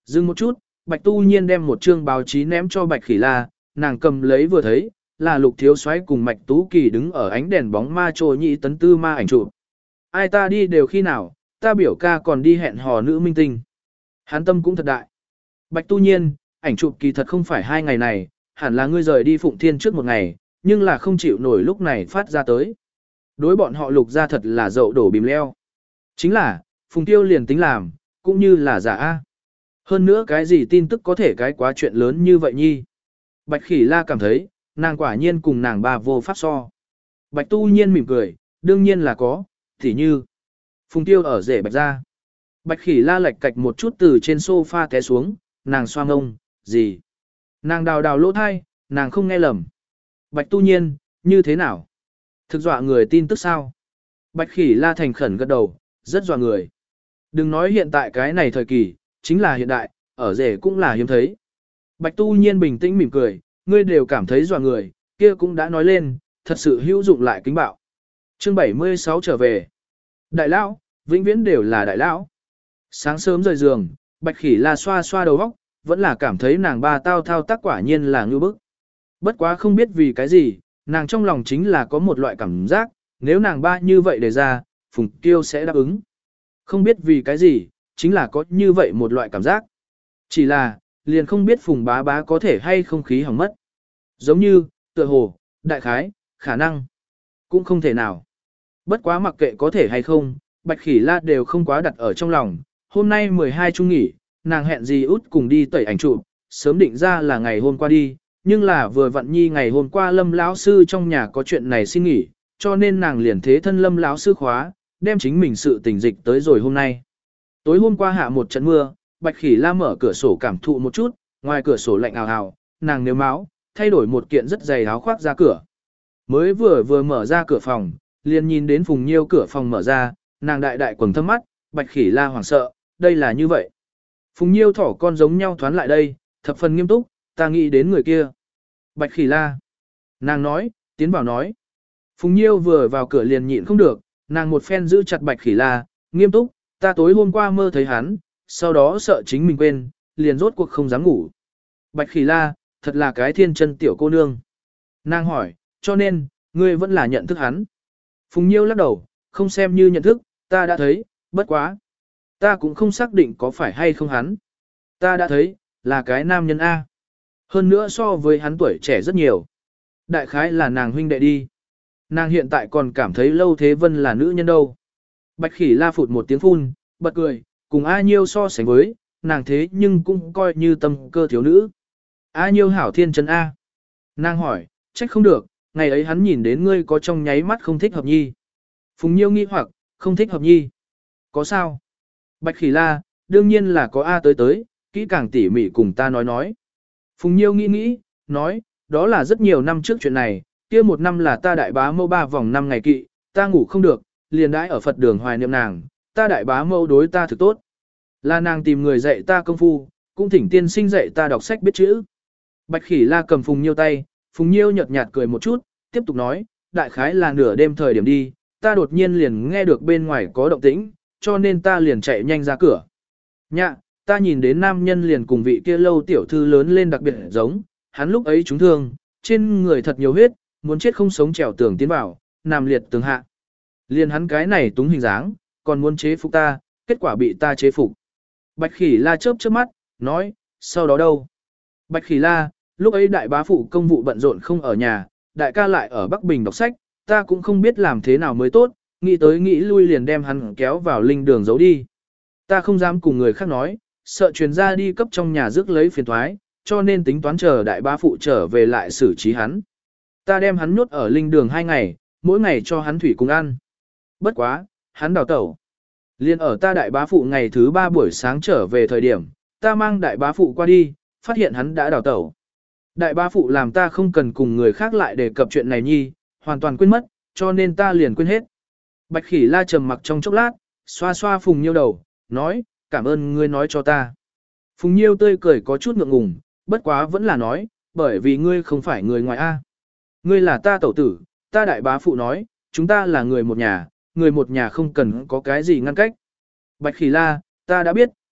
Dừng một chút, Bạch Tu Nhiên đem một chương báo chí ném cho Bạch Khỉ La, nàng cầm lấy vừa thấy, là Lục Thiếu Soái cùng Mạch Tú Kỳ đứng ở ánh đèn bóng ma trồ nhị tấn tư ma ảnh chụp. Ai ta đi đều khi nào, ta biểu ca còn đi hẹn hò nữ minh tinh. Hắn tâm cũng thật đại. Bạch Tu Nhiên, ảnh chụp kỳ thật không phải 2 ngày này, hẳn là ngươi rời đi Phụng Thiên trước 1 ngày, nhưng là không chịu nổi lúc này phát ra tới. Đối bọn họ Lục ra thật là dậu đổ bìm leo. Chính là, Phùng Tiêu liền tính làm, cũng như là giả A. Hơn nữa cái gì tin tức có thể cái quá chuyện lớn như vậy nhi. Bạch Khỉ La cảm thấy, nàng quả nhiên cùng nàng bà vô pháp so. Bạch Tu Nhiên mỉm cười, đương nhiên là có, thì như Phùng Tiêu ở rể Bạch ra. Bạch Khỉ La lệch cạch một chút từ trên sofa té xuống, nàng xoa ngông, gì? Nàng đào đào lỗ thai, nàng không nghe lầm. Bạch Tu Nhiên, như thế nào? Thực dọa người tin tức sao? Bạch Khỉ La thành khẩn gật đầu, rất dọa người. Đừng nói hiện tại cái này thời kỳ, chính là hiện đại, ở rể cũng là hiếm thấy. Bạch Tu Nhiên bình tĩnh mỉm cười, ngươi đều cảm thấy dọa người, kia cũng đã nói lên, thật sự hữu dụng lại kính bạo. Chương 76 trở về. Đại lão, vĩnh viễn đều là đại lão. Sáng sớm rời giường, Bạch Khỉ La xoa xoa đầu óc, vẫn là cảm thấy nàng ba tao thao tác quả nhiên là ngưu bức. Bất quá không biết vì cái gì, nàng trong lòng chính là có một loại cảm giác, nếu nàng ba như vậy đề ra, Phùng Tiêu sẽ đáp ứng. Không biết vì cái gì, chính là có như vậy một loại cảm giác. Chỉ là, liền không biết Phùng bá bá có thể hay không khí hỏng mất. Giống như, tựa hồ, đại khái, khả năng, cũng không thể nào. Bất quá mặc kệ có thể hay không, Bạch Khỉ La đều không quá đặt ở trong lòng. Hôm nay 12 chung nghỉ, nàng hẹn dì út cùng đi tẩy ảnh chụp, sớm định ra là ngày hôm qua đi, nhưng là vừa vặn nhi ngày hôm qua Lâm lão sư trong nhà có chuyện này xin nghỉ, cho nên nàng liền thế thân Lâm lão sư khóa, đem chính mình sự tình dịch tới rồi hôm nay. Tối hôm qua hạ một trận mưa, Bạch Khỉ La mở cửa sổ cảm thụ một chút, ngoài cửa sổ lạnh ào ào, nàng nếu máu, thay đổi một kiện rất dày áo khoác ra cửa. Mới vừa mở ra cửa phòng, liền nhìn đến Phùng Nhiêu cửa phòng mở ra, nàng đại đại quầng thâm mắt, Bạch Khỉ La hoảng sợ, đây là như vậy. Phùng Nhiêu thỏ con giống nhau thoán lại đây, thập phần nghiêm túc, ta nghĩ đến người kia. Bạch Khỉ La. Nàng nói, tiến vào nói. Phùng Nhiêu vừa vào cửa liền nhịn không được, nàng một phen giữ chặt Bạch Khỉ La, nghiêm túc, ta tối hôm qua mơ thấy hắn, sau đó sợ chính mình quên, liền rốt cuộc không dám ngủ. Bạch Khỉ La, thật là cái thiên chân tiểu cô nương. Nàng hỏi, cho nên, ngươi vẫn là nhận thức hắn. Phùng Nhiêu lắc đầu, không xem như nhận thức, ta đã thấy, bất quá. Ta cũng không xác định có phải hay không hắn. Ta đã thấy, là cái nam nhân A. Hơn nữa so với hắn tuổi trẻ rất nhiều. Đại khái là nàng huynh đệ đi. Nàng hiện tại còn cảm thấy Lâu Thế Vân là nữ nhân đâu. Bạch Khỉ La phụt một tiếng phun, bật cười, cùng A Nhiêu so sánh với, nàng thế nhưng cũng coi như tâm cơ thiếu nữ. A Nhiêu hảo thiên chân A. Nàng hỏi, trách không được, ngày ấy hắn nhìn đến ngươi có trong nháy mắt không thích hợp nhi. Phùng Nhiêu nghi hoặc, không thích hợp nhi. Có sao? Bạch Khỉ La, đương nhiên là có A tới, kỹ càng tỉ mỉ cùng ta nói. Phùng Nhiêu nghĩ, nói, đó là rất nhiều năm trước chuyện này, kia một năm là ta đại bá mẫu 3 vòng 5 ngày kỵ, ta ngủ không được, liền đãi ở Phật đường hoài niệm nàng, ta đại bá mẫu đối ta thực tốt. Là nàng tìm người dạy ta công phu, cũng thỉnh tiên sinh dạy ta đọc sách biết chữ. Bạch Khỉ La cầm Phùng Nhiêu tay, Phùng Nhiêu nhợt nhạt cười một chút, tiếp tục nói, đại khái là nửa đêm thời điểm đi, ta đột nhiên liền nghe được bên ngoài có động tĩnh, cho nên ta liền chạy nhanh ra cửa. Nhạ, ta nhìn đến nam nhân liền cùng vị kia Lâu tiểu thư lớn lên đặc biệt giống, hắn lúc ấy trúng thương, trên người thật nhiều huyết, muốn chết không sống trèo tường tiến vào, nằm liệt tường hạ. Liền hắn cái này túng hình dáng, còn muốn chế phục ta, kết quả bị ta chế phục. Bạch Khỉ La chớp chớp mắt, nói, sau đó đâu? Bạch Khỉ La, lúc ấy đại bá phụ công vụ bận rộn không ở nhà, đại ca lại ở Bắc Bình đọc sách, ta cũng không biết làm thế nào mới tốt, nghĩ tới nghĩ lui liền đem hắn kéo vào linh đường giấu đi. Ta không dám cùng người khác nói, sợ truyền ra đi cấp trong nhà rước lấy phiền thoái, cho nên tính toán chờ đại bá phụ trở về lại xử trí hắn. Ta đem hắn nhốt ở linh đường 2 ngày, mỗi ngày cho hắn thủy cùng ăn. Bất quá, hắn đào tẩu. Liên ở ta đại bá phụ ngày thứ 3 buổi sáng trở về thời điểm, ta mang đại bá phụ qua đi, phát hiện hắn đã đào tẩu. Đại bá phụ làm ta không cần cùng người khác lại đề cập chuyện này nhi, hoàn toàn quên mất, cho nên ta liền quên hết. Bạch Khỉ La trầm mặc trong chốc lát, xoa xoa Phùng Nhiêu đầu, nói, cảm ơn ngươi nói cho ta. Phùng Nhiêu tươi cười có chút ngượng ngùng, bất quá vẫn là nói, bởi vì ngươi không phải người ngoài A. Ngươi là ta tẩu tử, ta đại bá phụ nói, chúng ta là người một nhà không cần có cái gì ngăn cách. Bạch Khỉ La, ta đã biết,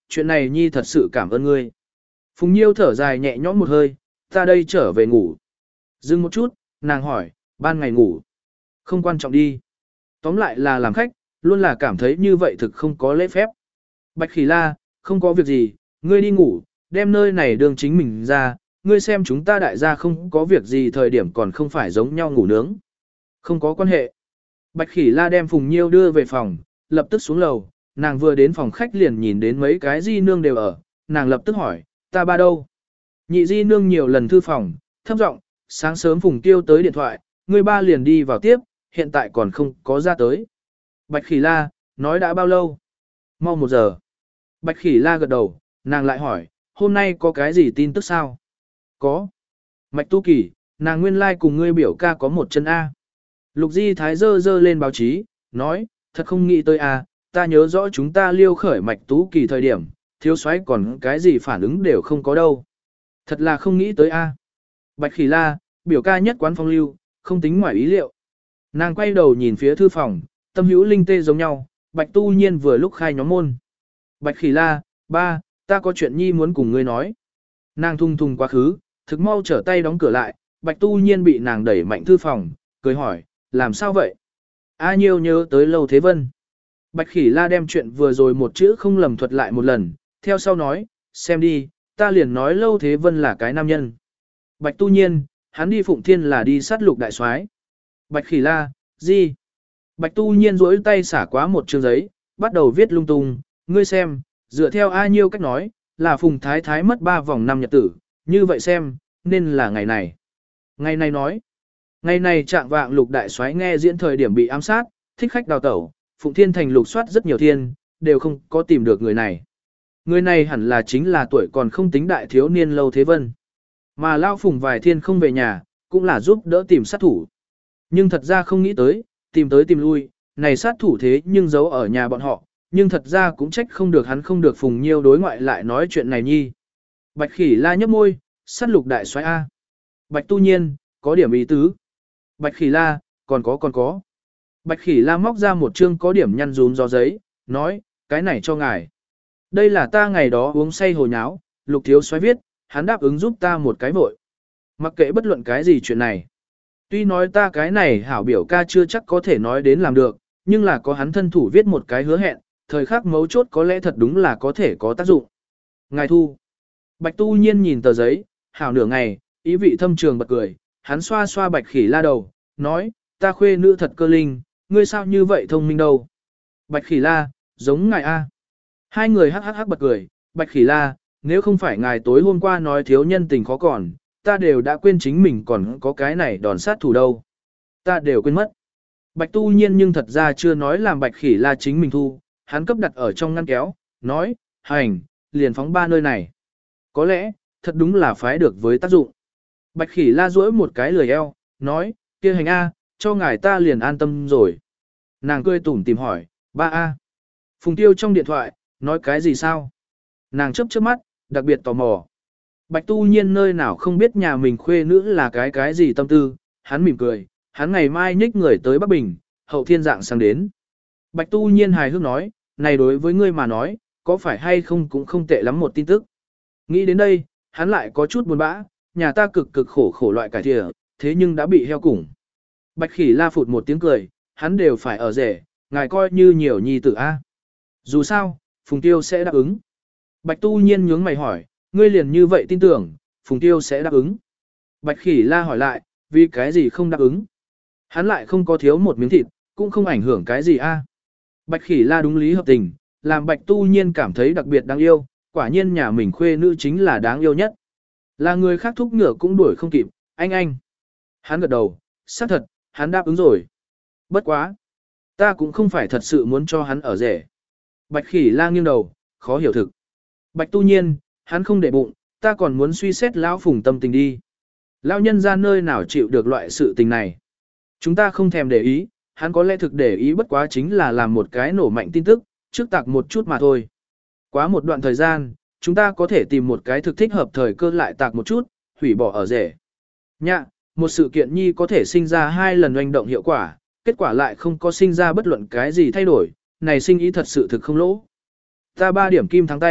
chuyện này nhi thật sự cảm ơn ngươi. Phùng Nhiêu thở dài nhẹ nhõm một hơi, ta đây trở về ngủ. Dừng một chút, nàng hỏi, ban ngày ngủ. Không quan trọng đi. Tóm lại là làm khách, luôn là cảm thấy như vậy thực không có lễ phép. Bạch Khỉ La, không có việc gì, ngươi đi ngủ, đem nơi này đường chính mình ra, ngươi xem chúng ta đại gia không có việc gì thời điểm còn không phải giống nhau ngủ nướng. Không có quan hệ. Bạch Khỉ La đem Phùng Nhiêu đưa về phòng, lập tức xuống lầu, nàng vừa đến phòng khách liền nhìn đến mấy cái di nương đều ở, nàng lập tức hỏi, ta ba đâu? Nhị di nương nhiều lần thư phòng, thấp giọng, sáng sớm Phùng Tiêu tới điện thoại, ngươi ba liền đi vào tiếp, hiện tại còn không có ra tới. Bạch Khỉ La, nói đã bao lâu? Mau 1 giờ. Bạch Khỉ La gật đầu, nàng lại hỏi, hôm nay có cái gì tin tức sao? Có. Mạch Tu Kỳ, nàng nguyên lai cùng ngươi biểu ca có một chân A. Lục Di Thái dơ lên báo chí, nói, thật không nghĩ tới A, ta nhớ rõ chúng ta liêu khởi Mạch Tú Kỳ thời điểm, thiếu soái còn cái gì phản ứng đều không có đâu. Thật là không nghĩ tới A. Bạch Khỉ La, biểu ca nhất quán phong lưu, không tính ngoài ý liệu. Nàng quay đầu nhìn phía thư phòng, tâm hữu linh tê giống nhau, Bạch Tu Nhiên vừa lúc khai nhóm môn. Bạch Khỉ La, ba, ta có chuyện nhi muốn cùng ngươi nói. Nàng thung thung quá khứ, thực mau trở tay đóng cửa lại, Bạch Tu Nhiên bị nàng đẩy mạnh thư phòng, cười hỏi, làm sao vậy? A Nhiêu nhớ tới Lâu Thế Vân. Bạch Khỉ La đem chuyện vừa rồi một chữ không lầm thuật lại một lần, theo sau nói, xem đi, ta liền nói Lâu Thế Vân là cái nam nhân. Bạch Tu Nhiên, hắn đi Phụng Thiên là đi sát Lục đại soái. Bạch Khỉ La, gì? Bạch Tu Nhiên duỗi tay xả quá một chương giấy, bắt đầu viết lung tung, ngươi xem, dựa theo A Nhiêu cách nói, là Phùng Thái Thái mất 3 vòng năm nhật tử, như vậy xem, nên là ngày này. Ngày này nói, ngày này trạng vạng Lục đại soái nghe diễn thời điểm bị ám sát, thích khách đào tẩu, Phụng Thiên thành lục soát rất nhiều thiên, đều không có tìm được người này. Người này hẳn là chính là tuổi còn không tính đại thiếu niên Lâu Thế Vân. Mà Lao Phùng vài thiên không về nhà, cũng là giúp đỡ tìm sát thủ. Nhưng thật ra không nghĩ tới tìm lui, này sát thủ thế nhưng giấu ở nhà bọn họ, nhưng thật ra cũng trách không được hắn không được Phùng Nhiêu đối ngoại lại nói chuyện này nhi. Bạch Khỉ La nhấp môi, sát Lục đại soái A. Bạch Tu Nhiên, có điểm ý tứ. Bạch Khỉ La, còn có. Bạch Khỉ La móc ra một chương có điểm nhăn rún gió giấy, nói, cái này cho ngài. Đây là ta ngày đó uống say hồ nháo, Lục thiếu soái viết, hắn đáp ứng giúp ta một cái vội. Mặc kệ bất luận cái gì chuyện này. Tuy nói ta cái này hảo biểu ca chưa chắc có thể nói đến làm được, nhưng là có hắn thân thủ viết một cái hứa hẹn, thời khắc mấu chốt có lẽ thật đúng là có thể có tác dụng. Ngài thu. Bạch Tu Nhiên nhìn tờ giấy, hảo nửa ngày, ý vị thâm trường bật cười, hắn xoa xoa Bạch Khỉ La đầu, nói, ta khuê nữ thật cơ linh, ngươi sao như vậy thông minh đâu. Bạch Khỉ La, giống ngài A. Hai người hắc bật cười, Bạch Khỉ La, nếu không phải ngài tối hôm qua nói thiếu nhân tình khó còn, ta đều đã quên chính mình còn có cái này đòn sát thủ đâu. Ta đều quên mất. Bạch Tu Nhiên nhưng thật ra chưa nói làm Bạch Khỉ La chính mình thu, hắn cấp đặt ở trong ngăn kéo, nói, hành, liền phóng 3 nơi này. Có lẽ, thật đúng là phái được với tác dụng. Bạch Khỉ La duỗi một cái lười eo, nói, kia hành A, cho ngài ta liền an tâm rồi. Nàng cười tủm tìm hỏi, 3A. Phùng Tiêu trong điện thoại, nói cái gì sao? Nàng chớp mắt, đặc biệt tò mò. Bạch Tu Nhiên nơi nào không biết nhà mình khuê nữ là cái gì tâm tư, hắn mỉm cười, hắn ngày mai nhích người tới Bắc Bình, hậu thiên dạng sang đến. Bạch Tu Nhiên hài hước nói, này đối với ngươi mà nói, có phải hay không cũng không tệ lắm một tin tức. Nghĩ đến đây, hắn lại có chút buồn bã, nhà ta cực khổ loại cải thìa, thế nhưng đã bị heo củng. Bạch Khỉ La phụt một tiếng cười, hắn đều phải ở rể, ngài coi như nhiều nhi tử A. Dù sao, Phùng Tiêu sẽ đáp ứng. Bạch Tu Nhiên nhướng mày hỏi, ngươi liền như vậy tin tưởng, Phùng Tiêu sẽ đáp ứng. Bạch Khỉ La hỏi lại, vì cái gì không đáp ứng? Hắn lại không có thiếu một miếng thịt, cũng không ảnh hưởng cái gì a. Bạch Khỉ La đúng lý hợp tình, làm Bạch Tu Nhiên cảm thấy đặc biệt đáng yêu, quả nhiên nhà mình khuê nữ chính là đáng yêu nhất. Là người khác thúc ngựa cũng đuổi không kịp, anh. Hắn gật đầu, xác thật, hắn đáp ứng rồi. Bất quá. Ta cũng không phải thật sự muốn cho hắn ở rể. Bạch Khỉ La nghiêng đầu, khó hiểu thực. Bạch Tu Nhiên, hắn không để bụng, ta còn muốn suy xét lão Phùng tâm tình đi. Lão nhân ra nơi nào chịu được loại sự tình này. Chúng ta không thèm để ý, hắn có lẽ thực để ý bất quá chính là làm một cái nổ mạnh tin tức, trước tạc một chút mà thôi. Quá một đoạn thời gian, chúng ta có thể tìm một cái thực thích hợp thời cơ lại tạc một chút, hủy bỏ ở rể. Nhạ, một sự kiện nhi có thể sinh ra 2 lần oanh động hiệu quả, kết quả lại không có sinh ra bất luận cái gì thay đổi, này sinh ý thật sự thực không lỗ. Ta 3 điểm kim thắng tay,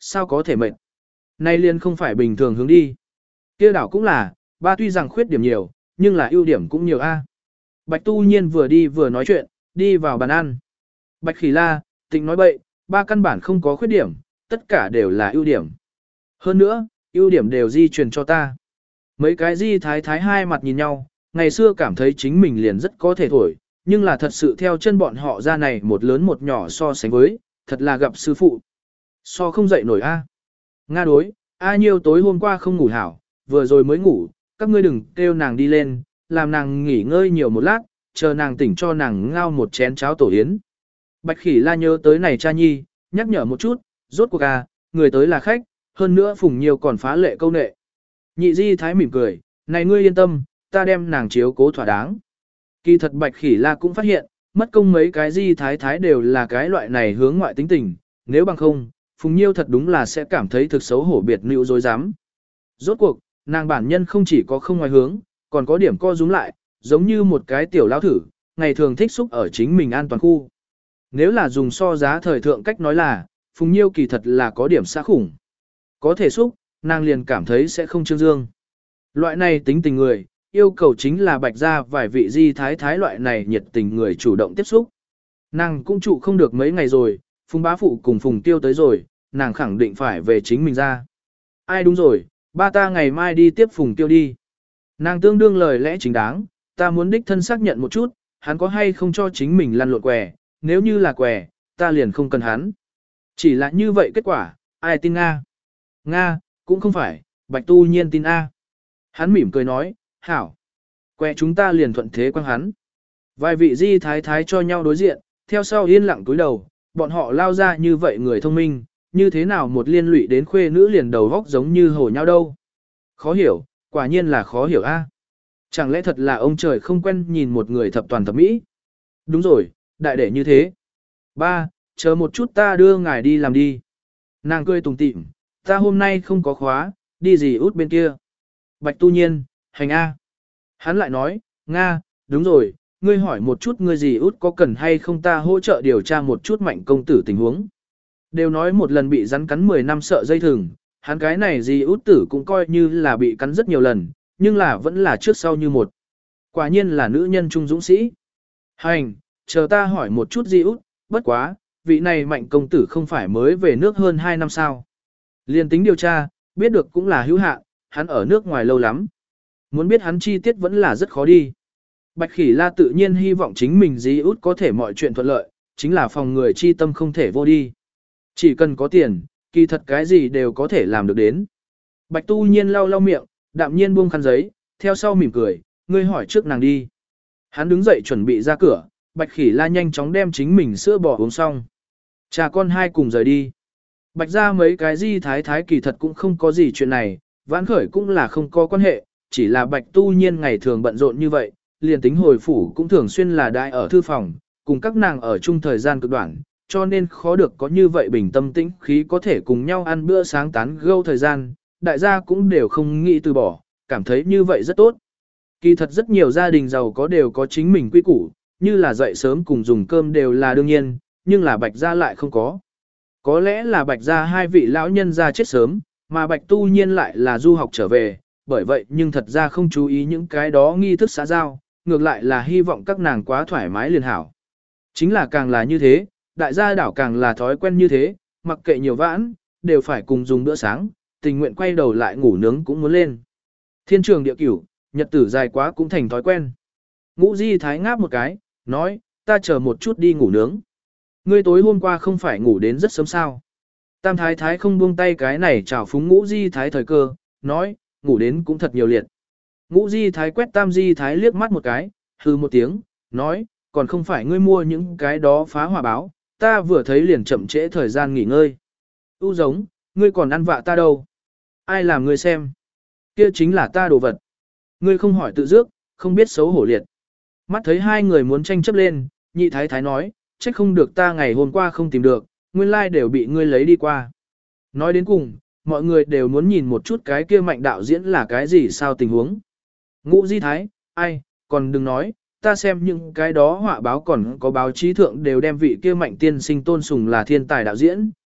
sao có thể mệt. Nay liền không phải bình thường hướng đi. Kia đảo cũng là, ba tuy rằng khuyết điểm nhiều, nhưng là ưu điểm cũng nhiều a. Bạch Tu Nhiên vừa đi vừa nói chuyện, đi vào bàn ăn. Bạch Khỉ La, Tịnh nói bậy, ba căn bản không có khuyết điểm, tất cả đều là ưu điểm. Hơn nữa, ưu điểm đều di truyền cho ta. Mấy cái di thái thái hai mặt nhìn nhau, ngày xưa cảm thấy chính mình liền rất có thể thổi, nhưng là thật sự theo chân bọn họ ra này một lớn một nhỏ so sánh với, thật là gặp sư phụ. So không dậy nổi a. Nga đối, A Nhiêu tối hôm qua không ngủ hảo, vừa rồi mới ngủ, các ngươi đừng kêu nàng đi lên, làm nàng nghỉ ngơi nhiều một lát, chờ nàng tỉnh cho nàng ngao một chén cháo tổ yến. Bạch Khỉ La nhớ tới này cha nhi, nhắc nhở một chút, rốt cuộc người tới là khách, hơn nữa Phùng Nhiêu còn phá lệ câu nệ. Nhị di thái mỉm cười, này ngươi yên tâm, ta đem nàng chiếu cố thỏa đáng. Kỳ thật Bạch Khỉ La cũng phát hiện, mất công mấy cái di thái thái đều là cái loại này hướng ngoại tính tình, nếu bằng không, Phùng Nhiêu thật đúng là sẽ cảm thấy thực xấu hổ biệt nữ dối dám. Rốt cuộc, nàng bản nhân không chỉ có không ngoài hướng, còn có điểm co rúm lại, giống như một cái tiểu lao thử, ngày thường thích xúc ở chính mình an toàn khu. Nếu là dùng so giá thời thượng cách nói là, Phùng Nhiêu kỳ thật là có điểm xa khủng. Có thể xúc, nàng liền cảm thấy sẽ không trương dương. Loại này tính tình người, yêu cầu chính là bạch ra vài vị di thái thái loại này nhiệt tình người chủ động tiếp xúc. Nàng cũng trụ không được mấy ngày rồi, Phùng bá phụ cùng Phùng Tiêu tới rồi, nàng khẳng định phải về chính mình ra. Ai đúng rồi, ba ta ngày mai đi tiếp Phùng Tiêu đi. Nàng tương đương lời lẽ chính đáng, ta muốn đích thân xác nhận một chút, hắn có hay không cho chính mình lăn lộn què, nếu như là què, ta liền không cần hắn. Chỉ là như vậy kết quả, ai tin Nga? Nga, cũng không phải, Bạch Tu Nhiên tin A. Hắn mỉm cười nói, hảo. Què chúng ta liền thuận thế quăng hắn. Vài vị di thái thái cho nhau đối diện, theo sau yên lặng túi đầu, bọn họ lao ra như vậy người thông minh, như thế nào một liên lụy đến khuê nữ liền đầu góc giống như hổ nhau đâu. Khó hiểu, quả nhiên là khó hiểu a. Chẳng lẽ thật là ông trời không quen nhìn một người thập toàn thập mỹ? Đúng rồi, đại đệ như thế. Ba, chờ một chút ta đưa ngài đi làm đi. Nàng cười tủm tỉm, ta hôm nay không có khóa, đi gì út bên kia. Bạch Tu Nhiên, hành a. Hắn lại nói, Nga, đúng rồi, ngươi hỏi một chút ngươi gì út có cần hay không ta hỗ trợ điều tra một chút mạnh công tử tình huống. Đều nói một lần bị rắn cắn 10 năm sợ dây thừng, hắn cái này gì út tử cũng coi như là bị cắn rất nhiều lần, nhưng là vẫn là trước sau như một. Quả nhiên là nữ nhân trung dũng sĩ. Hành, chờ ta hỏi một chút gì út, bất quá, vị này mạnh công tử không phải mới về nước hơn 2 năm sao. Liên tính điều tra, biết được cũng là hữu hạn, hắn ở nước ngoài lâu lắm. Muốn biết hắn chi tiết vẫn là rất khó đi. Bạch Khỉ La tự nhiên hy vọng chính mình dí út có thể mọi chuyện thuận lợi, chính là phòng người chi tâm không thể vô đi. Chỉ cần có tiền, kỳ thật cái gì đều có thể làm được đến. Bạch Tu Nhiên lau lau miệng, đạm nhiên buông khăn giấy, theo sau mỉm cười, ngươi hỏi trước nàng đi. Hắn đứng dậy chuẩn bị ra cửa, Bạch Khỉ La nhanh chóng đem chính mình sữa bò uống xong. Cha con hai cùng rời đi. Bạch ra mấy cái di thái thái kỳ thật cũng không có gì chuyện này, vãn khởi cũng là không có quan hệ, chỉ là Bạch Tu Nhiên ngày thường bận rộn như vậy, liền tính hồi phủ cũng thường xuyên là đại ở thư phòng, cùng các nàng ở chung thời gian cực đoạn, cho nên khó được có như vậy bình tâm tĩnh khí có thể cùng nhau ăn bữa sáng tán gẫu thời gian, đại gia cũng đều không nghĩ từ bỏ, cảm thấy như vậy rất tốt. Kỳ thật rất nhiều gia đình giàu có đều có chính mình quy củ, như là dậy sớm cùng dùng cơm đều là đương nhiên, nhưng là Bạch gia lại không có. Có lẽ là Bạch gia hai vị lão nhân gia chết sớm, mà Bạch Tu Nhiên lại là du học trở về, bởi vậy nhưng thật ra không chú ý những cái đó nghi thức xã giao, ngược lại là hy vọng các nàng quá thoải mái liền hảo. Chính là càng là như thế, đại gia đảo càng là thói quen như thế, mặc kệ nhiều vãn, đều phải cùng dùng bữa sáng, tình nguyện quay đầu lại ngủ nướng cũng muốn lên. Thiên trường địa cửu, nhật tử dài quá cũng thành thói quen. Ngũ Di Thái ngáp một cái, nói, ta chờ một chút đi ngủ nướng. Ngươi tối hôm qua không phải ngủ đến rất sớm sao. Tam Thái Thái không buông tay cái này chào phúng Ngũ Di Thái thời cơ, nói, ngủ đến cũng thật nhiều liệt. Ngũ Di Thái quét Tam Di Thái liếc mắt một cái, hừ một tiếng, nói, còn không phải ngươi mua những cái đó phá hỏa báo, ta vừa thấy liền chậm trễ thời gian nghỉ ngơi. U giống, ngươi còn ăn vạ ta đâu? Ai làm ngươi xem? Kia chính là ta đồ vật. Ngươi không hỏi tự dước, không biết xấu hổ liệt. Mắt thấy hai người muốn tranh chấp lên, nhị thái thái nói, trách không được ta ngày hôm qua không tìm được, nguyên lai đều bị ngươi lấy đi qua. Nói đến cùng, mọi người đều muốn nhìn một chút cái kia mạnh đạo diễn là cái gì sao tình huống. Ngũ Di Thái, ai, còn đừng nói, ta xem những cái đó họa báo còn có báo chí thượng đều đem vị kia mạnh tiên sinh tôn sùng là thiên tài đạo diễn,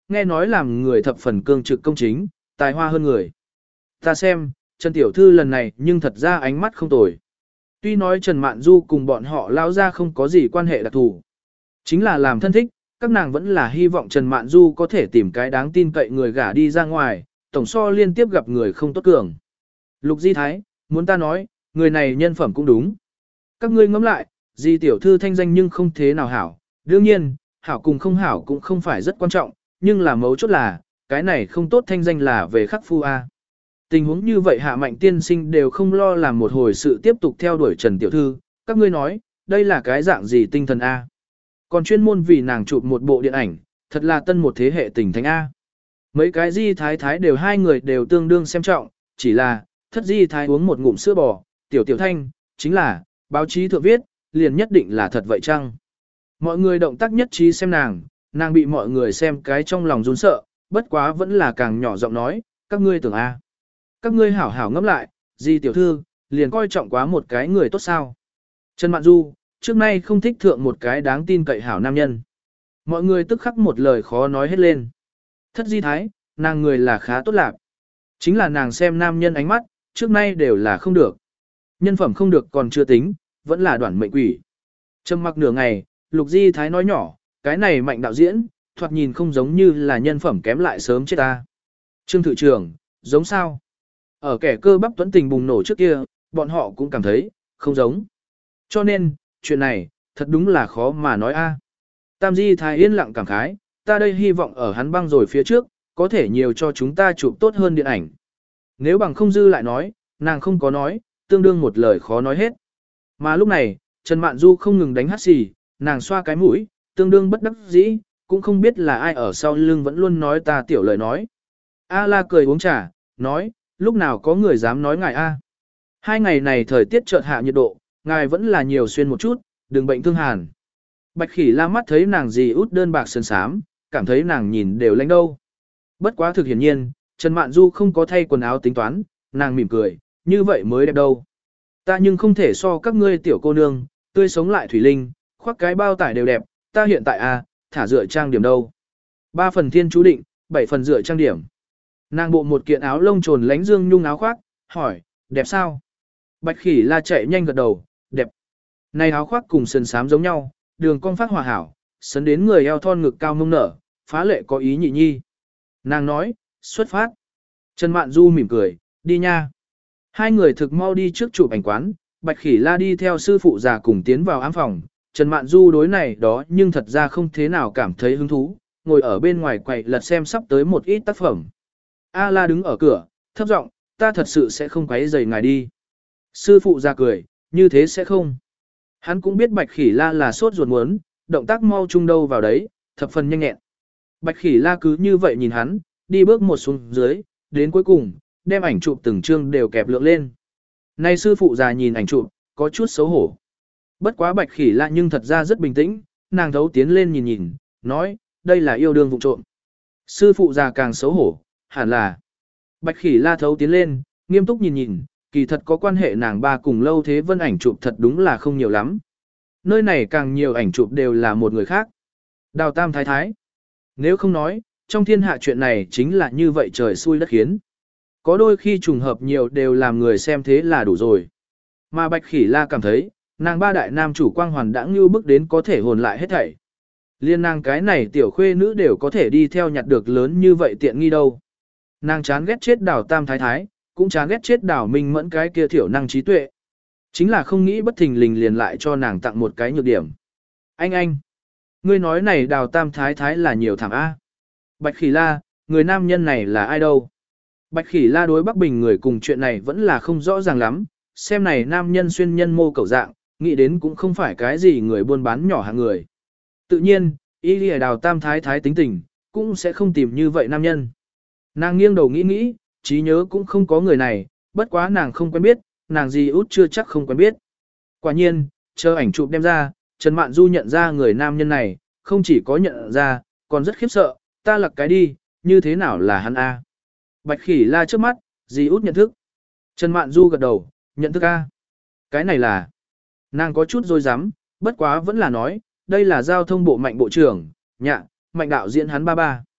nghe nói làm người thập phần cương trực công chính, tài hoa hơn người. Ta xem, Trần Tiểu Thư lần này nhưng thật ra ánh mắt không tồi. Tuy nói Trần Mạn Du cùng bọn họ lao ra không có gì quan hệ đặc thù. Chính là làm thân thích, các nàng vẫn là hy vọng Trần Mạn Du có thể tìm cái đáng tin cậy người gả đi ra ngoài, tổng so liên tiếp gặp người không tốt cường. Lục Di Thái, muốn ta nói, người này nhân phẩm cũng đúng. Các ngươi ngẫm lại, Di Tiểu Thư thanh danh nhưng không thế nào hảo. Đương nhiên, hảo cùng không hảo cũng không phải rất quan trọng, nhưng là mấu chốt là, cái này không tốt thanh danh là về khắc phu A. Tình huống như vậy Hạ Mạnh tiên sinh đều không lo làm một hồi sự tiếp tục theo đuổi Trần Tiểu Thư, các ngươi nói, đây là cái dạng gì tinh thần A. Còn chuyên môn vì nàng chụp một bộ điện ảnh, thật là tân một thế hệ tình thánh A. Mấy cái Di Thái Thái đều hai người đều tương đương xem trọng, chỉ là, thất Di Thái uống một ngụm sữa bò, Tiểu Tiểu Thanh, chính là, báo chí thượng viết, liền nhất định là thật vậy chăng? Mọi người động tác nhất trí xem nàng bị mọi người xem cái trong lòng run sợ, bất quá vẫn là càng nhỏ giọng nói, các ngươi tưởng A. Các ngươi hảo hảo ngẫm lại, Di Tiểu Thư, liền coi trọng quá một cái người tốt sao. Trần Mạn Du, trước nay không thích thượng một cái đáng tin cậy hảo nam nhân. Mọi người tức khắc một lời khó nói hết lên. Thất Di Thái, nàng người là khá tốt lạc. Chính là nàng xem nam nhân ánh mắt, trước nay đều là không được. Nhân phẩm không được còn chưa tính, vẫn là đoạn mệnh quỷ. Trầm mặc nửa ngày, Lục Di Thái nói nhỏ, cái này Mạnh đạo diễn, thoạt nhìn không giống như là nhân phẩm kém lại sớm chết ta. Trương Thự Trưởng, giống sao? Ở kẻ cơ bắp tuấn tình bùng nổ trước kia, bọn họ cũng cảm thấy, không giống. Cho nên, chuyện này, thật đúng là khó mà nói a. Tam Di Thái yên lặng cảm khái, ta đây hy vọng ở hắn băng rồi phía trước, có thể nhiều cho chúng ta chụp tốt hơn điện ảnh. Nếu bằng không dư lại nói, nàng không có nói, tương đương một lời khó nói hết. Mà lúc này, Trần Mạn Du không ngừng đánh hát xì, nàng xoa cái mũi, tương đương bất đắc dĩ, cũng không biết là ai ở sau lưng vẫn luôn nói ta tiểu lời nói. A La cười uống trà, nói, lúc nào có người dám nói ngài A. Hai ngày này thời tiết chợt hạ nhiệt độ, ngài vẫn là nhiều xuyên một chút, đừng bệnh thương hàn. Bạch Khỉ La mắt thấy nàng gì út đơn bạc sơn sám, cảm thấy nàng nhìn đều lánh đâu. Bất quá thực hiển nhiên, Trần Mạn Du không có thay quần áo tính toán, nàng mỉm cười, như vậy mới đẹp đâu. Ta nhưng không thể so các ngươi tiểu cô nương, tươi sống lại thủy linh, khoác cái bao tải đều đẹp, ta hiện tại thả dựa trang điểm đâu. 3 phần thiên chú định, 7 phần dựa trang điểm. Nàng bộ một kiện áo lông trồn lánh dương nhung áo khoác, hỏi, đẹp sao? Bạch Khỉ La chạy nhanh gật đầu, đẹp. Này áo khoác cùng sườn xám giống nhau, đường cong phát hòa hảo, sấn đến người eo thon ngực cao mông nở, phá lệ có ý nhị nhi. Nàng nói, xuất phát. Trần Mạn Du mỉm cười, đi nha. Hai người thực mau đi trước chụp ảnh quán, Bạch Khỉ La đi theo sư phụ già cùng tiến vào ám phòng. Trần Mạn Du đối này đó nhưng thật ra không thế nào cảm thấy hứng thú, ngồi ở bên ngoài quầy lật xem sắp tới một ít tác phẩm. A La đứng ở cửa, thấp giọng, ta thật sự sẽ không quấy rầy ngài đi. Sư phụ ra cười, như thế sẽ không. Hắn cũng biết Bạch Khỉ La là sốt ruột muốn, động tác mau chung đâu vào đấy, thập phần nhanh nhẹn. Bạch Khỉ La cứ như vậy nhìn hắn, đi bước một xuống dưới, đến cuối cùng, đem ảnh chụp từng chương đều kẹp lượng lên. Nay sư phụ già nhìn ảnh chụp, có chút xấu hổ. Bất quá Bạch Khỉ La nhưng thật ra rất bình tĩnh, nàng thấu tiến lên nhìn nhìn, nói, đây là yêu đương vụ trộm. Sư phụ già càng xấu hổ, hẳn là. Bạch Khỉ La thấu tiến lên, nghiêm túc nhìn nhìn, kỳ thật có quan hệ nàng ba cùng Lâu Thế Vân ảnh chụp thật đúng là không nhiều lắm. Nơi này càng nhiều ảnh chụp đều là một người khác. Đào Tam Thái Thái. Nếu không nói, trong thiên hạ chuyện này chính là như vậy trời xui đất khiến. Có đôi khi trùng hợp nhiều đều làm người xem thế là đủ rồi. Mà Bạch Khỉ La cảm thấy, nàng ba đại nam chủ quang hoàn đã ngưu bức đến có thể hồn lại hết thảy. Liên nàng cái này tiểu khuê nữ đều có thể đi theo nhặt được lớn như vậy tiện nghi đâu. Nàng chán ghét chết Đào Tam Thái Thái, cũng chán ghét chết Đào Minh Mẫn cái kia thiểu năng trí tuệ. Chính là không nghĩ bất thình lình liền lại cho nàng tặng một cái nhược điểm. Anh, ngươi nói này Đào Tam Thái Thái là nhiều thảm A. Bạch Khỉ La, người nam nhân này là ai đâu? Bạch Khỉ La đối Bắc Bình người cùng chuyện này vẫn là không rõ ràng lắm, xem này nam nhân xuyên nhân mô cầu dạng, nghĩ đến cũng không phải cái gì người buôn bán nhỏ hạng người. Tự nhiên, y lìa Đào Tam Thái Thái tính tình, cũng sẽ không tìm như vậy nam nhân. Nàng nghiêng đầu nghĩ, trí nhớ cũng không có người này, bất quá nàng không quen biết, nàng gì út chưa chắc không quen biết. Quả nhiên, chờ ảnh chụp đem ra, Trần Mạn Du nhận ra người nam nhân này, không chỉ có nhận ra, còn rất khiếp sợ, ta lặc cái đi, như thế nào là hắn A. Bạch Khỉ La trước mắt, dì út nhận thức. Trần Mạn Du gật đầu, nhận thức A. Cái này là, nàng có chút dối rắm bất quá vẫn là nói, đây là giao thông bộ Mạnh bộ trưởng, nhạ, Mạnh đạo diễn hắn ba ba.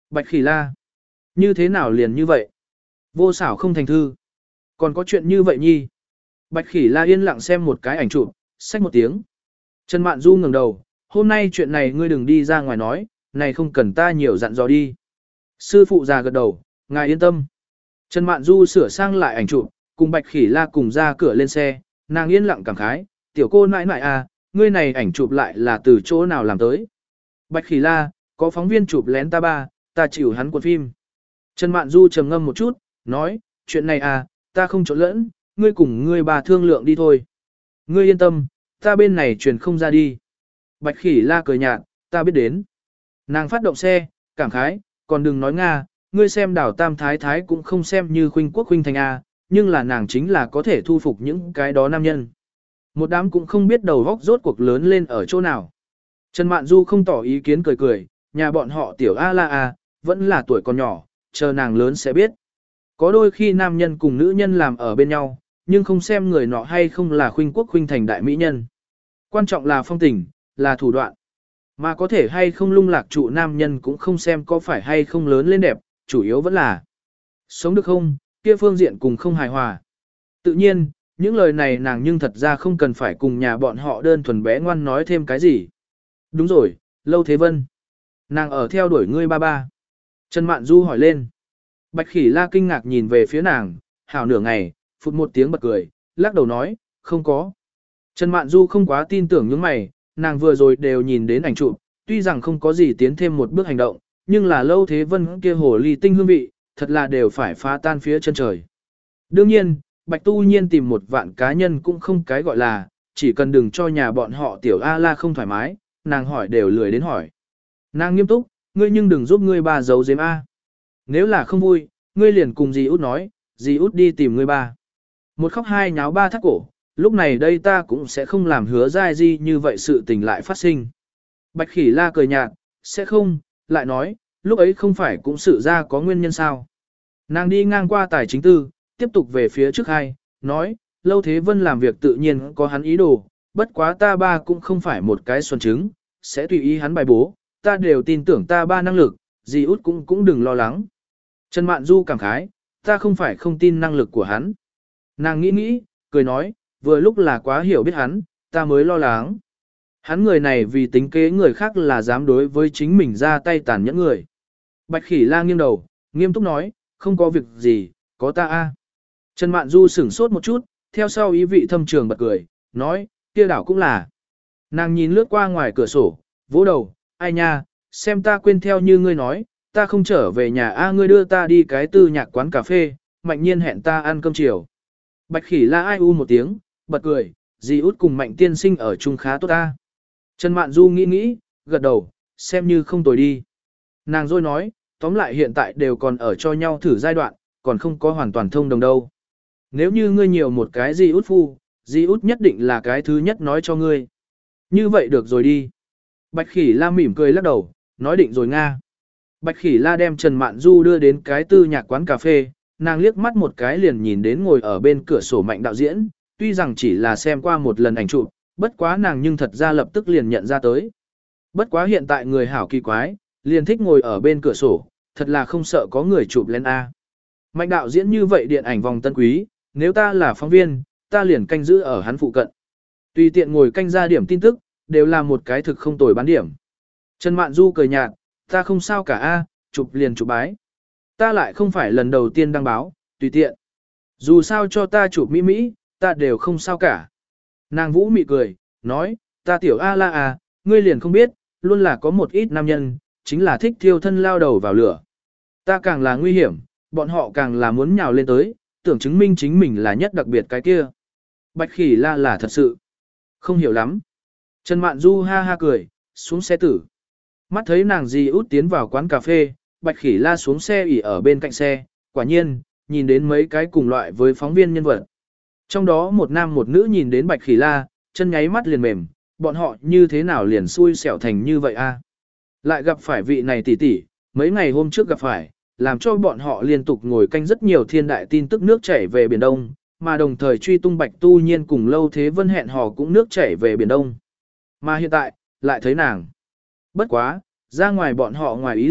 Bạch Khỉ La. Như thế nào liền như vậy? Vô xảo không thành thư. Còn có chuyện như vậy nhi. Bạch Khỉ La yên lặng xem một cái ảnh chụp, xách một tiếng. Trần Mạn Du ngẩng đầu, hôm nay chuyện này ngươi đừng đi ra ngoài nói, này không cần ta nhiều dặn dò đi. Sư phụ già gật đầu, ngài yên tâm. Trần Mạn Du sửa sang lại ảnh chụp, cùng Bạch Khỉ La cùng ra cửa lên xe, nàng yên lặng cảm khái, tiểu cô nãi nãi à, ngươi này ảnh chụp lại là từ chỗ nào làm tới. Bạch Khỉ La, có phóng viên chụp lén ta ba, ta chịu hắn cuộn phim. Trần Mạn Du trầm ngâm một chút, nói, chuyện này à, ta không trộn lẫn, ngươi cùng ngươi bà thương lượng đi thôi. Ngươi yên tâm, ta bên này truyền không ra đi. Bạch Khỉ La cười nhạt, ta biết đến. Nàng phát động xe, cảm khái, còn đừng nói Nga, ngươi xem đảo Tam Thái Thái cũng không xem như khuynh quốc khuynh thành A, nhưng là nàng chính là có thể thu phục những cái đó nam nhân. Một đám cũng không biết đầu góc rốt cuộc lớn lên ở chỗ nào. Trần Mạn Du không tỏ ý kiến cười cười, nhà bọn họ tiểu A la A, vẫn là tuổi còn nhỏ, chờ nàng lớn sẽ biết. Có đôi khi nam nhân cùng nữ nhân làm ở bên nhau, nhưng không xem người nọ hay không là khuynh quốc khuynh thành đại mỹ nhân. Quan trọng là phong tình, là thủ đoạn. Mà có thể hay không lung lạc trụ nam nhân cũng không xem có phải hay không lớn lên đẹp, chủ yếu vẫn là sống được không, kia phương diện cùng không hài hòa. Tự nhiên, những lời này nàng nhưng thật ra không cần phải cùng nhà bọn họ đơn thuần bé ngoan nói thêm cái gì. Đúng rồi, Lâu Thế Vân. Nàng ở theo đuổi ngươi ba ba. Trần Mạn Du hỏi lên. Bạch Khỉ La kinh ngạc nhìn về phía nàng, hảo nửa ngày, phụt một tiếng bật cười, lắc đầu nói, không có. Trần Mạn Du không quá tin tưởng những mày, nàng vừa rồi đều nhìn đến ảnh chụp, tuy rằng không có gì tiến thêm một bước hành động, nhưng là Lâu Thế Vân kia hồ ly tinh hương vị, thật là đều phải phá tan phía chân trời. Đương nhiên, Bạch Tu Nhiên tìm một vạn cá nhân cũng không cái gọi là, chỉ cần đừng cho nhà bọn họ tiểu A La không thoải mái, nàng hỏi đều lười đến hỏi. Nàng nghiêm túc, ngươi nhưng đừng giúp ngươi ba giấu giếm A. Nếu là không vui, ngươi liền cùng dì út nói, dì út đi tìm ngươi ba. Một khóc hai nháo ba thắt cổ, lúc này đây ta cũng sẽ không làm hứa dai di như vậy sự tình lại phát sinh. Bạch Khỉ La cười nhạt, sẽ không, lại nói, lúc ấy không phải cũng sự ra có nguyên nhân sao. Nàng đi ngang qua tài chính tư, tiếp tục về phía trước hai, nói, Lâu Thế Vân làm việc tự nhiên có hắn ý đồ, bất quá ta ba cũng không phải một cái xuân trứng, sẽ tùy ý hắn bài bố, ta đều tin tưởng ta ba năng lực, dì út cũng đừng lo lắng. Trần Mạn Du cảm khái, ta không phải không tin năng lực của hắn. Nàng nghĩ, cười nói, vừa lúc là quá hiểu biết hắn, ta mới lo lắng. Hắn người này vì tính kế người khác là dám đối với chính mình ra tay tàn nhẫn người. Bạch Khỉ La nghiêng đầu, nghiêm túc nói, không có việc gì, có ta a. Trần Mạn Du sửng sốt một chút, theo sau ý vị thâm trường bật cười, nói, kia đảo cũng là. Nàng nhìn lướt qua ngoài cửa sổ, vỗ đầu, ai nha, xem ta quên theo như ngươi nói, ta không trở về nhà a, ngươi đưa ta đi cái tư nhạc quán cà phê, Mạnh Nhiên hẹn ta ăn cơm chiều. Bạch Khỉ La ai u một tiếng, bật cười, dì út cùng Mạnh tiên sinh ở chung khá tốt ta. Trần Mạn Du nghĩ, gật đầu, xem như không tồi đi. Nàng rồi nói, tóm lại hiện tại đều còn ở cho nhau thử giai đoạn, còn không có hoàn toàn thông đồng đâu. Nếu như ngươi nhiều một cái dì út phu, dì út nhất định là cái thứ nhất nói cho ngươi. Như vậy được rồi đi. Bạch Khỉ La mỉm cười lắc đầu, nói định rồi Nga. Bạch Khỉ La đem Trần Mạn Du đưa đến cái tư nhạc quán cà phê, nàng liếc mắt một cái liền nhìn đến ngồi ở bên cửa sổ Mạnh đạo diễn, tuy rằng chỉ là xem qua một lần ảnh chụp, bất quá nàng nhưng thật ra lập tức liền nhận ra tới. Bất quá hiện tại người hảo kỳ quái, liền thích ngồi ở bên cửa sổ, thật là không sợ có người chụp lên A. Mạnh đạo diễn như vậy điện ảnh vòng tân quý, nếu ta là phóng viên, ta liền canh giữ ở hắn phụ cận. Tùy tiện ngồi canh ra điểm tin tức, đều là một cái thực không tồi bán điểm. Trần Mạn Du cười nhạt, ta không sao cả A, chụp liền chụp bái. Ta lại không phải lần đầu tiên đăng báo, tùy tiện. Dù sao cho ta chụp mỹ, ta đều không sao cả. Nàng Vũ mị cười, nói, ta tiểu A la à, ngươi liền không biết, luôn là có một ít nam nhân, chính là thích thiêu thân lao đầu vào lửa. Ta càng là nguy hiểm, bọn họ càng là muốn nhào lên tới, tưởng chứng minh chính mình là nhất đặc biệt cái kia. Bạch Khỉ La là thật sự. Không hiểu lắm. Trần Mạn Du ha ha cười, xuống xe tử. Mắt thấy nàng dì út tiến vào quán cà phê, Bạch Khỉ La xuống xe ỉ ở bên cạnh xe, quả nhiên, nhìn đến mấy cái cùng loại với phóng viên nhân vật. Trong đó một nam một nữ nhìn đến Bạch Khỉ La, chân nháy mắt liền mềm, bọn họ như thế nào liền xui xẻo thành như vậy a? Lại gặp phải vị này tỷ tỷ, mấy ngày hôm trước gặp phải, làm cho bọn họ liên tục ngồi canh rất nhiều thiên đại tin tức nước chảy về Biển Đông, mà đồng thời truy tung Bạch Tu Nhiên cùng Lâu Thế Vân hẹn hò cũng nước chảy về Biển Đông. Mà hiện tại, lại thấy nàng. Bất quá, ra ngoài bọn họ ngoài ý liệu,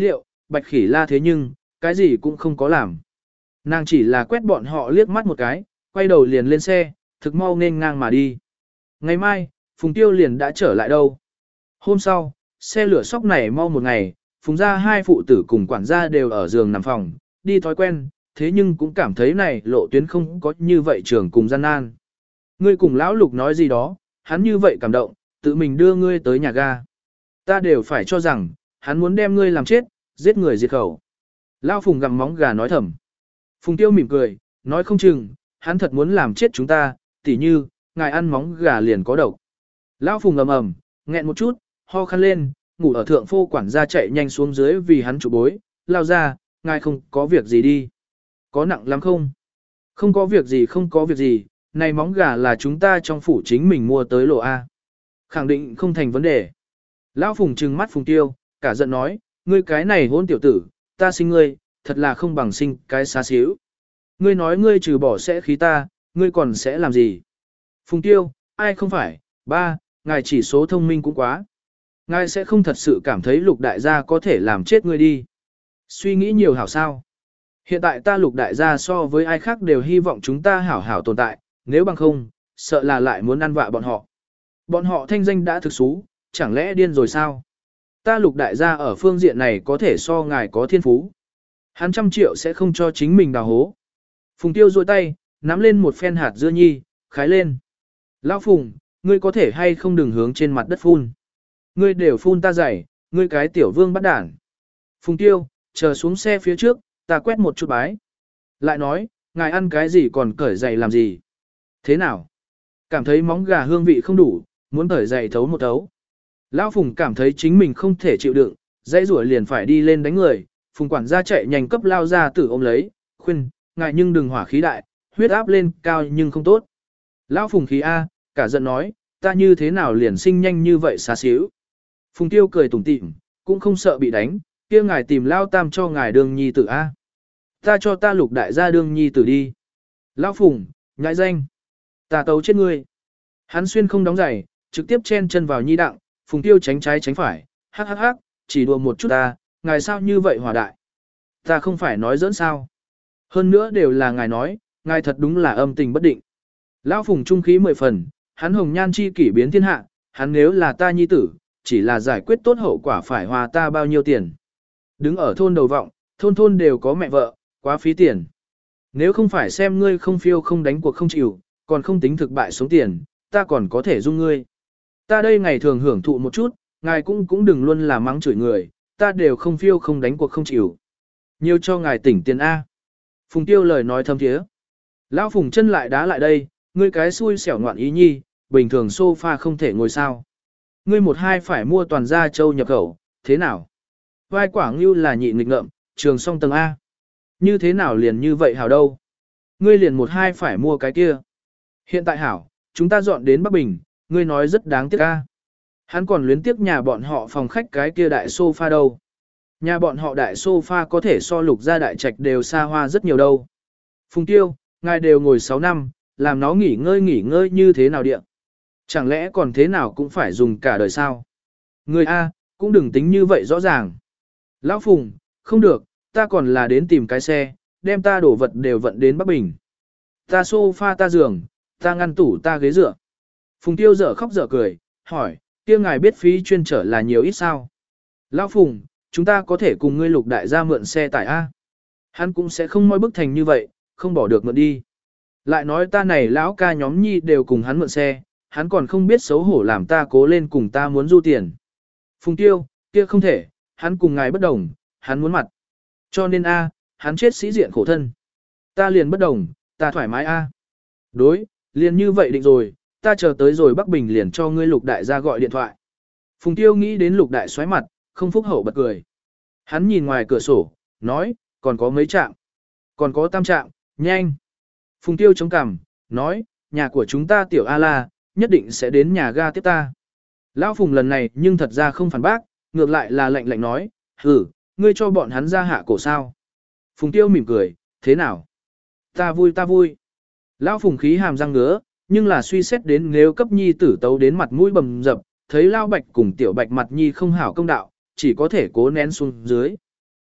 Bạch Khỉ La thế nhưng, cái gì cũng không có làm. Nàng chỉ là quét bọn họ liếc mắt một cái, quay đầu liền lên xe, thực mau nên ngang mà đi. Ngày mai, Phùng Tiêu liền đã trở lại đâu. Hôm sau, xe lửa sóc này mau một ngày, Phùng gia hai phụ tử cùng quản gia đều ở giường nằm phòng, đi thói quen, thế nhưng cũng cảm thấy này lộ tuyến không có như vậy trường cùng gian nan. Ngươi cùng lão Lục nói gì đó, hắn như vậy cảm động, tự mình đưa ngươi tới nhà ga. Ta đều phải cho rằng, hắn muốn đem ngươi làm chết, giết người diệt khẩu. Lão Phùng gặm móng gà nói thầm. Phùng Tiêu mỉm cười, nói không chừng, hắn thật muốn làm chết chúng ta, tỉ như, ngài ăn móng gà liền có độc. Lão Phùng ầm ầm, nghẹn một chút, ho khăn lên, ngủ ở thượng phô quản gia chạy nhanh xuống dưới vì hắn trụ bối, lao ra, ngài không có việc gì đi. Có nặng lắm không? Không có việc gì không có việc gì, này móng gà là chúng ta trong phủ chính mình mua tới lộ A. Khẳng định không thành vấn đề. Lão Phùng trừng mắt Phùng Tiêu, cả giận nói, ngươi cái này hôn tiểu tử, ta sinh ngươi, thật là không bằng sinh cái xa xíu. Ngươi nói ngươi trừ bỏ sẽ khí ta, ngươi còn sẽ làm gì? Phùng Tiêu, ai không phải, ba, ngài chỉ số thông minh cũng quá. Ngài sẽ không thật sự cảm thấy Lục đại gia có thể làm chết ngươi đi. Suy nghĩ nhiều hảo sao. Hiện tại ta Lục đại gia so với ai khác đều hy vọng chúng ta hảo hảo tồn tại, nếu bằng không, sợ là lại muốn ăn vạ bọn họ. Bọn họ thanh danh đã thực xú, chẳng lẽ điên rồi sao? Ta Lục đại gia ở phương diện này có thể so ngài có thiên phú. Hắn 100 triệu sẽ không cho chính mình đào hố. Phùng Tiêu duỗi tay, nắm lên một phen hạt dưa nhi, khái lên. Lão Phùng, ngươi có thể hay không đừng hướng trên mặt đất phun. Ngươi đều phun ta dày, ngươi cái tiểu vương bắt đản. Phùng Tiêu, chờ xuống xe phía trước, ta quét một chút bái. Lại nói, ngài ăn cái gì còn cởi giày làm gì? Thế nào? Cảm thấy móng gà hương vị không đủ, muốn cởi giày thấu một thấu. Lão Phùng cảm thấy chính mình không thể chịu đựng, dãy rủa liền phải đi lên đánh người. Phùng quản gia chạy nhanh cấp lao ra tử ôm lấy, khuyên, ngài nhưng đừng hỏa khí đại, huyết áp lên cao nhưng không tốt. Lão Phùng khí A, cả giận nói, ta như thế nào liền sinh nhanh như vậy xá xíu. Phùng Tiêu cười tủm tỉm, cũng không sợ bị đánh, kia ngài tìm Lao Tam cho ngài đương nhi tử A. Ta cho ta Lục đại gia đương nhi tử đi. Lão Phùng, nhãi danh. Ta tấu chết ngươi. Hắn xuyên không đóng giày, trực tiếp chen chân vào nhi đặng, Phùng Tiêu tránh trái tránh phải, hắc hắc hắc, chỉ đùa một chút ta, ngài sao như vậy hòa đại. Ta không phải nói giỡn sao. Hơn nữa đều là ngài nói, ngài thật đúng là âm tình bất định. Lão Phùng trung khí 10 phần, hắn hồng nhan chi kỷ biến thiên hạ, hắn nếu là ta nhi tử, chỉ là giải quyết tốt hậu quả phải hòa ta bao nhiêu tiền. Đứng ở thôn đầu vọng, thôn thôn đều có mẹ vợ, quá phí tiền. Nếu không phải xem ngươi không phiêu không đánh cuộc không chịu, còn không tính thực bại sống tiền, ta còn có thể dung ngươi. Ta đây ngày thường hưởng thụ một chút, ngài cũng đừng luôn là mắng chửi người, ta đều không phiêu không đánh cuộc không chịu. Nhiều cho ngài tỉnh tiền A. Phùng Tiêu lời nói thâm thiế. Lão Phùng chân lại đá lại đây, ngươi cái xui xẻo ngoạn ý nhi, bình thường sofa không thể ngồi sao. Ngươi một hai phải mua toàn gia châu nhập khẩu, thế nào? Vai quả ngưu là nhị nghịch ngợm, trường song tầng A. Như thế nào liền như vậy hảo đâu? Ngươi liền một hai phải mua cái kia. Hiện tại hảo, chúng ta dọn đến Bắc Bình, ngươi nói rất đáng tiếc A. Hắn còn luyến tiếc nhà bọn họ phòng khách cái kia đại sofa đâu. Nhà bọn họ đại sofa có thể so Lục gia đại trạch đều xa hoa rất nhiều đâu. Phùng Tiêu, ngài đều ngồi 6 năm, làm nó nghỉ ngơi như thế nào địa. Chẳng lẽ còn thế nào cũng phải dùng cả đời sao? Người A, cũng đừng tính như vậy rõ ràng. Lão Phùng, không được, ta còn là đến tìm cái xe, đem ta đổ vật đều vận đến Bắc Bình. Ta sofa ta giường, ta ngăn tủ ta ghế dựa. Phùng Tiêu dở khóc dở cười, hỏi, kia ngài biết phí chuyên trở là nhiều ít sao? Lão Phùng, chúng ta có thể cùng ngươi Lục đại gia mượn xe tải A. Hắn cũng sẽ không moi bức thành như vậy, không bỏ được mượn đi. Lại nói ta này lão ca nhóm nhi đều cùng hắn mượn xe, hắn còn không biết xấu hổ làm ta cố lên cùng ta muốn du tiền. Phùng Tiêu, kia không thể, hắn cùng ngài bất đồng, hắn muốn mặt. Cho nên A, hắn chết sĩ diện khổ thân. Ta liền bất đồng, ta thoải mái A. Đối, liền như vậy định rồi, ta chờ tới rồi Bắc Bình liền cho ngươi Lục đại gia gọi điện thoại. Phùng Tiêu nghĩ đến Lục đại xoáy mặt, không phúc hậu bật cười. Hắn nhìn ngoài cửa sổ, nói, còn có mấy trạm, còn có 3 trạm, nhanh. Phùng Tiêu chống cằm, nói, nhà của chúng ta tiểu A-la, nhất định sẽ đến nhà ga tiếp ta. Lão Phùng lần này nhưng thật ra không phản bác, ngược lại là lạnh lạnh nói, ngươi cho bọn hắn ra hạ cổ sao. Phùng Tiêu mỉm cười, thế nào? Ta vui ta vui. Lão Phùng khí hàm răng ngứa, nhưng là suy xét đến nếu cấp nhi tử tấu đến mặt mũi bầm dập, thấy Lao Bạch cùng tiểu Bạch mặt nhi không hảo công đạo, chỉ có thể cố nén xuống dưới.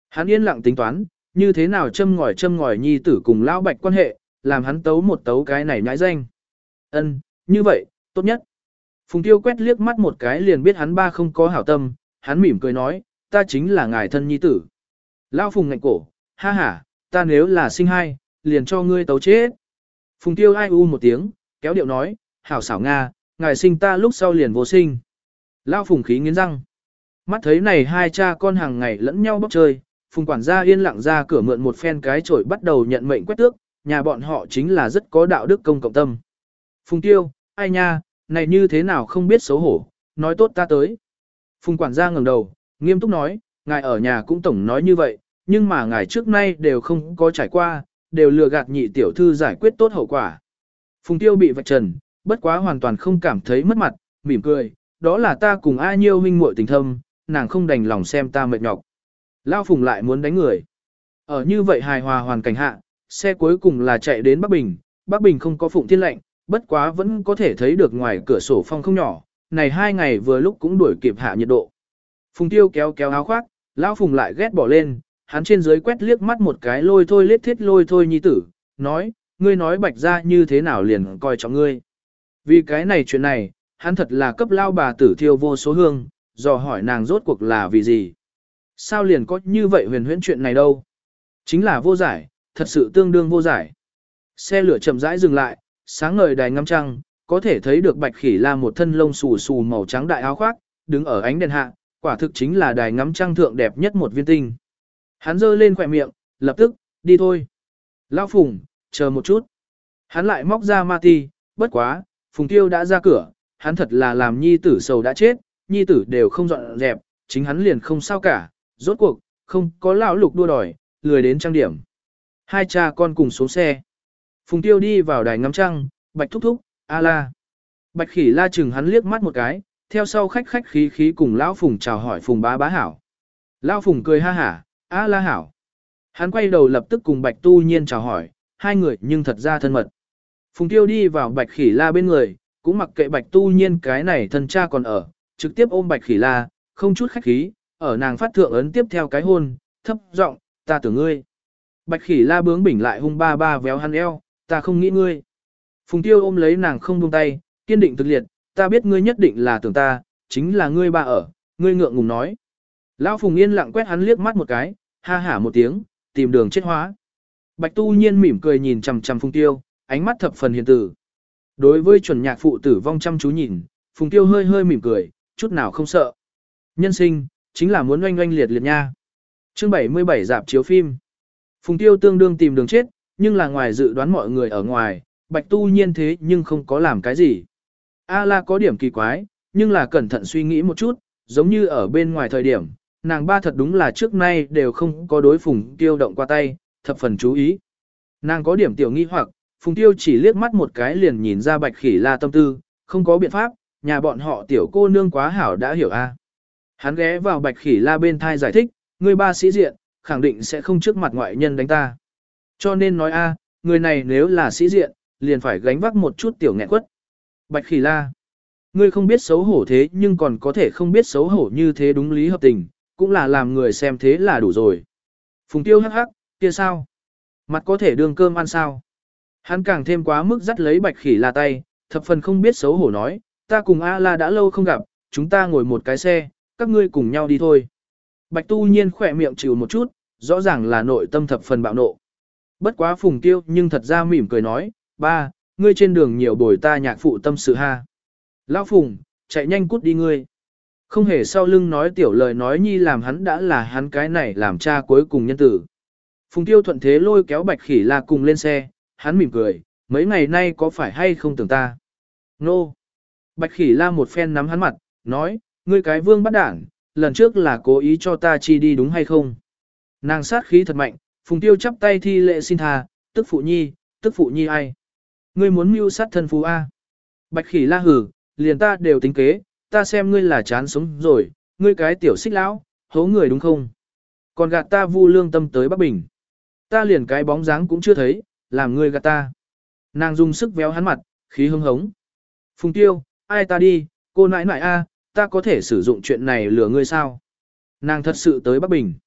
Hắn yên lặng tính toán, như thế nào châm ngòi nhi tử cùng lão Bạch quan hệ, làm hắn tấu một tấu cái này nhãi danh. Như vậy, tốt nhất. Phùng Tiêu quét liếc mắt một cái liền biết hắn ba không có hảo tâm, hắn mỉm cười nói, ta chính là ngài thân nhi tử. Lão Phùng ngạnh cổ, ha ha, ta nếu là sinh hai, liền cho ngươi tấu chết. Phùng Tiêu ai u một tiếng, kéo điệu nói, hảo xảo Nga, ngài sinh ta lúc sau liền vô sinh. Lão Phùng khí nghiến răng. Mắt thấy này hai cha con hàng ngày lẫn nhau bóc chơi, Phùng quản gia yên lặng ra cửa mượn một phen cái chổi bắt đầu nhận mệnh quét tước, nhà bọn họ chính là rất có đạo đức công cộng tâm. Phùng Tiêu, ai nha, này như thế nào không biết xấu hổ, nói tốt ta tới. Phùng quản gia ngẩng đầu, nghiêm túc nói, ngài ở nhà cũng tổng nói như vậy, nhưng mà ngài trước nay đều không có trải qua, đều lừa gạt nhị tiểu thư giải quyết tốt hậu quả. Phùng Tiêu bị vạch trần, bất quá hoàn toàn không cảm thấy mất mặt, mỉm cười, đó là ta cùng A Nhiêu huynh muội tình thâm, nàng không đành lòng xem ta mệt nhọc. Lao Phùng lại muốn đánh người. Ở như vậy hài hòa hoàn cảnh hạ, xe cuối cùng là chạy đến Bắc Bình. Bắc Bình không có phụng thiên lệnh, bất quá vẫn có thể thấy được ngoài cửa sổ phong không nhỏ. Này 2 ngày vừa lúc cũng đuổi kịp hạ nhiệt độ. Phùng Tiêu kéo kéo áo khoác, Lão Phùng lại ghét bỏ lên, hắn trên dưới quét liếc mắt một cái lôi thôi lết thiết lôi thôi nhi tử, nói, ngươi nói Bạch ra như thế nào liền coi trọng ngươi. Vì cái này chuyện này, hắn thật là cấp lao bà tử thiêu vô số hương, dò hỏi nàng rốt cuộc là vì gì. Sao liền có như vậy huyền huyễn chuyện này đâu? Chính là vô giải, thật sự tương đương vô giải. Xe lửa chậm rãi dừng lại, sáng ngời đài ngắm trăng, có thể thấy được Bạch Khỉ La một thân lông xù xù màu trắng đại áo khoác, đứng ở ánh đèn hạ, quả thực chính là đài ngắm trăng thượng đẹp nhất một viên tinh. Hắn giơ lên khỏe miệng, lập tức, đi thôi. Lão Phùng, chờ một chút. Hắn lại móc ra ma ti, bất quá, Phùng Tiêu đã ra cửa, hắn thật là làm nhi tử sầu đã chết, nhi tử đều không dọn dẹp, chính hắn liền không sao cả, rốt cuộc, không có lão lục đua đòi, lười đến trang điểm. Hai cha con cùng xuống xe. Phùng Tiêu đi vào đài ngắm trăng, Bạch thúc thúc, a la. Bạch Khỉ La chừng hắn liếc mắt một cái, theo sau khách khách khí khí cùng lão Phùng chào hỏi Phùng bá bá hảo. Lão Phùng cười ha hả, a la hảo. Hắn quay đầu lập tức cùng Bạch Tu Nhiên chào hỏi, hai người nhưng thật ra thân mật. Phùng Tiêu đi vào Bạch Khỉ La bên người, cũng mặc kệ Bạch Tu Nhiên cái này thân cha còn ở, trực tiếp ôm Bạch Khỉ La, không chút khách khí, ở nàng phát thượng ấn tiếp theo cái hôn, thấp giọng, ta tưởng ngươi. Bạch Khỉ La bướng bỉnh lại hung ba ba véo hắn eo, ta không nghĩ ngươi. Phùng Tiêu ôm lấy nàng không buông tay, kiên định thực liệt, ta biết ngươi nhất định là tưởng ta, chính là ngươi ba ở, ngươi ngượng ngùng nói. Lão Phùng yên lặng quét hắn liếc mắt một cái, ha hả một tiếng, tìm đường chết hóa. Bạch Tu Nhiên mỉm cười nhìn chằm chằm Phùng Tiêu, ánh mắt thập phần hiền từ. Đối với chuẩn nhạc phụ tử vong chăm chú nhìn, Phùng Tiêu hơi hơi mỉm cười, chút nào không sợ. Nhân sinh, chính là muốn oanh oanh liệt liệt nha. Chương 77 dạp chiếu phim. Phùng Tiêu tương đương tìm đường chết, nhưng là ngoài dự đoán mọi người ở ngoài, Bạch Tu Nhiên thế nhưng không có làm cái gì. A La có điểm kỳ quái, nhưng là cẩn thận suy nghĩ một chút, giống như ở bên ngoài thời điểm, nàng ba thật đúng là trước nay đều không có đối Phùng Tiêu động qua tay, thập phần chú ý. Nàng có điểm tiểu nghi hoặc, Phùng Tiêu chỉ liếc mắt một cái liền nhìn ra Bạch Khỉ La tâm tư, không có biện pháp, nhà bọn họ tiểu cô nương quá hảo đã hiểu a. Hắn ghé vào Bạch Khỉ La bên thai giải thích, người ba sĩ diện, khẳng định sẽ không trước mặt ngoại nhân đánh ta. Cho nên nói a, người này nếu là sĩ diện, liền phải gánh vác một chút tiểu nghẹn quất. Bạch Khỉ La, ngươi không biết xấu hổ thế nhưng còn có thể không biết xấu hổ như thế đúng lý hợp tình, cũng là làm người xem thế là đủ rồi. Phùng Tiêu hắc hắc, kia sao? Mặt có thể đương cơm ăn sao? Hắn càng thêm quá mức dắt lấy Bạch Khỉ La tay, thập phần không biết xấu hổ nói, ta cùng A La đã lâu không gặp, chúng ta ngồi một cái xe, các ngươi cùng nhau đi thôi. Bạch Tu Nhiên khỏe miệng chịu một chút, rõ ràng là nội tâm thập phần bạo nộ. Bất quá Phùng Tiêu nhưng thật ra mỉm cười nói, ba, ngươi trên đường nhiều bồi ta nhạc phụ tâm sự ha. Lão Phùng, chạy nhanh cút đi ngươi. Không hề sau lưng nói tiểu lời nói nhi làm hắn đã là hắn cái này làm cha cuối cùng nhân tử. Phùng Tiêu thuận thế lôi kéo Bạch Khỉ La cùng lên xe, hắn mỉm cười, mấy ngày nay có phải hay không tưởng ta? Nô. Bạch Khỉ La một phen nắm hắn mặt, nói, ngươi cái vương bắt đảng, lần trước là cố ý cho ta chi đi đúng hay không? Nàng sát khí thật mạnh, Phùng Tiêu chắp tay thi lệ xin tha, tức phụ nhi ai? Ngươi muốn mưu sát thân phú A. Bạch Khỉ La hử, liền ta đều tính kế, ta xem ngươi là chán sống rồi, ngươi cái tiểu xích lão, hố người đúng không? Còn gạt ta vu lương tâm tới Bắc Bình. Ta liền cái bóng dáng cũng chưa thấy, làm ngươi gạt ta. Nàng dùng sức véo hắn mặt, khí hưng hống. Phùng Tiêu, ai ta đi, cô nãi nãi a, ta có thể sử dụng chuyện này lừa ngươi sao? Nàng thật sự tới Bắc Bình.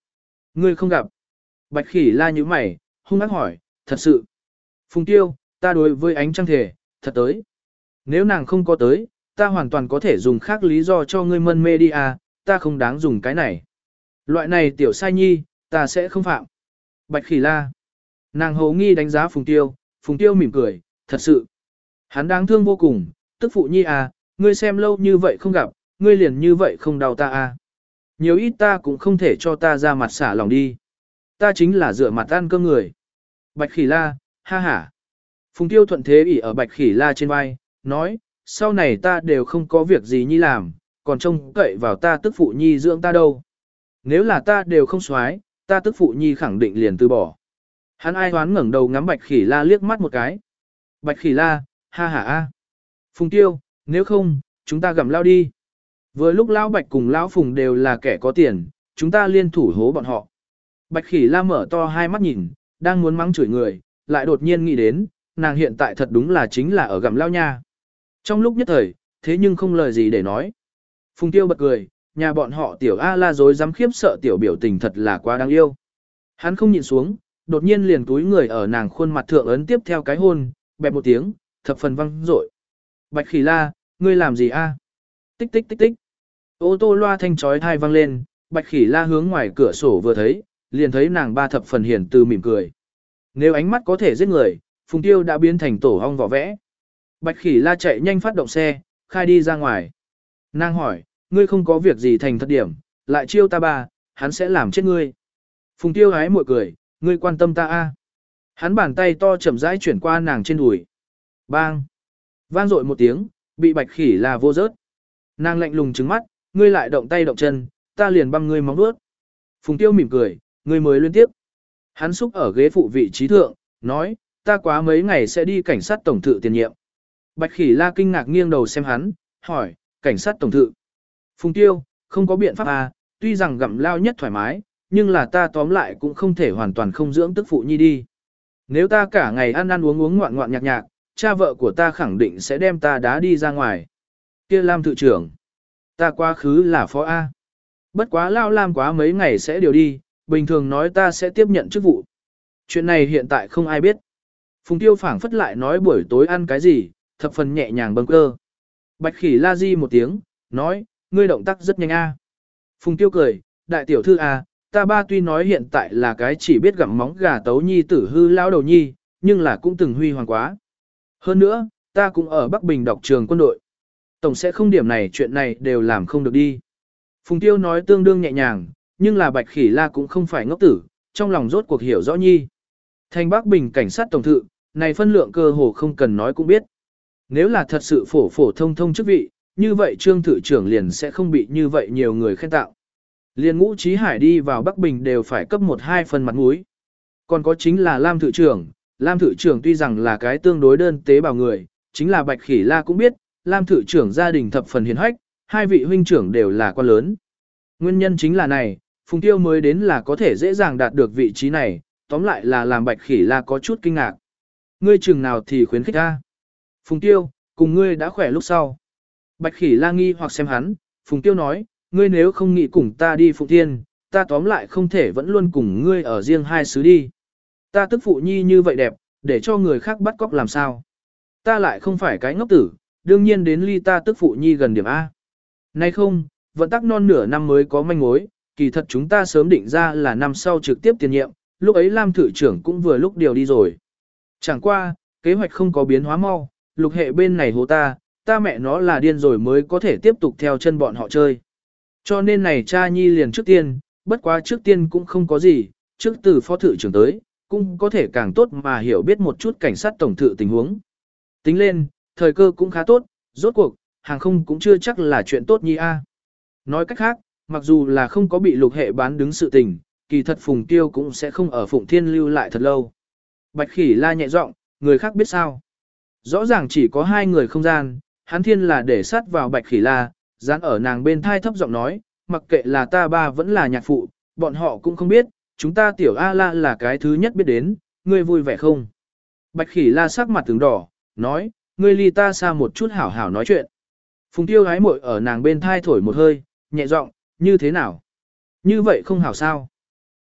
Ngươi không gặp. Bạch khỉ la như mày, hung ác hỏi, thật sự. Phùng Tiêu, ta đối với ánh trăng thể, thật tới. Nếu nàng không có tới, ta hoàn toàn có thể dùng khác lý do cho ngươi mân mê đi à, ta không đáng dùng cái này. Loại này tiểu sai nhi, ta sẽ không phạm. Bạch khỉ la. Nàng hầu nghi đánh giá Phùng Tiêu mỉm cười, thật sự. Hắn đáng thương vô cùng, tức phụ nhi à, ngươi xem lâu như vậy không gặp, ngươi liền như vậy không đau ta à. Nhiều ít ta cũng không thể cho ta ra mặt xả lòng đi. Ta chính là dựa mặt ăn cơm người. Bạch khỉ la, ha ha. Phùng Tiêu thuận thế ỉ ở bạch khỉ la trên vai, nói, sau này ta đều không có việc gì nhi làm, còn trông cậy vào ta tức phụ nhi dưỡng ta đâu. Nếu là ta đều không xoái, ta tức phụ nhi khẳng định liền từ bỏ. Hắn ai hoán ngẩng đầu ngắm bạch khỉ la liếc mắt một cái. Bạch khỉ la, ha ha a. Phùng Tiêu, nếu không, chúng ta gặm lao đi. Vừa lúc lão bạch cùng lão phùng đều là kẻ có tiền, chúng ta liên thủ hố bọn họ. Bạch khỉ la mở to hai mắt nhìn, đang muốn mắng chửi người, lại đột nhiên nghĩ đến, nàng hiện tại thật đúng là chính là ở gặm lao nha. Trong lúc nhất thời, thế nhưng không lời gì để nói. Phùng Tiêu bật cười, nhà bọn họ tiểu A la dối dám khiếp sợ tiểu biểu tình thật là quá đáng yêu. Hắn không nhịn xuống, đột nhiên liền túi người ở nàng khuôn mặt thượng ấn tiếp theo cái hôn, bẹp một tiếng, thập phần văng rội. Bạch khỉ la, ngươi làm gì a? Tích tích tích tích. Ô tô loa thanh chói thai vang lên, bạch khỉ la hướng ngoài cửa sổ vừa thấy, liền thấy nàng ba thập phần hiển từ mỉm cười. Nếu ánh mắt có thể giết người, Phùng Tiêu đã biến thành tổ hong vỏ vẽ. Bạch khỉ la chạy nhanh phát động xe, khai đi ra ngoài. Nàng hỏi, ngươi không có việc gì thành thật điểm, lại chiêu ta ba, hắn sẽ làm chết ngươi. Phùng Tiêu hái mội cười, ngươi quan tâm ta a? Hắn bàn tay to chậm rãi chuyển qua nàng trên đùi. Bang! Vang dội một tiếng, bị bạch khỉ la vô rớt. Nàng lạnh lùng trừng mắt, ngươi lại động tay động chân, ta liền băm ngươi móng vuốt. Phùng Tiêu mỉm cười, ngươi mới liên tiếp. Hắn xúc ở ghế phụ vị trí thượng, nói, ta quá mấy ngày sẽ đi cảnh sát tổng thự tiền nhiệm. Bạch khỉ la kinh ngạc nghiêng đầu xem hắn, hỏi, cảnh sát tổng thự. Phùng Tiêu, không có biện pháp à, tuy rằng gặm lao nhất thoải mái, nhưng là ta tóm lại cũng không thể hoàn toàn không dưỡng tức phụ nhi đi. Nếu ta cả ngày ăn ăn uống uống ngoạn ngoạn nhạc nhạc, cha vợ của ta khẳng định sẽ đem ta đá đi ra ngoài. Kia Lam thự trưởng, ta quá khứ là phó A. Bất quá lao Lam quá mấy ngày sẽ điều đi, bình thường nói ta sẽ tiếp nhận chức vụ. Chuyện này hiện tại không ai biết. Phùng Tiêu phảng phất lại nói buổi tối ăn cái gì, thập phần nhẹ nhàng bâng cơ. Bạch khỉ la di một tiếng, nói, ngươi động tác rất nhanh A. Phùng Tiêu cười, đại tiểu thư A, ta ba tuy nói hiện tại là cái chỉ biết gặm móng gà tấu nhi tử hư lao đầu nhi, nhưng là cũng từng huy hoàng quá. Hơn nữa, ta cũng ở Bắc Bình đọc trường quân đội. Tổng sẽ không điểm này chuyện này đều làm không được đi. Phùng Tiêu nói tương đương nhẹ nhàng, nhưng là Bạch khỉ la cũng không phải ngốc tử, trong lòng rốt cuộc hiểu rõ nhi. Thành Bắc Bình cảnh sát tổng thự, này phân lượng cơ hồ không cần nói cũng biết. Nếu là thật sự phổ phổ thông thông chức vị, như vậy trương thự trưởng liền sẽ không bị như vậy nhiều người khen tạo. Liên Ngũ Chí Hải đi vào Bắc Bình đều phải cấp 1-2 phần mặt mũi. Còn có chính là Lam thự trưởng, Lam thự trưởng tuy rằng là cái tương đối đơn tế bào người, chính là Bạch khỉ la cũng biết, Lam thự trưởng gia đình thập phần hiền hách, hai vị huynh trưởng đều là quan lớn. Nguyên nhân chính là này, Phùng Tiêu mới đến là có thể dễ dàng đạt được vị trí này, tóm lại là làm Bạch khỉ la có chút kinh ngạc. Ngươi chừng nào thì khuyến khích ta. Phùng Tiêu, cùng ngươi đã khỏe lúc sau. Bạch khỉ la nghi hoặc xem hắn, Phùng Tiêu nói, ngươi nếu không nghĩ cùng ta đi Phụng Thiên, ta tóm lại không thể vẫn luôn cùng ngươi ở riêng hai xứ đi. Ta tức phụ nhi như vậy đẹp, để cho người khác bắt cóc làm sao. Ta lại không phải cái ngốc tử, đương nhiên đến ly ta tức phụ nhi gần điểm A. Nay không, vận tắc non nửa năm mới có manh mối, kỳ thật chúng ta sớm định ra là năm sau trực tiếp tiền nhiệm, lúc ấy Lam thự trưởng cũng vừa lúc điều đi rồi. Chẳng qua, kế hoạch không có biến hóa mau, lục hệ bên này hố ta mẹ nó là điên rồi mới có thể tiếp tục theo chân bọn họ chơi. Cho nên này cha nhi liền trước tiên, bất quá trước tiên cũng không có gì, trước từ phó thự trưởng tới, cũng có thể càng tốt mà hiểu biết một chút cảnh sát tổng thự tình huống. Tính lên, thời cơ cũng khá tốt, rốt cuộc, hàng không cũng chưa chắc là chuyện tốt nhi a. Nói cách khác, mặc dù là không có bị lục hệ bán đứng sự tình, kỳ thật Phùng Tiêu cũng sẽ không ở Phụng Thiên lưu lại thật lâu. Bạch khỉ la nhẹ giọng, người khác biết sao. Rõ ràng chỉ có hai người không gian, hắn thiên là để sát vào Bạch khỉ la, dán ở nàng bên thai thấp giọng nói, mặc kệ là ta ba vẫn là nhạc phụ, bọn họ cũng không biết, chúng ta tiểu A-la là cái thứ nhất biết đến, ngươi vui vẻ không? Bạch khỉ la sắc mặt tướng đỏ, nói, ngươi ly ta xa một chút hảo hảo nói chuyện. Phùng Tiêu hái muội ở nàng bên thai thổi một hơi, nhẹ giọng, như thế nào? Như vậy không hảo sao?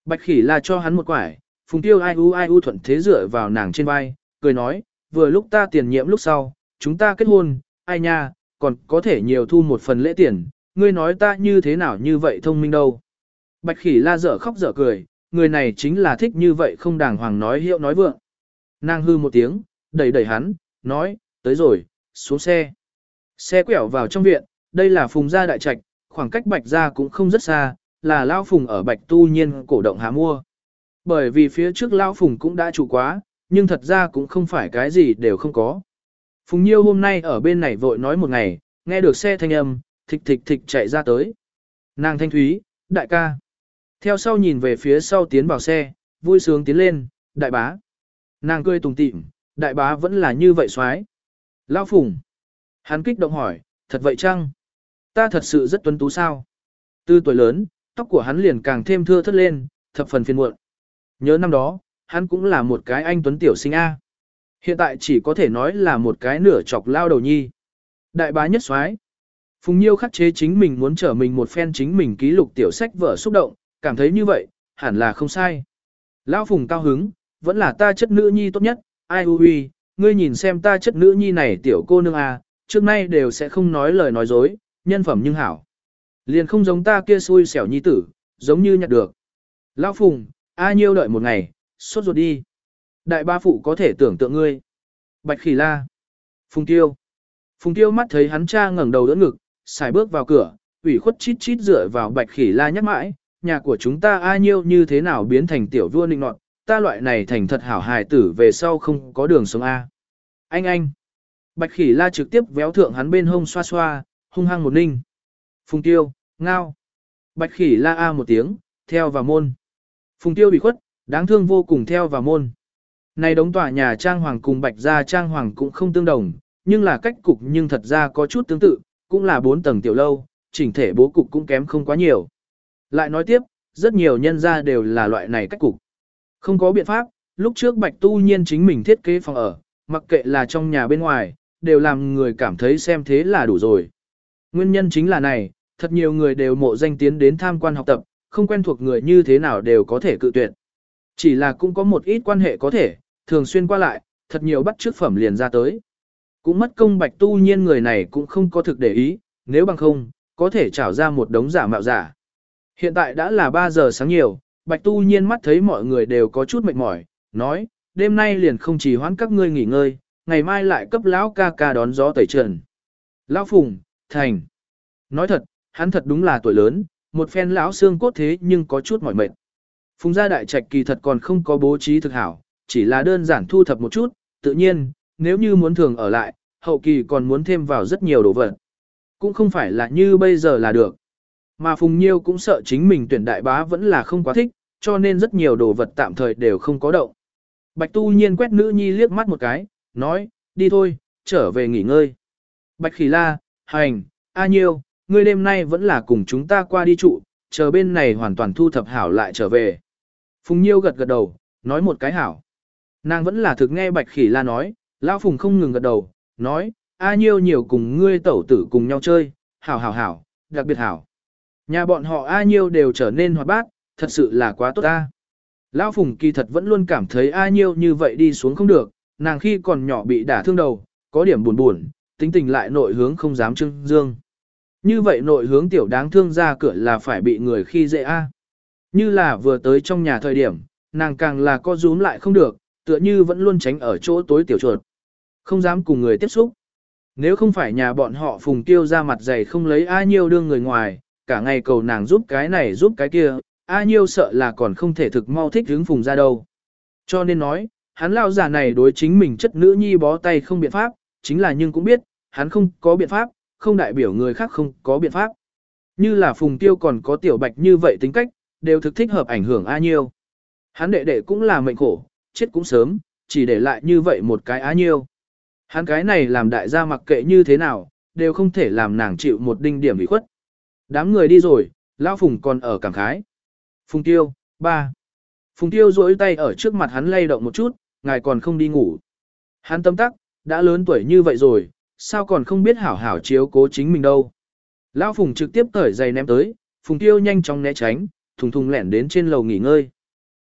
Bạch Khỉ là cho hắn một quải, Phùng Tiêu ai u thuận thế dựa vào nàng trên vai, cười nói, vừa lúc ta tiền nhiệm lúc sau, chúng ta kết hôn, ai nha, còn có thể nhiều thu một phần lễ tiền, ngươi nói ta như thế nào như vậy thông minh đâu. Bạch Khỉ la dở khóc dở cười, người này chính là thích như vậy không đàng hoàng nói hiệu nói vượng. Nàng hư một tiếng, đẩy đẩy hắn, nói, tới rồi, xuống xe. Xe quẹo vào trong viện, đây là Phùng gia đại trạch, khoảng cách Bạch gia cũng không rất xa, là Lão Phùng ở Bạch Tu Nhiên cổ động hạ mua. Bởi vì phía trước Lão Phùng cũng đã trụ quá, nhưng thật ra cũng không phải cái gì đều không có. Phùng Nhiêu hôm nay ở bên này vội nói một ngày, nghe được xe thanh âm, thịch thịch thịch chạy ra tới. Nàng thanh thúy, đại ca. Theo sau nhìn về phía sau tiến vào xe, vui sướng tiến lên, đại bá. Nàng cười tủm tỉm, đại bá vẫn là như vậy xoái. Lão Phùng. Hắn kích động hỏi, thật vậy chăng? Ta thật sự rất tuấn tú sao? Từ tuổi lớn, tóc của hắn liền càng thêm thưa thớt lên, thập phần phiền muộn. Nhớ năm đó, hắn cũng là một cái anh tuấn tiểu sinh A. Hiện tại chỉ có thể nói là một cái nửa chọc lao đầu nhi. Đại bá nhất soái. Phùng Nhiêu khắc chế chính mình muốn trở mình một phen chính mình ký lục tiểu sách vở xúc động, cảm thấy như vậy, hẳn là không sai. Lão Phùng cao hứng, vẫn là ta chất nữ nhi tốt nhất, ai ui, ngươi nhìn xem ta chất nữ nhi này tiểu cô nương A, trước nay đều sẽ không nói lời nói dối, nhân phẩm nhưng hảo. Liền không giống ta kia xui xẻo nhi tử, giống như nhặt được. Lão Phùng, A Nhiêu đợi một ngày, sốt ruột đi. Đại ba phụ có thể tưởng tượng ngươi. Bạch Khỉ la. Phùng Tiêu. Phùng Tiêu mắt thấy hắn cha ngẩng đầu đỡ ngực, xài bước vào cửa, ủy khuất chít chít dựa vào Bạch Khỉ la nhắc mãi, nhà của chúng ta A Nhiêu như thế nào biến thành tiểu vua nịnh nọt, ta loại này thành thật hảo hài tử về sau không có đường sống A. Anh. Bạch Khỉ la trực tiếp véo thượng hắn bên hông xoa xoa, hung hăng một ninh. Phùng Tiêu, ngao. Bạch Khỉ la a một tiếng, theo vào môn. Phùng Tiêu bị khuất, đáng thương vô cùng theo vào môn. Này đống tòa nhà trang hoàng cùng Bạch gia trang hoàng cũng không tương đồng, nhưng là cách cục nhưng thật ra có chút tương tự, cũng là 4 tầng tiểu lâu, chỉnh thể bố cục cũng kém không quá nhiều. Lại nói tiếp, rất nhiều nhân gia đều là loại này cách cục. Không có biện pháp, lúc trước Bạch Tu Nhiên chính mình thiết kế phòng ở, mặc kệ là trong nhà bên ngoài, đều làm người cảm thấy xem thế là đủ rồi. Nguyên nhân chính là này, thật nhiều người đều mộ danh tiến đến tham quan học tập, không quen thuộc người như thế nào đều có thể cự tuyệt. Chỉ là cũng có một ít quan hệ có thể, thường xuyên qua lại, thật nhiều bắt chước phẩm liền ra tới. Cũng mất công Bạch Tu Nhiên người này cũng không có thực để ý, nếu bằng không, có thể trảo ra một đống giả mạo giả. Hiện tại đã là 3 giờ sáng nhiều, Bạch Tu Nhiên mắt thấy mọi người đều có chút mệt mỏi, nói, đêm nay liền không chỉ hoãn các ngươi nghỉ ngơi, ngày mai lại cấp lão ca ca đón gió tẩy trần. Lão Phùng, thành. Nói thật, hắn thật đúng là tuổi lớn, một phen lão xương cốt thế nhưng có chút mỏi mệt. Phùng gia đại trạch kỳ thật còn không có bố trí thực hảo, chỉ là đơn giản thu thập một chút, tự nhiên, nếu như muốn thường ở lại, hậu kỳ còn muốn thêm vào rất nhiều đồ vật. Cũng không phải là như bây giờ là được. Mà Phùng Nhiêu cũng sợ chính mình tuyển đại bá vẫn là không quá thích, cho nên rất nhiều đồ vật tạm thời đều không có động. Bạch Tu Nhiên quét nữ nhi liếc mắt một cái, nói, đi thôi, trở về nghỉ ngơi. Bạch Khỉ la, hành, A Nhiêu, ngươi đêm nay vẫn là cùng chúng ta qua đi trụ, chờ bên này hoàn toàn thu thập hảo lại trở về. Phùng Nhiêu gật gật đầu, nói một cái hảo. Nàng vẫn là thực nghe Bạch Khỉ la nói, Lão Phùng không ngừng gật đầu, nói, A Nhiêu nhiều cùng ngươi tẩu tử cùng nhau chơi, hảo, đặc biệt hảo. Nhà bọn họ A Nhiêu đều trở nên hoạt bát, thật sự là quá tốt ta. Lão Phùng kỳ thật vẫn luôn cảm thấy A Nhiêu như vậy đi xuống không được, nàng khi còn nhỏ bị đả thương đầu, có điểm buồn, tính tình lại nội hướng không dám trưng dương. Như vậy nội hướng tiểu đáng thương ra cửa là phải bị người khi dễ A. Như là vừa tới trong nhà thời điểm, nàng càng là co rúm lại không được, tựa như vẫn luôn tránh ở chỗ tối tiểu chuột. Không dám cùng người tiếp xúc. Nếu không phải nhà bọn họ Phùng Tiêu ra mặt dày không lấy A Nhiêu đương người ngoài, cả ngày cầu nàng giúp cái này giúp cái kia, A Nhiêu sợ là còn không thể thực mau thích hướng Phùng ra đâu. Cho nên nói, hắn lao già này đối chính mình chất nữ nhi bó tay không biện pháp, chính là nhưng cũng biết, hắn không có biện pháp, không đại biểu người khác không có biện pháp. Như là Phùng Tiêu còn có Tiểu Bạch như vậy tính cách, đều thực thích hợp ảnh hưởng A Nhiêu. Hắn đệ đệ cũng là mệnh khổ, chết cũng sớm, chỉ để lại như vậy một cái A Nhiêu. Hắn cái này làm đại gia mặc kệ như thế nào, đều không thể làm nàng chịu một đinh điểm ủy khuất. Đám người đi rồi, Lão Phùng còn ở cảm khái. Phùng Tiêu, ba. Phùng Tiêu duỗi tay ở trước mặt hắn lay động một chút, ngài còn không đi ngủ. Hắn tâm tắc, đã lớn tuổi như vậy rồi, sao còn không biết hảo hảo chiếu cố chính mình đâu. Lão Phùng trực tiếp cởi giày ném tới, Phùng Tiêu nhanh chóng né tránh, thùng thùng lẻn đến trên lầu nghỉ ngơi.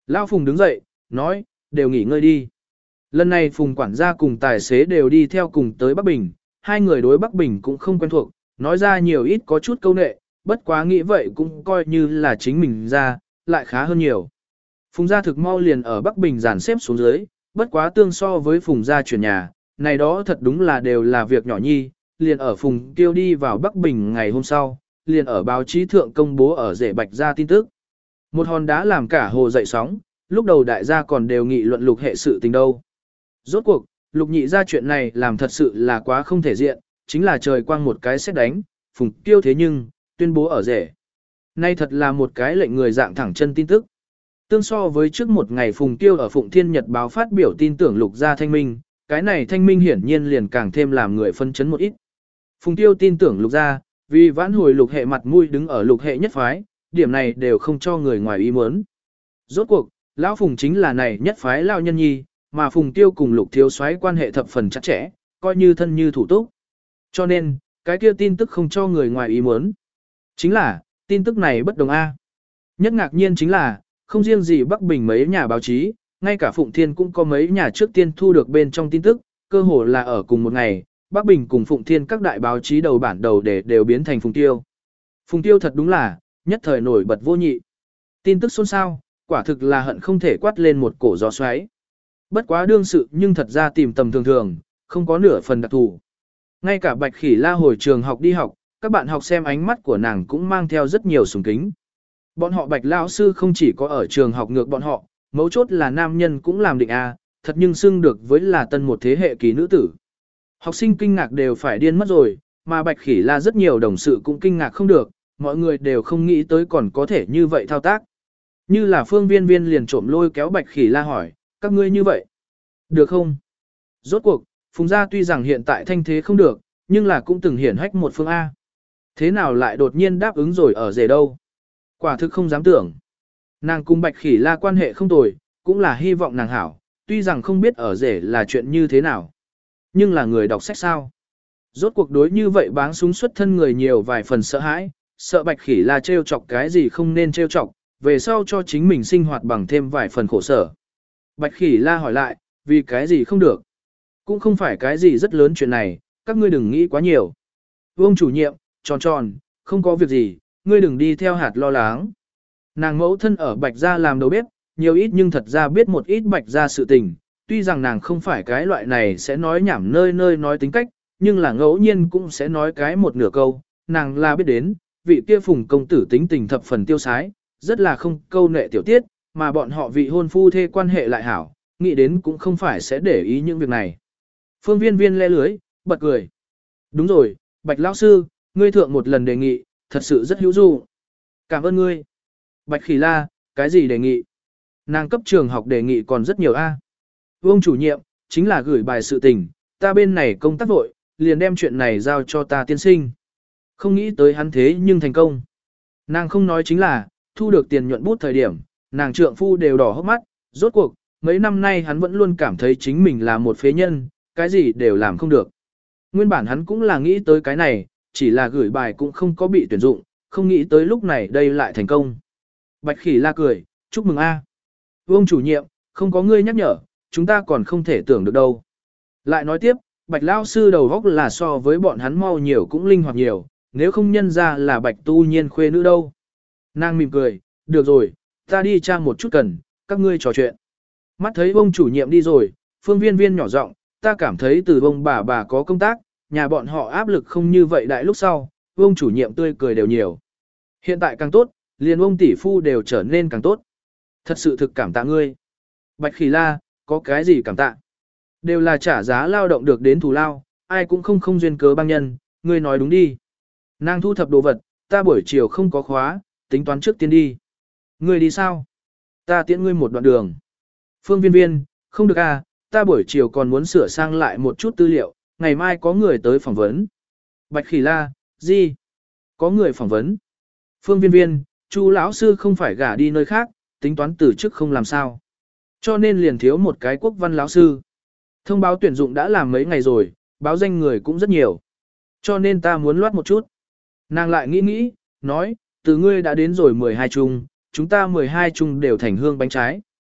Lão Phùng đứng dậy, nói, đều nghỉ ngơi đi. Lần này Phùng quản gia cùng tài xế đều đi theo cùng tới Bắc Bình, hai người đối Bắc Bình cũng không quen thuộc, nói ra nhiều ít có chút câu nệ, bất quá nghĩ vậy cũng coi như là chính mình ra, lại khá hơn nhiều. Phùng gia thực mau liền ở Bắc Bình dàn xếp xuống dưới, bất quá tương so với Phùng gia chuyển nhà, này đó thật đúng là đều là việc nhỏ nhi, liền ở Phùng Tiêu đi vào Bắc Bình ngày hôm sau, liền ở báo chí thượng công bố ở rể Bạch gia tin tức. Một hòn đá làm cả hồ dậy sóng, lúc đầu đại gia còn đều nghị luận Lục hệ sự tình đâu. Rốt cuộc, Lục nhị gia chuyện này làm thật sự là quá không thể diện, chính là trời quang một cái xét đánh, Phùng Tiêu thế nhưng, tuyên bố ở rể. Nay thật là một cái lệnh người dạng thẳng chân tin tức. Tương so với trước một ngày Phùng Tiêu ở Phụng Thiên Nhật báo phát biểu tin tưởng Lục gia thanh minh, cái này thanh minh hiển nhiên liền càng thêm làm người phân chấn một ít. Phùng Tiêu tin tưởng Lục gia, vì vãn hồi Lục hệ mặt mũi đứng ở Lục hệ nhất phái, điểm này đều không cho người ngoài ý muốn. Rốt cuộc, lão Phùng chính là này nhất phái lão nhân nhi, mà Phùng Tiêu cùng Lục thiếu soái quan hệ thập phần chặt chẽ, coi như thân như thủ túc. Cho nên, cái kia tin tức không cho người ngoài ý muốn. Chính là, tin tức này bất đồng a. Nhất ngạc nhiên chính là, không riêng gì Bắc Bình mấy nhà báo chí, ngay cả Phụng Thiên cũng có mấy nhà trước tiên thu được bên trong tin tức, cơ hồ là ở cùng một ngày, Bắc Bình cùng Phụng Thiên các đại báo chí đầu bản đầu để đều biến thành Phùng Tiêu. Phùng Tiêu thật đúng là, nhất thời nổi bật vô nhị. Tin tức xôn xao, quả thực là hận không thể quát lên một cổ gió xoáy. Bất quá đương sự nhưng thật ra tìm tầm thường thường, không có nửa phần đặc thù. Ngay cả Bạch Khỉ La hồi trường học đi học, các bạn học xem ánh mắt của nàng cũng mang theo rất nhiều sùng kính. Bọn họ Bạch lão sư không chỉ có ở trường học ngược bọn họ, mấu chốt là nam nhân cũng làm định A, thật nhưng xưng được với là tân một thế hệ kỳ nữ tử. Học sinh kinh ngạc đều phải điên mất rồi, mà Bạch Khỉ La rất nhiều đồng sự cũng kinh ngạc không được, mọi người đều không nghĩ tới còn có thể như vậy thao tác. Như là Phương Viên Viên liền trộm lôi kéo Bạch Khỉ La hỏi, các ngươi như vậy, được không? Rốt cuộc, Phùng gia tuy rằng hiện tại thanh thế không được, nhưng là cũng từng hiển hách một phương A. Thế nào lại đột nhiên đáp ứng rồi ở rể đâu? Quả thực không dám tưởng. Nàng cùng Bạch Khỉ La quan hệ không tồi, cũng là hy vọng nàng hảo, tuy rằng không biết ở rể là chuyện như thế nào. Nhưng là người đọc sách sao? Rốt cuộc đối như vậy báng súng xuất thân người nhiều vài phần sợ hãi, sợ Bạch Khỉ La trêu chọc cái gì không nên trêu chọc, về sau cho chính mình sinh hoạt bằng thêm vài phần khổ sở. Bạch Khỉ La hỏi lại, vì cái gì không được? Cũng không phải cái gì rất lớn chuyện này, các ngươi đừng nghĩ quá nhiều. Vương chủ nhiệm, tròn tròn, không có việc gì, ngươi đừng đi theo hạt lo lắng. Nàng mẫu thân ở Bạch gia làm đầu bếp, nhiều ít nhưng thật ra biết một ít Bạch gia sự tình, tuy rằng nàng không phải cái loại này sẽ nói nhảm nơi nơi nói tính cách, nhưng là ngẫu nhiên cũng sẽ nói cái một nửa câu, nàng là biết đến, vị kia Phùng công tử tính tình thập phần tiêu sái, rất là không câu nệ tiểu tiết, mà bọn họ vị hôn phu thê quan hệ lại hảo, nghĩ đến cũng không phải sẽ để ý những việc này. Phương Viên Viên le lưới, bật cười. Đúng rồi, Bạch lão sư, ngươi thượng một lần đề nghị, thật sự rất hữu dụng. Cảm ơn ngươi. Bạch Khỉ La, cái gì đề nghị? Nàng cấp trường học đề nghị còn rất nhiều a. Vương chủ nhiệm, chính là gửi bài sự tình, ta bên này công tác vội, liền đem chuyện này giao cho ta tiên sinh. Không nghĩ tới hắn thế nhưng thành công. Nàng không nói chính là, thu được tiền nhuận bút thời điểm, nàng trượng phu đều đỏ hốc mắt, rốt cuộc, mấy năm nay hắn vẫn luôn cảm thấy chính mình là một phế nhân, cái gì đều làm không được. Nguyên bản hắn cũng là nghĩ tới cái này, chỉ là gửi bài cũng không có bị tuyển dụng, không nghĩ tới lúc này đây lại thành công. Bạch Khỉ La cười, chúc mừng a. Vương chủ nhiệm, không có ngươi nhắc nhở, chúng ta còn không thể tưởng được đâu. Lại nói tiếp, Bạch Lao sư đầu góc là so với bọn hắn mau nhiều cũng linh hoạt nhiều, nếu không nhân ra là Bạch tu nhiên khuê nữ đâu. Nàng mỉm cười, được rồi, ta đi tra một chút cần, các ngươi trò chuyện. Mắt thấy ông chủ nhiệm đi rồi, Phương Viên Viên nhỏ giọng, ta cảm thấy từ ông bà có công tác, nhà bọn họ áp lực không như vậy đại lúc sau, ông chủ nhiệm tươi cười đều nhiều. Hiện tại càng tốt, liền ông tỷ phu đều trở nên càng tốt. Thật sự thực cảm tạ ngươi. Bạch Khỉ La, có cái gì cảm tạ? Đều là trả giá lao động được đến thù lao, ai cũng không duyên cớ băng nhân, ngươi nói đúng đi. Nàng thu thập đồ vật, ta buổi chiều không có khóa, tính toán trước tiên đi. Ngươi đi sao? Ta tiễn ngươi một đoạn đường. Phương Viên Viên, không được à, ta buổi chiều còn muốn sửa sang lại một chút tư liệu, ngày mai có người tới phỏng vấn. Bạch Khỉ La, gì? Có người phỏng vấn. Phương Viên Viên, Chu lão sư không phải gả đi nơi khác, tính toán từ chức không làm sao. Cho nên liền thiếu một cái quốc văn lão sư. Thông báo tuyển dụng đã làm mấy ngày rồi, báo danh người cũng rất nhiều. Cho nên ta muốn loát một chút. Nàng lại nghĩ, nói, từ ngươi đã đến rồi 12 chung, chúng ta 12 chung đều thành hương bánh trái.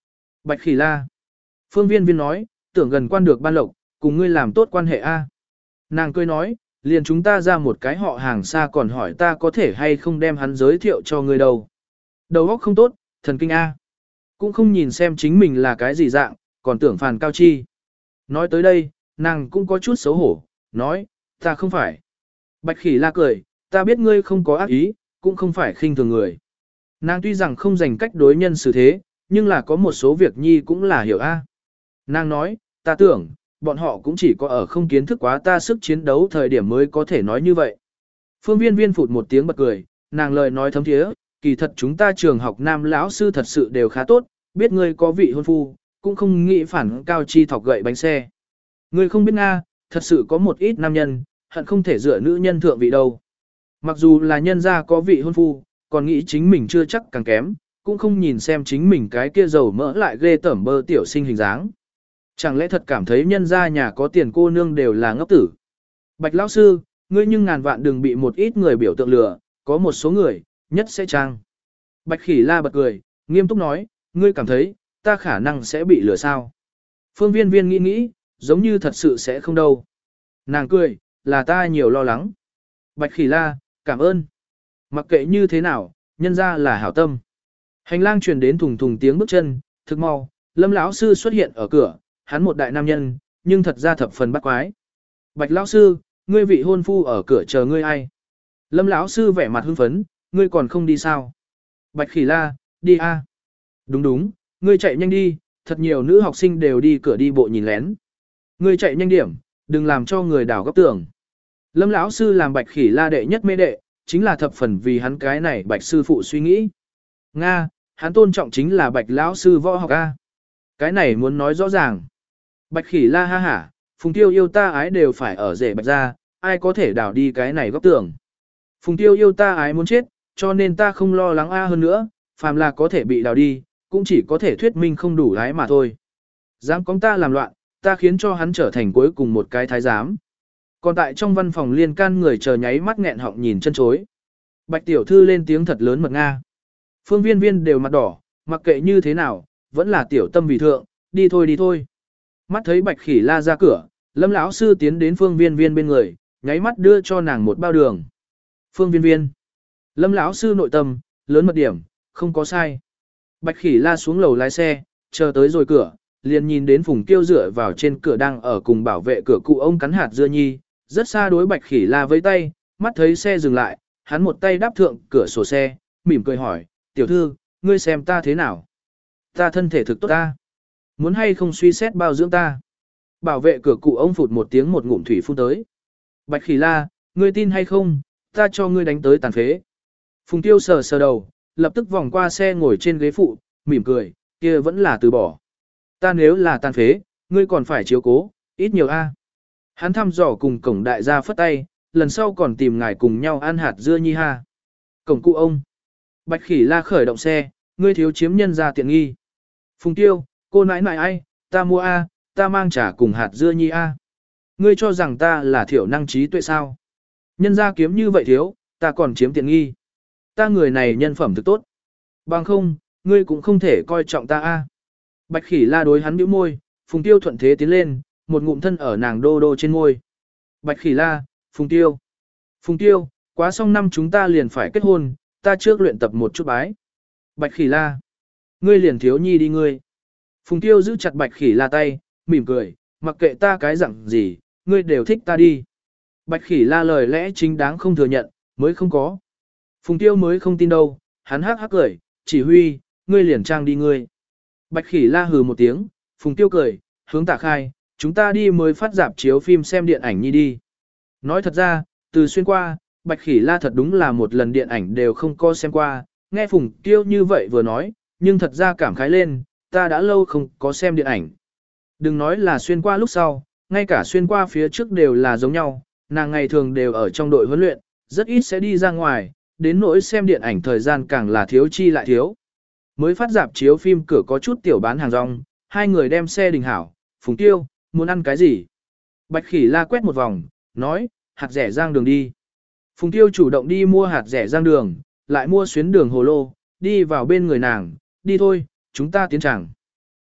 Bạch Khỉ La. Phương Viên Viên nói, tưởng gần quan được ban lộc, cùng ngươi làm tốt quan hệ A. Nàng cười nói, liền chúng ta ra một cái họ hàng xa còn hỏi ta có thể hay không đem hắn giới thiệu cho ngươi đâu. Đầu óc không tốt, thần kinh A. Cũng không nhìn xem chính mình là cái gì dạng, còn tưởng phàn cao chi. Nói tới đây, nàng cũng có chút xấu hổ, nói, ta không phải. Bạch Khỉ La cười, ta biết ngươi không có ác ý, cũng không phải khinh thường người. Nàng tuy rằng không dành cách đối nhân xử thế, nhưng là có một số việc nhi cũng là hiểu A. Nàng nói, ta tưởng, bọn họ cũng chỉ có ở không kiến thức quá ta sức chiến đấu thời điểm mới có thể nói như vậy. Phương Viên Viên phụt một tiếng bật cười, nàng lời nói thấm thiế, kỳ thật chúng ta trường học nam lão sư thật sự đều khá tốt, biết ngươi có vị hôn phu, cũng không nghĩ phản cao chi thọc gậy bánh xe. Ngươi không biết Nga, thật sự có một ít nam nhân, hận không thể dựa nữ nhân thượng vị đâu. Mặc dù là nhân gia có vị hôn phu, còn nghĩ chính mình chưa chắc càng kém, cũng không nhìn xem chính mình cái kia dầu mỡ lại ghê tởm bơ tiểu sinh hình dáng. Chẳng lẽ thật cảm thấy nhân gia nhà có tiền cô nương đều là ngốc tử. Bạch lão sư, ngươi nhưng ngàn vạn đừng bị một ít người biểu tượng lừa, có một số người, nhất sẽ trang. Bạch Khỉ La bật cười, nghiêm túc nói, ngươi cảm thấy, ta khả năng sẽ bị lừa sao. Phương Viên Viên nghĩ nghĩ, giống như thật sự sẽ không đâu. Nàng cười, là ta nhiều lo lắng. Bạch Khỉ La, cảm ơn. Mặc kệ như thế nào, nhân ra là hảo tâm. Hành lang truyền đến thùng thùng tiếng bước chân, thực mau, Lâm lão sư xuất hiện ở cửa, hắn một đại nam nhân, nhưng thật ra thập phần bắt quái. Bạch lão sư, ngươi vị hôn phu ở cửa chờ ngươi ai? Lâm lão sư vẻ mặt hưng phấn, ngươi còn không đi sao? Bạch Khỉ La, đi a. Đúng đúng, ngươi chạy nhanh đi, thật nhiều nữ học sinh đều đi cửa đi bộ nhìn lén. Ngươi chạy nhanh điểm, đừng làm cho người đảo góc tường. Lâm lão sư làm Bạch Khỉ La đệ nhất mê đệ, chính là thập phần vì hắn cái này Bạch sư phụ suy nghĩ. Nga, hắn tôn trọng chính là Bạch lão sư võ học a. Cái này muốn nói rõ ràng. Bạch Khỉ La ha hả, Phùng Tiêu yêu ta ái đều phải ở rể Bạch ra, ai có thể đảo đi cái này góc tường. Phùng Tiêu yêu ta ái muốn chết, cho nên ta không lo lắng a hơn nữa, phàm là có thể bị đảo đi, cũng chỉ có thể thuyết minh không đủ ái mà thôi. Dám có ta làm loạn, ta khiến cho hắn trở thành cuối cùng một cái thái giám. Còn tại trong văn phòng liên can người chờ nháy mắt nghẹn họng nhìn chân chối. Bạch tiểu thư lên tiếng thật lớn mật Nga. Phương Viên Viên đều mặt đỏ, mặc kệ như thế nào, vẫn là tiểu tâm vì thượng, đi thôi đi thôi. Mắt thấy Bạch Khỉ La ra cửa, Lâm lão sư tiến đến Phương Viên Viên bên người, nháy mắt đưa cho nàng một bao đường. Phương Viên Viên. Lâm lão sư nội tâm, lớn mật điểm, không có sai. Bạch Khỉ La xuống lầu lái xe, chờ tới rồi cửa, liền nhìn đến Phùng Tiêu dựa vào trên cửa đang ở cùng bảo vệ cửa cụ ông cắn hạt dưa nhi, rất xa đối Bạch Khỉ La với tay, mắt thấy xe dừng lại, hắn một tay đáp thượng cửa sổ xe, mỉm cười hỏi, tiểu thư, ngươi xem ta thế nào? Ta thân thể thực tốt ta. Muốn hay không suy xét bao dưỡng ta? Bảo vệ cửa cụ ông phụt một tiếng một ngụm thủy phun tới. Bạch Khỉ La, ngươi tin hay không, ta cho ngươi đánh tới tàn phế. Phùng Tiêu sờ sờ đầu, lập tức vòng qua xe ngồi trên ghế phụ, mỉm cười, kia vẫn là từ bỏ. Ta nếu là tàn phế, ngươi còn phải chiếu cố, ít nhiều a. Hắn thăm dò cùng cổng đại gia phất tay, lần sau còn tìm ngài cùng nhau ăn hạt dưa nhi ha. Cổng cụ ông. Bạch Khỉ La khởi động xe, ngươi thiếu chiếm nhân ra tiện nghi. Phùng Tiêu, cô nãi nãi ai, ta mua a, ta mang trả cùng hạt dưa nhi a. Ngươi cho rằng ta là thiểu năng trí tuệ sao? Nhân ra kiếm như vậy thiếu, ta còn chiếm tiện nghi. Ta người này nhân phẩm thực tốt. Bằng không, ngươi cũng không thể coi trọng ta a. Bạch Khỉ La đối hắn bĩu môi, Phùng Tiêu thuận thế tiến lên, một ngụm thân ở nàng đô đô trên môi. Bạch Khỉ La, Phùng Tiêu. Phùng Tiêu, quá xong năm chúng ta liền phải kết hôn, ta trước luyện tập một chút bái. Bạch Khỉ La, ngươi liền thiếu nhi đi ngươi. Phùng Tiêu giữ chặt Bạch Khỉ La tay, mỉm cười, mặc kệ ta cái dặn gì, ngươi đều thích ta đi. Bạch Khỉ La lời lẽ chính đáng không thừa nhận, mới không có. Phùng Tiêu mới không tin đâu, hắn hắc hắc cười, chỉ huy, ngươi liền trang đi ngươi. Bạch Khỉ La hừ một tiếng, Phùng Tiêu cười, hướng Tạ Khai, chúng ta đi mới phát dạp chiếu phim xem điện ảnh nhi đi. Nói thật ra, từ xuyên qua, Bạch Khỉ La thật đúng là một lần điện ảnh đều không có xem qua, nghe Phùng Tiêu như vậy vừa nói, nhưng thật ra cảm khái lên, ta đã lâu không có xem điện ảnh. Đừng nói là xuyên qua lúc sau, ngay cả xuyên qua phía trước đều là giống nhau, nàng ngày thường đều ở trong đội huấn luyện, rất ít sẽ đi ra ngoài, đến nỗi xem điện ảnh thời gian càng là thiếu chi lại thiếu. Mới phát dạp chiếu phim cửa có chút tiểu bán hàng rong, hai người đem xe đình hảo, Phùng Tiêu, muốn ăn cái gì? Bạch Khỉ La quét một vòng, nói, hạt rẻ rang đường đi. Phùng Tiêu chủ động đi mua hạt rẻ rang đường, lại mua xuyến đường hồ lô, đi vào bên người nàng, đi thôi, chúng ta tiến chẳng.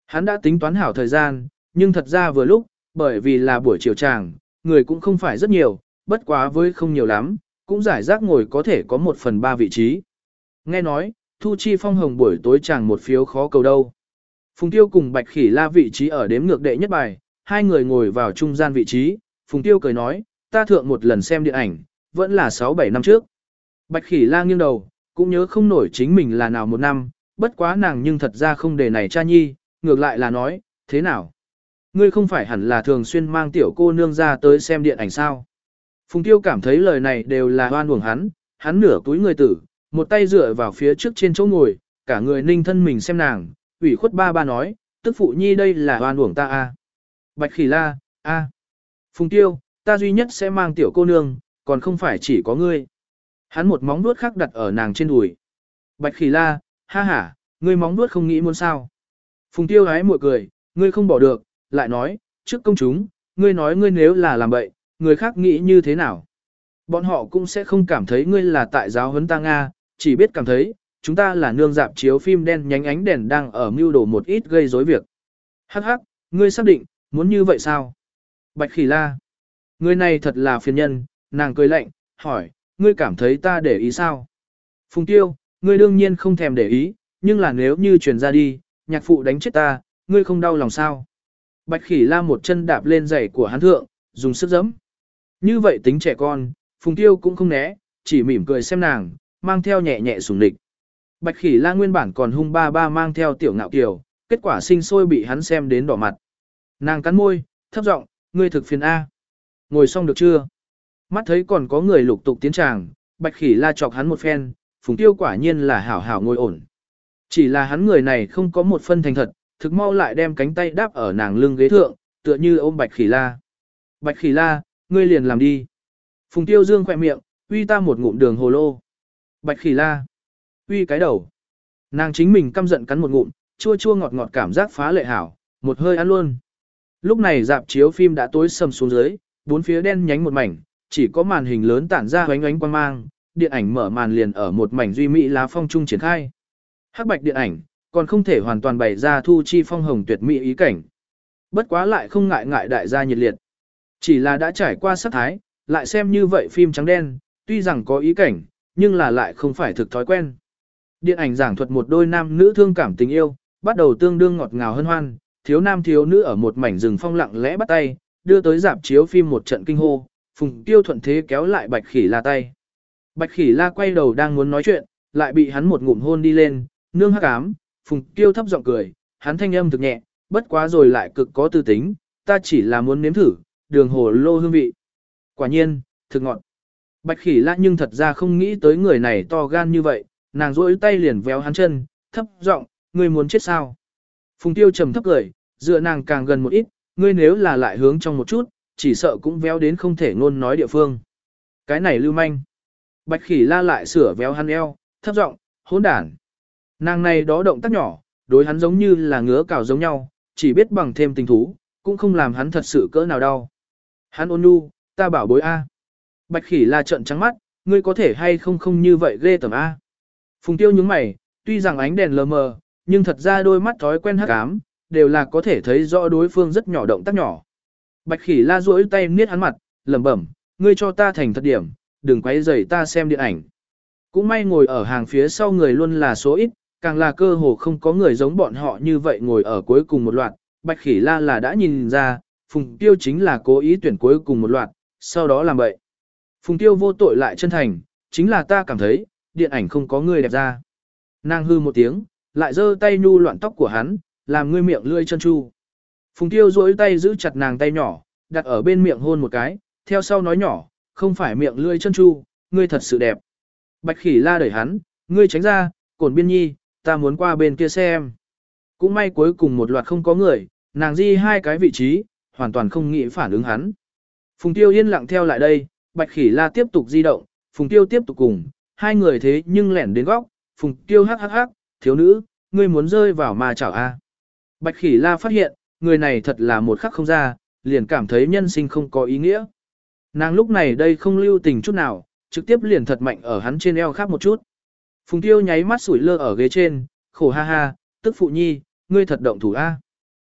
Hắn đã tính toán hảo thời gian, nhưng thật ra vừa lúc, bởi vì là buổi chiều tràng, người cũng không phải rất nhiều, bất quá với không nhiều lắm, cũng giải rác ngồi có thể có 1/3 vị trí. Nghe nói, Thu Chi Phong Hồng buổi tối chàng một phiếu khó cầu đâu. Phùng Tiêu cùng Bạch Khỉ La vị trí ở đếm ngược đệ nhất bài, hai người ngồi vào trung gian vị trí, Phùng Tiêu cười nói, ta thượng một lần xem điện ảnh, vẫn là 6-7 năm trước. Bạch Khỉ La nghiêng đầu, cũng nhớ không nổi chính mình là nào một năm, bất quá nàng nhưng thật ra không để này cha nhi, ngược lại là nói, thế nào? Ngươi không phải hẳn là thường xuyên mang tiểu cô nương ra tới xem điện ảnh sao? Phùng Tiêu cảm thấy lời này đều là hoan uổng hắn nửa túi người tử, một tay dựa vào phía trước trên chỗ ngồi, cả người ninh thân mình xem nàng, ủy khuất ba ba nói, tức phụ nhi đây là hoan uổng ta a. Bạch Khỉ La, a. Phùng Tiêu, ta duy nhất sẽ mang tiểu cô nương, còn không phải chỉ có ngươi. Hắn một móng vuốt khác đặt ở nàng trên đùi. Bạch Khỉ La, ha ha, ngươi móng vuốt không nghĩ muốn sao? Phùng Tiêu hái muội cười, ngươi không bỏ được, lại nói, trước công chúng, ngươi nói ngươi nếu là làm bậy, người khác nghĩ như thế nào? Bọn họ cũng sẽ không cảm thấy ngươi là tại giáo huấn ta Nga, chỉ biết cảm thấy, chúng ta là nương dạp chiếu phim đen nhánh ánh đèn đang ở mưu đồ một ít gây rối việc. Hắc hắc, ngươi xác định, muốn như vậy sao? Bạch Khỉ La, người này thật là phiền nhân, nàng cười lạnh, hỏi, ngươi cảm thấy ta để ý sao? Phùng Tiêu, ngươi đương nhiên không thèm để ý, nhưng là nếu như truyền ra đi, nhạc phụ đánh chết ta, ngươi không đau lòng sao? Bạch Khỉ La một chân đạp lên giày của hắn thượng, dùng sức giẫm. Như vậy tính trẻ con, Phùng Tiêu cũng không né, chỉ mỉm cười xem nàng, mang theo nhẹ nhẹ sủng địch. Bạch Khỉ La nguyên bản còn hung ba ba mang theo tiểu ngạo kiều, kết quả sinh sôi bị hắn xem đến đỏ mặt. Nàng cắn môi, thấp giọng, ngươi thực phiền A. Ngồi xong được chưa? Mắt thấy còn có người lục tục tiến tràng, Bạch Khỉ La chọc hắn một phen, Phùng Tiêu quả nhiên là hảo hảo ngồi ổn. Chỉ là hắn người này không có một phân thành thật, thực mau lại đem cánh tay đáp ở nàng lưng ghế thượng, tựa như ôm Bạch Khỉ La. Bạch Khỉ La, ngươi liền làm đi. Phùng Tiêu dương khỏe miệng, uy ta một ngụm đường hồ lô. Bạch Khỉ La, uy cái đầu. Nàng chính mình căm giận cắn một ngụm, chua chua ngọt ngọt cảm giác phá lệ hảo, một hơi ăn luôn. Lúc này dạp chiếu phim đã tối sầm xuống dưới, bốn phía đen nhánh một mảnh, chỉ có màn hình lớn tản ra ánh ánh quang mang, điện ảnh mở màn liền ở một mảnh duy mỹ lá phong trung triển khai. Hắc bạch điện ảnh, còn không thể hoàn toàn bày ra Thu Chi Phong Hồng tuyệt mỹ ý cảnh. Bất quá lại không ngại ngại đại gia nhiệt liệt. Chỉ là đã trải qua sắc thái, lại xem như vậy phim trắng đen, tuy rằng có ý cảnh, nhưng là lại không phải thực thói quen. Điện ảnh giảng thuật một đôi nam nữ thương cảm tình yêu, bắt đầu tương đương ngọt ngào hân hoan, thiếu nam thiếu nữ ở một mảnh rừng phong lặng lẽ bắt tay, đưa tới dạp chiếu phim một trận kinh hô, Phùng Tiêu thuận thế kéo lại Bạch Khỉ La tay. Bạch Khỉ La quay đầu đang muốn nói chuyện, lại bị hắn một ngụm hôn đi lên, nương hắc ám, Phùng Tiêu thấp giọng cười, hắn thanh âm thực nhẹ, bất quá rồi lại cực có tư tính, ta chỉ là muốn nếm thử, đường hồ lô hương vị. Quả nhiên, thực ngọt. Bạch Khỉ La nhưng thật ra không nghĩ tới người này to gan như vậy, nàng rỗi tay liền véo hắn chân, thấp giọng, ngươi muốn chết sao? Phùng Tiêu trầm thấp cười, dựa nàng càng gần một ít, ngươi nếu là lại hướng trong một chút, chỉ sợ cũng véo đến không thể ngôn nói địa phương. Cái này lưu manh. Bạch Khỉ La lại sửa véo hắn eo, thấp giọng, hỗn đản. Nàng này đó động tác nhỏ, đối hắn giống như là ngứa cào giống nhau, chỉ biết bằng thêm tình thú, cũng không làm hắn thật sự cỡ nào đau. Hắn ôn nhu, ta bảo bối A. Bạch Khỉ La trợn trắng mắt, ngươi có thể hay không không như vậy ghê tởm A. Phùng Tiêu nhướng mày, tuy rằng ánh đèn lờ mờ, nhưng thật ra đôi mắt thói quen hắc ám, đều là có thể thấy rõ đối phương rất nhỏ động tác nhỏ. Bạch Khỉ La duỗi tay niết hắn mặt, lẩm bẩm, ngươi cho ta thành thật điểm, đừng quấy rầy ta xem điện ảnh. Cũng may ngồi ở hàng phía sau người luôn là số ít, càng là cơ hồ không có người giống bọn họ như vậy ngồi ở cuối cùng một loạt. Bạch Khỉ La là đã nhìn ra, Phùng Tiêu chính là cố ý tuyển cuối cùng một loạt, sau đó làm vậy. Phùng Tiêu vô tội lại chân thành, chính là ta cảm thấy, điện ảnh không có người đẹp ra. Nàng hư một tiếng, lại giơ tay nhu loạn tóc của hắn, làm ngươi miệng lươi chân chu. Phùng Tiêu duỗi tay giữ chặt nàng tay nhỏ, đặt ở bên miệng hôn một cái, theo sau nói nhỏ, không phải miệng lươi chân chu, ngươi thật sự đẹp. Bạch Khỉ La đẩy hắn, ngươi tránh ra, Cổn Biên Nhi, ta muốn qua bên kia xem. Cũng may cuối cùng một loạt không có người, nàng di hai cái vị trí, hoàn toàn không nghĩ phản ứng hắn. Phùng Tiêu yên lặng theo lại đây, Bạch Khỉ La tiếp tục di động, Phùng Tiêu tiếp tục cùng, hai người thế nhưng lẻn đến góc, Phùng Tiêu hắc hắc hắc, thiếu nữ, ngươi muốn rơi vào ma chảo a. Bạch Khỉ La phát hiện, người này thật là một khắc không ra, liền cảm thấy nhân sinh không có ý nghĩa. Nàng lúc này đây không lưu tình chút nào, trực tiếp liền thật mạnh ở hắn trên eo khác một chút. Phùng Tiêu nháy mắt sủi lơ ở ghế trên, khổ ha ha, tức phụ nhi, ngươi thật động thủ a.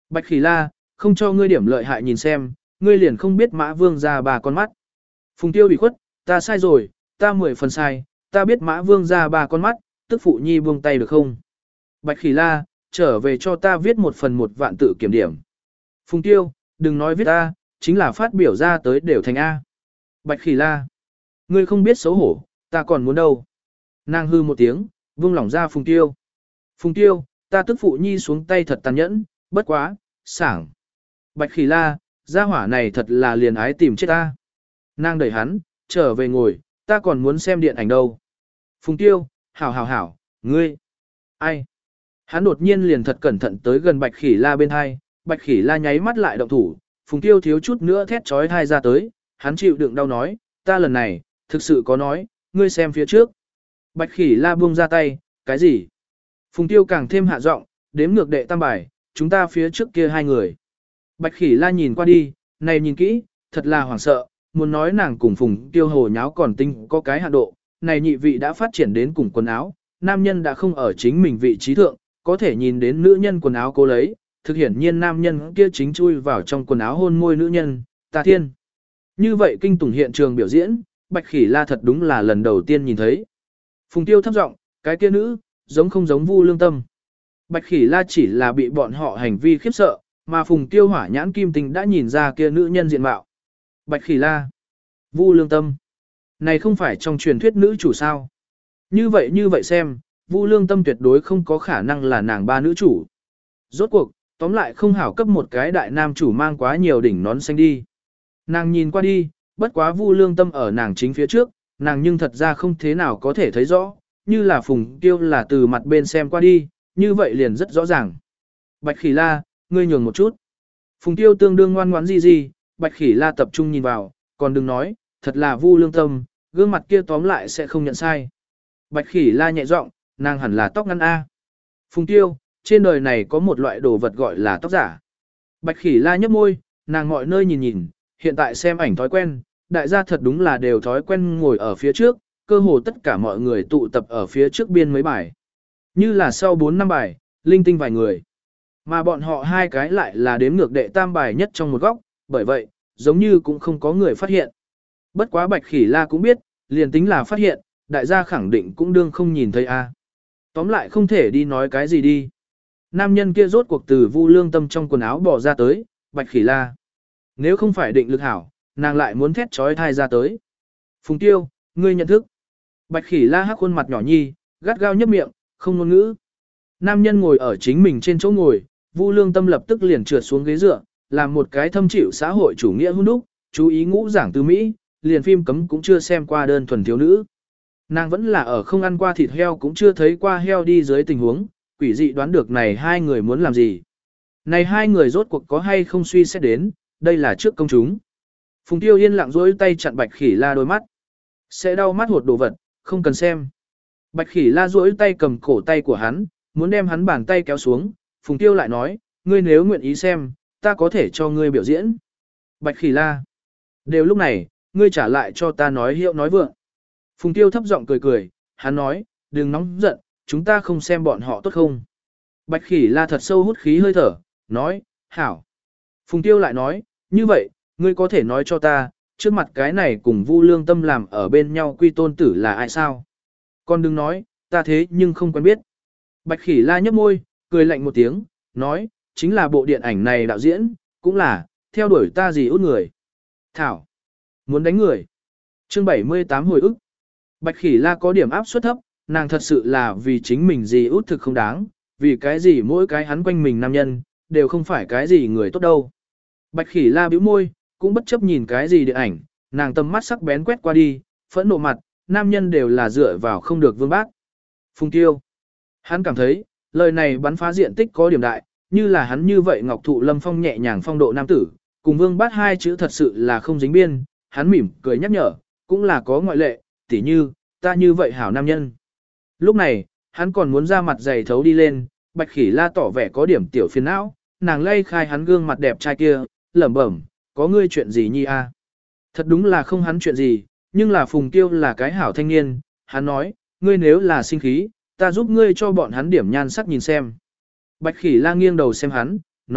Bạch Khỉ La, không cho ngươi điểm lợi hại nhìn xem, ngươi liền không biết Mã Vương ra ba con mắt. Phùng Tiêu bị khuất, ta sai rồi, ta 10 phần sai, ta biết Mã Vương ra ba con mắt, tức phụ nhi buông tay được không? Bạch Khỉ La, trở về cho ta viết 1/1 vạn tự kiểm điểm. Phùng Tiêu, đừng nói viết A, chính là phát biểu ra tới đều thành A. Bạch Khỉ La, ngươi không biết xấu hổ, ta còn muốn đâu. Nàng hư một tiếng, vung lỏng ra Phùng Tiêu. Phùng Tiêu, ta tức phụ nhi xuống tay thật tàn nhẫn, bất quá, sảng. Bạch Khỉ La, gia hỏa này thật là liền ái tìm chết ta. Nàng đẩy hắn, trở về ngồi, ta còn muốn xem điện ảnh đâu. Phùng Tiêu, hảo, ngươi. Ai? Hắn đột nhiên liền thật cẩn thận tới gần Bạch Khỉ La bên hai, Bạch Khỉ La nháy mắt lại động thủ, Phùng Tiêu thiếu chút nữa thét trói thai ra tới, hắn chịu đựng đau nói, ta lần này, thực sự có nói, ngươi xem phía trước. Bạch Khỉ La buông ra tay, cái gì? Phùng Tiêu càng thêm hạ giọng, đếm ngược đệ tam bài, chúng ta phía trước kia hai người. Bạch Khỉ La nhìn qua đi, này nhìn kỹ, thật là hoảng sợ, muốn nói nàng cùng Phùng Tiêu hồ nháo còn tinh có cái hạ độ, này nhị vị đã phát triển đến cùng quần áo, nam nhân đã không ở chính mình vị trí thượng, có thể nhìn đến nữ nhân quần áo cố lấy, thực hiển nhiên nam nhân kia chính chui vào trong quần áo hôn môi nữ nhân, ta thiên. Như vậy kinh tủng hiện trường biểu diễn, Bạch Khỉ La thật đúng là lần đầu tiên nhìn thấy. Phùng Tiêu thấp giọng, cái kia nữ, giống không giống Vu Lương Tâm. Bạch Khỉ La chỉ là bị bọn họ hành vi khiếp sợ, mà Phùng Tiêu hỏa nhãn kim tinh đã nhìn ra kia nữ nhân diện mạo. Bạch Khỉ La, Vu Lương Tâm, này không phải trong truyền thuyết nữ chủ sao? Như vậy xem, Vu Lương Tâm tuyệt đối không có khả năng là nàng ba nữ chủ. Rốt cuộc, tóm lại không hảo cấp một cái đại nam chủ mang quá nhiều đỉnh nón xanh đi. Nàng nhìn qua đi, bất quá Vu Lương Tâm ở nàng chính phía trước, nàng nhưng thật ra không thế nào có thể thấy rõ, như là Phùng Tiêu là từ mặt bên xem qua đi, như vậy liền rất rõ ràng. Bạch Khỉ La, ngươi nhường một chút. Phùng Tiêu tương đương ngoan ngoãn gì, Bạch Khỉ La tập trung nhìn vào, còn đừng nói, thật là Vu Lương Tâm, gương mặt kia tóm lại sẽ không nhận sai. Bạch Khỉ La nhẹ giọng, nàng hẳn là tóc ngắn A. Phùng Tiêu, trên đời này có một loại đồ vật gọi là tóc giả. Bạch Khỉ La nhấp môi, nàng mọi nơi nhìn nhìn, hiện tại xem ảnh thói quen, đại gia thật đúng là đều thói quen ngồi ở phía trước, cơ hồ tất cả mọi người tụ tập ở phía trước biên mấy bài. Như là sau 4 năm bài, linh tinh vài người. Mà bọn họ hai cái lại là đếm ngược đệ tam bài nhất trong một góc, bởi vậy, giống như cũng không có người phát hiện. Bất quá Bạch Khỉ La cũng biết, liền tính là phát hiện, đại gia khẳng định cũng đương không nhìn thấy a. Tóm lại không thể đi nói cái gì đi. Nam nhân kia rốt cuộc từ Vu Lương Tâm trong quần áo bỏ ra tới, Bạch Khỉ La. Nếu không phải định lực hảo, nàng lại muốn thét trói thai ra tới. Phùng Tiêu, ngươi nhận thức. Bạch Khỉ La hắc khuôn mặt nhỏ nhi, gắt gao nhấp miệng, không ngôn ngữ. Nam nhân ngồi ở chính mình trên chỗ ngồi, Vu Lương Tâm lập tức liền trượt xuống ghế dựa, làm một cái thâm chịu xã hội chủ nghĩa hun đúc, chú ý ngũ giảng từ Mỹ, liền phim cấm cũng chưa xem qua đơn thuần thiếu nữ. Nàng vẫn là ở không ăn qua thịt heo cũng chưa thấy qua heo đi dưới tình huống, quỷ dị đoán được này hai người muốn làm gì. Này hai người rốt cuộc có hay không suy xét đến, đây là trước công chúng. Phùng Tiêu yên lặng duỗi tay chặn Bạch Khỉ La đôi mắt. Sẽ đau mắt hột đồ vật, không cần xem. Bạch Khỉ La duỗi tay cầm cổ tay của hắn, muốn đem hắn bàn tay kéo xuống. Phùng Tiêu lại nói, ngươi nếu nguyện ý xem, ta có thể cho ngươi biểu diễn. Bạch Khỉ La. Đều lúc này, ngươi trả lại cho ta nói hiệu nói vượng. Phùng Tiêu thấp giọng cười cười, hắn nói, đừng nóng giận, chúng ta không xem bọn họ tốt không. Bạch Khỉ La thật sâu hút khí hơi thở, nói, hảo. Phùng Tiêu lại nói, như vậy, ngươi có thể nói cho ta, trước mặt cái này cùng Vu Lương Tâm làm ở bên nhau quy tôn tử là ai sao? Con đừng nói, ta thế nhưng không quen biết. Bạch Khỉ La nhấp môi, cười lạnh một tiếng, nói, chính là bộ điện ảnh này đạo diễn, cũng là, theo đuổi ta gì út người. Thảo, muốn đánh người. Chương 78 hồi ức. Bạch Khỉ La có điểm áp suất thấp, nàng thật sự là vì chính mình gì út thực không đáng, vì cái gì mỗi cái hắn quanh mình nam nhân, đều không phải cái gì người tốt đâu. Bạch Khỉ La bĩu môi, cũng bất chấp nhìn cái gì điện ảnh, nàng tầm mắt sắc bén quét qua đi, phẫn nộ mặt, nam nhân đều là dựa vào không được vương bác. Phùng Tiêu. Hắn cảm thấy, lời này bắn phá diện tích có điểm đại, như là hắn như vậy ngọc thụ lâm phong nhẹ nhàng phong độ nam tử, cùng vương bác hai chữ thật sự là không dính biên, hắn mỉm cười nhắc nhở, cũng là có ngoại lệ, tỉ như, ta như vậy hảo nam nhân. Lúc này, hắn còn muốn ra mặt dày thấu đi lên, Bạch Khỉ La tỏ vẻ có điểm tiểu phiền não, nàng lay khai hắn gương mặt đẹp trai kia, lẩm bẩm, có ngươi chuyện gì nhi a? Thật đúng là không hắn chuyện gì, nhưng là Phùng Tiêu là cái hảo thanh niên, hắn nói, ngươi nếu là sinh khí, ta giúp ngươi cho bọn hắn điểm nhan sắc nhìn xem. Bạch Khỉ La nghiêng đầu xem hắn, nói,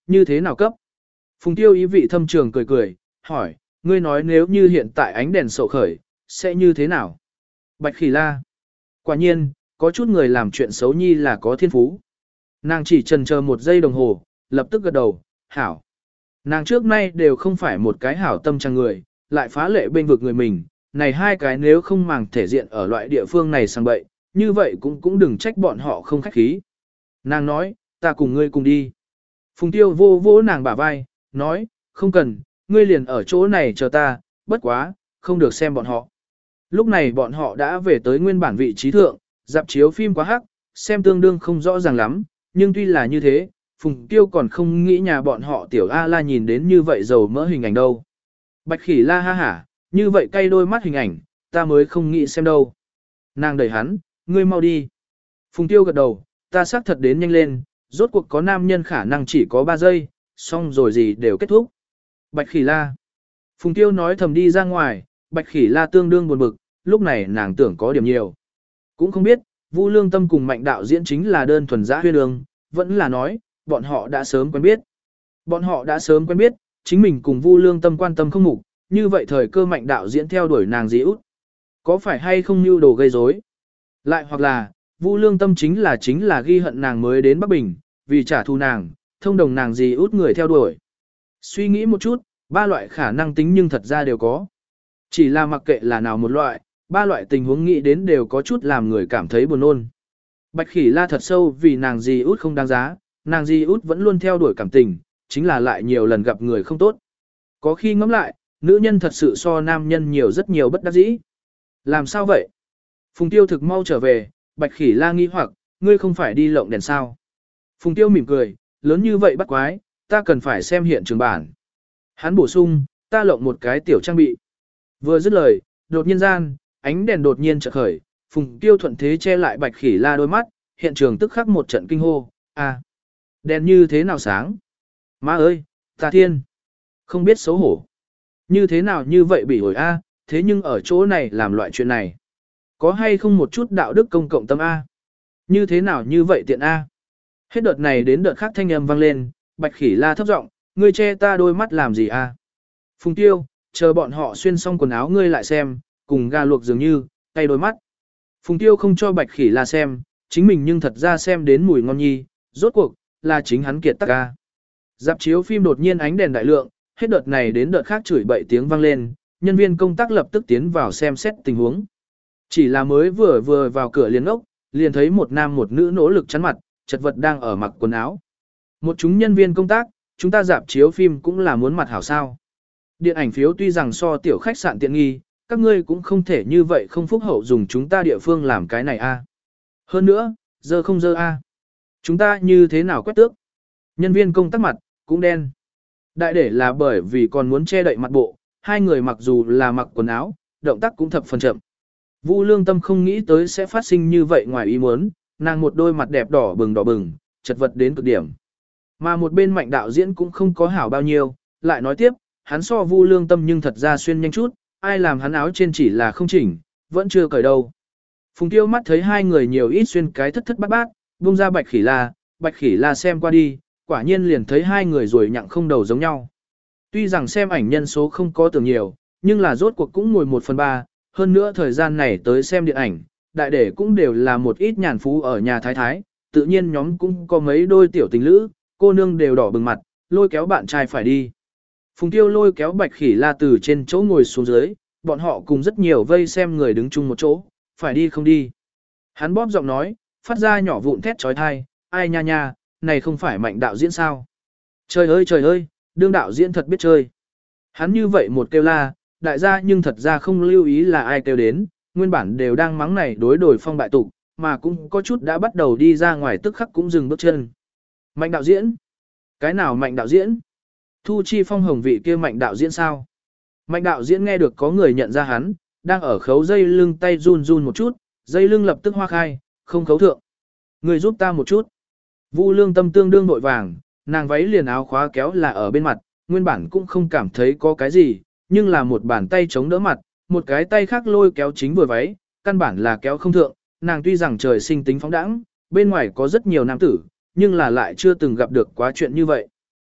như thế nào cấp? Phùng Tiêu ý vị thâm trường cười cười, hỏi, ngươi nói nếu như hiện tại ánh đèn sầu khởi, sẽ như thế nào? Bạch Khỉ La. Quả nhiên, có chút người làm chuyện xấu nhi là có thiên phú. Nàng chỉ chần chờ một giây đồng hồ, lập tức gật đầu, hảo. Nàng trước nay đều không phải một cái hảo tâm trang người, lại phá lệ bên vực người mình, này hai cái nếu không màng thể diện ở loại địa phương này sang bậy, như vậy cũng đừng trách bọn họ không khách khí. Nàng nói, ta cùng ngươi cùng đi. Phùng Tiêu vô vô nàng bả vai, nói, không cần, ngươi liền ở chỗ này chờ ta, bất quá, không được xem bọn họ. Lúc này bọn họ đã về tới nguyên bản vị trí thượng, dạp chiếu phim quá hắc, xem tương đương không rõ ràng lắm, nhưng tuy là như thế, Phùng Tiêu còn không nghĩ nhà bọn họ tiểu A-la nhìn đến như vậy dầu mỡ hình ảnh đâu. Bạch Khỉ La ha hả, như vậy cay đôi mắt hình ảnh, ta mới không nghĩ xem đâu. Nàng đẩy hắn, ngươi mau đi. Phùng Tiêu gật đầu, ta xác thật đến nhanh lên, rốt cuộc có nam nhân khả năng chỉ có 3 giây, xong rồi gì đều kết thúc. Bạch Khỉ La. Phùng Tiêu nói thầm đi ra ngoài, Bạch Khỉ La tương đương buồn bực, lúc này nàng tưởng có điểm nhiều. Cũng không biết, Vu Lương Tâm cùng Mạnh đạo diễn chính là đơn thuần dã huyên ương, vẫn là nói, bọn họ đã sớm quen biết. Bọn họ đã sớm quen biết, chính mình cùng Vu Lương Tâm quan tâm không mục, như vậy thời cơ Mạnh đạo diễn theo đuổi nàng dĩ út. Có phải hay không mưu đồ gây rối? Lại hoặc là, Vu Lương Tâm chính là ghi hận nàng mới đến Bắc Bình, vì trả thù nàng, thông đồng nàng gì út người theo đuổi. Suy nghĩ một chút, 3 loại khả năng tính nhưng thật ra đều có. Chỉ là mặc kệ là nào một loại, 3 loại tình huống nghĩ đến đều có chút làm người cảm thấy buồn nôn. Bạch Khỉ La thật sâu vì nàng gì út không đáng giá, nàng gì út vẫn luôn theo đuổi cảm tình, chính là lại nhiều lần gặp người không tốt. Có khi ngẫm lại, nữ nhân thật sự so nam nhân nhiều rất nhiều bất đắc dĩ. Làm sao vậy? Phùng Tiêu thực mau trở về, Bạch Khỉ La nghi hoặc, ngươi không phải đi lộng đèn sao? Phùng Tiêu mỉm cười, lớn như vậy bắt quái, ta cần phải xem hiện trường bản. Hắn bổ sung, ta lộng một cái tiểu trang bị. Vừa dứt lời, đột nhiên gian, ánh đèn đột nhiên chợt khởi, Phùng Tiêu thuận thế che lại Bạch Khỉ La đôi mắt, hiện trường tức khắc một trận kinh hô, à, đèn như thế nào sáng? Má ơi, ta thiên, không biết xấu hổ. Như thế nào như vậy bị hồi a, thế nhưng ở chỗ này làm loại chuyện này. Có hay không một chút đạo đức công cộng tâm A? Như thế nào như vậy tiện A? Hết đợt này đến đợt khác thanh âm vang lên, Bạch Khỉ La thấp giọng, ngươi che ta đôi mắt làm gì A? Phùng Tiêu, chờ bọn họ xuyên xong quần áo ngươi lại xem, cùng gà luộc dường như, tay đôi mắt. Phùng Tiêu không cho Bạch Khỉ La xem, chính mình nhưng thật ra xem đến mùi ngon nhi, rốt cuộc, là chính hắn kiệt tắc A. Dạp chiếu phim đột nhiên ánh đèn đại lượng, hết đợt này đến đợt khác chửi bậy tiếng vang lên, nhân viên công tác lập tức tiến vào xem xét tình huống. Chỉ là mới vừa vào cửa liền ốc, liền thấy một nam một nữ nỗ lực chắn mặt, chật vật đang ở mặc quần áo. Một chúng nhân viên công tác, chúng ta dạp chiếu phim cũng là muốn mặt hảo sao. Điện ảnh phiếu tuy rằng so tiểu khách sạn tiện nghi, các ngươi cũng không thể như vậy không phúc hậu dùng chúng ta địa phương làm cái này a. Hơn nữa, giờ không giờ a. Chúng ta như thế nào quét tước? Nhân viên công tác mặt, cũng đen. Đại để là bởi vì còn muốn che đậy mặt bộ, hai người mặc dù là mặc quần áo, động tác cũng thập phần chậm. Vu Lương Tâm không nghĩ tới sẽ phát sinh như vậy ngoài ý muốn, nàng một đôi mặt đẹp đỏ bừng, chật vật đến cực điểm. Mà một bên Mạnh đạo diễn cũng không có hảo bao nhiêu, lại nói tiếp, hắn so Vu Lương Tâm nhưng thật ra xuyên nhanh chút, ai làm hắn áo trên chỉ là không chỉnh, vẫn chưa cởi đâu. Phùng Tiêu mắt thấy hai người nhiều ít xuyên cái thất thất bát bát, buông ra Bạch Khỉ La xem qua đi, quả nhiên liền thấy hai người rồi nhặng không đầu giống nhau. Tuy rằng xem ảnh nhân số không có tưởng nhiều, nhưng là rốt cuộc cũng ngồi 1/3, hơn nữa thời gian này tới xem điện ảnh, đại để cũng đều là một ít nhàn phú ở nhà thái thái, tự nhiên nhóm cũng có mấy đôi tiểu tình lữ, cô nương đều đỏ bừng mặt, lôi kéo bạn trai phải đi. Phùng Tiêu lôi kéo Bạch Khỉ La từ trên chỗ ngồi xuống dưới, bọn họ cùng rất nhiều vây xem người đứng chung một chỗ, phải đi không đi. Hắn bóp giọng nói, phát ra nhỏ vụn thét trói thai, ai nha nha, này không phải Mạnh đạo diễn sao? Trời ơi, đương đạo diễn thật biết chơi. Hắn như vậy một kêu la, đại gia nhưng thật ra không lưu ý là ai kêu đến, nguyên bản đều đang mắng này đối đổi phong bại tục, mà cũng có chút đã bắt đầu đi ra ngoài tức khắc cũng dừng bước chân. Mạnh đạo diễn? Cái nào Mạnh đạo diễn? Thu Chi Phong hồng vị kia Mạnh đạo diễn sao? Mạnh đạo diễn nghe được có người nhận ra hắn, đang ở khấu dây lưng tay run run một chút, dây lưng lập tức hoa khai, không khấu thượng. Người giúp ta một chút. Vu Lương Tâm tương đương vội vàng, nàng váy liền áo khóa kéo là ở bên mặt, nguyên bản cũng không cảm thấy có cái gì, nhưng là một bàn tay chống đỡ mặt, một cái tay khác lôi kéo chính vừa váy, căn bản là kéo không thượng, nàng tuy rằng trời sinh tính phóng đãng, bên ngoài có rất nhiều nam tử, nhưng là lại chưa từng gặp được quá chuyện như vậy.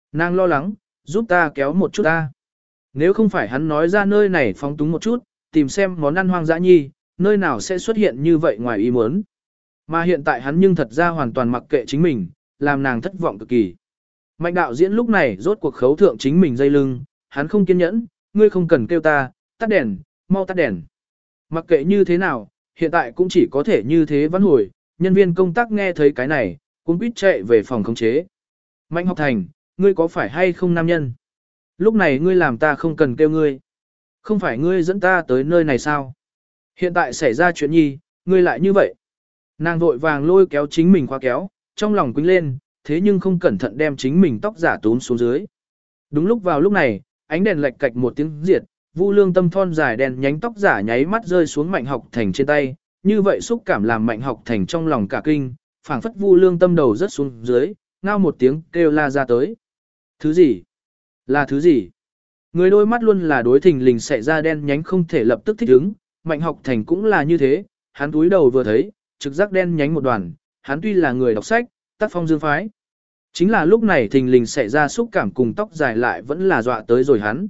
Nàng lo lắng, giúp ta kéo một chút ta. Nếu không phải hắn nói ra nơi này phóng túng một chút, tìm xem món ăn hoang dã nhi, nơi nào sẽ xuất hiện như vậy ngoài ý muốn. Mà hiện tại hắn nhưng thật ra hoàn toàn mặc kệ chính mình, làm nàng thất vọng cực kỳ. Mạnh đạo diễn lúc này rốt cuộc khấu thượng chính mình dây lưng, hắn không kiên nhẫn, ngươi không cần kêu ta, tắt đèn, mau tắt đèn. Mặc kệ như thế nào, hiện tại cũng chỉ có thể như thế vãn hồi, nhân viên công tác nghe thấy cái này, cũng biết chạy về phòng khống chế. Mạnh học thành, ngươi có phải hay không nam nhân? Lúc này ngươi làm ta không cần kêu ngươi. Không phải ngươi dẫn ta tới nơi này sao? Hiện tại xảy ra chuyện nhi, ngươi lại như vậy. Nàng vội vàng lôi kéo chính mình khóa kéo, trong lòng quýnh lên, thế nhưng không cẩn thận đem chính mình tóc giả túm xuống dưới. Đúng lúc vào lúc này, ánh đèn lệch cạch một tiếng diệt, Vu Lương Tâm thon dài đèn nhánh tóc giả nháy mắt rơi xuống Mạnh Học Thành trên tay, như vậy xúc cảm làm Mạnh Học Thành trong lòng cả kinh, phảng phất Vu Lương Tâm đầu rớt xuống dưới, ngao một tiếng kêu la ra tới. Thứ gì? Là thứ gì? Người đôi mắt luôn là đối thình lình xảy ra đen nhánh không thể lập tức thích ứng, Mạnh Học Thành cũng là như thế, hắn túi đầu vừa thấy, trực giác đen nhánh một đoàn, hắn tuy là người đọc sách, tác phong dương phái. Chính là lúc này thình lình xảy ra xúc cảm cùng tóc dài lại vẫn là dọa tới rồi hắn.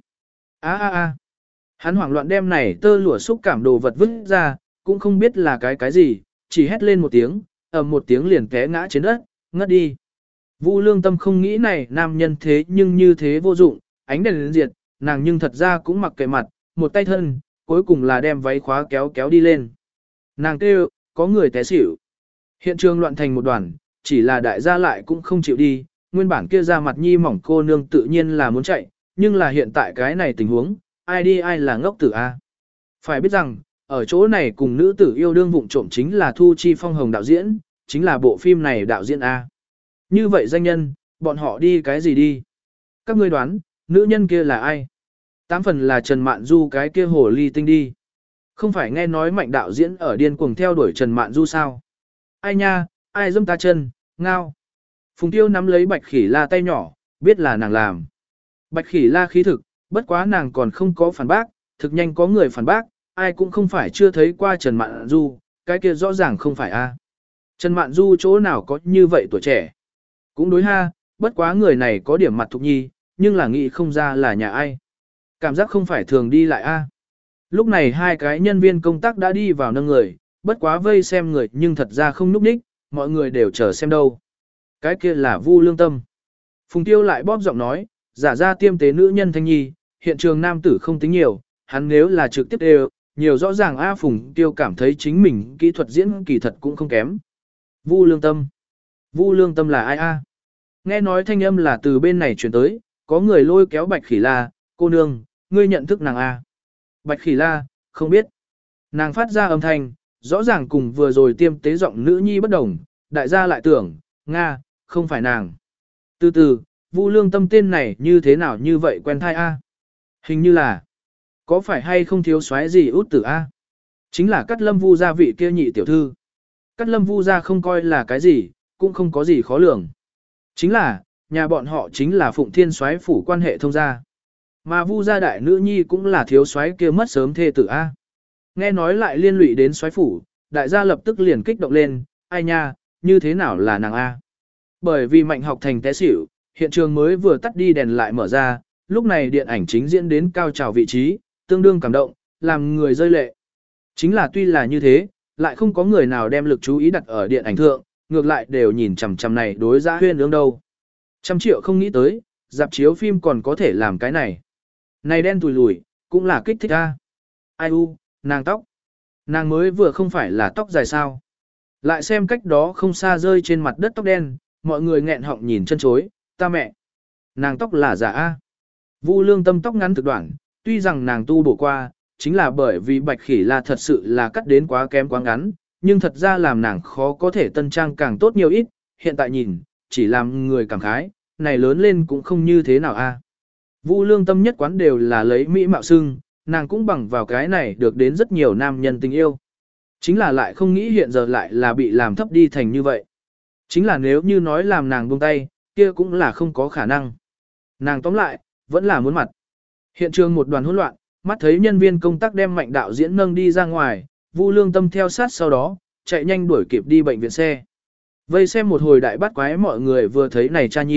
Hắn hoảng loạn đem này tơ lụa xúc cảm đồ vật vứt ra, cũng không biết là cái gì, chỉ hét lên một tiếng, ầm một tiếng liền té ngã trên đất, ngất đi. Vu Lương Tâm không nghĩ này nam nhân thế nhưng như thế vô dụng, ánh đèn liền diệt, nàng nhưng thật ra cũng mặc kệ mặt, một tay thân, cuối cùng là đem váy khóa kéo đi lên. Nàng kêu, có người té xỉu. Hiện trường loạn thành một đoàn, chỉ là đại gia lại cũng không chịu đi, nguyên bản kia ra mặt nhi mỏng cô nương tự nhiên là muốn chạy, nhưng là hiện tại cái này tình huống, ai đi ai là ngốc tử A. Phải biết rằng, ở chỗ này cùng nữ tử yêu đương vụng trộm chính là Thu Chi Phong Hồng đạo diễn, chính là bộ phim này đạo diễn A. Như vậy danh nhân, bọn họ đi cái gì đi? Các ngươi đoán, nữ nhân kia là ai? Tám phần là Trần Mạn Du cái kia hồ ly tinh đi. Không phải nghe nói Mạnh đạo diễn ở điên cuồng theo đuổi Trần Mạn Du sao? Ai nha, ai dâm ta chân, ngao. Phùng Tiêu nắm lấy Bạch Khỉ La tay nhỏ, biết là nàng làm. Bạch Khỉ La khí thực, bất quá nàng còn không có phản bác, thực nhanh có người phản bác, ai cũng không phải chưa thấy qua Trần Mạn Du, cái kia rõ ràng không phải a. Trần Mạn Du chỗ nào có như vậy tuổi trẻ. Cũng đối ha, bất quá người này có điểm mặt thục nhi, nhưng là nghĩ không ra là nhà ai. Cảm giác không phải thường đi lại a. Lúc này hai cái nhân viên công tác đã đi vào nâng người, bất quá vây xem người nhưng thật ra không núp đích, mọi người đều chờ xem đâu. Cái kia là Vu Lương Tâm. Phùng Tiêu lại bóp giọng nói, giả ra tiêm tế nữ nhân thanh nhi, hiện trường nam tử không tính nhiều, hắn nếu là trực tiếp đều, nhiều rõ ràng A Phùng Tiêu cảm thấy chính mình kỹ thuật diễn kỳ thật cũng không kém. Vu Lương Tâm. Vu Lương Tâm là ai a? Nghe nói thanh âm là từ bên này chuyển tới, có người lôi kéo Bạch Khỉ La, cô nương, ngươi nhận thức nàng a? Bạch Khỉ La, không biết. Nàng phát ra âm thanh, rõ ràng cùng vừa rồi tiêm tế giọng nữ nhi bất đồng, đại gia lại tưởng, Nga, không phải nàng. Từ từ, Vu Lương Tâm tên này như thế nào như vậy quen thai a? Hình như là, có phải hay không thiếu soái gì út tử a? Chính là Cát Lâm Vu gia vị kia nhị tiểu thư. Cát Lâm Vu gia không coi là cái gì, cũng không có gì khó lường. Chính là, nhà bọn họ chính là Phụng Thiên soái phủ quan hệ thông gia. Mà Vu gia đại nữ nhi cũng là thiếu soái kia mất sớm thê tử a. Nghe nói lại liên lụy đến soái phủ, đại gia lập tức liền kích động lên, ai nha, như thế nào là nàng a? Bởi vì Mạnh Học Thành té xỉu, hiện trường mới vừa tắt đi đèn lại mở ra, lúc này điện ảnh chính diễn đến cao trào vị trí, tương đương cảm động, làm người rơi lệ. Chính là tuy là như thế, lại không có người nào đem lực chú ý đặt ở điện ảnh thượng, ngược lại đều nhìn chằm chằm này đối Giá Huyên ương đâu. 100 triệu không nghĩ tới, dạp chiếu phim còn có thể làm cái này. Này đen tùi lùi, cũng là kích thích a. Ai u, nàng tóc. Nàng mới vừa không phải là tóc dài sao. Lại xem cách đó không xa rơi trên mặt đất tóc đen, mọi người nghẹn họng nhìn chân chối, ta mẹ. Nàng tóc là giả a. Vu Lương Tâm tóc ngắn thực đoạn, tuy rằng nàng tu bổ qua, chính là bởi vì Bạch Khỉ La thật sự là cắt đến quá kém quá ngắn, nhưng thật ra làm nàng khó có thể tân trang càng tốt nhiều ít, hiện tại nhìn, chỉ làm người cảm khái, này lớn lên cũng không như thế nào a. Vu Lương Tâm nhất quán đều là lấy mỹ mạo xưng, nàng cũng bằng vào cái này được đến rất nhiều nam nhân tình yêu. Chính là lại không nghĩ hiện giờ lại là bị làm thấp đi thành như vậy. Chính là nếu như nói làm nàng buông tay, kia cũng là không có khả năng. Nàng tóm lại, vẫn là muốn mặt. Hiện trường một đoàn hỗn loạn, mắt thấy nhân viên công tác đem Mạnh đạo diễn nâng đi ra ngoài, Vu Lương Tâm theo sát sau đó, chạy nhanh đuổi kịp đi bệnh viện xe. Vây xem một hồi đại bắt quái mọi người vừa thấy này cha nhi,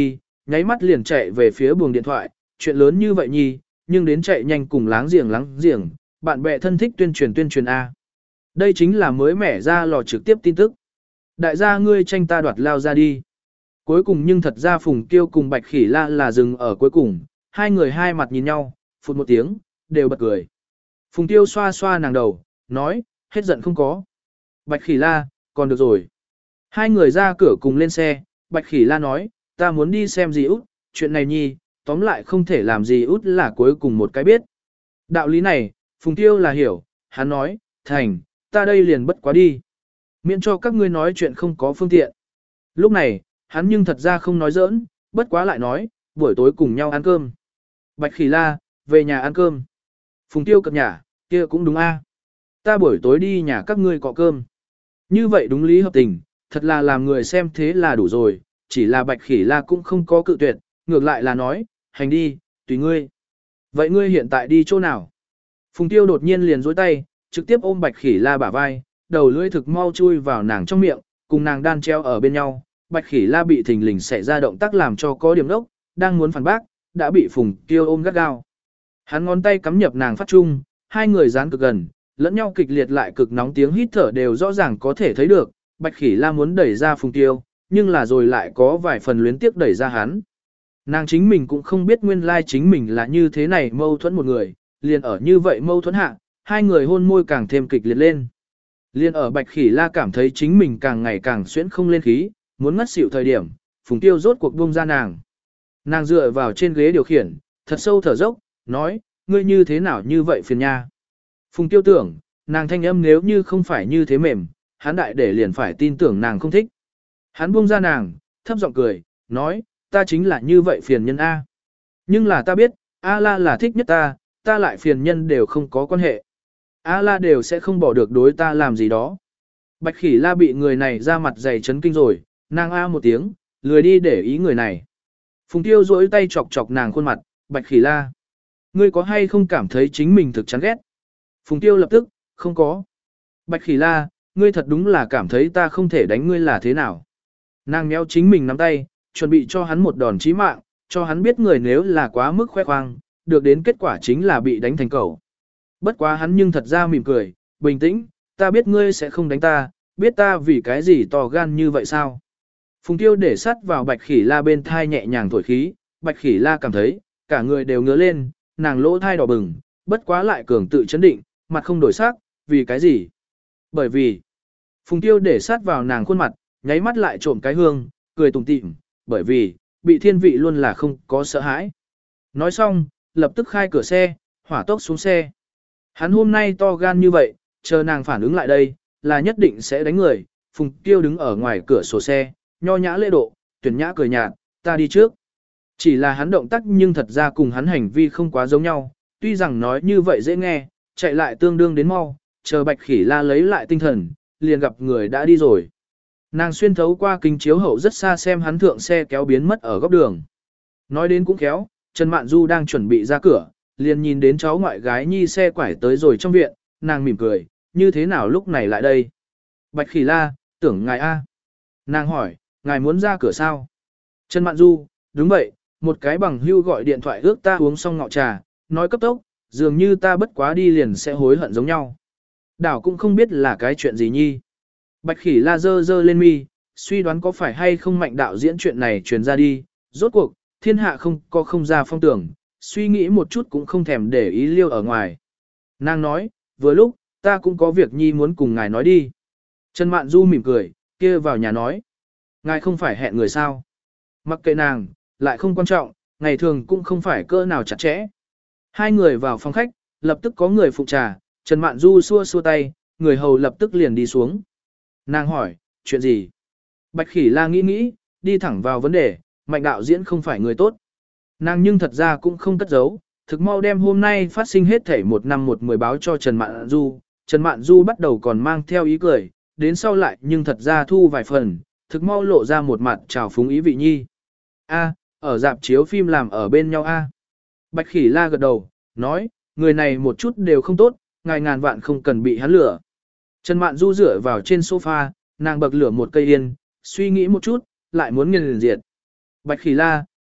nháy mắt liền chạy về phía buồng điện thoại, chuyện lớn như vậy nhi, nhưng đến chạy nhanh cùng láng giềng, bạn bè thân thích tuyên truyền A. Đây chính là mới mẻ ra lò trực tiếp tin tức. Đại gia ngươi tranh ta đoạt lao ra đi. Cuối cùng nhưng thật ra Phùng Kiêu cùng Bạch Khỉ La là dừng ở cuối cùng, hai người hai mặt nhìn nhau, phụt một tiếng, đều bật cười. Phùng Kiêu xoa xoa nàng đầu, nói, hết giận không có. Bạch Khỉ La, còn được rồi. Hai người ra cửa cùng lên xe, Bạch Khỉ La nói, ta muốn đi xem gì út, chuyện này nhi, tóm lại không thể làm gì út là cuối cùng một cái biết. Đạo lý này, Phùng Kiêu là hiểu, hắn nói, thành, ta đây liền bất quá đi. Miễn cho các ngươi nói chuyện không có phương tiện. Lúc này, hắn nhưng thật ra không nói giỡn, bất quá lại nói, buổi tối cùng nhau ăn cơm. Bạch Khỉ La, về nhà ăn cơm. Phùng Tiêu cập nhà, kia cũng đúng a. Ta buổi tối đi nhà các ngươi cọ cơm. Như vậy đúng lý hợp tình, thật là làm người xem thế là đủ rồi, chỉ là Bạch Khỉ La cũng không có cự tuyệt, ngược lại là nói, hành đi, tùy ngươi. Vậy ngươi hiện tại đi chỗ nào? Phùng Tiêu đột nhiên liền dối tay, trực tiếp ôm Bạch Khỉ La bả vai, đầu lưỡi thực mau chui vào nàng trong miệng, cùng nàng đan treo ở bên nhau. Bạch Khỉ La bị thình lình xảy ra động tác làm cho có điểm đốc, đang muốn phản bác, đã bị Phùng Tiêu ôm gắt gao. Hắn ngón tay cắm nhập nàng phát trung, hai người dán cực gần, lẫn nhau kịch liệt lại cực nóng tiếng hít thở đều rõ ràng có thể thấy được. Bạch Khỉ La muốn đẩy ra Phùng Tiêu, nhưng là rồi lại có vài phần luyến tiếc đẩy ra hắn. Nàng chính mình cũng không biết nguyên lai chính mình là như thế này mâu thuẫn một người, liền ở như vậy mâu thuẫn hạ, hai người hôn môi càng thêm kịch liệt lên. Liên ở Bạch Khỉ La cảm thấy chính mình càng ngày càng xuyễn không lên khí, muốn ngất xỉu thời điểm, Phùng Tiêu rốt cuộc buông ra nàng. Nàng dựa vào trên ghế điều khiển, thật sâu thở dốc, nói, ngươi như thế nào như vậy phiền nha. Phùng Tiêu tưởng, nàng thanh âm nếu như không phải như thế mềm, hắn đại để liền phải tin tưởng nàng không thích. Hắn buông ra nàng, thấp giọng cười, nói, ta chính là như vậy phiền nhân A. Nhưng là ta biết, A-la là thích nhất ta lại phiền nhân đều không có quan hệ. A-la đều sẽ không bỏ được đối ta làm gì đó. Bạch Khỉ La bị người này ra mặt dày chấn kinh rồi, nàng A một tiếng, lười đi để ý người này. Phùng Tiêu duỗi tay chọc chọc nàng khuôn mặt, Bạch Khỉ La. Ngươi có hay không cảm thấy chính mình thực chán ghét? Phùng Tiêu lập tức, không có. Bạch Khỉ La, ngươi thật đúng là cảm thấy ta không thể đánh ngươi là thế nào? Nàng méo chính mình nắm tay, chuẩn bị cho hắn một đòn chí mạng, cho hắn biết người nếu là quá mức khoe khoang, được đến kết quả chính là bị đánh thành cẩu. Bất quá hắn nhưng thật ra mỉm cười, bình tĩnh, ta biết ngươi sẽ không đánh ta, biết ta vì cái gì to gan như vậy sao? Phùng Tiêu để sắt vào Bạch Khỉ La bên thai nhẹ nhàng thổi khí, Bạch Khỉ La cảm thấy, cả người đều ngứa lên, nàng lỗ thai đỏ bừng, bất quá lại cường tự chấn định, mặt không đổi sắc, vì cái gì? Bởi vì, Phùng Tiêu để sát vào nàng khuôn mặt, nháy mắt lại trộm cái hương, cười tủm tỉm, bởi vì, bị thiên vị luôn là không có sợ hãi. Nói xong, lập tức khai cửa xe, hỏa tốc xuống xe. Hắn hôm nay to gan như vậy, chờ nàng phản ứng lại đây, là nhất định sẽ đánh người. Phùng Tiêu đứng ở ngoài cửa sổ xe, nho nhã lễ độ, tuyển nhã cười nhạt, ta đi trước. Chỉ là hắn động tác nhưng thật ra cùng hắn hành vi không quá giống nhau, tuy rằng nói như vậy dễ nghe, chạy lại tương đương đến mau, chờ Bạch Khỉ La lấy lại tinh thần, liền gặp người đã đi rồi. Nàng xuyên thấu qua kính chiếu hậu rất xa xem hắn thượng xe kéo biến mất ở góc đường. Nói đến cũng khéo, Trần Mạn Du đang chuẩn bị ra cửa, liền nhìn đến cháu ngoại gái nhi xe quải tới rồi trong viện, nàng mỉm cười, như thế nào lúc này lại đây? Bạch Khỉ La, tưởng ngài A. Nàng hỏi, ngài muốn ra cửa sao? Trần Mạn Du, đúng vậy, một cái bằng hưu gọi điện thoại ước ta uống xong ngọ trà, nói cấp tốc, dường như ta bất quá đi liền sẽ hối hận giống nhau. Đảo cũng không biết là cái chuyện gì nhi. Bạch Khỉ La dơ dơ lên mi, suy đoán có phải hay không Mạnh đạo diễn chuyện này truyền ra đi, rốt cuộc, thiên hạ không có không ra phong tưởng, suy nghĩ một chút cũng không thèm để ý liêu ở ngoài. Nàng nói, vừa lúc, ta cũng có việc nhi muốn cùng ngài nói đi. Trần Mạn Du mỉm cười, kia vào nhà nói. Ngài không phải hẹn người sao? Mặc kệ nàng, lại không quan trọng, ngày thường cũng không phải cỡ nào chặt chẽ. Hai người vào phòng khách, lập tức có người phụ trà, Trần Mạn Du xua xua tay, người hầu lập tức liền đi xuống. Nàng hỏi, chuyện gì? Bạch Khỉ La nghĩ nghĩ, đi thẳng vào vấn đề, Mạnh đạo diễn không phải người tốt. Nàng nhưng thật ra cũng không cất giấu, thực mau đem hôm nay phát sinh hết thảy một năm một mười báo cho Trần Mạn Du. Trần Mạn Du bắt đầu còn mang theo ý cười, đến sau lại nhưng thật ra thu vài phần, thực mau lộ ra một mặt trào phúng ý vị nhi. A, ở dạp chiếu phim làm ở bên nhau a. Bạch Khỉ La gật đầu, nói, người này một chút đều không tốt, ngài ngàn vạn không cần bị hắn lửa. Trần Mạn Du dựa vào trên sofa, nàng bậc lửa một cây yên, suy nghĩ một chút, lại muốn nghiền diệt. Bạch Khỉ La,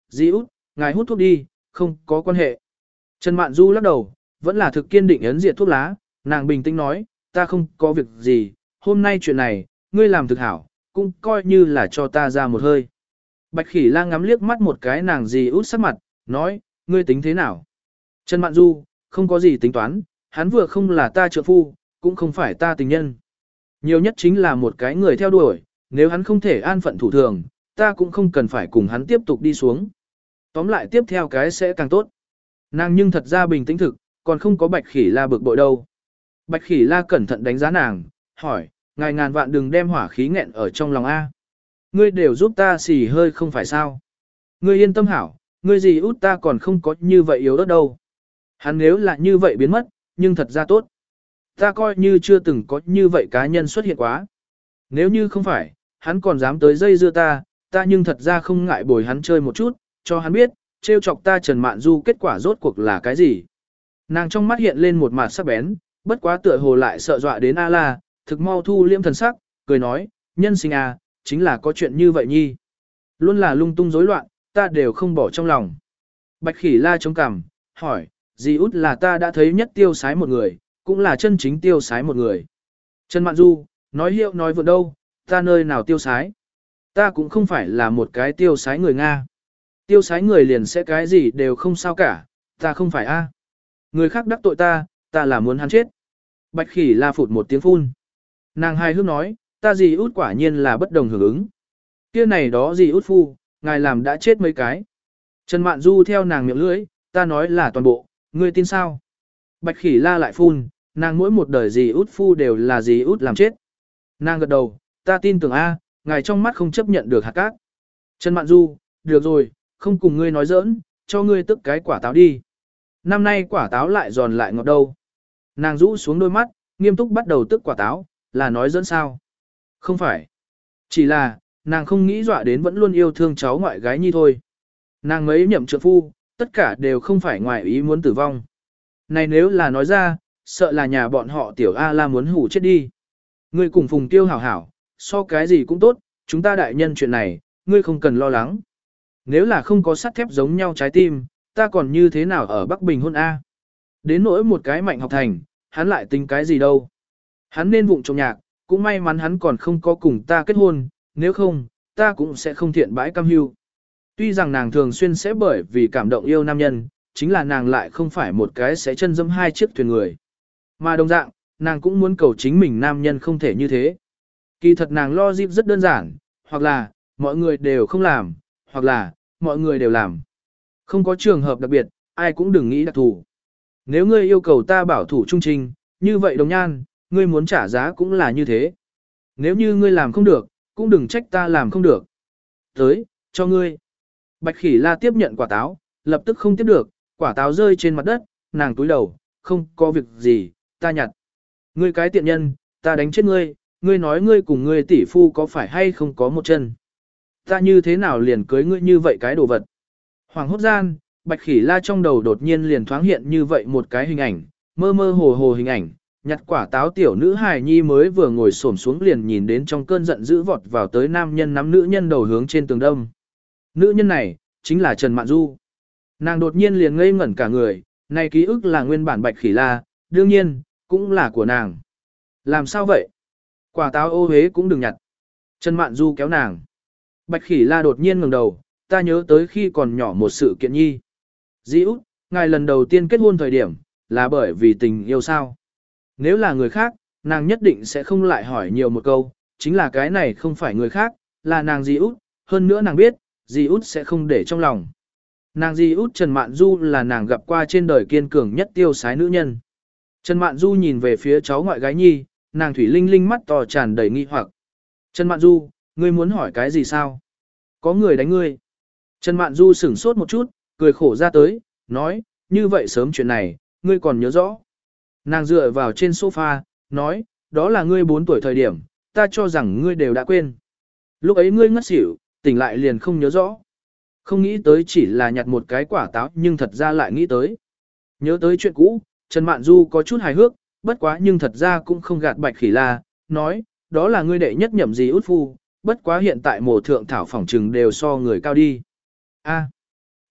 dì út, ngài hút thuốc đi, không có quan hệ. Trần Mạn Du lắc đầu, vẫn là thực kiên định ấn diệt thuốc lá, nàng bình tĩnh nói, ta không có việc gì, hôm nay chuyện này, ngươi làm thực hảo, cũng coi như là cho ta ra một hơi. Bạch Khỉ La ngắm liếc mắt một cái nàng dì út sắc mặt, nói, ngươi tính thế nào? Trần Mạn Du, không có gì tính toán, hắn vừa không là ta trợ phu, cũng không phải ta tình nhân. Nhiều nhất chính là một cái người theo đuổi, nếu hắn không thể an phận thủ thường, ta cũng không cần phải cùng hắn tiếp tục đi xuống. Tóm lại tiếp theo cái sẽ càng tốt. Nàng nhưng thật ra bình tĩnh thực, còn không có Bạch Khỉ La bực bội đâu. Bạch Khỉ La cẩn thận đánh giá nàng, hỏi, ngài ngàn vạn đừng đem hỏa khí nghẹn ở trong lòng A. Ngươi đều giúp ta xì hơi không phải sao. Ngươi yên tâm hảo, ngươi gì út ta còn không có như vậy yếu ớt đâu. Hắn nếu là như vậy biến mất, nhưng thật ra tốt. Ta coi như chưa từng có như vậy cá nhân xuất hiện quá. Nếu như không phải, hắn còn dám tới dây dưa ta, ta nhưng thật ra không ngại bồi hắn chơi một chút, cho hắn biết, trêu chọc ta Trần Mạn Du kết quả rốt cuộc là cái gì. Nàng trong mắt hiện lên một mặt sắc bén, bất quá tựa hồ lại sợ dọa đến A-la, thực mau thu liêm thần sắc, cười nói, nhân sinh à, chính là có chuyện như vậy nhi. Luôn là lung tung rối loạn, ta đều không bỏ trong lòng. Bạch Khỉ La chống cằm, hỏi, dì út là ta đã thấy nhất tiêu sái một người, cũng là chân chính tiêu sái một người. Trần Mạn Du, nói hiệu nói vượt đâu, ta nơi nào tiêu sái. Ta cũng không phải là một cái tiêu sái người Nga. Tiêu sái người liền sẽ cái gì đều không sao cả, ta không phải a. Người khác đắc tội ta, ta là muốn hắn chết. Bạch Khỉ La phụt một tiếng phun. Nàng hài hước nói, ta dì út quả nhiên là bất đồng hưởng ứng. Kia này đó dì út phu, ngài làm đã chết mấy cái. Trần Mạn Du theo nàng miệng lưỡi, ta nói là toàn bộ, ngươi tin sao? Bạch Khỉ La lại phun, nàng mỗi một đời dì út phu đều là dì út làm chết. Nàng gật đầu, ta tin tưởng A, ngài trong mắt không chấp nhận được hạt cát. Trần Mạn Du, được rồi, không cùng ngươi nói giỡn, cho ngươi tức cái quả táo đi. Năm nay quả táo lại giòn lại ngọt đâu. Nàng rũ xuống đôi mắt, nghiêm túc bắt đầu tức quả táo, là nói giỡn sao? Không phải. Chỉ là, nàng không nghĩ dọa đến vẫn luôn yêu thương cháu ngoại gái nhi thôi. Nàng mấy nhậm trượng phu, tất cả đều không phải ngoài ý muốn tử vong. Này nếu là nói ra, sợ là nhà bọn họ tiểu A-la muốn hủ chết đi. Ngươi cùng Phùng Tiêu hảo hảo, so cái gì cũng tốt, chúng ta đại nhân chuyện này, ngươi không cần lo lắng. Nếu là không có sắt thép giống nhau trái tim, ta còn như thế nào ở Bắc Bình hôn A. Đến nỗi một cái mạnh học thành, hắn lại tính cái gì đâu. Hắn nên vụng trong nhạc, cũng may mắn hắn còn không có cùng ta kết hôn, nếu không, ta cũng sẽ không thiện bãi cam hưu. Tuy rằng nàng thường xuyên sẽ bởi vì cảm động yêu nam nhân, chính là nàng lại không phải một cái sẽ chân dẫm hai chiếc thuyền người. Mà đồng dạng, nàng cũng muốn cầu chính mình nam nhân không thể như thế. Kỳ thật nàng lo dịp rất đơn giản, hoặc là, mọi người đều không làm, hoặc là, mọi người đều làm. Không có trường hợp đặc biệt, ai cũng đừng nghĩ đặc thù. Nếu ngươi yêu cầu ta bảo thủ trung trình, như vậy đồng nhan, ngươi muốn trả giá cũng là như thế. Nếu như ngươi làm không được, cũng đừng trách ta làm không được. Tới, cho ngươi. Bạch Khỉ La tiếp nhận quả táo, lập tức không tiếp được, quả táo rơi trên mặt đất, nàng túi đầu, không có việc gì, ta nhặt. Ngươi cái tiện nhân, ta đánh chết ngươi, ngươi nói ngươi cùng ngươi tỷ phu có phải hay không có một chân. Ta như thế nào liền cưới ngươi như vậy cái đồ vật. Hoàng hốt gian, Bạch Khỉ La trong đầu đột nhiên liền thoáng hiện như vậy một cái hình ảnh, mơ mơ hồ hồ hình ảnh, nhặt quả táo tiểu nữ hài nhi mới vừa ngồi xổm xuống liền nhìn đến trong cơn giận dữ vọt vào tới nam nhân nắm nữ nhân đầu hướng trên tường đông. Nữ nhân này, chính là Trần Mạn Du. Nàng đột nhiên liền ngây ngẩn cả người, này ký ức là nguyên bản Bạch Khỉ La, đương nhiên, cũng là của nàng. Làm sao vậy? Quả táo ô hế cũng đừng nhặt. Trần Mạn Du kéo nàng. Bạch Khỉ La đột nhiên ngẩng đầu, ta nhớ tới khi còn nhỏ một sự kiện nhi. Dĩ út, ngài lần đầu tiên kết hôn thời điểm, là bởi vì tình yêu sao? Nếu là người khác, nàng nhất định sẽ không lại hỏi nhiều một câu, chính là cái này không phải người khác, là nàng Dĩ út, hơn nữa nàng biết, Dĩ út sẽ không để trong lòng. Nàng Dĩ út Trần Mạn Du là nàng gặp qua trên đời kiên cường nhất tiêu sái nữ nhân. Trần Mạn Du nhìn về phía cháu ngoại gái nhi, nàng thủy linh linh mắt to tràn đầy nghi hoặc. Trần Mạn Du, ngươi muốn hỏi cái gì sao? Có người đánh ngươi. Trần Mạn Du sửng sốt một chút, cười khổ ra tới, nói, như vậy sớm chuyện này, ngươi còn nhớ rõ. Nàng dựa vào trên sofa, nói, đó là ngươi 4 tuổi thời điểm, ta cho rằng ngươi đều đã quên. Lúc ấy ngươi ngất xỉu, tỉnh lại liền không nhớ rõ. Không nghĩ tới chỉ là nhặt một cái quả táo nhưng thật ra lại nghĩ tới. Nhớ tới chuyện cũ, Trần Mạn Du có chút hài hước, bất quá nhưng thật ra cũng không gạt Bạch Khỉ La, nói, đó là ngươi đệ nhất nhậm gì út phu, bất quá hiện tại mổ thượng thảo phỏng trừng đều so người cao đi. A,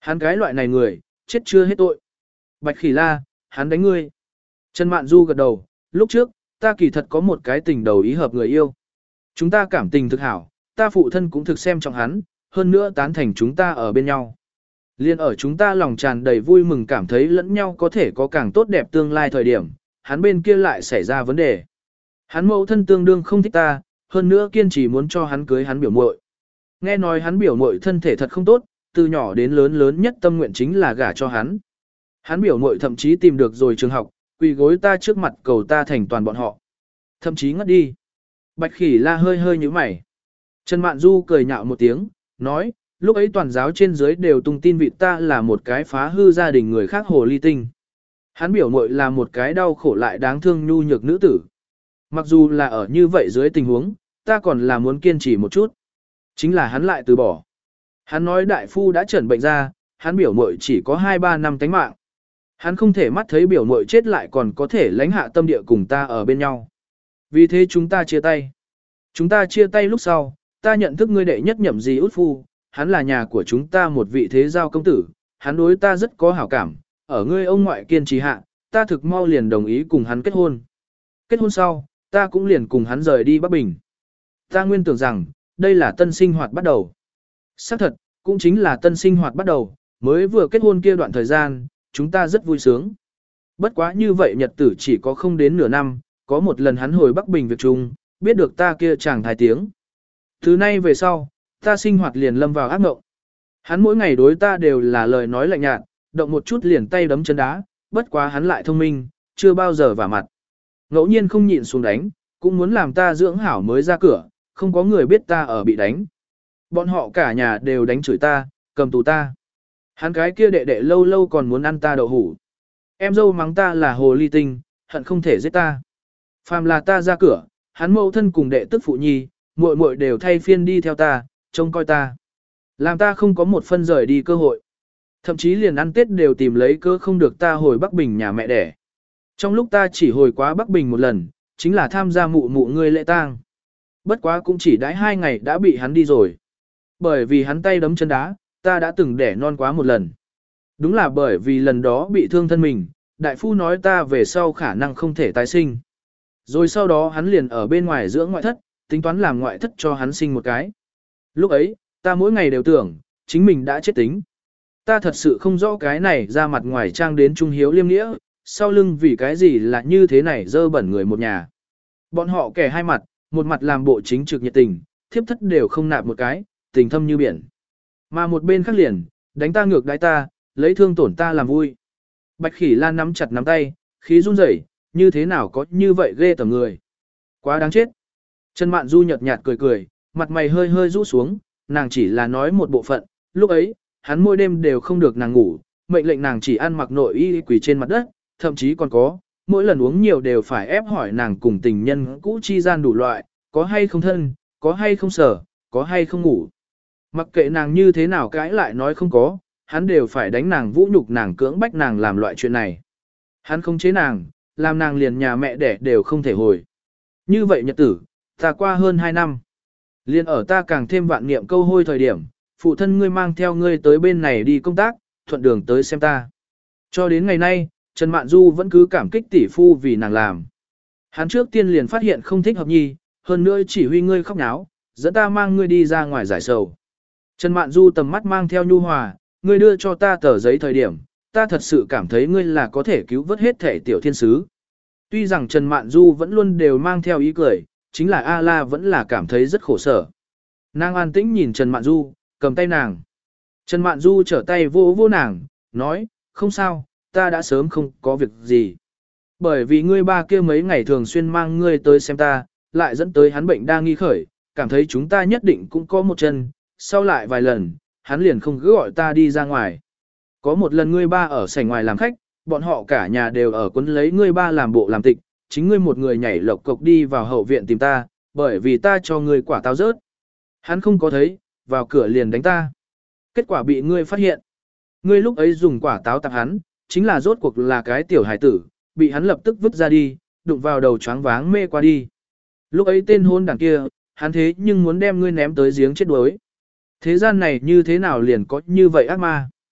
Hắn cái loại này người, chết chưa hết tội. Bạch Khỉ La, hắn đánh ngươi. Trần Mạn Du gật đầu, lúc trước, ta kỳ thật có một cái tình đầu ý hợp người yêu. Chúng ta cảm tình thực hảo, ta phụ thân cũng thực xem trọng hắn, hơn nữa tán thành chúng ta ở bên nhau. Liên ở chúng ta lòng tràn đầy vui mừng cảm thấy lẫn nhau có thể có càng tốt đẹp tương lai thời điểm, hắn bên kia lại xảy ra vấn đề. Hắn mẫu thân tương đương không thích ta, hơn nữa kiên trì muốn cho hắn cưới hắn biểu muội. Nghe nói hắn biểu muội thân thể thật không tốt, từ nhỏ đến lớn lớn nhất tâm nguyện chính là gả cho hắn. Hắn biểu muội thậm chí tìm được rồi trường học, quỳ gối ta trước mặt cầu ta thành toàn bọn họ. Thậm chí ngất đi. Bạch Khỉ La hơi hơi nhíu mày. Trần Mạn Du cười nhạo một tiếng, nói, lúc ấy toàn giáo trên dưới đều tung tin vịt ta là một cái phá hư gia đình người khác hồ ly tinh. Hắn biểu muội là một cái đau khổ lại đáng thương nhu nhược nữ tử. Mặc dù là ở như vậy dưới tình huống, ta còn là muốn kiên trì một chút. Chính là hắn lại từ bỏ. Hắn nói đại phu đã chẩn bệnh ra, hắn biểu muội chỉ có 2-3 năm tánh mạng. Hắn không thể mắt thấy biểu muội chết lại còn có thể lánh hạ tâm địa cùng ta ở bên nhau. Vì thế chúng ta chia tay. Chúng ta chia tay lúc sau, ta nhận thức ngươi đệ nhất nhậm gì út phu, hắn là nhà của chúng ta một vị thế giao công tử, hắn đối ta rất có hảo cảm, ở ngươi ông ngoại kiên trì hạ, ta thực mau liền đồng ý cùng hắn kết hôn. Kết hôn sau, ta cũng liền cùng hắn rời đi Bắc Bình. Ta nguyên tưởng rằng, đây là tân sinh hoạt bắt đầu. Xác thật, cũng chính là tân sinh hoạt bắt đầu, mới vừa kết hôn kia đoạn thời gian, chúng ta rất vui sướng. Bất quá như vậy nhật tử chỉ có không đến nửa năm, có một lần hắn hồi Bắc Bình việc chung, biết được ta kia chàng thái tiếng. Từ nay về sau, ta sinh hoạt liền lâm vào ác mộng. Hắn mỗi ngày đối ta đều là lời nói lạnh nhạt, động một chút liền tay đấm chân đá, bất quá hắn lại thông minh, chưa bao giờ vả mặt. Ngẫu nhiên không nhịn xuống đánh, cũng muốn làm ta dưỡng hảo mới ra cửa, không có người biết ta ở bị đánh. Bọn họ cả nhà đều đánh chửi ta, cầm tù ta. Hắn cái kia đệ đệ lâu lâu còn muốn ăn ta đậu hủ. Em dâu mắng ta là hồ ly tinh, hận không thể giết ta. Phàm là ta ra cửa, hắn mẫu thân cùng đệ tức phụ nhi, muội muội đều thay phiên đi theo ta, trông coi ta. Làm ta không có một phân rời đi cơ hội. Thậm chí liền ăn Tết đều tìm lấy cơ không được ta hồi Bắc Bình nhà mẹ đẻ. Trong lúc ta chỉ hồi quá Bắc Bình một lần, chính là tham gia mụ mụ ngươi lễ tang. Bất quá cũng chỉ đãi 2 ngày đã bị hắn đi rồi. Bởi vì hắn tay đấm chân đá, ta đã từng đẻ non quá một lần. Đúng là bởi vì lần đó bị thương thân mình, đại phu nói ta về sau khả năng không thể tái sinh. Rồi sau đó hắn liền ở bên ngoài dưỡng ngoại thất, tính toán làm ngoại thất cho hắn sinh một cái. Lúc ấy, ta mỗi ngày đều tưởng, chính mình đã chết tính. Ta thật sự không rõ cái này ra mặt ngoài trang đến trung hiếu liêm nghĩa, sau lưng vì cái gì là như thế này dơ bẩn người một nhà. Bọn họ kẻ hai mặt, một mặt làm bộ chính trực nhiệt tình, thiếp thất đều không nạp một cái, tình thâm như biển. Mà một bên khác liền, đánh ta ngược đái ta, lấy thương tổn ta làm vui. Bạch Khỉ Lan nắm chặt nắm tay, khí run rẩy, như thế nào có như vậy ghê tởm người. Quá đáng chết. Trần Mạn Du nhợt nhạt cười cười, mặt mày hơi hơi rũ xuống, nàng chỉ là nói một bộ phận, lúc ấy, hắn mỗi đêm đều không được nàng ngủ, mệnh lệnh nàng chỉ ăn mặc nội y quỳ trên mặt đất, thậm chí còn có, mỗi lần uống nhiều đều phải ép hỏi nàng cùng tình nhân cũ chi gian đủ loại, có hay không thân, có hay không sở, có hay không ngủ. Mặc kệ nàng như thế nào cãi lại nói không có, hắn đều phải đánh nàng vũ nhục nàng cưỡng bách nàng làm loại chuyện này. Hắn không chế nàng, làm nàng liền nhà mẹ đẻ đều không thể hồi. Như vậy nhật tử, ta qua hơn 2 năm. Liên ở ta càng thêm vạn niệm câu hôi thời điểm, phụ thân ngươi mang theo ngươi tới bên này đi công tác, thuận đường tới xem ta. Cho đến ngày nay, Trần Mạn Du vẫn cứ cảm kích tỷ phu vì nàng làm. Hắn trước tiên liền phát hiện không thích hợp nhi, hơn nữa chỉ huy ngươi khóc náo, dẫn ta mang ngươi đi ra ngoài giải sầu. Trần Mạn Du tầm mắt mang theo nhu hòa, ngươi đưa cho ta tờ giấy thời điểm, ta thật sự cảm thấy ngươi là có thể cứu vớt hết thể tiểu thiên sứ. Tuy rằng Trần Mạn Du vẫn luôn đều mang theo ý cười, chính là A-la vẫn là cảm thấy rất khổ sở. Nàng an tĩnh nhìn Trần Mạn Du, cầm tay nàng. Trần Mạn Du trở tay vô vô nàng, nói, không sao, ta đã sớm không có việc gì. Bởi vì ngươi ba kia mấy ngày thường xuyên mang ngươi tới xem ta, lại dẫn tới hắn bệnh đang nghi khởi, cảm thấy chúng ta nhất định cũng có một chân, sau lại vài lần, hắn liền không cứ gọi ta đi ra ngoài. Có một lần ngươi ba ở sảnh ngoài làm khách, bọn họ cả nhà đều ở quấn lấy ngươi ba làm bộ làm tịch, chính ngươi một người nhảy lộc cộc đi vào hậu viện tìm ta, bởi vì ta cho ngươi quả táo rớt. Hắn không có thấy, vào cửa liền đánh ta. Kết quả bị ngươi phát hiện. Ngươi lúc ấy dùng quả táo tạp hắn, chính là rốt cuộc là cái tiểu hải tử, bị hắn lập tức vứt ra đi, đụng vào đầu choáng váng mê qua đi. Lúc ấy tên hôn đảng kia, hắn thế nhưng muốn đem ngươi ném tới giếng chết đuối. Thế gian này như thế nào liền có như vậy ác ma?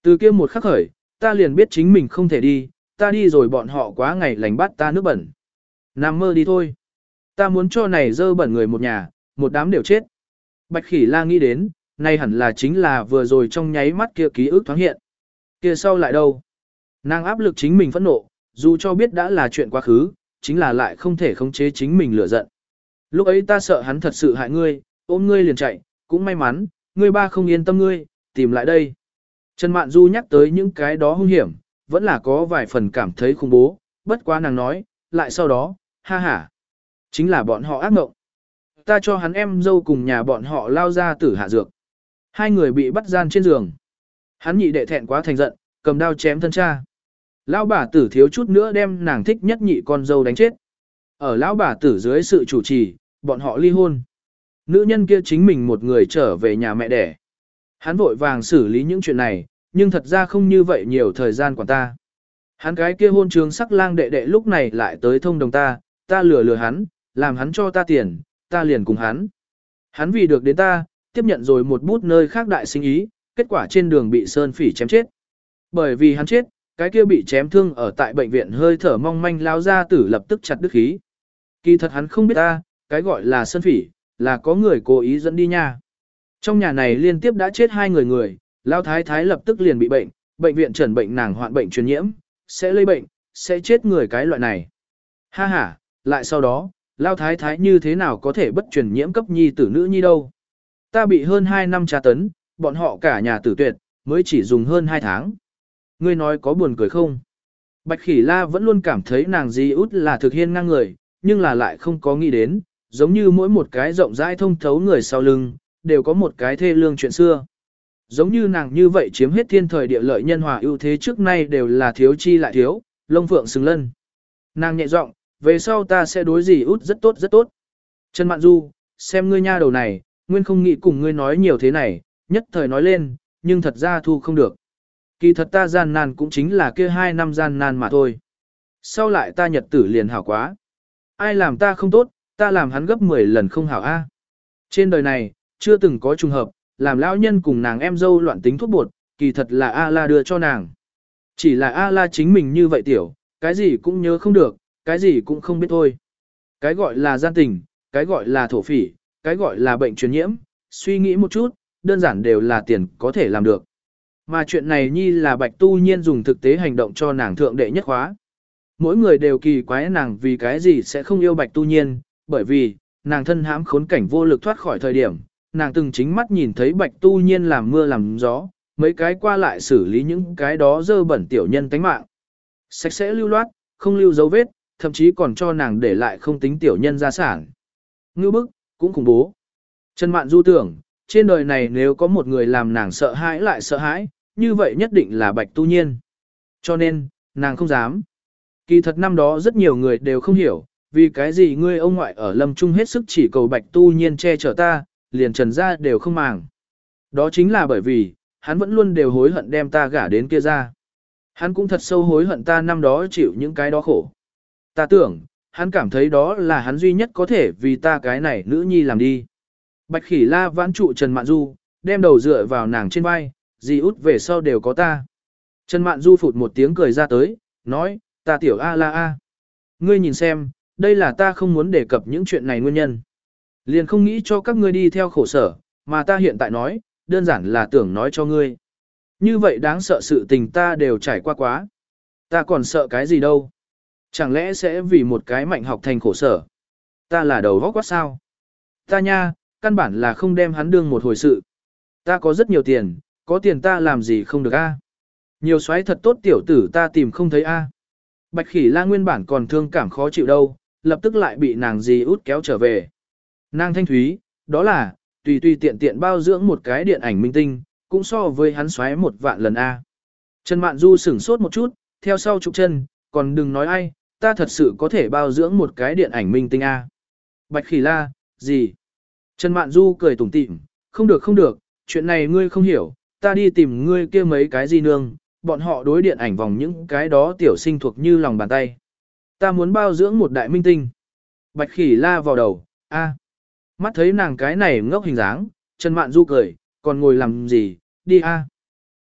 Từ kia một khắc khởi, ta liền biết chính mình không thể đi, ta đi rồi bọn họ quá ngày lành bắt ta nước bẩn. Nằm mơ đi thôi. Ta muốn cho này dơ bẩn người một nhà, một đám đều chết. Bạch Khỉ La nghĩ đến, nay hẳn là chính là vừa rồi trong nháy mắt kia ký ức thoáng hiện. Kia sau lại đâu? Nàng áp lực chính mình phẫn nộ, dù cho biết đã là chuyện quá khứ, chính là lại không thể khống chế chính mình lửa giận. Lúc ấy ta sợ hắn thật sự hại ngươi, ôm ngươi liền chạy, cũng may mắn, ngươi ba không yên tâm ngươi, tìm lại đây. Trần Mạn Du nhắc tới những cái đó hung hiểm, vẫn là có vài phần cảm thấy khủng bố, bất quá nàng nói, lại sau đó, ha ha, chính là bọn họ ác mộng. Ta cho hắn em dâu cùng nhà bọn họ lao ra tử hạ dược. Hai người bị bắt gian trên giường. Hắn nhị đệ thẹn quá thành giận, cầm đao chém thân cha. Lão bà tử thiếu chút nữa đem nàng thích nhất nhị con dâu đánh chết. Ở lão bà tử dưới sự chủ trì, bọn họ ly hôn. Nữ nhân kia chính mình một người trở về nhà mẹ đẻ. Hắn vội vàng xử lý những chuyện này, nhưng thật ra không như vậy nhiều thời gian quản ta. Hắn cái kia hôn trường sắc lang đệ đệ lúc này lại tới thông đồng ta lừa hắn, làm hắn cho ta tiền, ta liền cùng hắn. Hắn vì được đến ta, tiếp nhận rồi một bút nơi khác đại sinh ý, kết quả trên đường bị sơn phỉ chém chết. Bởi vì hắn chết, cái kia bị chém thương ở tại bệnh viện hơi thở mong manh lao ra tử lập tức chặt đứt khí. Kỳ thật hắn không biết ta, cái gọi là sơn phỉ, là có người cố ý dẫn đi nha. Trong nhà này liên tiếp đã chết hai người, lao thái thái lập tức liền bị bệnh, bệnh viện chẩn bệnh nàng hoạn bệnh truyền nhiễm, sẽ lây bệnh, sẽ chết người cái loại này. Ha ha, lại sau đó, lao thái thái như thế nào có thể bất truyền nhiễm cấp nhi tử nữ nhi đâu. Ta bị hơn 2 năm tra tấn, bọn họ cả nhà tử tuyệt, mới chỉ dùng hơn 2 tháng. Ngươi nói có buồn cười không? Bạch Khỉ La vẫn luôn cảm thấy nàng Di Út là thực hiên ngang người, nhưng là lại không có nghĩ đến, giống như mỗi một cái rộng rãi thông thấu người sau lưng, đều có một cái thê lương chuyện xưa. Giống như nàng như vậy chiếm hết thiên thời địa lợi nhân hòa ưu thế trước nay đều là thiếu chi lại thiếu, lông phượng xứng lân. Nàng nhẹ giọng, về sau ta sẽ đối Di Út rất tốt rất tốt. Trần Mạn Du, xem ngươi nha đầu này, nguyên không nghĩ cùng ngươi nói nhiều thế này, nhất thời nói lên, nhưng thật ra thu không được. Kỳ thật ta gian nan cũng chính là kia 2 năm gian nan mà thôi. Sau lại ta nhật tử liền hảo quá. Ai làm ta không tốt, ta làm hắn gấp 10 lần không hảo a. Trên đời này, chưa từng có trùng hợp, làm lão nhân cùng nàng em dâu loạn tính thuốc bột, kỳ thật là A-la đưa cho nàng. Chỉ là A-la chính mình như vậy tiểu, cái gì cũng nhớ không được, cái gì cũng không biết thôi. Cái gọi là gian tình, cái gọi là thổ phỉ, cái gọi là bệnh truyền nhiễm, suy nghĩ một chút, đơn giản đều là tiền có thể làm được. Mà chuyện này nhi là Bạch Tu Nhiên dùng thực tế hành động cho nàng thượng đệ nhất khóa. Mỗi người đều kỳ quái nàng vì cái gì sẽ không yêu Bạch Tu Nhiên, bởi vì, nàng thân hãm khốn cảnh vô lực thoát khỏi thời điểm, nàng từng chính mắt nhìn thấy Bạch Tu Nhiên làm mưa làm gió, mấy cái qua lại xử lý những cái đó dơ bẩn tiểu nhân tánh mạng. Sạch sẽ lưu loát, không lưu dấu vết, thậm chí còn cho nàng để lại không tính tiểu nhân gia sản. Ngưu bức, cũng khủng bố. Trần Mạn Du tưởng, trên đời này nếu có một người làm nàng sợ hãi lại sợ hãi, như vậy nhất định là Bạch Tu Nhiên. Cho nên, nàng không dám. Kỳ thật năm đó rất nhiều người đều không hiểu, vì cái gì ngươi ông ngoại ở Lâm Trung hết sức chỉ cầu Bạch Tu Nhiên che chở ta, liền Trần gia đều không màng. Đó chính là bởi vì, hắn vẫn luôn đều hối hận đem ta gả đến kia ra. Hắn cũng thật sâu hối hận ta năm đó chịu những cái đó khổ. Ta tưởng, hắn cảm thấy đó là hắn duy nhất có thể vì ta cái này nữ nhi làm đi. Bạch Khỉ La vãn trụ Trần Mạn Du, đem đầu dựa vào nàng trên vai, dì út về sau đều có ta. Trần Mạn Du phụt một tiếng cười ra tới, nói, ta tiểu A-la A. Ngươi nhìn xem, đây là ta không muốn đề cập những chuyện này nguyên nhân. Liền không nghĩ cho các ngươi đi theo khổ sở, mà ta hiện tại nói, đơn giản là tưởng nói cho ngươi. Như vậy đáng sợ sự tình ta đều trải qua quá. Ta còn sợ cái gì đâu. Chẳng lẽ sẽ vì một cái mạnh học thành khổ sở. Ta là đầu vóc quá sao. Ta nha, căn bản là không đem hắn đương một hồi sự. Ta có rất nhiều tiền, có tiền ta làm gì không được a? Nhiều xoáy thật tốt tiểu tử ta tìm không thấy a. Bạch Khỉ La nguyên bản còn thương cảm khó chịu đâu, lập tức lại bị nàng dì út kéo trở về. Nàng thanh thúy, đó là, tùy tùy tiện tiện bao dưỡng một cái điện ảnh minh tinh, cũng so với hắn xoáy 1 vạn lần a. Trần Mạn Du sửng sốt một chút, theo sau trục chân, còn đừng nói ai, ta thật sự có thể bao dưỡng một cái điện ảnh minh tinh a. Bạch Khỉ La, gì? Trần Mạn Du cười tủm tỉm, không được không được, chuyện này ngươi không hiểu, ta đi tìm ngươi kia mấy cái gì nương, bọn họ đối điện ảnh vòng những cái đó tiểu sinh thuộc như lòng bàn tay. Ta muốn bao dưỡng một đại minh tinh. Bạch Khỉ La vào đầu, a. Mắt thấy nàng cái này ngốc hình dáng, Trần Mạn Du cười, còn ngồi làm gì, đi a.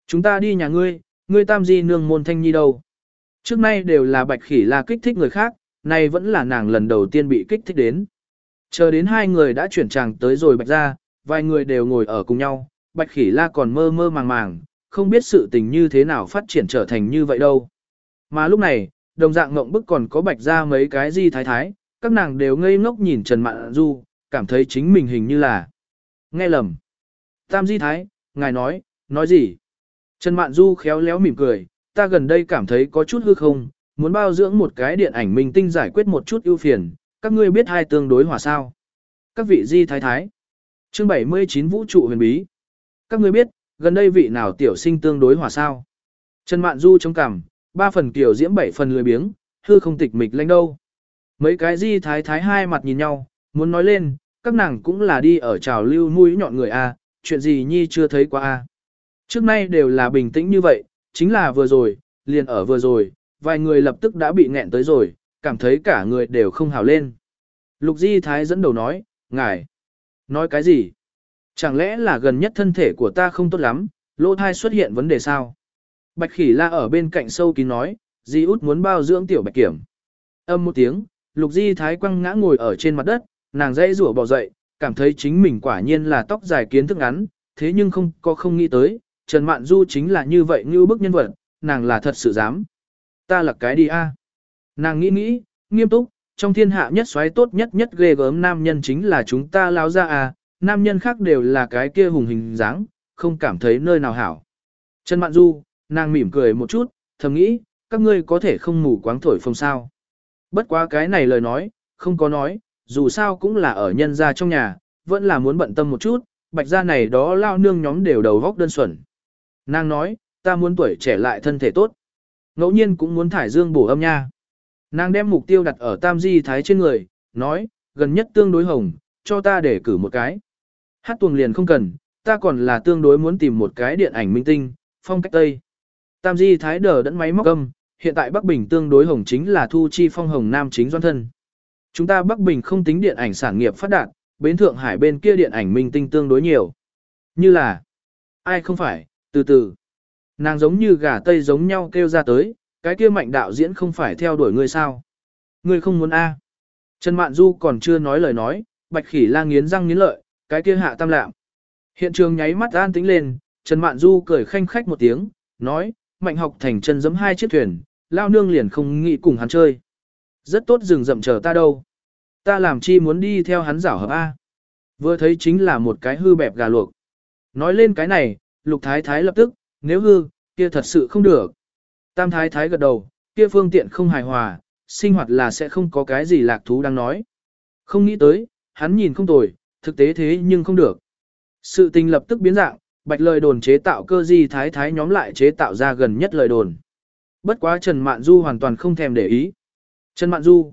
Chúng ta đi nhà ngươi tam di nương môn thanh nhi đâu. Trước nay đều là Bạch Khỉ La kích thích người khác, nay vẫn là nàng lần đầu tiên bị kích thích đến. Chờ đến hai người đã chuyển tràng tới rồi Bạch ra, vài người đều ngồi ở cùng nhau, Bạch Khỉ La còn mơ mơ màng màng, không biết sự tình như thế nào phát triển trở thành như vậy đâu. Mà lúc này, đồng dạng ngộng bức còn có Bạch ra mấy cái di thái thái, các nàng đều ngây ngốc nhìn Trần Mạn Du, cảm thấy chính mình hình như là nghe lầm. Tam di thái, ngài nói gì? Trần Mạn Du khéo léo mỉm cười, ta gần đây cảm thấy có chút hư không, muốn bao dưỡng một cái điện ảnh minh tinh giải quyết một chút ưu phiền, các ngươi biết hai tương đối hòa sao? Các vị di thái thái. Chương 79 Vũ trụ huyền bí. Các ngươi biết, gần đây vị nào tiểu sinh tương đối hòa sao? Trần Mạn Du chống cằm, 3 phần kiểu diễm 7 phần lười biếng, hư không tịch mịch lãnh đâu. Mấy cái di thái thái hai mặt nhìn nhau, muốn nói lên, các nàng cũng là đi ở trào lưu mũi nhọn người a, chuyện gì nhi chưa thấy qua a. Trước nay đều là bình tĩnh như vậy, chính là vừa rồi, liền ở vừa rồi, vài người lập tức đã bị nghẹn tới rồi, cảm thấy cả người đều không hào lên. Lục Di Thái dẫn đầu nói, ngài, nói cái gì? Chẳng lẽ là gần nhất thân thể của ta không tốt lắm, lỗ thai xuất hiện vấn đề sao? Bạch Khỉ La ở bên cạnh sâu kín nói, Di út muốn bao dưỡng tiểu Bạch Kiểm. Âm một tiếng, Lục Di Thái quăng ngã ngồi ở trên mặt đất, nàng dãy rủa bò dậy, cảm thấy chính mình quả nhiên là tóc dài kiến thức ngắn, thế nhưng không nghĩ tới, Trần Mạn Du chính là như vậy như bức nhân vật, nàng là thật sự dám. Ta là cái đi a? Nàng nghĩ, nghiêm túc, trong thiên hạ nhất xoáy tốt nhất ghê gớm nam nhân chính là chúng ta lao ra à, nam nhân khác đều là cái kia hùng hình dáng, không cảm thấy nơi nào hảo. Trần Mạn Du, nàng mỉm cười một chút, thầm nghĩ, các ngươi có thể không mù quáng thổi phồng sao. Bất quá cái này lời nói, không có nói, dù sao cũng là ở nhân gia trong nhà, vẫn là muốn bận tâm một chút, Bạch gia này đó lao nương nhóm đều đầu góc đơn xuẩn. Nàng nói, ta muốn tuổi trẻ lại thân thể tốt. Ngẫu nhiên cũng muốn thải dương bổ âm nha. Nàng đem mục tiêu đặt ở Tam Di Thái trên người, nói, gần nhất tương đối hồng, cho ta để cử một cái. Hát tuồng liền không cần, ta còn là tương đối muốn tìm một cái điện ảnh minh tinh, phong cách Tây. Tam Di Thái đờ đẫn máy móc âm, hiện tại Bắc Bình tương đối hồng chính là Thu Chi Phong hồng nam chính doan thân. Chúng ta Bắc Bình không tính điện ảnh sản nghiệp phát đạt, bến Thượng Hải bên kia điện ảnh minh tinh tương đối nhiều. Như là, ai không phải, từ từ. Nàng giống như gà Tây giống nhau kêu ra tới, cái kia Mạnh đạo diễn không phải theo đuổi ngươi sao? Ngươi không muốn a? Trần Mạn Du còn chưa nói lời nói, Bạch Khỉ La nghiến răng nghiến lợi, cái kia Hạ Tam Lạm. Hiện trường nháy mắt an tĩnh lên, Trần Mạn Du cười khanh khách một tiếng, nói, Mạnh học thành chân giẫm 2 chiếc thuyền, lao nương liền không nghĩ cùng hắn chơi. Rất tốt rừng rậm chờ ta đâu. Ta làm chi muốn đi theo hắn giảo hợp a? Vừa thấy chính là một cái hư bẹp gà luộc. Nói lên cái này, Lục Thái Thái lập tức, nếu hư, kia thật sự không được. Tam Thái Thái gật đầu, kia phương tiện không hài hòa, sinh hoạt là sẽ không có cái gì lạc thú đang nói. Không nghĩ tới, hắn nhìn không tồi, thực tế thế nhưng không được. Sự tình lập tức biến dạng, Bạch lời đồn chế tạo cơ di Thái Thái nhóm lại chế tạo ra gần nhất lời đồn. Bất quá Trần Mạn Du hoàn toàn không thèm để ý. Trần Mạn Du,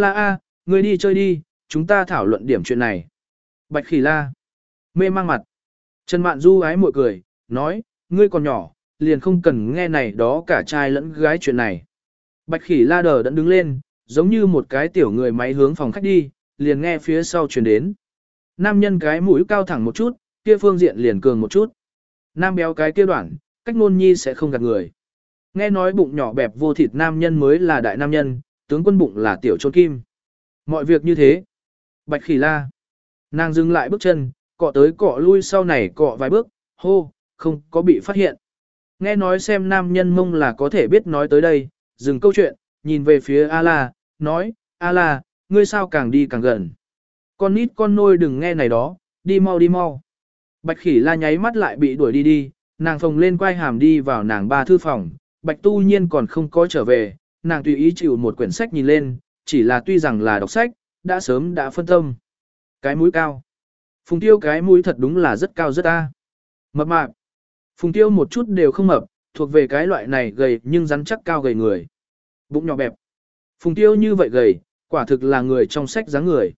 ngươi đi chơi đi, chúng ta thảo luận điểm chuyện này. Bạch Khỉ La, mê mang mặt. Trần Mạn Du ái mội cười, nói, ngươi còn nhỏ, liền không cần nghe này đó cả trai lẫn gái chuyện này. Bạch Khỉ La đờ đẫn đứng lên, giống như một cái tiểu người máy hướng phòng khách đi, liền nghe phía sau truyền đến. Nam nhân cái mũi cao thẳng một chút, kia phương diện liền cường một chút. Nam béo cái kia đoạn, cách ngôn nhi sẽ không gạt người. Nghe nói bụng nhỏ bẹp vô thịt nam nhân mới là đại nam nhân, tướng quân bụng là tiểu trôn kim. Mọi việc như thế. Bạch Khỉ La. Nàng dừng lại bước chân, cọ tới cọ lui sau này cọ vài bước, hô, không có bị phát hiện. Nghe nói xem nam nhân mông là có thể biết nói tới đây, dừng câu chuyện, nhìn về phía A-la, nói, A-la, ngươi sao càng đi càng gần. Con nít con nôi đừng nghe này đó, đi mau đi mau. Bạch Khỉ La nháy mắt lại bị đuổi đi, nàng phồng lên quay hàm đi vào nàng ba thư phòng, Bạch Tu Nhiên còn không có trở về, nàng tùy ý chịu một quyển sách nhìn lên, chỉ là tuy rằng là đọc sách, đã sớm đã phân tâm. Cái mũi cao. Phùng Tiêu cái mũi thật đúng là rất cao rất a. Mập mạp. Phùng Tiêu một chút đều không mập, thuộc về cái loại này gầy nhưng rắn chắc cao gầy người. Bụng nhỏ bẹp. Phùng Tiêu như vậy gầy, quả thực là người trong sách dáng người.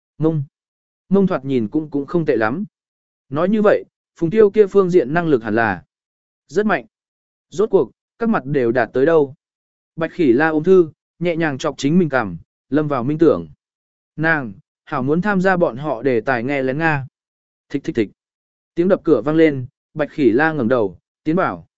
Mông thoạt nhìn cũng không tệ lắm. Nói như vậy, Phùng Tiêu kia phương diện năng lực hẳn là rất mạnh. Rốt cuộc, các mặt đều đạt tới đâu. Bạch Khỉ La ôm thư, nhẹ nhàng chọc chính mình cằm, lâm vào minh tưởng. Nàng, hảo muốn tham gia bọn họ để tài nghe lén Nga. Thích thích thích. Tiếng đập cửa vang lên, Bạch Khỉ La ngẩng đầu, tiến bảo.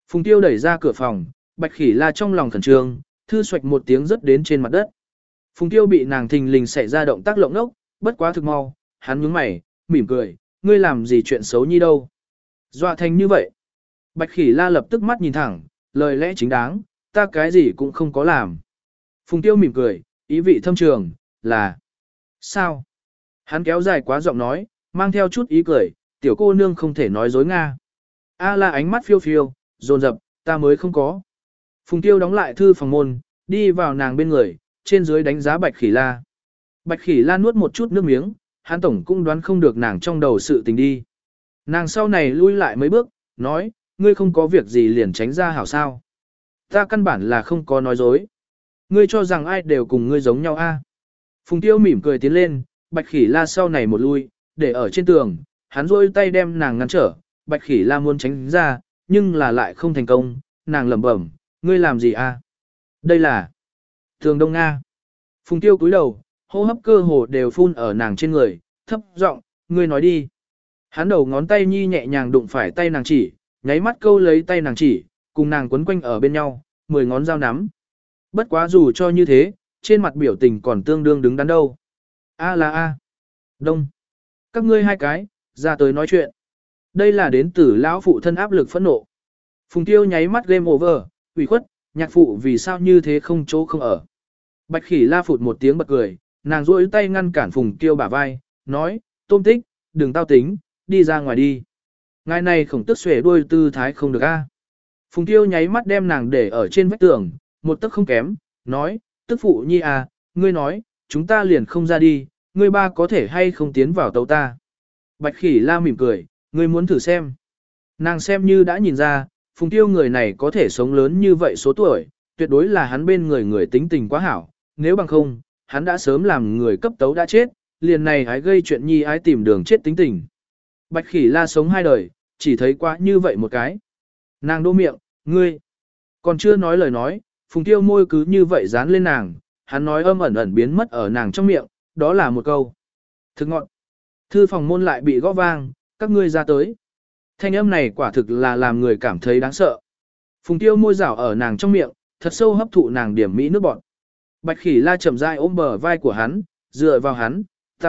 Phùng Tiêu đẩy ra cửa phòng, Bạch Khỉ La trong lòng khẩn trương, thư xoạch một tiếng rớt đến trên mặt đất. Phùng Tiêu bị nàng thình lình xảy ra động tác lộng lốc, bất quá thực mau, hắn nhướng mày, mỉm cười, ngươi làm gì chuyện xấu nhi đâu. Dọa thành như vậy. Bạch Khỉ La lập tức mắt nhìn thẳng, lời lẽ chính đáng, ta cái gì cũng không có làm. Phùng Tiêu mỉm cười, ý vị thâm trường, là sao? Hắn kéo dài quá giọng nói, mang theo chút ý cười, tiểu cô nương không thể nói dối Nga. A La ánh mắt phiêu phiêu, dồn dập, ta mới không có. Phùng Tiêu đóng lại thư phòng môn, đi vào nàng bên người, trên dưới đánh giá Bạch Khỉ La. Bạch Khỉ La nuốt một chút nước miếng, hắn tổng cũng đoán không được nàng trong đầu sự tình đi. Nàng sau này lui lại mấy bước, nói, ngươi không có việc gì liền tránh ra hảo sao. Ta căn bản là không có nói dối. Ngươi cho rằng ai đều cùng ngươi giống nhau a? Phùng Tiêu mỉm cười tiến lên, Bạch Khỉ La sau này một lui, để ở trên tường, hắn rôi tay đem nàng ngăn trở, Bạch Khỉ La muốn tránh ra, nhưng là lại không thành công, nàng lẩm bẩm, ngươi làm gì a? Đây là Tường Đông Nga. Phùng Tiêu cúi đầu, hô hấp cơ hồ đều phun ở nàng trên người, thấp giọng, ngươi nói đi. Hắn đầu ngón tay nhi nhẹ nhàng đụng phải tay nàng chỉ, nháy mắt câu lấy tay nàng chỉ, cùng nàng quấn quanh ở bên nhau, 10 ngón dao nắm. Bất quá dù cho như thế, trên mặt biểu tình còn tương đương đứng đắn đâu. A là A. Đông. Các ngươi hai cái, ra tới nói chuyện. Đây là đến từ lão phụ thân áp lực phẫn nộ. Phùng Tiêu nháy mắt game over, ủy khuất, nhạc phụ vì sao như thế không chỗ không ở. Bạch Khỉ La phụt một tiếng bật cười, nàng duỗi tay ngăn cản Phùng Tiêu bả vai, nói, Tôm Tích, đừng tao tính, đi ra ngoài đi. Ngài này khổng tức xuể đuôi tư thái không được a. Phùng Tiêu nháy mắt đem nàng để ở trên vách tường, một tấc không kém, nói, tức phụ nhi à, ngươi nói, chúng ta liền không ra đi, ngươi ba có thể hay không tiến vào tàu ta. Bạch Khỉ La mỉm cười, ngươi muốn thử xem. Nàng xem như đã nhìn ra, Phùng Tiêu người này có thể sống lớn như vậy số tuổi, tuyệt đối là hắn bên người người tính tình quá hảo, nếu bằng không, hắn đã sớm làm người cấp tấu đã chết, liền này hãy gây chuyện nhi ái tìm đường chết tính tình. Bạch Khỉ La sống hai đời, chỉ thấy quá như vậy một cái. Nàng đô miệng, ngươi, còn chưa nói lời nói, Phùng Tiêu môi cứ như vậy dán lên nàng, hắn nói âm ẩn ẩn biến mất ở nàng trong miệng, đó là một câu. Thực ngọn, thư phòng môn lại bị gõ vang, các ngươi ra tới. Thanh âm này quả thực là làm người cảm thấy đáng sợ. Phùng Tiêu môi rảo ở nàng trong miệng, thật sâu hấp thụ nàng điểm mỹ nước bọt. Bạch Khỉ La chậm rãi ôm bờ vai của hắn, dựa vào hắn, ta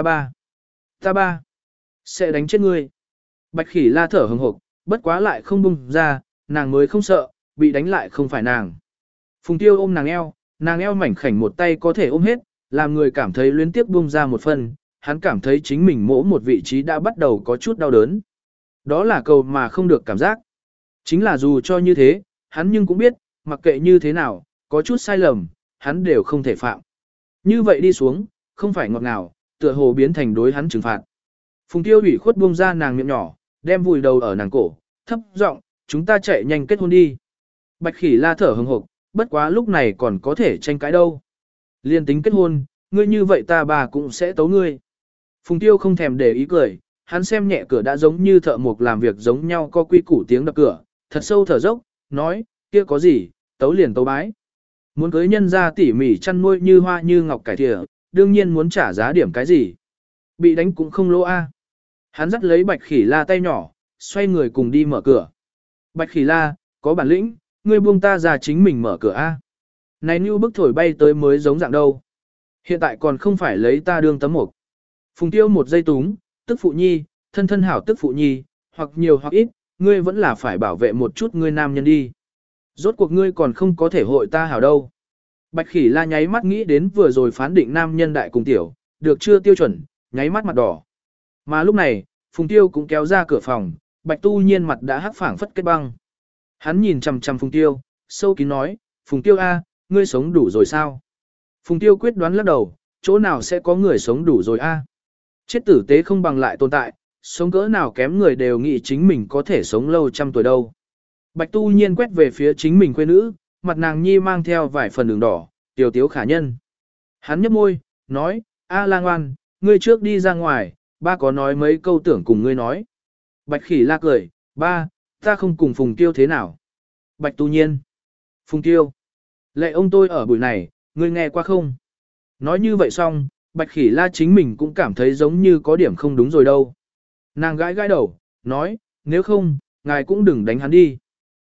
ba, sẽ đánh chết ngươi. Bạch Khỉ La thở hừng hực, bất quá lại không bung ra, nàng mới không sợ, bị đánh lại không phải nàng. Phùng Tiêu ôm nàng eo mảnh khảnh một tay có thể ôm hết, làm người cảm thấy luyến tiếp bung ra một phần, hắn cảm thấy chính mình mỗ một vị trí đã bắt đầu có chút đau đớn. Đó là cầu mà không được cảm giác. Chính là dù cho như thế, hắn nhưng cũng biết, mặc kệ như thế nào, có chút sai lầm, hắn đều không thể phạm. Như vậy đi xuống, không phải ngọt ngào, tựa hồ biến thành đối hắn trừng phạt. Phùng Tiêu ủy khuất buông ra nàng miệng nhỏ, đem vùi đầu ở nàng cổ, thấp giọng, chúng ta chạy nhanh kết hôn đi. Bạch Khỉ La thở hừng hực, bất quá lúc này còn có thể tranh cãi đâu. Liên tính kết hôn, ngươi như vậy ta bà cũng sẽ tấu ngươi. Phùng Tiêu không thèm để ý cười, hắn xem nhẹ cửa đã giống như thợ mộc làm việc giống nhau có quy củ tiếng đập cửa, thật sâu thở dốc, nói, kia có gì, tấu liền tấu bái. Muốn cưới nhân ra tỉ mỉ chăn nuôi như hoa như ngọc cải thìa, đương nhiên muốn trả giá điểm cái gì. Bị đánh cũng không lỗ a. Hắn dắt lấy Bạch Khỉ La tay nhỏ, xoay người cùng đi mở cửa. Bạch Khỉ La, có bản lĩnh, ngươi buông ta ra chính mình mở cửa a. Này như bức thổi bay tới mới giống dạng đâu. Hiện tại còn không phải lấy ta đương tấm mục. Phùng Tiêu một giây túng, tức phụ nhi, thân thân hảo tức phụ nhi, hoặc nhiều hoặc ít, ngươi vẫn là phải bảo vệ một chút ngươi nam nhân đi. Rốt cuộc ngươi còn không có thể hội ta hảo đâu. Bạch Khỉ La nháy mắt nghĩ đến vừa rồi phán định nam nhân đại cùng tiểu, được chưa tiêu chuẩn, nháy mắt mặt đỏ. Mà lúc này, Phùng Tiêu cũng kéo ra cửa phòng, Bạch Tu Nhiên mặt đã hắc phảng phất kết băng. Hắn nhìn chằm chằm Phùng Tiêu, sâu kín nói, Phùng Tiêu a, ngươi sống đủ rồi sao? Phùng Tiêu quyết đoán lắc đầu, chỗ nào sẽ có người sống đủ rồi a? Chết tử tế không bằng lại tồn tại, sống cỡ nào kém người đều nghĩ chính mình có thể sống lâu trăm tuổi đâu. Bạch Tu Nhiên quét về phía chính mình quê nữ, mặt nàng nhi mang theo vài phần đường đỏ, tiểu tiếu khả nhân. Hắn nhấp môi, nói, A La ngoan, ngươi trước đi ra ngoài, ba có nói mấy câu tưởng cùng ngươi nói. Bạch Khỉ La cười, ba, ta không cùng Phùng Tiêu thế nào. Bạch Tu Nhiên, Phùng Tiêu, lệ ông tôi ở buổi này, ngươi nghe qua không? Nói như vậy xong, Bạch Khỉ La chính mình cũng cảm thấy giống như có điểm không đúng rồi đâu. Nàng gãi gãi đầu, nói, nếu không, ngài cũng đừng đánh hắn đi.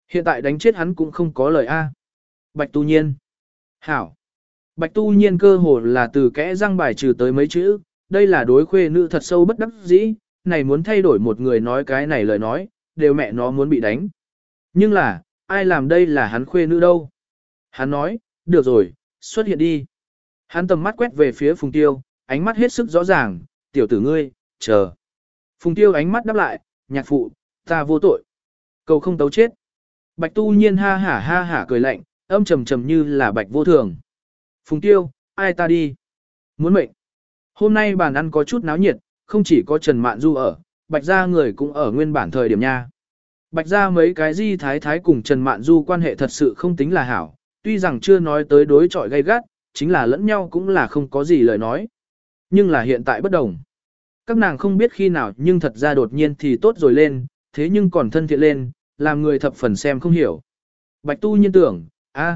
Hiện tại đánh chết hắn cũng không có lời A. Bạch Tu Nhiên. Hảo. Bạch Tu Nhiên cơ hồ là từ kẽ răng bài trừ tới mấy chữ, đây là đối khuê nữ thật sâu bất đắc dĩ, này muốn thay đổi một người nói cái này lời nói, đều mẹ nó muốn bị đánh. Nhưng là, ai làm đây là hắn khuê nữ đâu? Hắn nói, được rồi, xuất hiện đi. Hắn tầm mắt quét về phía Phùng Tiêu, ánh mắt hết sức rõ ràng, tiểu tử ngươi, chờ. Phùng Tiêu ánh mắt đáp lại, nhạc phụ, ta vô tội. Cầu không tấu chết. Bạch Tu Nhiên ha hả cười lạnh, âm trầm trầm như là bạch vô thường. Phùng Tiêu, ai ta đi? Muốn mệnh. Hôm nay bàn ăn có chút náo nhiệt, không chỉ có Trần Mạn Du ở, Bạch gia người cũng ở nguyên bản thời điểm nha. Bạch gia mấy cái di thái thái cùng Trần Mạn Du quan hệ thật sự không tính là hảo, tuy rằng chưa nói tới đối chọi gay gắt, chính là lẫn nhau cũng là không có gì lời nói. Nhưng là hiện tại bất đồng. Các nàng không biết khi nào nhưng thật ra đột nhiên thì tốt rồi lên, thế nhưng còn thân thiện lên, làm người thập phần xem không hiểu. Bạch Tu Nhiên tưởng,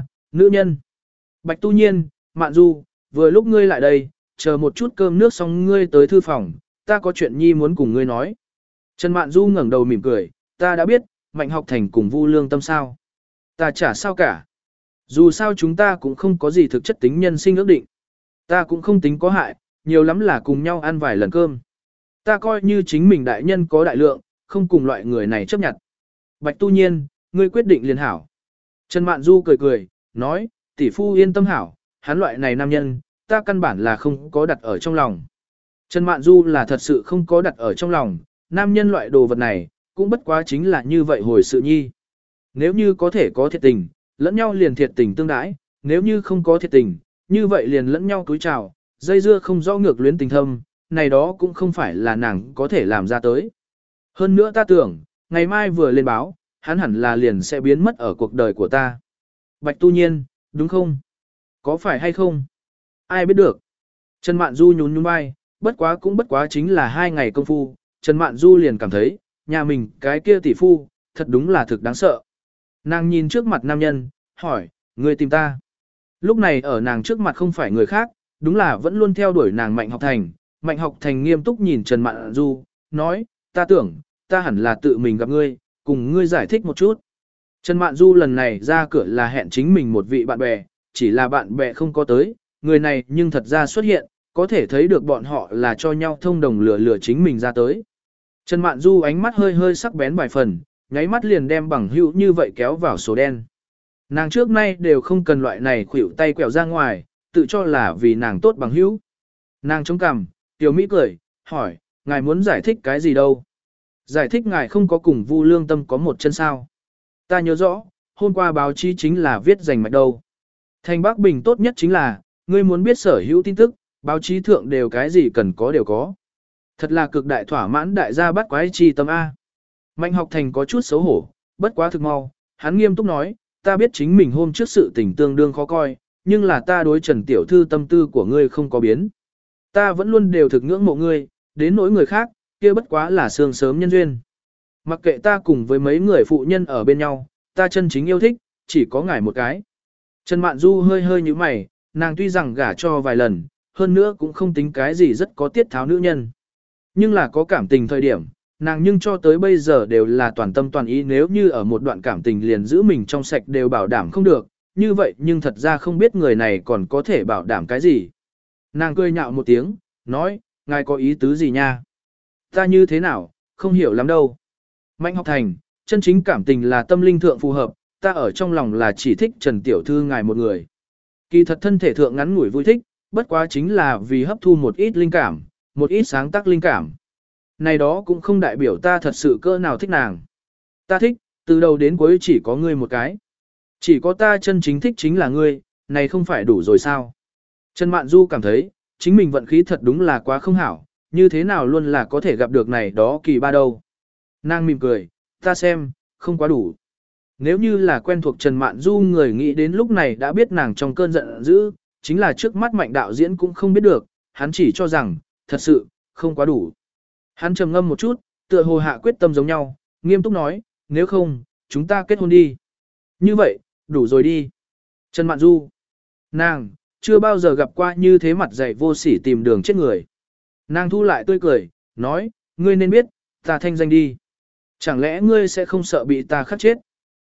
nữ nhân. Bạch Tu Nhiên, Mạn Du, vừa lúc ngươi lại đây, chờ một chút cơm nước xong ngươi tới thư phòng, ta có chuyện nhi muốn cùng ngươi nói. Trần Mạn Du ngẩng đầu mỉm cười, ta đã biết, Mạnh Học Thành cùng Vu Lương Tâm sao. Ta chả sao cả. Dù sao chúng ta cũng không có gì thực chất tính nhân sinh ước định. Ta cũng không tính có hại, nhiều lắm là cùng nhau ăn vài lần cơm. Ta coi như chính mình đại nhân có đại lượng, không cùng loại người này chấp nhận. Bạch Tu Nhiên, ngươi quyết định liền hảo. Trần Mạn Du cười cười, nói, tỷ phu yên tâm hảo, hắn loại này nam nhân, ta căn bản là không có đặt ở trong lòng. Trần Mạn Du là thật sự không có đặt ở trong lòng, nam nhân loại đồ vật này, cũng bất quá chính là như vậy hồi sự nhi. Nếu như có thể có thiệt tình, lẫn nhau liền thiệt tình tương đãi, nếu như không có thiệt tình, như vậy liền lẫn nhau túi chào, dây dưa không rõ ngược luyến tình thâm, này đó cũng không phải là nàng có thể làm ra tới. Hơn nữa ta tưởng, ngày mai vừa lên báo, hắn hẳn là liền sẽ biến mất ở cuộc đời của ta. Bạch Tu Nhiên, đúng không? Có phải hay không? Ai biết được? Trần Mạn Du nhún nhún vai, bất quá chính là 2 ngày công phu, Trần Mạn Du liền cảm thấy, nhà mình cái kia tỷ phu, thật đúng là thực đáng sợ. Nàng nhìn trước mặt nam nhân, hỏi, người tìm ta. Lúc này ở nàng trước mặt không phải người khác, đúng là vẫn luôn theo đuổi nàng Mạnh Học Thành. Mạnh Học Thành nghiêm túc nhìn Trần Mạn Du, nói, ta tưởng, ta hẳn là tự mình gặp ngươi, cùng ngươi giải thích một chút. Trần Mạn Du lần này ra cửa là hẹn chính mình một vị bạn bè, chỉ là bạn bè không có tới, người này nhưng thật ra xuất hiện, có thể thấy được bọn họ là cho nhau thông đồng lừa chính mình ra tới. Trần Mạn Du ánh mắt hơi hơi sắc bén vài phần, nháy mắt liền đem bằng hữu như vậy kéo vào số đen. Nàng trước nay đều không cần loại này khuỷu tay quẹo ra ngoài, tự cho là vì nàng tốt bằng hữu. Nàng chống cằm, Tiểu Mỹ cười, hỏi, ngài muốn giải thích cái gì đâu? Giải thích ngài không có cùng Vu Lương Tâm có một chân sao? Ta nhớ rõ, hôm qua báo chí chính là viết giành mạch đâu. Thành Bắc Bình tốt nhất chính là, ngươi muốn biết sở hữu tin tức, báo chí thượng đều cái gì cần có đều có. Thật là cực đại thỏa mãn đại gia bắt quái chi tâm A. Mạnh Học Thành có chút xấu hổ, bất quá thực mau, hắn nghiêm túc nói, ta biết chính mình hôm trước sự tình tương đương khó coi, nhưng là ta đối Trần Tiểu Thư tâm tư của ngươi không có biến. Ta vẫn luôn đều thực ngưỡng mộ ngươi, đến nỗi người khác, kia bất quá là sương sớm nhân duyên. Mặc kệ ta cùng với mấy người phụ nhân ở bên nhau, ta chân chính yêu thích, chỉ có ngài một cái. Trần Mạn Du hơi hơi như mày, nàng tuy rằng gả cho vài lần, hơn nữa cũng không tính cái gì rất có tiết tháo nữ nhân. Nhưng là có cảm tình thời điểm, nàng nhưng cho tới bây giờ đều là toàn tâm toàn ý, nếu như ở một đoạn cảm tình liền giữ mình trong sạch đều bảo đảm không được, như vậy nhưng thật ra không biết người này còn có thể bảo đảm cái gì. Nàng cười nhạo một tiếng, nói, ngài có ý tứ gì nha? Ta như thế nào, không hiểu lắm đâu. Mạnh Học Thành, chân chính cảm tình là tâm linh thượng phù hợp, ta ở trong lòng là chỉ thích Trần Tiểu Thư ngài một người. Kỳ thật thân thể thượng ngắn ngủi vui thích, bất quá chính là vì hấp thu một ít linh cảm, một ít sáng tác linh cảm. Này đó cũng không đại biểu ta thật sự cỡ nào thích nàng. Ta thích, từ đầu đến cuối chỉ có ngươi một cái. Chỉ có ta chân chính thích chính là ngươi, này không phải đủ rồi sao? Trần Mạn Du cảm thấy, chính mình vận khí thật đúng là quá không hảo, như thế nào luôn là có thể gặp được này đó kỳ ba đâu. Nàng mỉm cười, ta xem, không quá đủ. Nếu như là quen thuộc Trần Mạn Du người nghĩ đến lúc này đã biết nàng trong cơn giận dữ, chính là trước mắt Mạnh đạo diễn cũng không biết được, hắn chỉ cho rằng, thật sự, không quá đủ. Hắn trầm ngâm một chút, tựa hồ hạ quyết tâm giống nhau, nghiêm túc nói, nếu không, chúng ta kết hôn đi. Như vậy, đủ rồi đi. Trần Mạn Du, nàng, chưa bao giờ gặp qua như thế mặt dày vô sỉ tìm đường chết người. Nàng thu lại tươi cười, nói, ngươi nên biết, ta thanh danh đi. Chẳng lẽ ngươi sẽ không sợ bị ta khắc chết?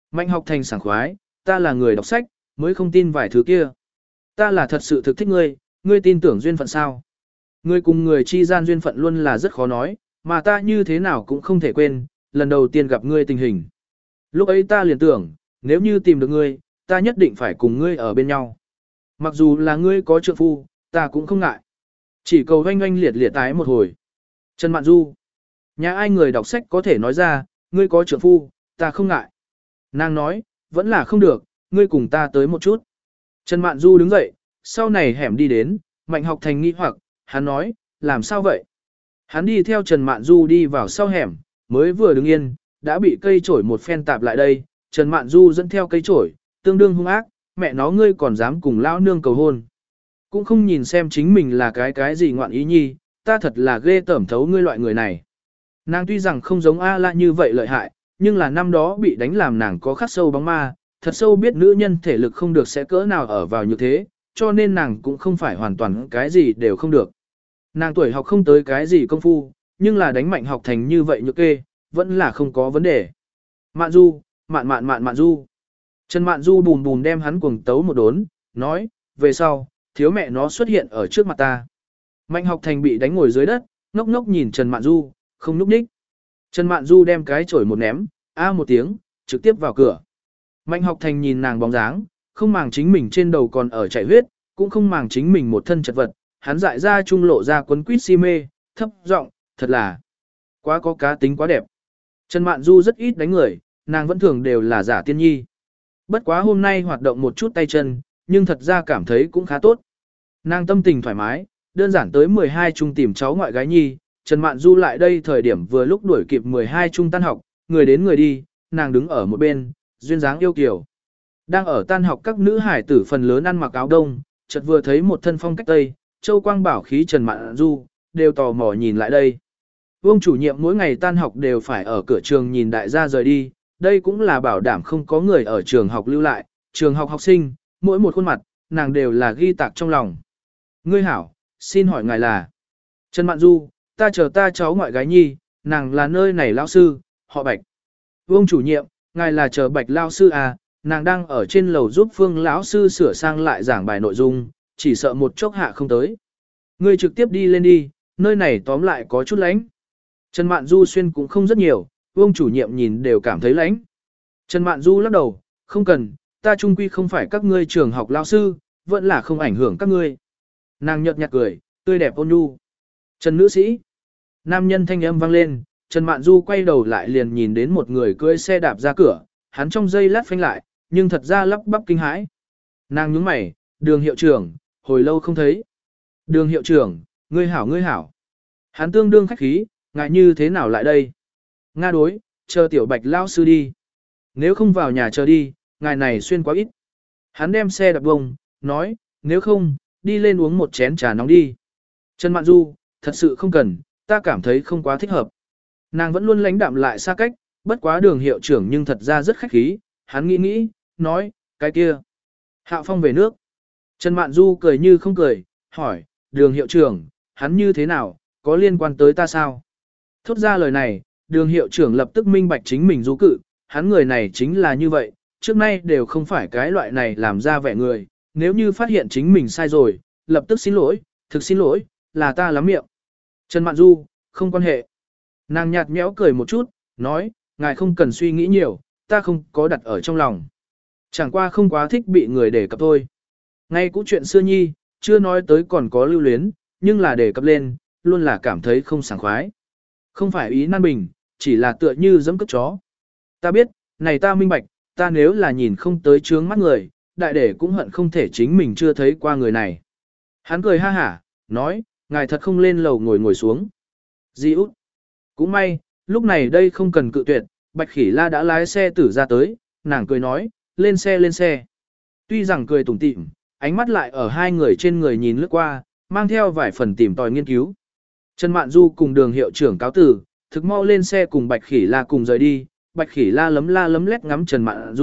Mạnh học thành sảng khoái, ta là người đọc sách, mới không tin vài thứ kia. Ta là thật sự thực thích ngươi, ngươi tin tưởng duyên phận sao? Ngươi cùng người chi gian duyên phận luôn là rất khó nói, mà ta như thế nào cũng không thể quên, lần đầu tiên gặp ngươi tình hình. Lúc ấy ta liền tưởng, nếu như tìm được ngươi, ta nhất định phải cùng ngươi ở bên nhau. Mặc dù là ngươi có trượng phu, ta cũng không ngại. Chỉ cầu oanh oanh liệt liệt tái một hồi. Trần Mạn Du. Nhà ai người đọc sách có thể nói ra, ngươi có trượng phu, ta không ngại. Nàng nói, vẫn là không được, ngươi cùng ta tới một chút. Trần Mạn Du đứng dậy, sau này hẻm đi đến, Mạnh học thành nghi hoặc, hắn nói, làm sao vậy? Hắn đi theo Trần Mạn Du đi vào sau hẻm, mới vừa đứng yên, đã bị cây chổi một phen tạp lại đây, Trần Mạn Du dẫn theo cây chổi, tương đương hung ác, mẹ nó ngươi còn dám cùng lão nương cầu hôn. Cũng không nhìn xem chính mình là cái gì ngoạn ý nhi, ta thật là ghê tởm thấu ngươi loại người này. Nàng tuy rằng không giống A La như vậy lợi hại, nhưng là năm đó bị đánh làm nàng có khắc sâu bóng ma, thật sâu biết nữ nhân thể lực không được sẽ cỡ nào ở vào như thế, cho nên nàng cũng không phải hoàn toàn cái gì đều không được. Nàng tuổi học không tới cái gì công phu, nhưng là đánh Mạnh học thành như vậy nhược kê, vẫn là không có vấn đề. Mạn Du, Mạn Du. Trần Mạn Du bùn bùn đem hắn cuồng tấu một đốn, nói, về sau, thiếu mẹ nó xuất hiện ở trước mặt ta. Mạnh học thành bị đánh ngồi dưới đất, ngốc ngốc nhìn Trần Mạn Du, không núp đích. Trần Mạn Du đem cái chổi một ném, một tiếng, trực tiếp vào cửa. Mạnh học thành nhìn nàng bóng dáng, không màng chính mình trên đầu còn ở chảy huyết, cũng không màng chính mình một thân chật vật, hắn dại ra trung lộ ra quấn quýt si mê, thấp giọng, thật là quá có cá tính quá đẹp. Trần Mạn Du rất ít đánh người, nàng vẫn thường đều là giả tiên nhi. Bất quá hôm nay hoạt động một chút tay chân, nhưng thật ra cảm thấy cũng khá tốt. Nàng tâm tình thoải mái, đơn giản tới 12 trung tìm cháu ngoại gái nhi, Trần Mạn Du lại đây thời điểm vừa lúc đuổi kịp 12 trung tan học, người đến người đi, nàng đứng ở một bên, duyên dáng yêu kiều. Đang ở tan học các nữ hải tử phần lớn ăn mặc áo đông, chợt vừa thấy một thân phong cách tây, châu quang bảo khí Trần Mạn Du, đều tò mò nhìn lại đây. Vương chủ nhiệm mỗi ngày tan học đều phải ở cửa trường nhìn đại gia rời đi, đây cũng là bảo đảm không có người ở trường học lưu lại, trường học học sinh, mỗi một khuôn mặt, nàng đều là ghi tạc trong lòng. Ngươi hảo, xin hỏi ngài là Trần Mạn Du, ta chờ ta cháu ngoại gái nhi, nàng là nơi này lão sư, họ Bạch. Vương chủ nhiệm, ngài là chờ Bạch lão sư à, nàng đang ở trên lầu giúp Phương lão sư sửa sang lại giảng bài nội dung, chỉ sợ một chốc hạ không tới. Ngươi trực tiếp đi lên đi, nơi này tóm lại có chút lánh. Trần Mạn Du xuyên cũng không rất nhiều, Vương chủ nhiệm nhìn đều cảm thấy lánh. Trần Mạn Du lắc đầu, không cần, ta trung quy không phải các ngươi trường học lão sư, vẫn là không ảnh hưởng các ngươi. Nàng nhợt nhạt cười, tươi đẹp ôn nhu. Trần nữ sĩ. Nam nhân thanh âm vang lên, Trần Mạn Du quay đầu lại liền nhìn đến một người cưỡi xe đạp ra cửa, hắn trong giây lát phanh lại, nhưng thật ra lắp bắp kinh hãi. Nàng nhướng mày, Đường hiệu trưởng, hồi lâu không thấy. Đường hiệu trưởng, ngươi hảo ngươi hảo. Hắn tương đương khách khí, ngại như thế nào lại đây? Nga đối, chờ tiểu Bạch lao sư đi. Nếu không vào nhà chờ đi, ngài này xuyên quá ít. Hắn đem xe đạp bông, nói, nếu không, đi lên uống một chén trà nóng đi. Trần Mạn Du, thật sự không cần, ta cảm thấy không quá thích hợp. Nàng vẫn luôn lãnh đạm lại xa cách, bất quá Đường hiệu trưởng nhưng thật ra rất khách khí, hắn nghĩ, nói, cái kia. Hạo Phong về nước. Trần Mạn Du cười như không cười, hỏi, Đường hiệu trưởng, hắn như thế nào, có liên quan tới ta sao? Thốt ra lời này, Đường hiệu trưởng lập tức minh bạch chính mình du cự, hắn người này chính là như vậy, trước nay đều không phải cái loại này làm ra vẻ người, nếu như phát hiện chính mình sai rồi, lập tức xin lỗi, thực xin lỗi, là ta lắm miệng. Trần Mạn Du, không quan hệ. Nàng nhạt nhẽo cười một chút, nói, ngài không cần suy nghĩ nhiều, ta không có đặt ở trong lòng. Chẳng qua không quá thích bị người đề cập thôi. Ngay cũ chuyện xưa nhi, chưa nói tới còn có lưu luyến, nhưng là đề cập lên, luôn là cảm thấy không sảng khoái. Không phải ý nan bình, chỉ là tựa như giẫm cất chó. Ta biết, này ta minh bạch, ta nếu là nhìn không tới trướng mắt người, đại để cũng hận không thể chính mình chưa thấy qua người này. Hắn cười ha hả, nói, ngài thật không lên lầu ngồi xuống. Di út. Cũng may, lúc này đây không cần cự tuyệt, Bạch Khỉ La đã lái xe tử ra tới, nàng cười nói, lên xe lên xe. Tuy rằng cười tủm tỉm, ánh mắt lại ở hai người trên người nhìn lướt qua, mang theo vài phần tìm tòi nghiên cứu. Trần Mạn Du cùng Đường hiệu trưởng cáo tử, thực mau lên xe cùng Bạch Khỉ La cùng rời đi, Bạch Khỉ La lấm lét ngắm Trần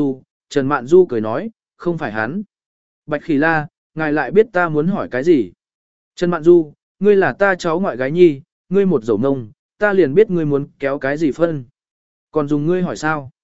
Mạn Du cười nói, không phải hắn. Bạch Khỉ La, ngài lại biết ta muốn hỏi cái gì? Trần Mạn Du, ngươi là ta cháu ngoại gái nhi, ngươi một dầu nông, ta liền biết ngươi muốn kéo cái gì phân. Còn dùng ngươi hỏi sao?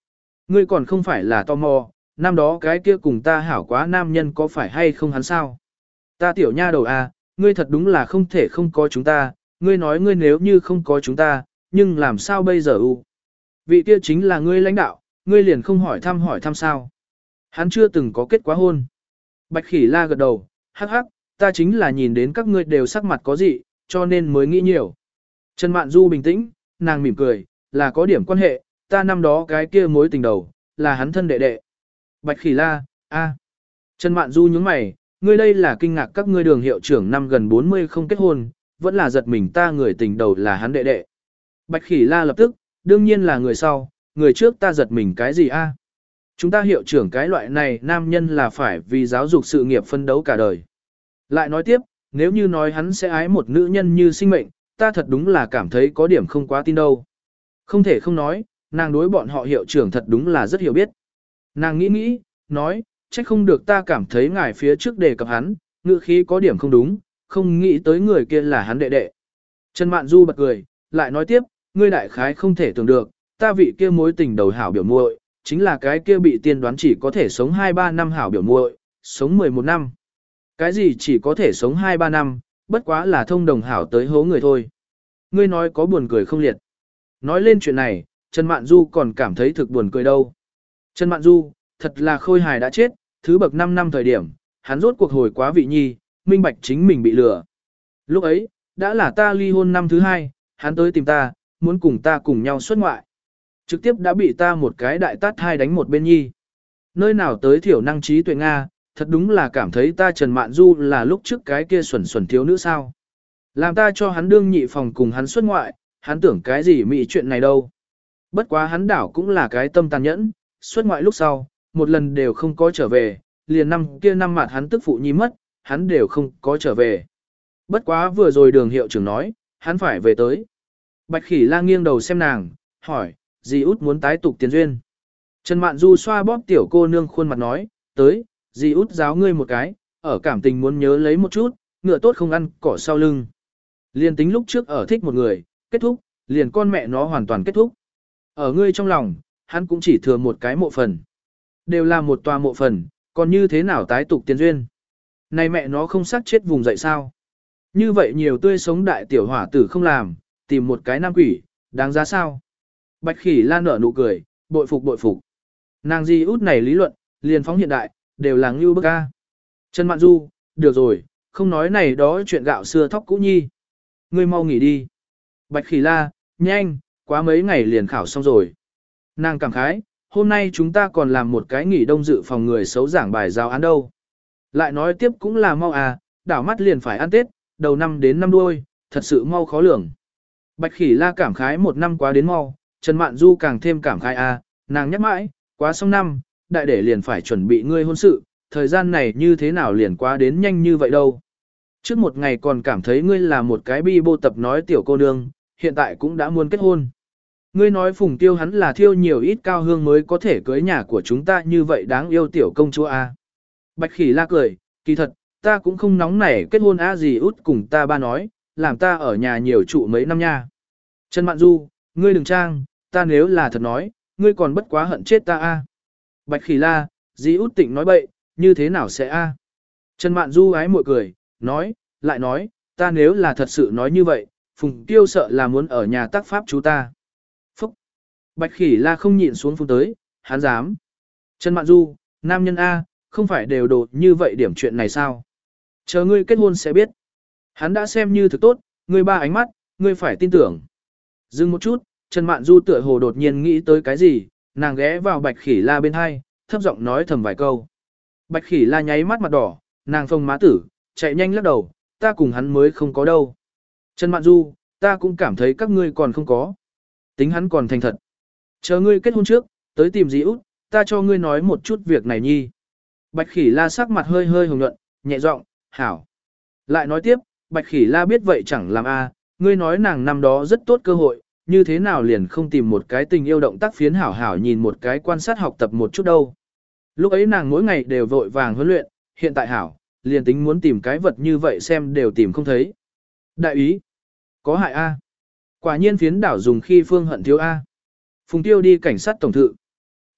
Ngươi còn không phải là tò mò, năm đó cái kia cùng ta hảo quá nam nhân có phải hay không hắn sao? Ta tiểu nha đầu à, ngươi thật đúng là không thể không có chúng ta, ngươi nói ngươi nếu như không có chúng ta, nhưng làm sao bây giờ u? Vị kia chính là ngươi lãnh đạo, ngươi liền không hỏi thăm sao? Hắn chưa từng có kết quả hôn. Bạch Khỉ La gật đầu, hắc hắc, ta chính là nhìn đến các ngươi đều sắc mặt có gì, cho nên mới nghĩ nhiều. Trần Mạn Du bình tĩnh, nàng mỉm cười, là có điểm quan hệ, ta năm đó cái kia mối tình đầu, là hắn thân đệ đệ. Bạch Khỉ La, a. Trần Mạn Du nhướng mày, ngươi đây là kinh ngạc các ngươi đường hiệu trưởng năm gần 40 không kết hôn, vẫn là giật mình ta người tình đầu là hắn đệ đệ. Bạch Khỉ La lập tức, đương nhiên là người sau, người trước ta giật mình cái gì a? Chúng ta hiệu trưởng cái loại này nam nhân là phải vì giáo dục sự nghiệp phân đấu cả đời. Lại nói tiếp, nếu như nói hắn sẽ ái một nữ nhân như sinh mệnh, ta thật đúng là cảm thấy có điểm không quá tin đâu. Không thể không nói, nàng đối bọn họ hiệu trưởng thật đúng là rất hiểu biết. Nàng nghĩ, nói, trách không được ta cảm thấy ngài phía trước đề cập hắn, ngữ khí có điểm không đúng, không nghĩ tới người kia là hắn đệ đệ. Trần Mạn Du bật cười, lại nói tiếp, ngươi đại khái không thể tưởng được, ta vị kia mối tình đầu hảo biểu muội, chính là cái kia bị tiên đoán chỉ có thể sống 2-3 năm hảo biểu muội, sống 11 năm. Cái gì chỉ có thể sống 2-3 năm, bất quá là thông đồng hảo tới hố người thôi. Ngươi nói có buồn cười không liệt. Nói lên chuyện này, Trần Mạn Du còn cảm thấy thực buồn cười đâu. Trần Mạn Du, thật là khôi hài đã chết, thứ bậc 5 năm thời điểm, hắn rốt cuộc hồi quá vị nhi, minh bạch chính mình bị lừa. Lúc ấy, đã là ta ly hôn năm thứ 2, hắn tới tìm ta, muốn cùng ta cùng nhau xuất ngoại. Trực tiếp đã bị ta một cái đại tát hai đánh một bên nhi. Nơi nào tới thiểu năng trí tuệ Nga, thật đúng là cảm thấy ta Trần Mạn Du là lúc trước cái kia xuẩn xuẩn thiếu nữ sao. Làm ta cho hắn đương nhị phòng cùng hắn xuất ngoại, hắn tưởng cái gì mị chuyện này đâu. Bất quá hắn đảo cũng là cái tâm tàn nhẫn, xuất ngoại lúc sau, một lần đều không có trở về, liền năm kia năm mặt hắn tức phụ nhi mất, hắn đều không có trở về. Bất quá vừa rồi đường hiệu trưởng nói, hắn phải về tới. Bạch Khỉ La nghiêng đầu xem nàng, hỏi, dì út muốn tái tục tiền duyên. Trần Mạn Du xoa bóp tiểu cô nương khuôn mặt nói, tới, dì út giáo ngươi một cái, ở cảm tình muốn nhớ lấy một chút, ngựa tốt không ăn cỏ sau lưng. Liền tính lúc trước ở thích một người, kết thúc, liền con mẹ nó hoàn toàn kết thúc. Ở ngươi trong lòng, hắn cũng chỉ thừa một cái mộ phần. Đều là một tòa mộ phần, còn như thế nào tái tục tiền duyên. Này mẹ nó không sát chết vùng dậy sao. Như vậy nhiều tươi sống đại tiểu hỏa tử không làm, tìm một cái nam quỷ, đáng giá sao. Bạch Khỉ La nở nụ cười, bội phục bội phục. Nàng di út này lý luận, liền phóng hiện đại, đều là ngưu bức ca. Trần Mạn Du, được rồi, không nói này đó chuyện gạo xưa thóc cũ nhi. Ngươi mau nghỉ đi. Bạch Khỉ La, nhanh, quá mấy ngày liền khảo xong rồi. Nàng cảm khái, hôm nay chúng ta còn làm một cái nghỉ đông dự phòng người xấu giảng bài giáo án đâu. Lại nói tiếp cũng là mau à, đảo mắt liền phải ăn Tết, đầu năm đến năm đuôi, thật sự mau khó lường. Bạch Khỉ La cảm khái một năm quá đến mau, Trần Mạn Du càng thêm cảm khái à, nàng nhắc mãi, quá xong năm, đại để liền phải chuẩn bị ngươi hôn sự, thời gian này như thế nào liền quá đến nhanh như vậy đâu. Trước một ngày còn cảm thấy ngươi là một cái bi bô tập nói tiểu cô nương, hiện tại cũng đã muốn kết hôn. Ngươi nói Phùng Tiêu hắn là thiêu nhiều ít cao hương mới có thể cưới nhà của chúng ta như vậy đáng yêu tiểu công chúa a. Bạch Khỉ La cười, kỳ thật, ta cũng không nóng nảy kết hôn á gì út cùng ta ba nói, làm ta ở nhà nhiều trụ mấy năm nha. Trần Mạn Du, ngươi đừng trang, ta nếu là thật nói, ngươi còn bất quá hận chết ta a. Bạch Khỉ La, dì út tịnh nói bậy, như thế nào sẽ a? Trần Mạn Du ái mội cười, nói, lại nói, ta nếu là thật sự nói như vậy, Phùng Tiêu sợ là muốn ở nhà tác pháp chú ta. Phúc! Bạch Khỉ La không nhịn xuống phun tới, hắn dám. Trần Mạn Du, nam nhân A, không phải đều đồ như vậy điểm chuyện này sao? Chờ ngươi kết hôn sẽ biết. Hắn đã xem như thực tốt, ngươi ba ánh mắt, ngươi phải tin tưởng. Dừng một chút, Trần Mạn Du tựa hồ đột nhiên nghĩ tới cái gì, nàng ghé vào Bạch Khỉ La bên hai, thấp giọng nói thầm vài câu. Bạch Khỉ La nháy mắt mặt đỏ, nàng phông má tử, chạy nhanh lắc đầu, ta cùng hắn mới không có đâu. Trần Mạn Du, ta cũng cảm thấy các ngươi còn không có. Tính hắn còn thành thật. Chờ ngươi kết hôn trước, tới tìm dì út, ta cho ngươi nói một chút việc này nhi. Bạch Khỉ La sắc mặt hơi hơi hồng nhuận, nhẹ giọng, hảo. Lại nói tiếp, Bạch Khỉ La biết vậy chẳng làm a, ngươi nói nàng năm đó rất tốt cơ hội, như thế nào liền không tìm một cái tình yêu động tác phiến hảo hảo nhìn một cái quan sát học tập một chút đâu. Lúc ấy nàng mỗi ngày đều vội vàng huấn luyện, hiện tại hảo, liền tính muốn tìm cái vật như vậy xem đều tìm không thấy. Đại ý, có hại a. Quả nhiên phiến đảo dùng khi phương hận thiếu a. Phùng Tiêu đi cảnh sát tổng thự.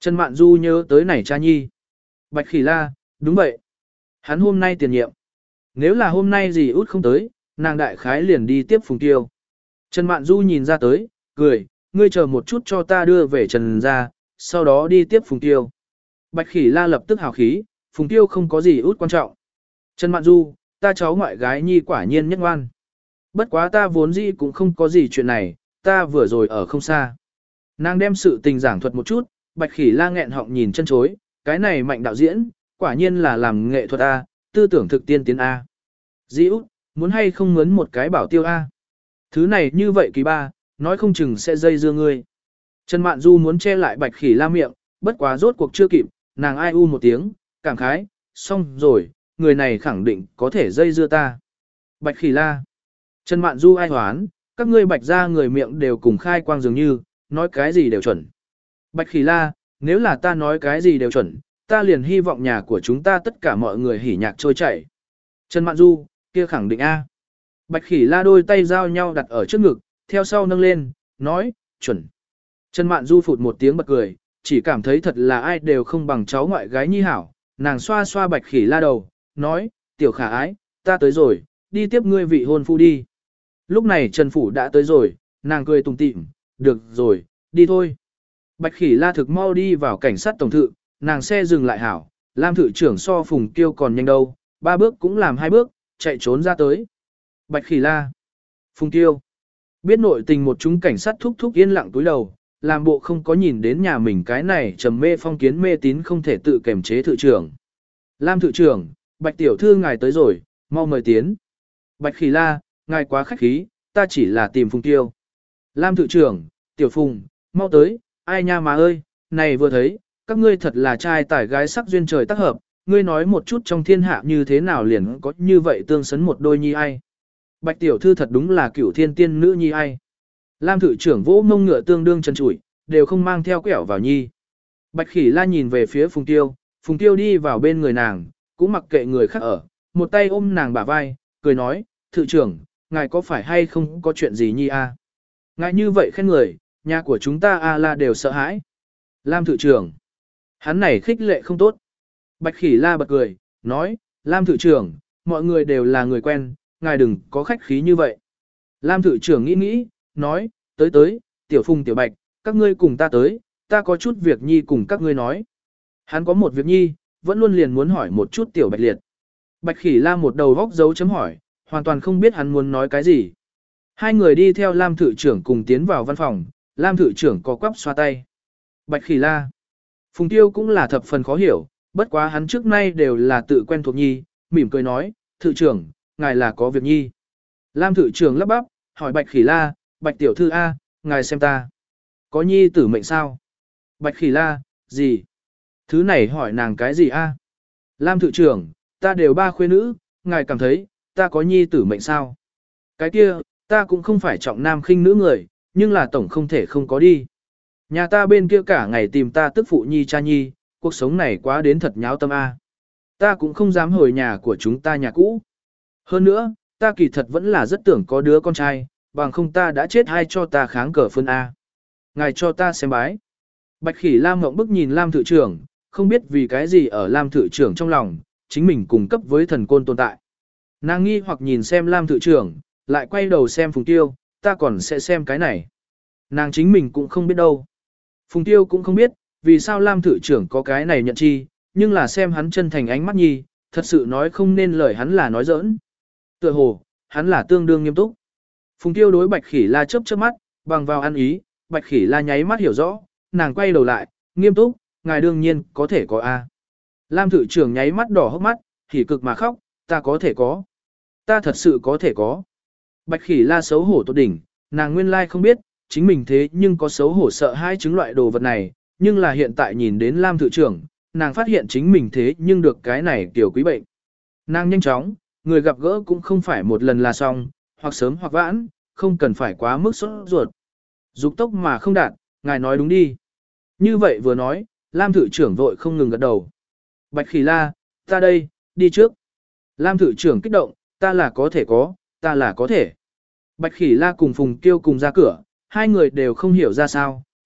Trần Mạn Du nhớ tới này cha nhi. Bạch Khỉ La, đúng vậy. Hắn hôm nay tiền nhiệm. Nếu là hôm nay gì út không tới, nàng đại khái liền đi tiếp Phùng Tiêu. Trần Mạn Du nhìn ra tới, cười, ngươi chờ một chút cho ta đưa về Trần ra, sau đó đi tiếp Phùng Tiêu. Bạch Khỉ La lập tức hào khí, Phùng Tiêu không có gì út quan trọng. Trần Mạn Du, ta cháu ngoại gái nhi quả nhiên nhất ngoan. Bất quá ta vốn dĩ cũng không có gì chuyện này, ta vừa rồi ở không xa. Nàng đem sự tình giảng thuật một chút, Bạch Khỉ La nghẹn họng nhìn chân chối, cái này mạnh đạo diễn, quả nhiên là làm nghệ thuật A, tư tưởng thực tiên tiến A. Dĩ út, muốn hay không mướn một cái bảo tiêu A. Thứ này như vậy kỳ ba, nói không chừng sẽ dây dưa ngươi. Trần Mạn Du muốn che lại Bạch Khỉ La miệng, bất quá rốt cuộc chưa kịp, nàng ai u một tiếng, cảm khái, xong rồi, người này khẳng định có thể dây dưa ta. Bạch Khỉ La. Trần Mạn Du ai hoán, các ngươi Bạch ra người miệng đều cùng khai quang dường như, nói cái gì đều chuẩn. Bạch Khỉ La, nếu là ta nói cái gì đều chuẩn, ta liền hy vọng nhà của chúng ta tất cả mọi người hỉ nhạc trôi chảy. Trần Mạn Du, kia khẳng định A. Bạch Khỉ La đôi tay giao nhau đặt ở trước ngực, theo sau nâng lên, nói, chuẩn. Trần Mạn Du phụt một tiếng bật cười, chỉ cảm thấy thật là ai đều không bằng cháu ngoại gái nhi hảo. Nàng xoa xoa Bạch Khỉ La đầu, nói, tiểu khả ái, ta tới rồi, đi tiếp ngươi vị hôn phu đi. Lúc này Trần Phủ đã tới rồi, nàng cười tủm tỉm, được rồi, đi thôi. Bạch Khỉ La thực mau đi vào cảnh sát tổng thự, nàng xe dừng lại hảo, Lam thự trưởng so Phùng Kiêu còn nhanh đâu, 3 bước cũng làm 2 bước, chạy trốn ra tới. Bạch Khỉ La, Phùng Kiêu, biết nội tình một chúng cảnh sát thúc thúc yên lặng túi đầu, làm bộ không có nhìn đến nhà mình cái này trầm mê phong kiến mê tín không thể tự kiềm chế thự trưởng. Lam thự trưởng, Bạch tiểu thư ngài tới rồi, mau mời tiến. Bạch Khỉ La, ngài quá khách khí, ta chỉ là tìm Phùng Kiêu. Lam thự trưởng, tiểu Phùng, mau tới, ai nha mà ơi, này vừa thấy, các ngươi thật là trai tải gái sắc duyên trời tác hợp, ngươi nói một chút trong thiên hạ như thế nào liền có như vậy tương sấn một đôi nhi ai. Bạch tiểu thư thật đúng là cửu thiên tiên nữ nhi ai. Lam thự trưởng vỗ mông ngựa tương đương chân chủi, đều không mang theo quẹo vào nhi. Bạch Khỉ La nhìn về phía Phùng Tiêu đi vào bên người nàng, cũng mặc kệ người khác ở, một tay ôm nàng bả vai, cười nói, thự trưởng, ngài có phải hay không có chuyện gì nhi a? Ngài như vậy khen người, nhà của chúng ta a la đều sợ hãi. Lam thự trưởng, hắn này khích lệ không tốt. Bạch Khỉ La bật cười, nói, Lam thự trưởng, mọi người đều là người quen, ngài đừng có khách khí như vậy. Lam thự trưởng nghĩ, nói, tới, tiểu Phùng tiểu Bạch, các ngươi cùng ta tới, ta có chút việc nhi cùng các ngươi nói. Hắn có một việc nhi, vẫn luôn liền muốn hỏi một chút tiểu Bạch liệt. Bạch Khỉ La một đầu góc dấu chấm hỏi, hoàn toàn không biết hắn muốn nói cái gì. Hai người đi theo Lam thự trưởng cùng tiến vào văn phòng, Lam thự trưởng có quắp xoa tay. Bạch Khỉ La. Phùng Tiêu cũng là thập phần khó hiểu, bất quá hắn trước nay đều là tự quen thuộc nhi, mỉm cười nói, thự trưởng, ngài là có việc nhi. Lam thự trưởng lắp bắp, hỏi Bạch Khỉ La, Bạch tiểu thư A, ngài xem ta. Có nhi tử mệnh sao? Bạch Khỉ La, gì? Thứ này hỏi nàng cái gì A? Lam thự trưởng, ta đều 3 khuê nữ, ngài cảm thấy, ta có nhi tử mệnh sao? Cái kia, ta cũng không phải trọng nam khinh nữ người, nhưng là tổng không thể không có đi. Nhà ta bên kia cả ngày tìm ta tức phụ nhi cha nhi, cuộc sống này quá đến thật nháo tâm A. Ta cũng không dám hồi nhà của chúng ta nhà cũ. Hơn nữa, ta kỳ thật vẫn là rất tưởng có đứa con trai, bằng không ta đã chết hay cho ta kháng cờ phân A. Ngài cho ta xem bái. Bạch Khỉ Lam ngậm bức nhìn Lam thự trưởng, không biết vì cái gì ở Lam thự trưởng trong lòng, chính mình cùng cấp với thần côn tồn tại. Nàng nghi hoặc nhìn xem Lam thự trưởng, lại quay đầu xem Phùng Tiêu, ta còn sẽ xem cái này. Nàng chính mình cũng không biết đâu. Phùng Tiêu cũng không biết, vì sao Lam thự trưởng có cái này nhận chi, nhưng là xem hắn chân thành ánh mắt nhi, thật sự nói không nên lời hắn là nói giỡn. Tựa hồ, hắn là tương đương nghiêm túc. Phùng Tiêu đối Bạch Khỉ La chớp chớp mắt, bằng vào ăn ý, Bạch Khỉ La nháy mắt hiểu rõ, nàng quay đầu lại, nghiêm túc, ngài đương nhiên có thể có A. Lam thự trưởng nháy mắt đỏ hốc mắt, hỉ cực mà khóc, ta có thể có. Ta thật sự có thể có. Bạch Khỉ La xấu hổ tột đỉnh, nàng nguyên lai không biết, chính mình thế nhưng có xấu hổ sợ hai chứng loại đồ vật này, nhưng là hiện tại nhìn đến Lam thự trưởng, nàng phát hiện chính mình thế nhưng được cái này tiểu quý bệnh. Nàng nhanh chóng, người gặp gỡ cũng không phải một lần là xong, hoặc sớm hoặc vãn, không cần phải quá mức sốt ruột. Dục tốc mà không đạt, ngài nói đúng đi. Như vậy vừa nói, Lam thự trưởng vội không ngừng gật đầu. Bạch Khỉ La, ta đây, đi trước. Lam thự trưởng kích động, ta là có thể có, ta là có thể. Bạch Khỉ La cùng Phùng Kiêu cùng ra cửa, hai người đều không hiểu ra sao,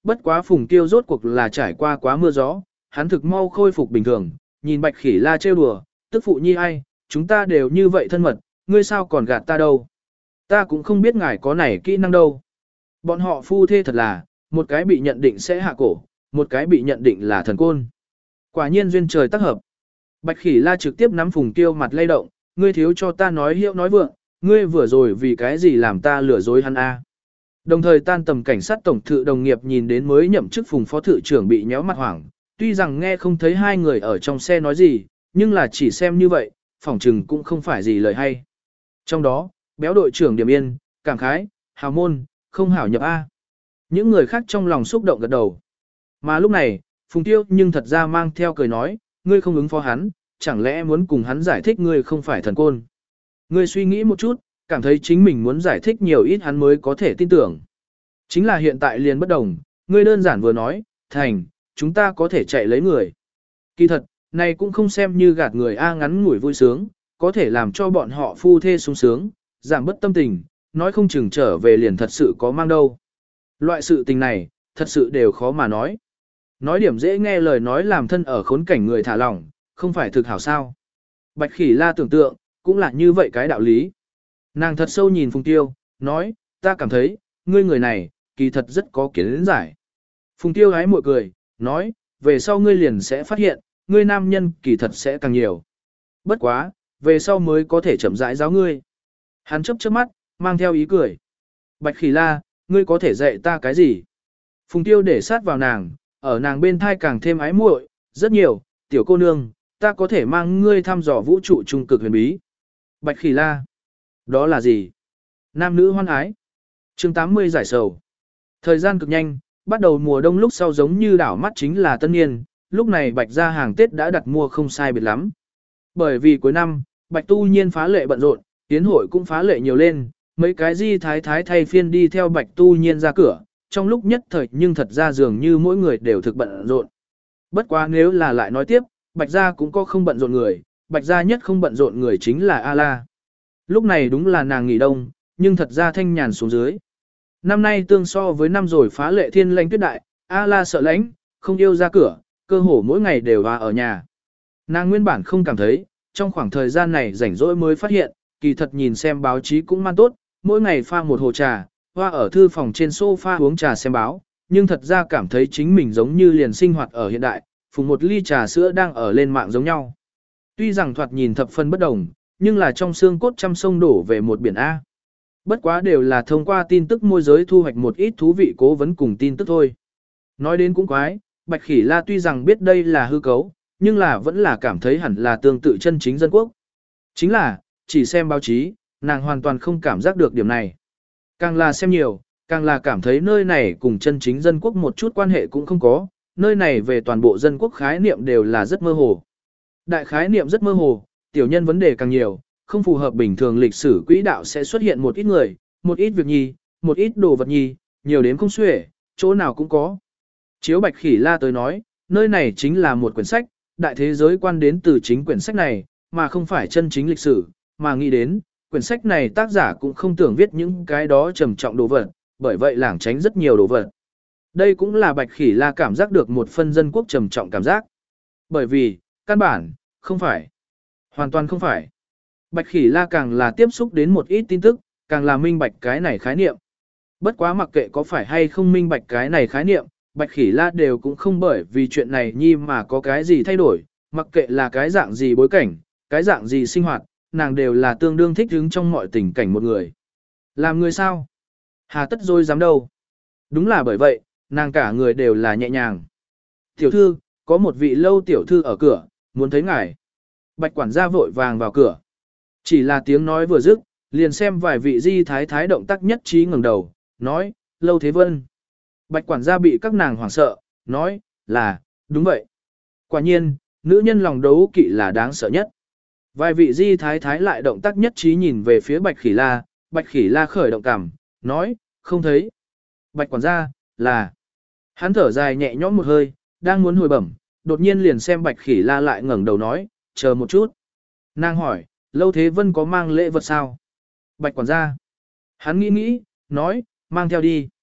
bất quá Phùng Tiêu rốt cuộc là trải qua quá mưa gió, hắn thực mau khôi phục bình thường, nhìn Bạch Khỉ La trêu đùa, tức phụ nhi ai, chúng ta đều như vậy thân mật, ngươi sao còn gạt ta đâu. Ta cũng không biết ngài có này kỹ năng đâu. Bọn họ phu thê thật là, một cái bị nhận định sẽ hạ cổ, một cái bị nhận định là thần côn. Quả nhiên duyên trời tác hợp. Bạch Khỉ La trực tiếp nắm Phùng Tiêu mặt lay động, ngươi thiếu cho ta nói hiệu nói vượng, ngươi vừa rồi vì cái gì làm ta lừa dối hắn a? Đồng thời tan tầm cảnh sát tổng thự đồng nghiệp nhìn đến mới nhậm chức Phùng phó thự trưởng bị nhéo mặt hoảng, tuy rằng nghe không thấy hai người ở trong xe nói gì, nhưng là chỉ xem như vậy, phỏng chừng cũng không phải gì lời hay. Trong đó, béo đội trưởng Điểm Yên, cảm khái, hào môn, không hảo nhập A. Những người khác trong lòng xúc động gật đầu. Mà lúc này, Phùng Tiêu nhưng thật ra mang theo cười nói, ngươi không ứng phó hắn, chẳng lẽ muốn cùng hắn giải thích ngươi không phải thần côn. Ngươi suy nghĩ một chút, cảm thấy chính mình muốn giải thích nhiều ít hắn mới có thể tin tưởng. Chính là hiện tại liền bất đồng, ngươi đơn giản vừa nói, thành, chúng ta có thể chạy lấy người. Kỳ thật, này cũng không xem như gạt người A ngắn ngủi vui sướng, có thể làm cho bọn họ phu thê sung sướng, giảm bất tâm tình, nói không chừng trở về liền thật sự có mang đâu. Loại sự tình này, thật sự đều khó mà nói. Nói điểm dễ nghe lời nói làm thân ở khốn cảnh người thả lỏng, không phải thực hảo sao. Bạch Khỉ La tưởng tượng, cũng là như vậy cái đạo lý. Nàng thật sâu nhìn Phùng Tiêu, nói, ta cảm thấy, ngươi người này, kỳ thật rất có kiến giải. Phùng Tiêu hái mội cười, nói, về sau ngươi liền sẽ phát hiện, ngươi nam nhân kỳ thật sẽ càng nhiều. Bất quá, về sau mới có thể chậm rãi giáo ngươi. Hắn chớp chớp mắt, mang theo ý cười. Bạch Khỉ La, ngươi có thể dạy ta cái gì? Phùng Tiêu để sát vào nàng, ở nàng bên thai càng thêm ái muội, rất nhiều, tiểu cô nương, ta có thể mang ngươi thăm dò vũ trụ trung cực huyền bí. Bạch Khỉ La, đó là gì? Nam nữ hoan ái. Chương 80 giải sầu. Thời gian cực nhanh, bắt đầu mùa đông lúc sau giống như đảo mắt chính là tân niên, lúc này Bạch gia hàng Tết đã đặt mua không sai biệt lắm. Bởi vì cuối năm, Bạch tu nhiên phá lệ bận rộn, tiến hội cũng phá lệ nhiều lên, mấy cái di thái thái thay phiên đi theo Bạch tu nhiên ra cửa, trong lúc nhất thời nhưng thật ra dường như mỗi người đều thực bận rộn. Bất quá nếu là lại nói tiếp, Bạch gia cũng có không bận rộn người, Bạch gia nhất không bận rộn người chính là A-la. Lúc này đúng là nàng nghỉ đông, nhưng thật ra thanh nhàn xuống dưới. Năm nay tương so với năm rồi phá lệ thiên lãnh tuyết đại, A-la sợ lãnh, không yêu ra cửa, cơ hồ mỗi ngày đều vào ở nhà. Nàng nguyên bản không cảm thấy, trong khoảng thời gian này rảnh rỗi mới phát hiện, kỳ thật nhìn xem báo chí cũng man tốt, mỗi ngày pha một hồ trà, hoa ở thư phòng trên sofa uống trà xem báo, nhưng thật ra cảm thấy chính mình giống như liền sinh hoạt ở hiện đại, phùng một ly trà sữa đang ở lên mạng giống nhau. Tuy rằng thoạt nhìn thập phân bất đồng, nhưng là trong xương cốt trăm sông đổ về một biển A. Bất quá đều là thông qua tin tức môi giới thu hoạch một ít thú vị cố vấn cùng tin tức thôi. Nói đến cũng quái, Bạch Khỉ La tuy rằng biết đây là hư cấu, nhưng là vẫn là cảm thấy hẳn là tương tự chân chính dân quốc. Chính là, chỉ xem báo chí, nàng hoàn toàn không cảm giác được điểm này. Càng là xem nhiều, càng là cảm thấy nơi này cùng chân chính dân quốc một chút quan hệ cũng không có, nơi này về toàn bộ dân quốc khái niệm đều là rất mơ hồ. Đại khái niệm rất mơ hồ, tiểu nhân vấn đề càng nhiều, không phù hợp bình thường lịch sử quỹ đạo sẽ xuất hiện một ít người, một ít việc nhi, một ít đồ vật nhi, nhiều đến không xuể, chỗ nào cũng có. Chiếu Bạch Khỉ La tới nói, nơi này chính là một quyển sách, đại thế giới quan đến từ chính quyển sách này, mà không phải chân chính lịch sử, mà nghĩ đến, quyển sách này tác giả cũng không tưởng viết những cái đó trầm trọng đồ vật, bởi vậy lảng tránh rất nhiều đồ vật. Đây cũng là Bạch Khỉ La cảm giác được một phân dân quốc trầm trọng cảm giác. Bởi vì, căn bản, không phải. Hoàn toàn không phải. Bạch Khỉ La càng là tiếp xúc đến một ít tin tức, càng là minh bạch cái này khái niệm. Bất quá mặc kệ có phải hay không minh bạch cái này khái niệm, Bạch Khỉ La đều cũng không bởi vì chuyện này nhi mà có cái gì thay đổi, mặc kệ là cái dạng gì bối cảnh, cái dạng gì sinh hoạt, nàng đều là tương đương thích ứng trong mọi tình cảnh một người. Làm người sao? Hà tất dối dám đâu? Đúng là bởi vậy, nàng cả người đều là nhẹ nhàng. Tiểu thư, có một vị lâu tiểu thư ở cửa, muốn thấy ngài. Bạch quản gia vội vàng vào cửa. Chỉ là tiếng nói vừa dứt, liền xem vài vị di thái thái động tác nhất trí ngẩng đầu, nói, Lâu Thế Vân. Bạch quản gia bị các nàng hoảng sợ, nói, là, đúng vậy. Quả nhiên, nữ nhân lòng đấu kỵ là đáng sợ nhất. Vài vị di thái thái lại động tác nhất trí nhìn về phía Bạch Khỉ La khởi động cảm, nói, không thấy. Bạch quản gia, là. Hắn thở dài nhẹ nhõm một hơi, đang muốn hồi bẩm, đột nhiên liền xem Bạch Khỉ La lại ngẩng đầu nói, chờ một chút. Nàng hỏi, Lâu Thế Vân có mang lễ vật sao? Bạch quản gia. Hắn nghĩ nghĩ, nói, mang theo đi.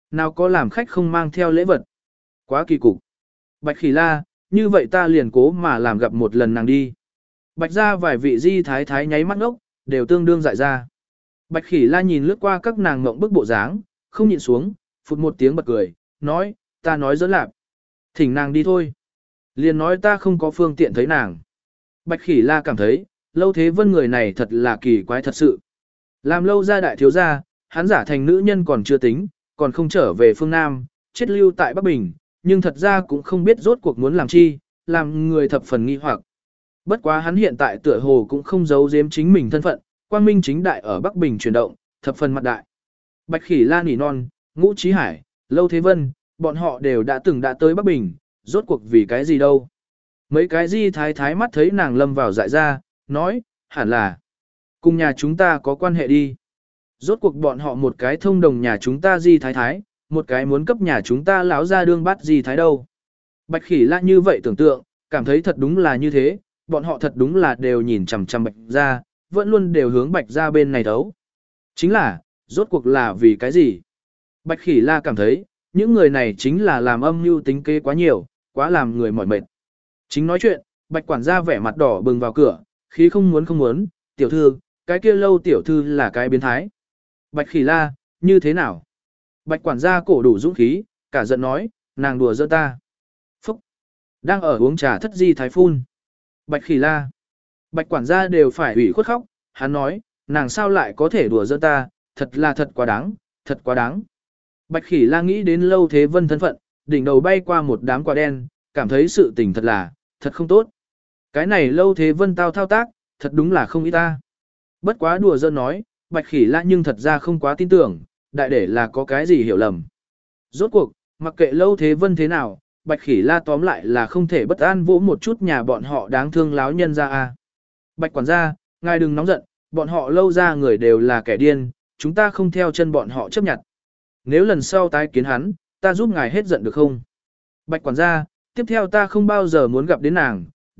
Nào có làm khách không mang theo lễ vật. Quá kỳ cục. Bạch Khỉ La, như vậy ta liền cố mà làm gặp một lần nàng đi. Bạch ra vài vị di thái thái nháy mắt ngốc, đều tương đương dại ra. Bạch Khỉ La nhìn lướt qua các nàng ngộng bức bộ dáng, không nhịn xuống, phụt một tiếng bật cười, nói, ta nói dẫn lạc. Thỉnh nàng đi thôi. Liền nói ta không có phương tiện thấy nàng. Bạch Khỉ La cảm thấy, Lâu Thế Vân người này thật là kỳ quái thật sự. Làm Lâu gia đại thiếu gia, hắn giả thành nữ nhân còn chưa tính, còn không trở về phương Nam, chết lưu tại Bắc Bình, nhưng thật ra cũng không biết rốt cuộc muốn làm chi, làm người thập phần nghi hoặc. Bất quá hắn hiện tại tựa hồ cũng không giấu giếm chính mình thân phận, quang minh chính đại ở Bắc Bình chuyển động, thập phần mặt đại. Bạch Khỉ La nỉ non, Ngũ Chí Hải, Lâu Thế Vân, bọn họ đều đã từng đã tới Bắc Bình, rốt cuộc vì cái gì đâu. Mấy cái di thái thái mắt thấy nàng lâm vào dại ra, nói, hẳn là cùng nhà chúng ta có quan hệ đi. Rốt cuộc bọn họ một cái thông đồng nhà chúng ta di thái thái, một cái muốn cấp nhà chúng ta lão ra đương bắt di thái đâu. Bạch Khỉ La như vậy tưởng tượng, cảm thấy thật đúng là như thế, bọn họ thật đúng là đều nhìn chằm chằm Bạch ra, vẫn luôn đều hướng Bạch ra bên này thấu. Chính là, rốt cuộc là vì cái gì? Bạch Khỉ La cảm thấy, những người này chính là làm âm mưu tính kế quá nhiều, quá làm người mỏi mệt. Chính nói chuyện, Bạch quản gia vẻ mặt đỏ bừng vào cửa, khí không muốn, tiểu thư, cái kia Lâu tiểu thư là cái biến thái. Bạch Khỉ La, như thế nào? Bạch quản gia cổ đủ dũng khí, cả giận nói, nàng đùa giỡn ta. Phúc! Đang ở uống trà thất di thái phun. Bạch Khỉ La. Bạch quản gia đều phải ủy khuất khóc, hắn nói, nàng sao lại có thể đùa giỡn ta, thật là thật quá đáng, thật quá đáng. Bạch Khỉ La nghĩ đến Lâu Thế Vân thân phận, đỉnh đầu bay qua một đám quả đen, cảm thấy sự tình thật không tốt. Cái này Lâu Thế Vân tao thao tác, thật đúng là không ý ta. Bất quá đùa giỡn nói, Bạch Khỉ La nhưng thật ra không quá tin tưởng, đại để là có cái gì hiểu lầm. Rốt cuộc, mặc kệ Lâu Thế Vân thế nào, Bạch Khỉ La tóm lại là không thể bất an vỗ một chút nhà bọn họ đáng thương láo nhân ra a. Bạch quản gia, ngài đừng nóng giận, bọn họ Lâu ra người đều là kẻ điên, chúng ta không theo chân bọn họ chấp nhận. Nếu lần sau tái kiến hắn, ta giúp ngài hết giận được không? Bạch quản gia, tiếp theo ta không bao giờ muốn gặp đến nàng,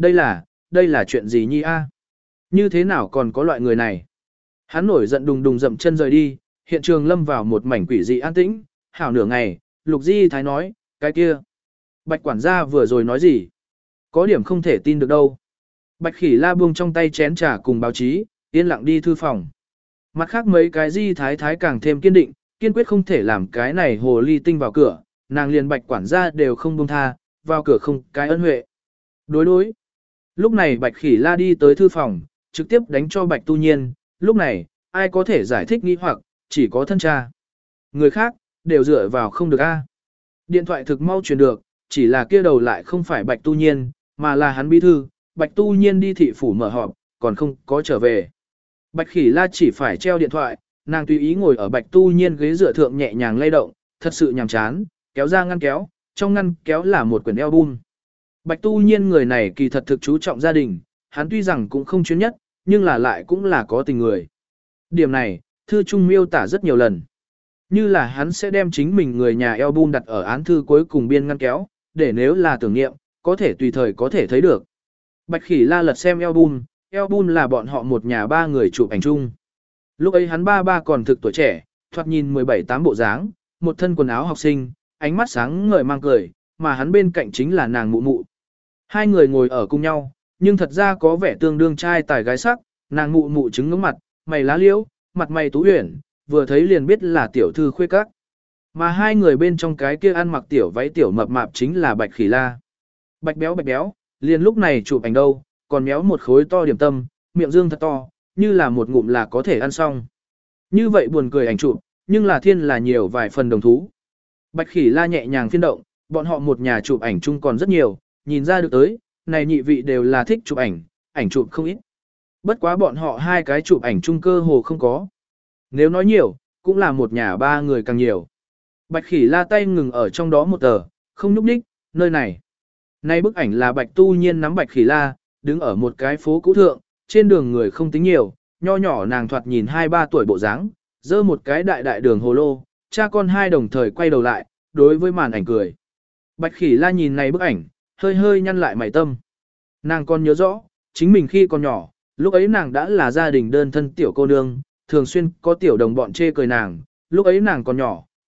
đây là chuyện gì nhi a? Như thế nào còn có loại người này? Hắn nổi giận đùng đùng dậm chân rời đi, hiện trường lâm vào một mảnh quỷ dị an tĩnh, hảo nửa ngày, Lục Di Thái nói, cái kia. Bạch quản gia vừa rồi nói gì? Có điểm không thể tin được đâu. Bạch Khỉ La buông trong tay chén trà cùng báo chí, yên lặng đi thư phòng. Mặt khác mấy cái Di Thái Thái càng thêm kiên định, kiên quyết không thể làm cái này hồ ly tinh vào cửa, nàng liền Bạch quản gia đều không buông tha, vào cửa không cái ân huệ. Đối. Lúc này Bạch Khỉ La đi tới thư phòng, trực tiếp đánh cho Bạch Tu Nhiên, lúc này, ai có thể giải thích nghi hoặc, chỉ có thân cha. Người khác, đều dựa vào không được a. Điện thoại thực mau truyền được, chỉ là kia đầu lại không phải Bạch Tu Nhiên, mà là hắn bí thư, Bạch Tu Nhiên đi thị phủ mở họp, còn không có trở về. Bạch Khỉ La chỉ phải treo điện thoại, nàng tùy ý ngồi ở Bạch Tu Nhiên ghế dựa thượng nhẹ nhàng lay động, thật sự nhàm chán, kéo ra ngăn kéo, trong ngăn kéo là một quyển album. Bạch Tu Nhiên người này kỳ thật thực chú trọng gia đình, hắn tuy rằng cũng không chuyên nhất, nhưng là lại cũng là có tình người. Điểm này, thư trung miêu tả rất nhiều lần. Như là hắn sẽ đem chính mình người nhà album đặt ở án thư cuối cùng biên ngăn kéo, để nếu là tưởng niệm, có thể tùy thời có thể thấy được. Bạch Khỉ La lật xem album là bọn họ một nhà ba người chụp ảnh chung. Lúc ấy hắn ba còn thực tuổi trẻ, thoạt nhìn 17-8 bộ dáng, một thân quần áo học sinh, ánh mắt sáng ngời mang cười, mà hắn bên cạnh chính là nàng mụ mụ. Hai người ngồi ở cùng nhau, nhưng thật ra có vẻ tương đương trai tài gái sắc, nàng mụ mụ trứng ngưỡng mặt, mày lá liễu, mặt mày tú huyền, vừa thấy liền biết là tiểu thư khuê các. Mà hai người bên trong cái kia ăn mặc tiểu váy tiểu mập mạp chính là Bạch Khỉ La. Bạch béo, liền lúc này chụp ảnh đâu, còn méo một khối to điểm tâm, miệng dương thật to, như là một ngụm là có thể ăn xong. Như vậy buồn cười ảnh chụp, nhưng là thiên là nhiều vài phần đồng thú. Bạch Khỉ La nhẹ nhàng phiên động, bọn họ một nhà chụp ảnh chung còn rất nhiều, nhìn ra được tới, này nhị vị đều là thích chụp ảnh chụp không ít. Bất quá bọn họ hai cái chụp ảnh chung cơ hồ không có. Nếu nói nhiều, cũng là một nhà ba người càng nhiều. Bạch Khỉ La tay ngừng ở trong đó một tờ, không nhúc nhích, nơi này. Nay bức ảnh là Bạch Tu Nhiên nắm Bạch Khỉ La, đứng ở một cái phố cũ thượng, trên đường người không tính nhiều, nho nhỏ nàng thoạt nhìn 2-3 tuổi bộ dáng, dơ một cái đại đường hồ lô, cha con hai đồng thời quay đầu lại, đối với màn ảnh cười. Bạch Khỉ La nhìn này bức ảnh, hơi nhăn lại mày tâm. Nàng còn nhớ rõ, chính mình khi còn nhỏ, lúc ấy nàng đã là gia đình đơn thân tiểu cô nương, thường xuyên có tiểu đồng bọn chê cười nàng, lúc ấy nàng còn nhỏ,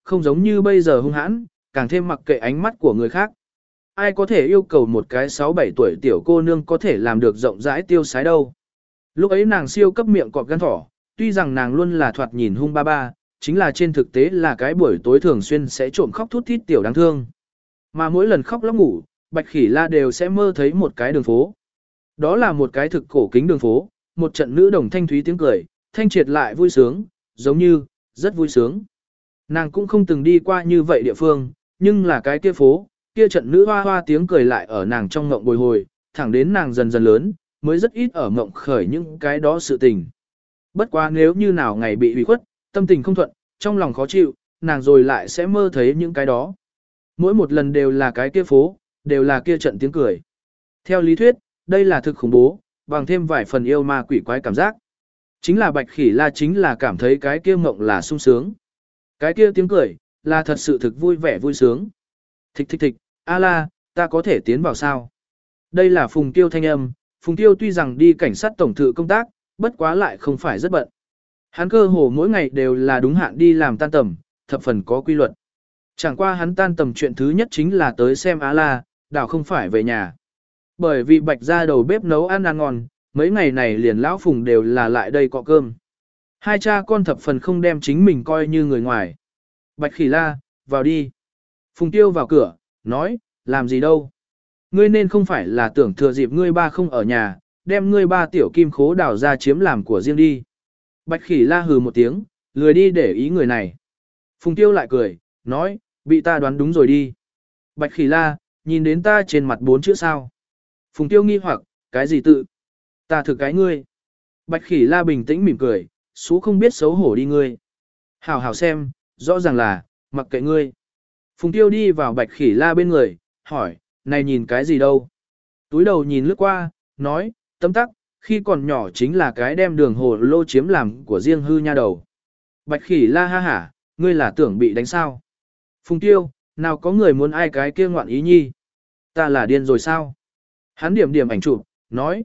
không giống như bây giờ hung hãn, càng thêm mặc kệ ánh mắt của người khác. Ai có thể yêu cầu một cái 6-7 tuổi tiểu cô nương có thể làm được rộng rãi tiêu sái đâu. Lúc ấy nàng siêu cấp miệng cọp gan thỏ, tuy rằng nàng luôn là thoạt nhìn hung ba ba, chính là trên thực tế là cái buổi tối thường xuyên sẽ trộm khóc thút thít tiểu đáng thương. Mà mỗi lần khóc lóc ngủ, Bạch Khỉ La đều sẽ mơ thấy một cái đường phố. Đó là một cái thực cổ kính đường phố, một trận nữ đồng thanh thúy tiếng cười, thanh triệt lại vui sướng, giống như, rất vui sướng. Nàng cũng không từng đi qua như vậy địa phương, nhưng là cái kia phố, kia trận nữ hoa hoa tiếng cười lại ở nàng trong ngộng bồi hồi, thẳng đến nàng dần dần lớn, mới rất ít ở ngộng khởi những cái đó sự tình. Bất quá nếu như nào ngày bị ủy khuất, tâm tình không thuận, trong lòng khó chịu, nàng rồi lại sẽ mơ thấy những cái đó. Mỗi một lần đều là cái kia phố, đều là kia trận tiếng cười. Theo lý thuyết, đây là thực khủng bố, bằng thêm vài phần yêu ma quỷ quái cảm giác. Chính là Bạch Khỉ La chính là cảm thấy cái kia mộng là sung sướng. Cái kia tiếng cười, là thật sự thực vui vẻ vui sướng. Thịch thịch thịch, a la, ta có thể tiến vào sao? Đây là Phùng Tiêu thanh âm, Phùng Tiêu tuy rằng đi cảnh sát tổng thự công tác, bất quá lại không phải rất bận. Hắn cơ hồ mỗi ngày đều là đúng hạn đi làm tan tầm, thập phần có quy luật. Chẳng qua hắn tan tầm chuyện thứ nhất chính là tới xem a la, đảo không phải về nhà. Bởi vì Bạch ra đầu bếp nấu ăn ngon, mấy ngày này liền lão Phùng đều là lại đây cọ cơm. Hai cha con thập phần không đem chính mình coi như người ngoài. Bạch Khỉ La, vào đi. Phùng Tiêu vào cửa, nói, làm gì đâu. Ngươi nên không phải là tưởng thừa dịp ngươi ba không ở nhà, đem ngươi ba tiểu kim khố đào ra chiếm làm của riêng đi. Bạch Khỉ La hừ một tiếng, lười đi để ý người này. Phùng Tiêu lại cười, nói, bị ta đoán đúng rồi đi. Bạch Khỉ La, nhìn đến ta trên mặt 4 chữ sao. Phùng Tiêu nghi hoặc, cái gì tự? Ta thử cái ngươi. Bạch Khỉ La bình tĩnh mỉm cười, số không biết xấu hổ đi ngươi. Hảo hảo xem, rõ ràng là, mặc kệ ngươi. Phùng Tiêu đi vào Bạch Khỉ La bên người, hỏi, này nhìn cái gì đâu? Túi đầu nhìn lướt qua, nói, tấm tắc, khi còn nhỏ chính là cái đem đường hồ lô chiếm làm của riêng hư nha đầu. Bạch Khỉ La ha hả, ngươi là tưởng bị đánh sao? Phùng Tiêu, nào có người muốn ai cái kia ngoạn ý nhi? Ta là điên rồi sao? Hắn điểm điểm ảnh chụp, nói,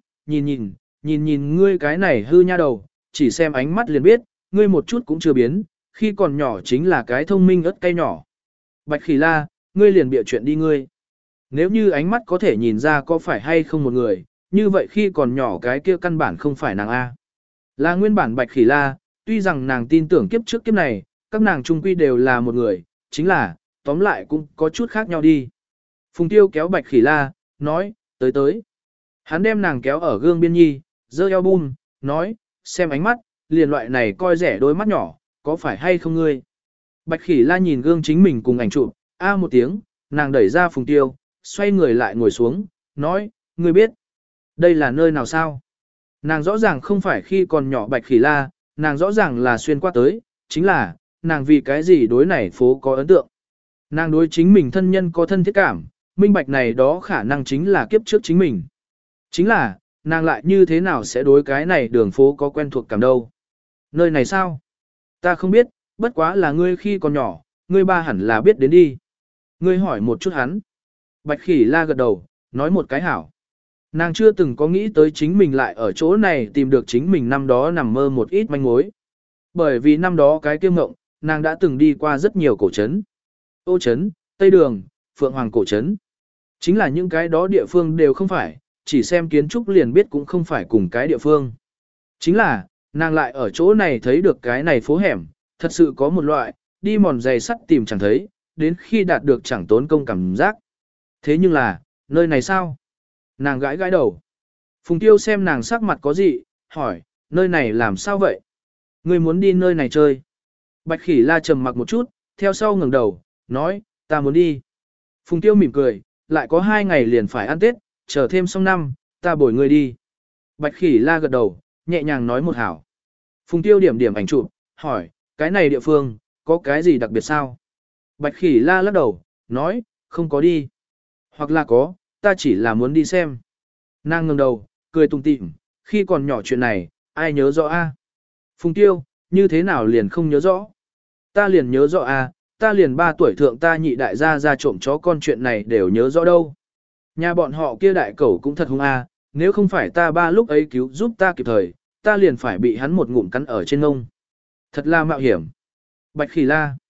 nhìn ngươi cái này hư nha đầu, chỉ xem ánh mắt liền biết, ngươi một chút cũng chưa biến, khi còn nhỏ chính là cái thông minh ớt cay nhỏ. Bạch Khỉ La, ngươi liền bịa chuyện đi ngươi. Nếu như ánh mắt có thể nhìn ra có phải hay không một người, như vậy khi còn nhỏ cái kia căn bản không phải nàng A. Là nguyên bản Bạch Khỉ La, tuy rằng nàng tin tưởng kiếp trước kiếp này, các nàng chung quy đều là một người, chính là, tóm lại cũng có chút khác nhau đi. Phùng Tiêu kéo Bạch Khỉ La, nói, tới. Hắn đem nàng kéo ở gương biên nhi, giơ eo bum, nói, xem ánh mắt, liền loại này coi rẻ đôi mắt nhỏ, có phải hay không ngươi? Bạch Khỉ La nhìn gương chính mình cùng ảnh chụp, a một tiếng, nàng đẩy ra Phùng Tiêu, xoay người lại ngồi xuống, nói, ngươi biết, đây là nơi nào sao? Nàng rõ ràng không phải khi còn nhỏ Bạch Khỉ La, nàng rõ ràng là xuyên qua tới, chính là, nàng vì cái gì đối này phố có ấn tượng. Nàng đối chính mình thân nhân có thân thiết cảm, minh bạch này đó khả năng chính là kiếp trước chính mình. Chính là, nàng lại như thế nào sẽ đối cái này đường phố có quen thuộc cảm đâu. Nơi này sao? Ta không biết, bất quá là ngươi khi còn nhỏ, ngươi ba hẳn là biết đến đi. Ngươi hỏi một chút hắn. Bạch Khỉ La gật đầu, nói một cái hảo. Nàng chưa từng có nghĩ tới chính mình lại ở chỗ này tìm được chính mình năm đó nằm mơ một ít manh mối. Bởi vì năm đó cái kiêu ngộng, nàng đã từng đi qua rất nhiều cổ trấn. Ô trấn, Tây Đường, Phượng Hoàng cổ trấn. Chính là những cái đó địa phương đều không phải, chỉ xem kiến trúc liền biết cũng không phải cùng cái địa phương. Chính là, nàng lại ở chỗ này thấy được cái này phố hẻm, thật sự có một loại, đi mòn giày sắt tìm chẳng thấy, đến khi đạt được chẳng tốn công cảm giác. Thế nhưng là, nơi này sao? Nàng gãi gãi đầu. Phùng Tiêu xem nàng sắc mặt có gì, hỏi, nơi này làm sao vậy? Ngươi muốn đi nơi này chơi? Bạch Khỉ La trầm mặc một chút, theo sau ngẩng đầu, nói, ta muốn đi. Phùng Tiêu mỉm cười, lại có 2 ngày liền phải ăn Tết, chờ thêm xong năm, ta bồi ngươi đi. Bạch Khỉ La gật đầu, nhẹ nhàng nói một hảo. Phùng Tiêu điểm điểm ảnh chụp, hỏi, cái này địa phương, có cái gì đặc biệt sao? Bạch Khỉ La lắc đầu, nói, không có đi. Hoặc là có, ta chỉ là muốn đi xem. Nàng ngẩng đầu, cười tủm tỉm, khi còn nhỏ chuyện này, ai nhớ rõ a? Phùng Tiêu, như thế nào liền không nhớ rõ? Ta liền nhớ rõ a, ta liền 3 tuổi thượng ta nhị đại gia ra trộm chó con chuyện này đều nhớ rõ đâu. Nhà bọn họ kia đại cẩu cũng thật hung a, nếu không phải ta ba lúc ấy cứu giúp ta kịp thời, ta liền phải bị hắn một ngụm cắn ở trên ngông. Thật là mạo hiểm. Bạch Khỉ La.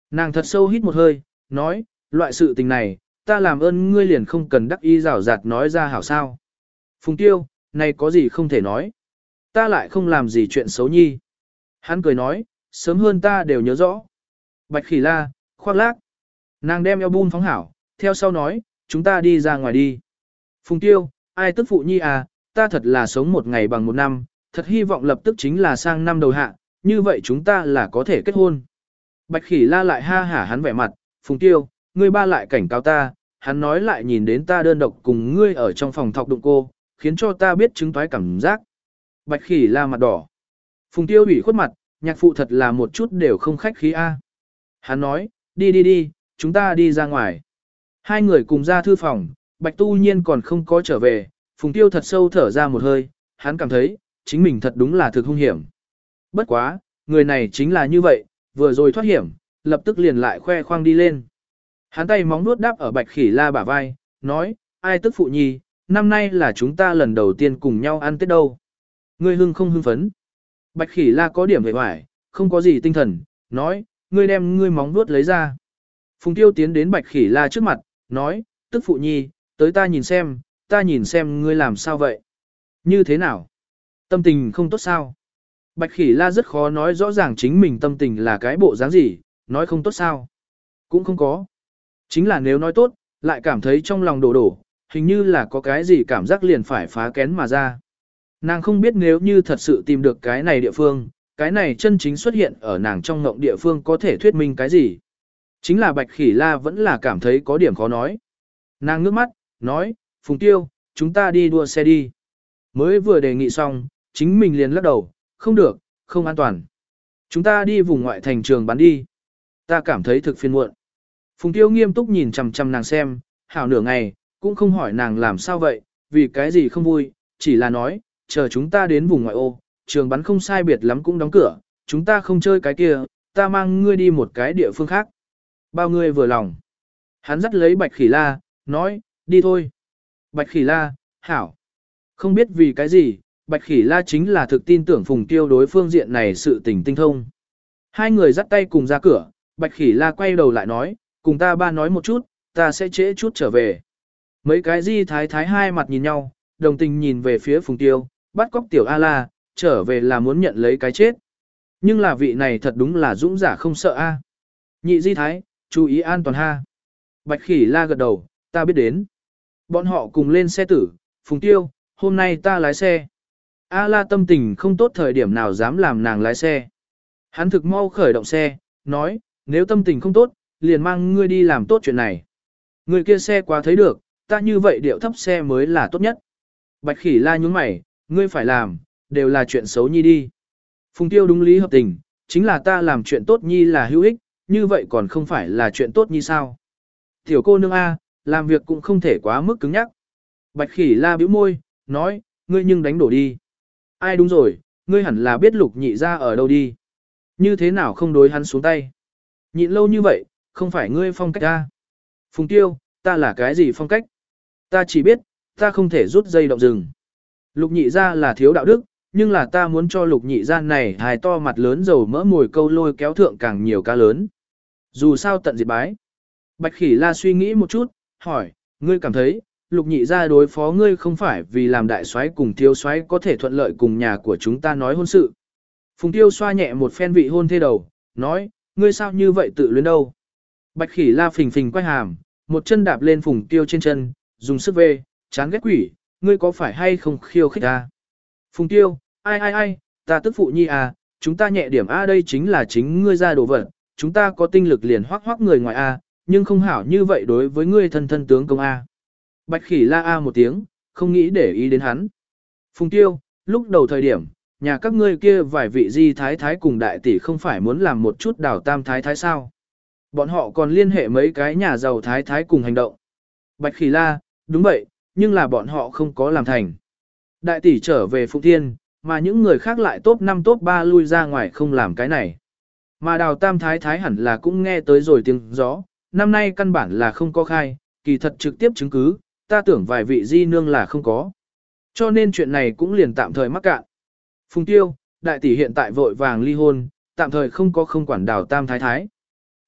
Nàng thật sâu hít một hơi, nói, loại sự tình này, ta làm ơn ngươi liền không cần đắc ý rào rạt nói ra hảo sao. Phùng Tiêu, này có gì không thể nói. Ta lại không làm gì chuyện xấu nhi. Hắn cười nói, sớm hơn ta đều nhớ rõ. Bạch Khỉ La, khoác lác. Nàng đem album phóng hảo, theo sau nói, chúng ta đi ra ngoài đi. Phùng Tiêu, ai tức phụ nhi à, ta thật là sống một ngày bằng một năm, thật hy vọng lập tức chính là sang năm đầu hạ, như vậy chúng ta là có thể kết hôn. Bạch Khỉ La lại ha hả hắn vẻ mặt, Phùng Tiêu, ngươi ba lại cảnh cáo ta, hắn nói lại nhìn đến ta đơn độc cùng ngươi ở trong phòng thọc đụng cô, khiến cho ta biết chứng toái cảm giác. Bạch Khỉ La mặt đỏ. Phùng Tiêu ủy khuất mặt, nhạc phụ thật là một chút đều không khách khí a. Hắn nói, đi, chúng ta đi ra ngoài. Hai người cùng ra thư phòng, Bạch Tu Nhiên còn không có trở về, Phùng Tiêu thật sâu thở ra một hơi, hắn cảm thấy, chính mình thật đúng là thực hung hiểm. Bất quá, người này chính là như vậy, vừa rồi thoát hiểm, lập tức liền lại khoe khoang đi lên. Hắn tay móng nuốt đáp ở Bạch Khỉ La bả vai, nói, ai tức phụ nhi, năm nay là chúng ta lần đầu tiên cùng nhau ăn Tết đâu. Ngươi hưng không hưng phấn. Bạch Khỉ La có điểm vẻ vải, không có gì tinh thần, nói, ngươi đem ngươi móng nuốt lấy ra. Phùng Tiêu tiến đến Bạch Khỉ La trước mặt, nói, tức phụ nhi, tới ta nhìn xem ngươi làm sao vậy. Như thế nào? Tâm tình không tốt sao? Bạch Khỉ La rất khó nói rõ ràng chính mình tâm tình là cái bộ dáng gì, nói không tốt sao? Cũng không có. Chính là nếu nói tốt, lại cảm thấy trong lòng đổ, hình như là có cái gì cảm giác liền phải phá kén mà ra. Nàng không biết nếu như thật sự tìm được cái này địa phương, cái này chân chính xuất hiện ở nàng trong ngộng địa phương có thể thuyết minh cái gì. Chính là Bạch Khỉ La vẫn là cảm thấy có điểm khó nói. Nàng ngước mắt, nói, Phùng Tiêu, chúng ta đi đua xe đi. Mới vừa đề nghị xong, chính mình liền lắc đầu, không được, không an toàn. Chúng ta đi vùng ngoại thành trường bắn đi. Ta cảm thấy thực phiền muộn. Phùng Tiêu nghiêm túc nhìn chằm chằm nàng xem, hảo nửa ngày, cũng không hỏi nàng làm sao vậy, vì cái gì không vui, chỉ là nói, chờ chúng ta đến vùng ngoại ô, trường bắn không sai biệt lắm cũng đóng cửa, chúng ta không chơi cái kia, ta mang ngươi đi một cái địa phương khác. Bao ngươi vừa lòng. Hắn dắt lấy Bạch Khỉ La, nói, đi thôi. Bạch Khỉ La, hảo. Không biết vì cái gì, Bạch Khỉ La chính là thực tin tưởng Phùng Tiêu đối phương diện này sự tình tinh thông. Hai người dắt tay cùng ra cửa, Bạch Khỉ La quay đầu lại nói, cùng ta ba nói một chút, ta sẽ trễ chút trở về. Mấy cái di thái thái hai mặt nhìn nhau, đồng tình nhìn về phía Phùng Tiêu, bắt cóc tiểu A-la, trở về là muốn nhận lấy cái chết. Nhưng là vị này thật đúng là dũng giả không sợ a. Nhị di thái, chú ý an toàn ha. Bạch Khỉ La gật đầu, ta biết đến. Bọn họ cùng lên xe tử, Phùng Tiêu, hôm nay ta lái xe. A-la tâm tình không tốt thời điểm nào dám làm nàng lái xe. Hắn thực mau khởi động xe, nói, nếu tâm tình không tốt, liền mang ngươi đi làm tốt chuyện này. Người kia xe quá thấy được, ta như vậy điệu thấp xe mới là tốt nhất. Bạch Khỉ La nhún mày, ngươi phải làm, đều là chuyện xấu nhi đi. Phùng Tiêu đúng lý hợp tình, chính là ta làm chuyện tốt nhi là hữu ích, như vậy còn không phải là chuyện tốt nhi sao. Tiểu cô nương A, làm việc cũng không thể quá mức cứng nhắc. Bạch Khỉ La bĩu môi, nói, ngươi nhưng đánh đổ đi. Ai đúng rồi, ngươi hẳn là biết Lục Nhị ra ở đâu đi. Như thế nào không đối hắn xuống tay. Nhịn lâu như vậy, không phải ngươi phong cách A. Phùng Tiêu, ta là cái gì phong cách? Ta chỉ biết, ta không thể rút dây động rừng. Lục Nhị ra là thiếu đạo đức, nhưng là ta muốn cho Lục Nhị ra này hài to mặt lớn dầu mỡ mồi câu lôi kéo thượng càng nhiều cá lớn. Dù sao tận diệt bái. Bạch Khỉ La suy nghĩ một chút, hỏi, ngươi cảm thấy, Lục Nhị ra đối phó ngươi không phải vì làm đại soái cùng thiếu soái có thể thuận lợi cùng nhà của chúng ta nói hôn sự. Phùng Tiêu xoa nhẹ một phen vị hôn thê đầu, nói, ngươi sao như vậy tự luyến đâu. Bạch Khỉ La phình phình quay hàm, một chân đạp lên Phùng Tiêu trên chân, dùng sức về, chán ghét quỷ, ngươi có phải hay không khiêu khích ta? Phùng Tiêu, ai, ta tức phụ nhi à, chúng ta nhẹ điểm A đây chính là chính ngươi ra đồ vật, chúng ta có tinh lực liền hoác người ngoài A, nhưng không hảo như vậy đối với ngươi thân tướng công A. Bạch Khỉ La A một tiếng, không nghĩ để ý đến hắn. Phùng Tiêu, lúc đầu thời điểm, nhà các ngươi kia vài vị di thái thái cùng đại tỷ không phải muốn làm một chút đào tam thái thái sao. Bọn họ còn liên hệ mấy cái nhà giàu thái thái cùng hành động. Bạch Khỉ La, đúng vậy, nhưng là bọn họ không có làm thành. Đại tỷ trở về Phụng Thiên, mà những người khác lại top 5 top 3 lui ra ngoài không làm cái này. Mà đào tam thái thái hẳn là cũng nghe tới rồi tiếng gió, năm nay căn bản là không có khai, kỳ thật trực tiếp chứng cứ, ta tưởng vài vị di nương là không có. Cho nên chuyện này cũng liền tạm thời mắc cạn. Phùng Tiêu, đại tỷ hiện tại vội vàng ly hôn, tạm thời không có không quản đào tam thái thái.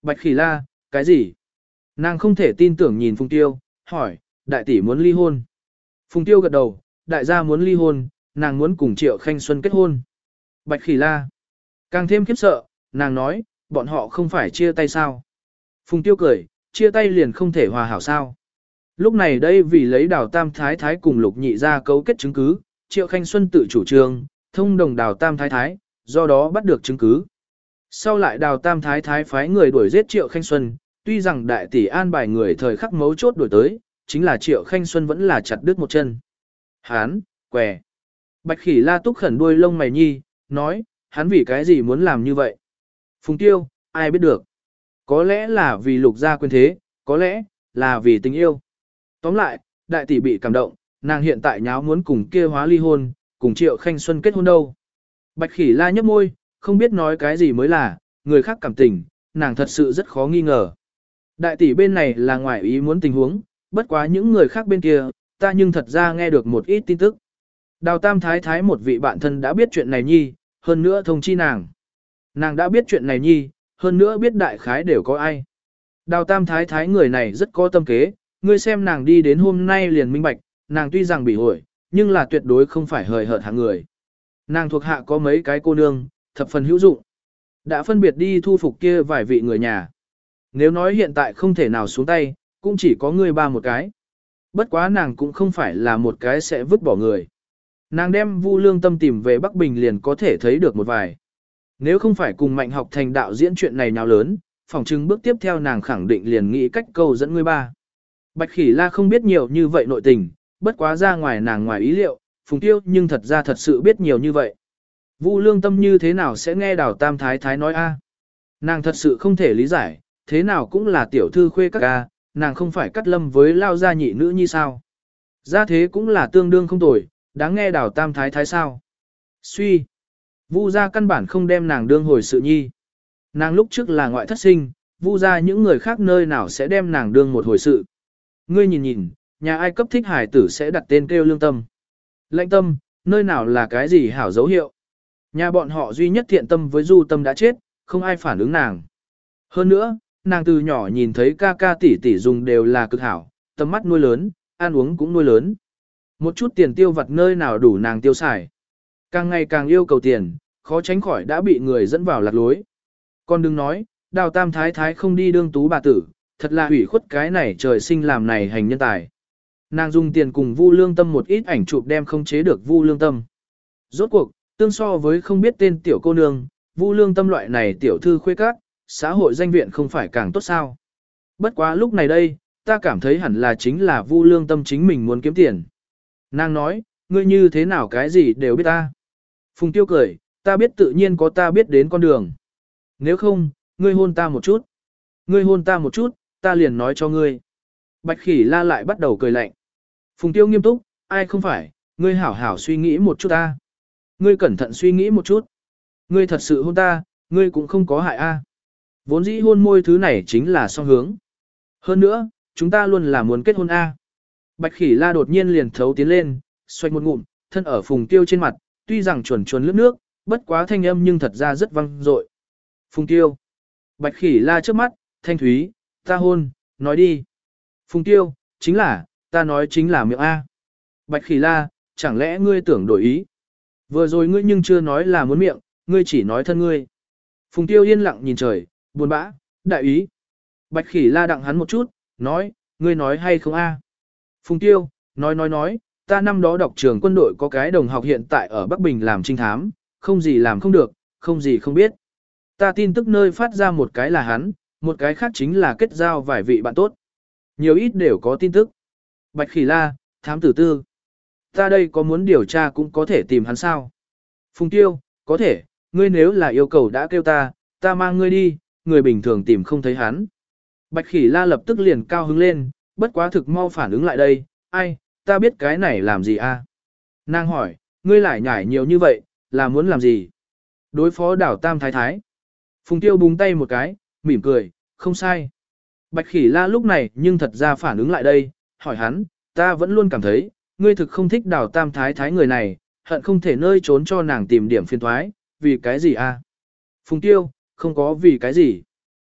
Bạch Khỉ La, cái gì? Nàng không thể tin tưởng nhìn Phùng Tiêu, hỏi, đại tỷ muốn ly hôn. Phùng Tiêu gật đầu, đại gia muốn ly hôn, nàng muốn cùng Triệu Khanh Xuân kết hôn. Bạch Khỉ La, càng thêm khiếp sợ, nàng nói, bọn họ không phải chia tay sao? Phùng Tiêu cười, chia tay liền không thể hòa hảo sao? Lúc này đây vì lấy Đào Tam Thái Thái cùng Lục Nhị ra cấu kết chứng cứ, Triệu Khanh Xuân tự chủ trương, thông đồng Đào Tam Thái Thái, do đó bắt được chứng cứ. Sau lại Đào Tam Thái Thái phái người đuổi giết Triệu Khanh Xuân, tuy rằng đại tỷ an bài người thời khắc mấu chốt đuổi tới, chính là Triệu Khanh Xuân vẫn là chặt đứt một chân. Hán, què. Bạch Khỉ La túc khẩn đuôi lông mày nhi, nói, hắn vì cái gì muốn làm như vậy? Phùng Tiêu, ai biết được. Có lẽ là vì Lục gia quyền thế, có lẽ là vì tình yêu. Tóm lại, đại tỷ bị cảm động, nàng hiện tại nháo muốn cùng kia hóa ly hôn, cùng Triệu Khanh Xuân kết hôn đâu. Bạch Khỉ La nhấp môi, không biết nói cái gì mới là, người khác cảm tình, nàng thật sự rất khó nghi ngờ. Đại tỷ bên này là ngoài ý muốn tình huống, bất quá những người khác bên kia, ta nhưng thật ra nghe được một ít tin tức. Đào Tam Thái Thái một vị bạn thân đã biết chuyện này nhi, hơn nữa thông chi nàng. Nàng đã biết chuyện này nhi, hơn nữa biết đại khái đều có ai. Đào Tam Thái Thái người này rất có tâm kế, ngươi xem nàng đi đến hôm nay liền minh bạch, nàng tuy rằng bị hội, nhưng là tuyệt đối không phải hời hợt hạng người. Nàng thuộc hạ có mấy cái cô nương, thập phần hữu dụng. Đã phân biệt đi thu phục kia vài vị người nhà. Nếu nói hiện tại không thể nào xuống tay, cũng chỉ có ngươi ba một cái. Bất quá nàng cũng không phải là một cái sẽ vứt bỏ người. Nàng đem Vu Lương Tâm tìm về Bắc Bình liền có thể thấy được một vài. Nếu không phải cùng Mạnh học thành đạo diễn chuyện này nào lớn, phỏng chừng bước tiếp theo nàng khẳng định liền nghĩ cách câu dẫn ngươi ba. Bạch Khỉ La không biết nhiều như vậy nội tình, bất quá ra ngoài nàng ngoài ý liệu, Phùng Tiêu nhưng thật ra thật sự biết nhiều như vậy. Vu Lương Tâm như thế nào sẽ nghe Đào Tam Thái Thái nói a? Nàng thật sự không thể lý giải, thế nào cũng là tiểu thư khuê các ca, nàng không phải cắt lâm với lao gia nhị nữ như sao. Ra thế cũng là tương đương không tồi, đáng nghe Đào Tam Thái Thái sao. Suy, Vu gia căn bản không đem nàng đương hồi sự nhi. Nàng lúc trước là ngoại thất sinh, Vu gia những người khác nơi nào sẽ đem nàng đương một hồi sự. Ngươi nhìn nhìn, nhà ai cấp thích hải tử sẽ đặt tên kêu Lương Tâm. Lệnh Tâm, nơi nào là cái gì hảo dấu hiệu. Nhà bọn họ duy nhất thiện tâm với Du Tâm đã chết, không ai phản ứng nàng. Hơn nữa, nàng từ nhỏ nhìn thấy ca ca tỷ tỷ dùng đều là cực hảo, tầm mắt nuôi lớn, ăn uống cũng nuôi lớn. Một chút tiền tiêu vặt nơi nào đủ nàng tiêu xài. Càng ngày càng yêu cầu tiền, khó tránh khỏi đã bị người dẫn vào lạc lối. Còn đừng nói, Đào Tam Thái Thái không đi đương tú bà tử, thật là hủy khuất cái này trời sinh làm này hành nhân tài. Nàng dùng tiền cùng Vu Lương Tâm một ít ảnh chụp đem không chế được Vu Lương Tâm. Rốt cuộc, tương so với không biết tên tiểu cô nương, Vu Lương Tâm loại này tiểu thư khuê các, xã hội danh viện không phải càng tốt sao. Bất quá lúc này đây, ta cảm thấy hẳn là chính là Vu Lương Tâm chính mình muốn kiếm tiền. Nàng nói, ngươi như thế nào cái gì đều biết ta. Phùng Tiêu cười, ta biết tự nhiên có ta biết đến con đường. Nếu không, ngươi hôn ta một chút. Ngươi hôn ta một chút, ta liền nói cho ngươi. Bạch Khỉ La lại bắt đầu cười lạnh. Phùng Tiêu nghiêm túc, ai không phải, ngươi hảo hảo suy nghĩ một chút ta. Ngươi cẩn thận suy nghĩ một chút. Ngươi thật sự hôn ta, ngươi cũng không có hại a. Vốn dĩ hôn môi thứ này chính là song hướng. Hơn nữa, chúng ta luôn là muốn kết hôn a. Bạch Khỉ La đột nhiên liền thấu tiến lên, xoay một ngụm, thân ở Phùng Tiêu trên mặt, tuy rằng chuồn chuồn lướt nước, bất quá thanh âm nhưng thật ra rất vang dội. Phùng Tiêu. Bạch Khỉ La trước mắt, thanh thúy, ta hôn, nói đi. Phùng Tiêu, chính là, ta nói chính là miệng A. Bạch Khỉ La, chẳng lẽ ngươi tưởng đổi ý? Vừa rồi ngươi nhưng chưa nói là muốn miệng, ngươi chỉ nói thân ngươi. Phùng Tiêu yên lặng nhìn trời, buồn bã, đại ý. Bạch Khỉ La đặng hắn một chút, nói, ngươi nói hay không A? Phùng Tiêu, nói, ta năm đó đọc trường quân đội có cái đồng học hiện tại ở Bắc Bình làm trinh thám, không gì làm không được, không gì không biết. Ta tin tức nơi phát ra một cái là hắn, một cái khác chính là kết giao vài vị bạn tốt. Nhiều ít đều có tin tức. Bạch Khỉ La, thám tử tư. Ta đây có muốn điều tra cũng có thể tìm hắn sao? Phùng Tiêu, có thể, ngươi nếu là yêu cầu đã kêu ta, ta mang ngươi đi, người bình thường tìm không thấy hắn. Bạch Khỉ La lập tức liền cao hứng lên, bất quá thực mau phản ứng lại đây, ai, ta biết cái này làm gì a? Nàng hỏi, ngươi lại nhải nhiều như vậy, là muốn làm gì? Đối phó Đào Tam Thái Thái. Phùng Tiêu búng tay một cái, mỉm cười, không sai. Bạch Khỉ La lúc này nhưng thật ra phản ứng lại đây, hỏi hắn, ta vẫn luôn cảm thấy, ngươi thực không thích Đào Tam Thái Thái người này, hận không thể nơi trốn cho nàng tìm điểm phiền thoái, vì cái gì a? Phùng Tiêu, không có vì cái gì.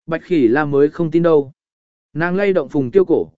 Bạch Khỉ La mới không tin đâu. Nàng lay động Phùng Tiêu cổ,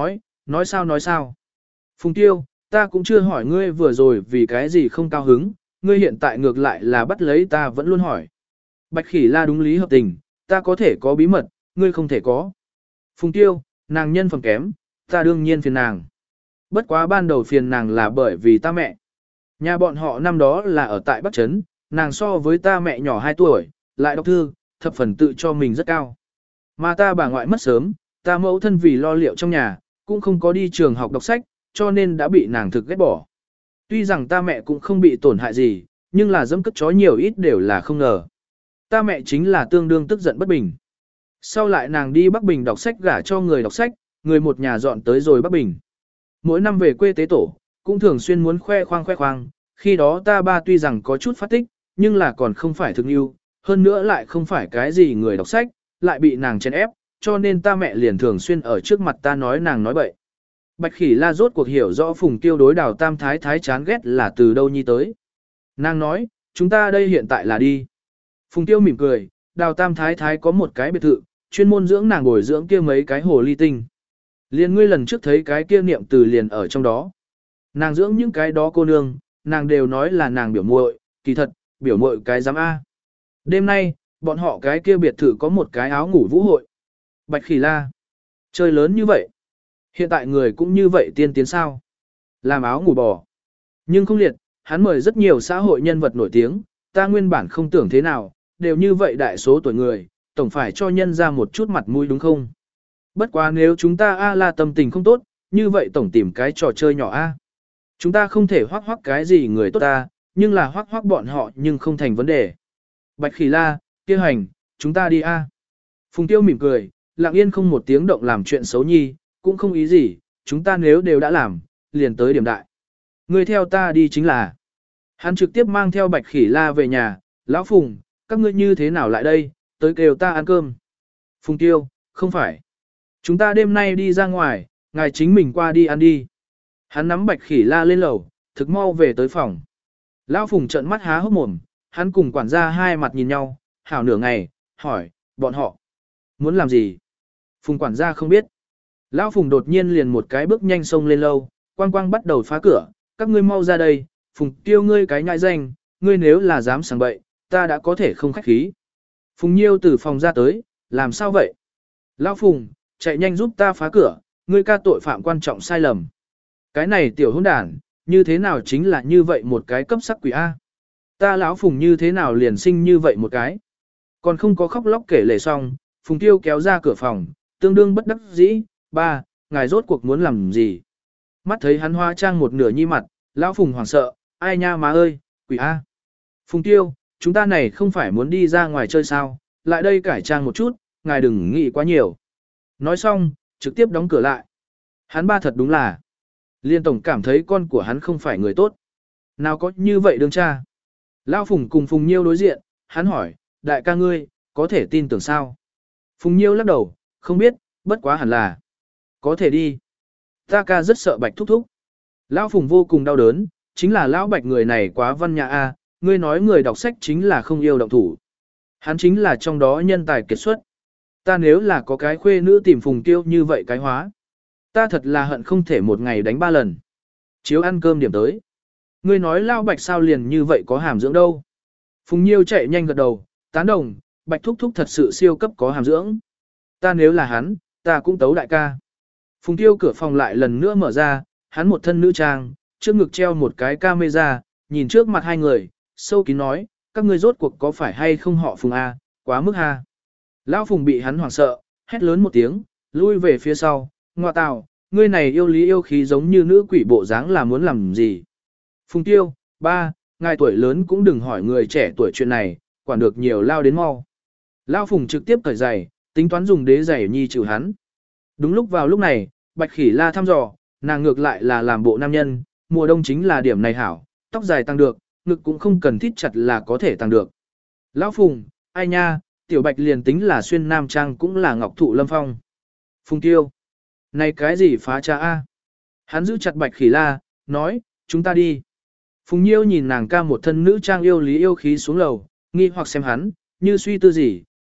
nói sao. Phùng Tiêu, ta cũng chưa hỏi ngươi vừa rồi vì cái gì không cao hứng, ngươi hiện tại ngược lại là bắt lấy ta vẫn luôn hỏi. Bạch Khỉ La đúng lý hợp tình, ta có thể có bí mật, ngươi không thể có. Phùng Tiêu, nàng nhân phẩm kém, ta đương nhiên phiền nàng. Bất quá ban đầu phiền nàng là bởi vì ta mẹ. Nhà bọn họ năm đó là ở tại Bắc Trấn, nàng so với ta mẹ nhỏ 2 tuổi, lại đọc thư, thập phần tự cho mình rất cao. Mà ta bà ngoại mất sớm, ta mẫu thân vì lo liệu trong nhà, cũng không có đi trường học đọc sách, cho nên đã bị nàng thực ghét bỏ. Tuy rằng ta mẹ cũng không bị tổn hại gì, nhưng là dẫm cất chó nhiều ít đều là không ngờ. Ta mẹ chính là tương đương tức giận bất bình. Sau lại nàng đi Bắc Bình đọc sách gả cho người đọc sách, người một nhà dọn tới rồi Bắc Bình. Mỗi năm về quê tế tổ, cũng thường xuyên muốn khoe khoang, khi đó ta ba tuy rằng có chút phát tích, nhưng là còn không phải thực yêu, hơn nữa lại không phải cái gì người đọc sách, lại bị nàng chèn ép, cho nên ta mẹ liền thường xuyên ở trước mặt ta nói nàng nói bậy. Bạch Khỉ La rốt cuộc hiểu rõ Phùng Tiêu đối Đào Tam Thái Thái chán ghét là từ đâu nhi tới. Nàng nói, chúng ta đây hiện tại là đi. Phùng Tiêu mỉm cười, Đào Tam Thái Thái có một cái biệt thự, chuyên môn dưỡng nàng bồi dưỡng kia mấy cái hồ ly tinh. Liền ngươi lần trước thấy cái kia niệm từ liền ở trong đó. Nàng dưỡng những cái đó cô nương, nàng đều nói là nàng biểu muội, kỳ thật, biểu muội cái giám A. Đêm nay, bọn họ cái kia biệt thự có một cái áo ngủ vũ hội. Bạch Khỉ La. Chơi lớn như vậy. Hiện tại người cũng như vậy tiên tiến sao. Làm áo ngủ bò. Nhưng không liệt, hắn mời rất nhiều xã hội nhân vật nổi tiếng, ta nguyên bản không tưởng thế nào, đều như vậy đại số tuổi người, tổng phải cho nhân ra một chút mặt mũi đúng không? Bất quá nếu chúng ta A La tâm tình không tốt, như vậy tổng tìm cái trò chơi nhỏ A. Chúng ta không thể hoác cái gì người tốt ta, nhưng là hoác bọn họ nhưng không thành vấn đề. Bạch Khỉ La, kia hành, chúng ta đi A. Phùng Tiêu mỉm cười, lặng yên không một tiếng động làm chuyện xấu nhi, cũng không ý gì, chúng ta nếu đều đã làm, liền tới điểm đại. Người theo ta đi chính là. Hắn trực tiếp mang theo Bạch Khỉ La về nhà, lão Phùng, các ngươi như thế nào lại đây, tới kêu ta ăn cơm. Phùng Tiêu, không phải. Chúng ta đêm nay đi ra ngoài, ngài chính mình qua đi ăn đi. Hắn nắm Bạch Khỉ La lên lầu, thực mau về tới phòng. Lão Phùng trợn mắt há hốc mồm, hắn cùng quản gia hai mặt nhìn nhau, hảo nửa ngày, hỏi, bọn họ muốn làm gì? Phùng quản gia không biết. Lão Phùng đột nhiên liền một cái bước nhanh xông lên lâu, quang quang bắt đầu phá cửa, các ngươi mau ra đây, Phùng Tiêu ngươi cái nhãi danh, ngươi nếu là dám sảng bậy, ta đã có thể không khách khí. Phùng Nhiêu từ phòng ra tới, làm sao vậy? Lão Phùng, chạy nhanh giúp ta phá cửa, ngươi ca tội phạm quan trọng sai lầm. Cái này tiểu hỗn đản, như thế nào chính là như vậy một cái cấp sắc quỷ A. Ta lão Phùng như thế nào liền sinh như vậy một cái. Còn không có khóc lóc kể lể xong, Phùng Tiêu kéo ra cửa phòng, tương đương bất đắc dĩ, ba, ngài rốt cuộc muốn làm gì? Mắt thấy hắn hóa trang một nửa nhi mặt, lão Phùng hoảng sợ, ai nha má ơi, quỷ A. Phùng Tiêu, chúng ta này không phải muốn đi ra ngoài chơi sao, lại đây cải trang một chút, ngài đừng nghĩ quá nhiều. Nói xong, trực tiếp đóng cửa lại. Hắn ba thật đúng là. Liên tổng cảm thấy con của hắn không phải người tốt. Nào có như vậy đương cha. Lão Phùng cùng Phùng Nhiêu đối diện, hắn hỏi, đại ca ngươi, có thể tin tưởng sao? Phùng Nhiêu lắc đầu, không biết, bất quá hẳn là. Có thể đi. Ta ca rất sợ Bạch thúc thúc. Lão Phùng vô cùng đau đớn, chính là Lão Bạch người này quá văn nhã a, ngươi nói người đọc sách chính là không yêu động thủ. Hắn chính là trong đó nhân tài kiệt xuất. Ta nếu là có cái khuê nữ tìm Phùng Tiêu như vậy cái hóa. Ta thật là hận không thể một ngày đánh 3 lần. Chiếu ăn cơm điểm tới. Ngươi nói Lão Bạch sao liền như vậy có hàm dưỡng đâu. Phùng Nhiêu chạy nhanh gật đầu, tán đồng, Bạch thúc thúc thật sự siêu cấp có hàm dưỡng. Ta nếu là hắn, ta cũng tấu đại ca. Phùng Tiêu cửa phòng lại lần nữa mở ra, hắn một thân nữ trang, trước ngực treo một cái camera, nhìn trước mặt hai người, sâu kín nói, các ngươi rốt cuộc có phải hay không họ Phùng A, quá mức ha. Lão Phùng bị hắn hoảng sợ, hét lớn một tiếng, lui về phía sau, ngoa tào, ngươi này yêu lý yêu khí giống như nữ quỷ bộ dáng là muốn làm gì. Phùng Tiêu, ba, ngài tuổi lớn cũng đừng hỏi người trẻ tuổi chuyện này, quản được nhiều lao đến mau. Lão Phùng trực tiếp cởi giày, tính toán dùng đế giày nhi chịu hắn. Đúng lúc vào lúc này, Bạch Khỉ La thăm dò, nàng ngược lại là làm bộ nam nhân, mùa đông chính là điểm này hảo, tóc dài tăng được, ngực cũng không cần thít chặt là có thể tăng được. Lão Phùng, ai nha, tiểu Bạch liền tính là xuyên nam trang cũng là ngọc thụ lâm phong. Phùng Tiêu, này cái gì phá cha a? Hắn giữ chặt Bạch Khỉ La, nói, chúng ta đi. Phùng Nhiêu nhìn nàng ca một thân nữ trang yêu lý yêu khí xuống lầu, nghi hoặc xem hắn, như suy tư gì,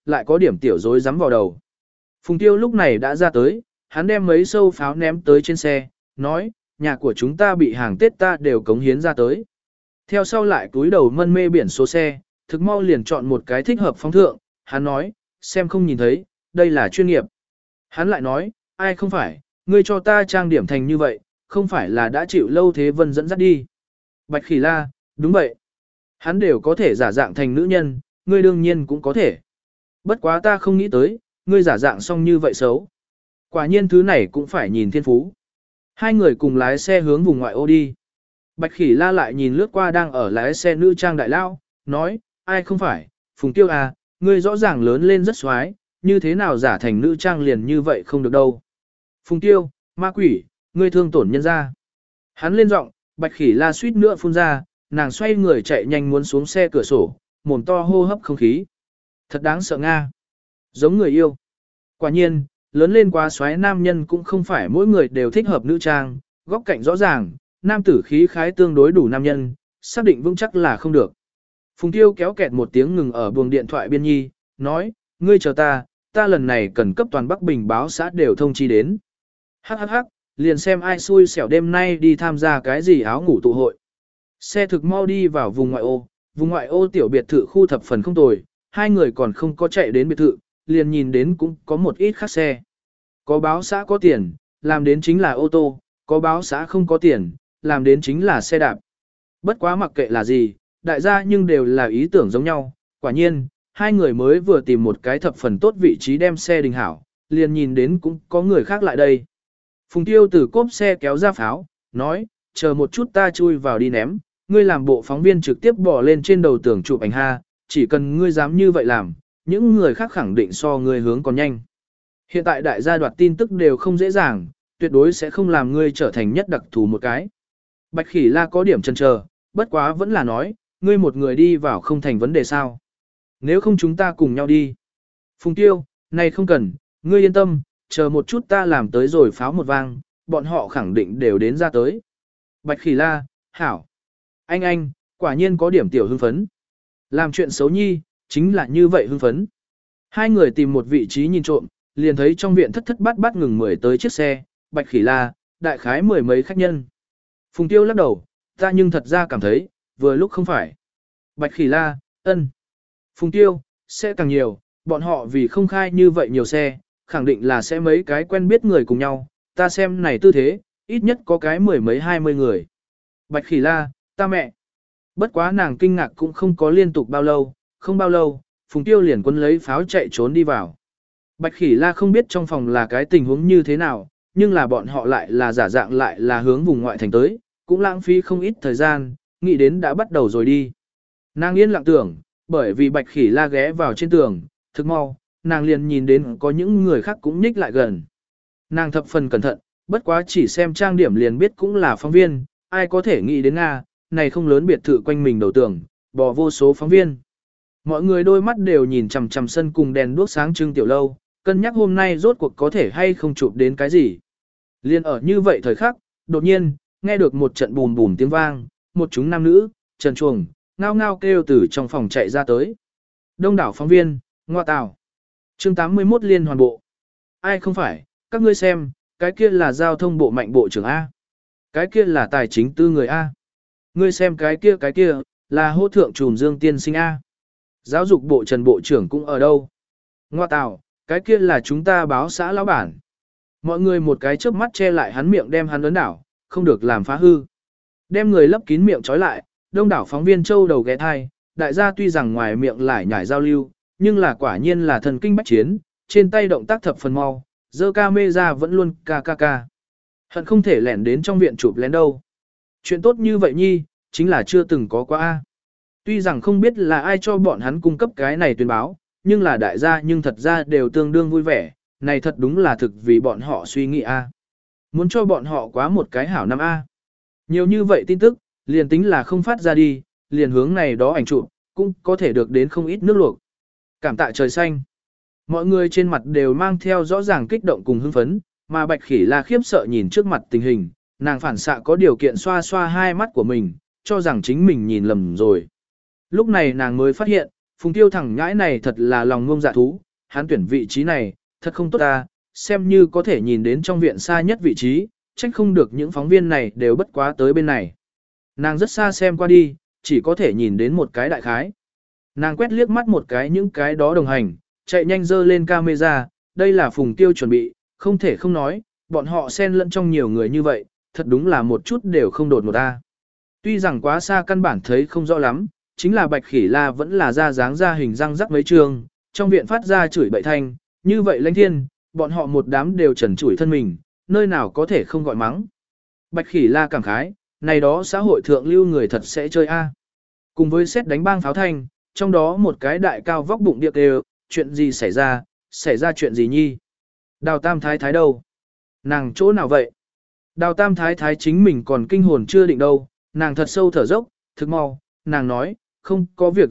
lại có điểm tiểu rối rắm vào đầu. Phùng Tiêu lúc này đã ra tới, hắn đem mấy sâu pháo ném tới trên xe, nói, nhà của chúng ta bị hàng Tết ta đều cống hiến ra tới. Theo sau lại túi đầu mân mê biển số xe, thực mau liền chọn một cái thích hợp phóng thượng, hắn nói, xem không nhìn thấy, đây là chuyên nghiệp. Hắn lại nói, ai không phải, ngươi cho ta trang điểm thành như vậy, không phải là đã chịu Lâu Thế Vân dẫn dắt đi. Bạch Khỉ La, đúng vậy. Hắn đều có thể giả dạng thành nữ nhân, ngươi đương nhiên cũng có thể. Bất quá ta không nghĩ tới, ngươi giả dạng xong như vậy xấu. Quả nhiên thứ này cũng phải nhìn thiên phú. Hai người cùng lái xe hướng vùng ngoại ô đi. Bạch Khỉ La lại nhìn lướt qua đang ở lái xe nữ trang đại lao, nói, ai không phải, Phùng Tiêu à, ngươi rõ ràng lớn lên rất xoái, như thế nào giả thành nữ trang liền như vậy không được đâu. Phùng Tiêu, ma quỷ, ngươi thương tổn nhân ra. Hắn lên giọng, Bạch Khỉ La suýt nữa phun ra, nàng xoay người chạy nhanh muốn xuống xe cửa sổ, mồm to hô hấp không khí. Thật đáng sợ Nga. Giống người yêu. Quả nhiên, lớn lên quá xoáy nam nhân cũng không phải mỗi người đều thích hợp nữ trang, góc cạnh rõ ràng, nam tử khí khái tương đối đủ nam nhân, xác định vững chắc là không được. Phùng Tiêu kéo kẹt một tiếng ngừng ở buồng điện thoại biên nhi, nói, ngươi chờ ta lần này cần cấp toàn Bắc Bình báo xã đều thông chi đến. Hắc hắc hắc, liền xem ai xui xẻo đêm nay đi tham gia cái gì áo ngủ tụ hội. Xe thực mau đi vào vùng ngoại ô tiểu biệt thự khu thập phần không tồi, hai người còn không có chạy đến biệt thự, liền nhìn đến cũng có một ít khác xe. Có báo xã có tiền, làm đến chính là ô tô, có báo xã không có tiền, làm đến chính là xe đạp. Bất quá mặc kệ là gì, đại gia nhưng đều là ý tưởng giống nhau, quả nhiên, hai người mới vừa tìm một cái thập phần tốt vị trí đem xe đình hảo, liền nhìn đến cũng có người khác lại đây. Phùng Tiêu từ cốp xe kéo ra pháo, nói, chờ một chút ta chui vào đi ném, ngươi làm bộ phóng viên trực tiếp bỏ lên trên đầu tường chụp ảnh ha, chỉ cần ngươi dám như vậy làm, những người khác khẳng định so ngươi hướng còn nhanh. Hiện tại đại gia đoạt tin tức đều không dễ dàng, tuyệt đối sẽ không làm ngươi trở thành nhất đặc thù một cái. Bạch Khỉ La có điểm chần chờ, bất quá vẫn là nói, ngươi một người đi vào không thành vấn đề sao. Nếu không chúng ta cùng nhau đi. Phùng Tiêu, này không cần, ngươi yên tâm, chờ một chút ta làm tới rồi pháo một vang, bọn họ khẳng định đều đến ra tới. Bạch Khỉ La, hảo. Anh, quả nhiên có điểm tiểu hưng phấn. Làm chuyện xấu nhi, chính là như vậy hưng phấn. Hai người tìm một vị trí nhìn trộm, liền thấy trong viện thất thất bát bát ngừng 10 tới chiếc xe, Bạch Khỉ La, đại khái 10 mấy khách nhân. Phùng Tiêu lắc đầu, ta nhưng thật ra cảm thấy, vừa lúc không phải. Bạch Khỉ La, ân. Phùng Tiêu, sẽ càng nhiều, bọn họ vì không khai như vậy nhiều xe, khẳng định là sẽ mấy cái quen biết người cùng nhau, ta xem này tư thế, ít nhất có cái 10 mấy 20 người. Bạch Khỉ La, ta mẹ. Bất quá nàng kinh ngạc cũng không có liên tục bao lâu, không bao lâu, Phùng Tiêu liền quân lấy pháo chạy trốn đi vào. Bạch Khỉ La không biết trong phòng là cái tình huống như thế nào, nhưng là bọn họ lại là giả dạng lại là hướng vùng ngoại thành tới, cũng lãng phí không ít thời gian, nghĩ đến đã bắt đầu rồi đi. Nàng yên lặng tưởng, bởi vì Bạch Khỉ La ghé vào trên tường, thực mau, nàng liền nhìn đến có những người khác cũng nhích lại gần. Nàng thập phần cẩn thận, bất quá chỉ xem trang điểm liền biết cũng là phóng viên, ai có thể nghĩ đến Nga, này không lớn biệt thự quanh mình đầu tường, bò vô số phóng viên. Mọi người đôi mắt đều nhìn chằm chằm sân cùng đèn đuốc sáng trưng tiểu lâu, cân nhắc hôm nay rốt cuộc có thể hay không chụp đến cái gì. Liên ở như vậy thời khắc, đột nhiên, nghe được một trận bùm bùm tiếng vang, một chúng nam nữ, trần chuồng, ngao ngao kêu từ trong phòng chạy ra tới. Đông đảo phóng viên, ngoa tào. Chương 81 liên hoàn bộ. Ai không phải, các ngươi xem, cái kia là giao thông bộ mạnh bộ trưởng A. Cái kia là tài chính tư người A. Ngươi xem cái kia, là hô thượng trùm Dương tiên sinh A. Giáo dục bộ Trần bộ trưởng cũng ở đâu. Ngoa tào, cái kia là chúng ta báo xã lão bản. Mọi người một cái chớp mắt che lại hắn miệng đem hắn ấn đảo, không được làm phá hư. Đem người lấp kín miệng trói lại, đông đảo phóng viên châu đầu ghé thai, đại gia tuy rằng ngoài miệng lại nhải giao lưu, nhưng là quả nhiên là thần kinh bách chiến, trên tay động tác thập phần mau, giơ camera vẫn luôn ca. Hận không thể lẻn đến trong viện chụp lén đâu. Chuyện tốt như vậy nhi, chính là chưa từng có qua a. Tuy rằng không biết là ai cho bọn hắn cung cấp cái này tuyên báo, nhưng là đại gia nhưng thật ra đều tương đương vui vẻ, này thật đúng là thực vì bọn họ suy nghĩ a. Muốn cho bọn họ quá một cái hảo năm a. Nhiều như vậy tin tức, liền tính là không phát ra đi, liền hướng này đó ảnh chụp, cũng có thể được đến không ít nước luộc. Cảm tạ trời xanh. Mọi người trên mặt đều mang theo rõ ràng kích động cùng hưng phấn, mà Bạch Khỉ La khiếp sợ nhìn trước mặt tình hình, nàng phản xạ có điều kiện xoa xoa hai mắt của mình, cho rằng chính mình nhìn lầm rồi. Lúc này nàng mới phát hiện, Phùng Tiêu thẳng ngãi này thật là lòng ngông dạ thú, hắn tuyển vị trí này, thật không tốt ta, xem như có thể nhìn đến trong viện xa nhất vị trí, trách không được những phóng viên này đều bất quá tới bên này. Nàng rất xa xem qua đi, chỉ có thể nhìn đến một cái đại khái. Nàng quét liếc mắt một cái những cái đó đồng hành, chạy nhanh dơ lên camera, đây là Phùng Tiêu chuẩn bị, không thể không nói, bọn họ xen lẫn trong nhiều người như vậy, thật đúng là một chút đều không đột một ta. Tuy rằng quá xa căn bản thấy không rõ lắm, chính là Bạch Khỉ La vẫn là ra dáng ra hình răng rắc mấy trường, trong viện phát ra chửi bậy thanh, như vậy lãnh thiên, bọn họ một đám đều trần chủi thân mình, nơi nào có thể không gọi mắng. Bạch Khỉ La cảm khái, này đó xã hội thượng lưu người thật sẽ chơi a. Cùng với xét đánh bang pháo thanh, trong đó một cái đại cao vóc bụng điệp đều, chuyện gì xảy ra chuyện gì nhi. Đào Tam Thái Thái đâu? Nàng chỗ nào vậy? Đào Tam Thái Thái chính mình còn kinh hồn chưa định đâu, nàng thật sâu thở dốc, thực mau, nàng nói, không có việc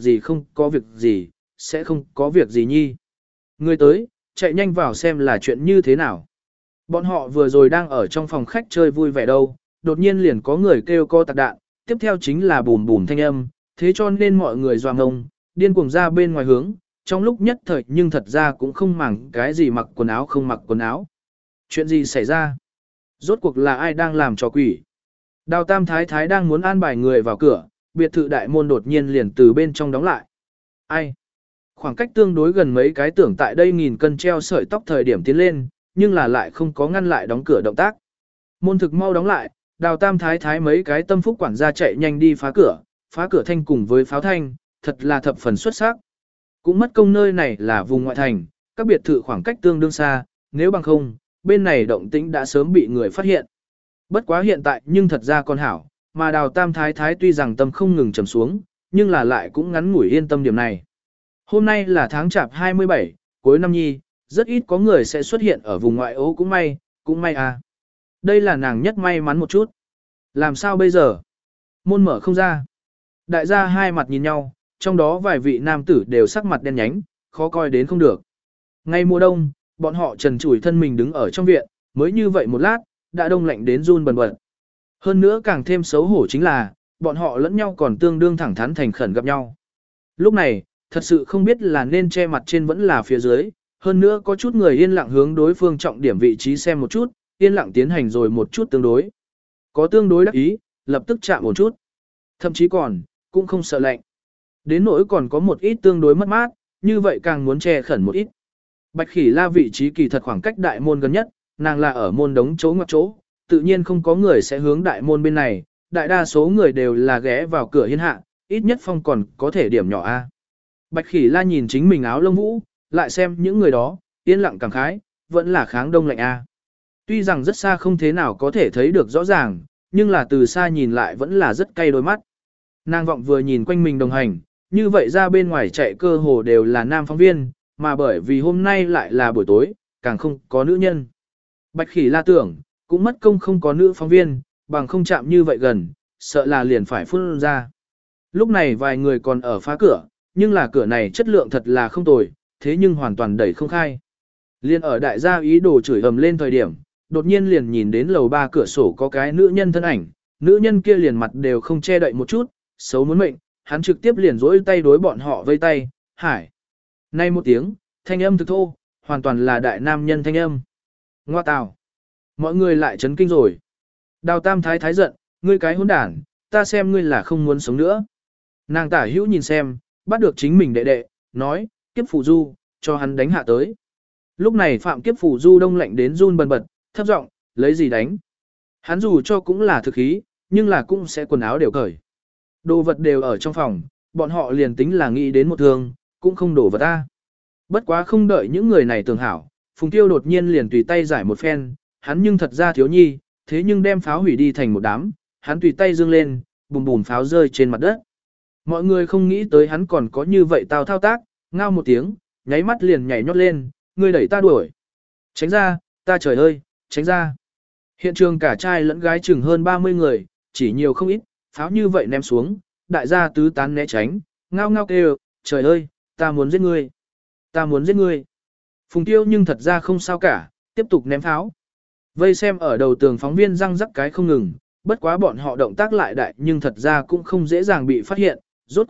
gì, sẽ không có việc gì nhi. Người tới, chạy nhanh vào xem là chuyện như thế nào. Bọn họ vừa rồi đang ở trong phòng khách chơi vui vẻ đâu, đột nhiên liền có người kêu co tạc đạn, tiếp theo chính là bùm bùm thanh âm, thế cho nên mọi người doàng ngông, điên cuồng ra bên ngoài hướng, trong lúc nhất thời nhưng thật ra cũng không màng cái gì mặc quần áo không mặc quần áo. Chuyện gì xảy ra? Rốt cuộc là ai đang làm trò quỷ? Đào Tam Thái Thái đang muốn an bài người vào cửa, biệt thự đại môn đột nhiên liền từ bên trong đóng lại. Ai? Khoảng cách tương đối gần mấy cái tưởng tại đây nghìn cân treo sợi tóc thời điểm tiến lên, nhưng là lại không có ngăn lại đóng cửa động tác. Môn thực mau đóng lại, Đào Tam Thái Thái mấy cái tâm phúc quản gia chạy nhanh đi phá cửa thanh cùng với pháo thanh, thật là thập phần xuất sắc. Cũng mất công nơi này là vùng ngoại thành, các biệt thự khoảng cách tương đương xa, nếu bằng không, bên này động tĩnh đã sớm bị người phát hiện. Bất quá hiện tại nhưng thật ra còn hảo, mà Đào Tam Thái Thái tuy rằng tâm không ngừng trầm xuống, nhưng là lại cũng ngắn ngủi yên tâm điểm này. Hôm nay là tháng chạp 27, cuối năm nhi, rất ít có người sẽ xuất hiện ở vùng ngoại ô cũng may à. Đây là nàng nhất may mắn một chút. Làm sao bây giờ? Môn mở không ra. Đại gia hai mặt nhìn nhau, trong đó vài vị nam tử đều sắc mặt đen nhánh, khó coi đến không được. Ngay mùa đông, bọn họ trần trụi thân mình đứng ở trong viện, mới như vậy một lát, đã đông lạnh đến run bần bật. Hơn nữa càng thêm xấu hổ chính là, bọn họ lẫn nhau còn tương đương thẳng thắn thành khẩn gặp nhau. Lúc này, thật sự không biết là nên che mặt trên vẫn là phía dưới, hơn nữa có chút người yên lặng hướng đối phương trọng điểm vị trí xem một chút, yên lặng tiến hành rồi một chút tương đối. Có tương đối đắc ý, lập tức chạm một chút. Thậm chí còn, cũng không sợ lạnh. Đến nỗi còn có một ít tương đối mất mát, như vậy càng muốn che khẩn một ít. Bạch Khỉ La vị trí kỳ thật khoảng cách đại môn gần nhất, nàng là ở môn đống chỗ ngoặc chỗ, tự nhiên không có người sẽ hướng đại môn bên này, đại đa số người đều là ghé vào cửa hiên hạ, ít nhất phong còn có thể điểm nhỏ A. Bạch Khỉ La nhìn chính mình áo lông vũ, lại xem những người đó, yên lặng cảm khái, vẫn là kháng đông lạnh A. Tuy rằng rất xa không thế nào có thể thấy được rõ ràng, nhưng là từ xa nhìn lại vẫn là rất cay đôi mắt. Nàng vọng vừa nhìn quanh mình đồng hành, như vậy ra bên ngoài chạy cơ hồ đều là nam phóng viên, mà bởi vì hôm nay lại là buổi tối, càng không có nữ nhân. Bạch Khỉ La tưởng, cũng mất công không có nữ phóng viên, bằng không chạm như vậy gần, sợ là liền phải phun ra. Lúc này vài người còn ở phá cửa, nhưng là cửa này chất lượng thật là không tồi, thế nhưng hoàn toàn đẩy không khai. Liên ở đại gia ý đồ chửi ầm lên thời điểm, đột nhiên liền nhìn đến lầu 3 cửa sổ có cái nữ nhân thân ảnh, nữ nhân kia liền mặt đều không che đậy một chút, xấu muốn mệnh, hắn trực tiếp liền rỗi tay đối bọn họ vây tay, hải. Nay một tiếng, thanh âm thực thô, hoàn toàn là đại nam nhân thanh âm. Ngoa tào. Mọi người lại chấn kinh rồi. Đào Tam Thái Thái giận, ngươi cái hỗn đản, ta xem ngươi là không muốn sống nữa. Nàng tả hữu nhìn xem, bắt được chính mình đệ đệ, nói, kiếp phù du, cho hắn đánh hạ tới. Lúc này Phạm Kiếp Phù Du đông lạnh đến run bần bật, thấp giọng, lấy gì đánh. Hắn dù cho cũng là thực khí, nhưng là cũng sẽ quần áo đều cởi. Đồ vật đều ở trong phòng, bọn họ liền tính là nghĩ đến một thương, cũng không đổ vật ta. Bất quá không đợi những người này tưởng hảo, Phùng Tiêu đột nhiên liền tùy tay giải một phen, hắn nhưng thật ra thiếu nhi, thế nhưng đem pháo hủy đi thành một đám, hắn tùy tay dương lên, bùm bùm pháo rơi trên mặt đất. Mọi người không nghĩ tới hắn còn có như vậy tao thao tác, ngao một tiếng, nháy mắt liền nhảy nhót lên, ngươi đẩy ta đuổi. Tránh ra, ta trời ơi, tránh ra. Hiện trường cả trai lẫn gái chừng hơn 30 người, chỉ nhiều không ít, pháo như vậy ném xuống, đại gia tứ tán né tránh, ngao ngao kêu, trời ơi, ta muốn giết ngươi, ta muốn giết ngươi. Phùng Tiêu nhưng thật ra không sao cả, tiếp tục ném pháo. Vây xem ở đầu tường phóng viên răng rắc cái không ngừng, bất quá bọn họ động tác lại đại nhưng thật ra cũng không dễ dàng bị phát hiện, rốt cuộc,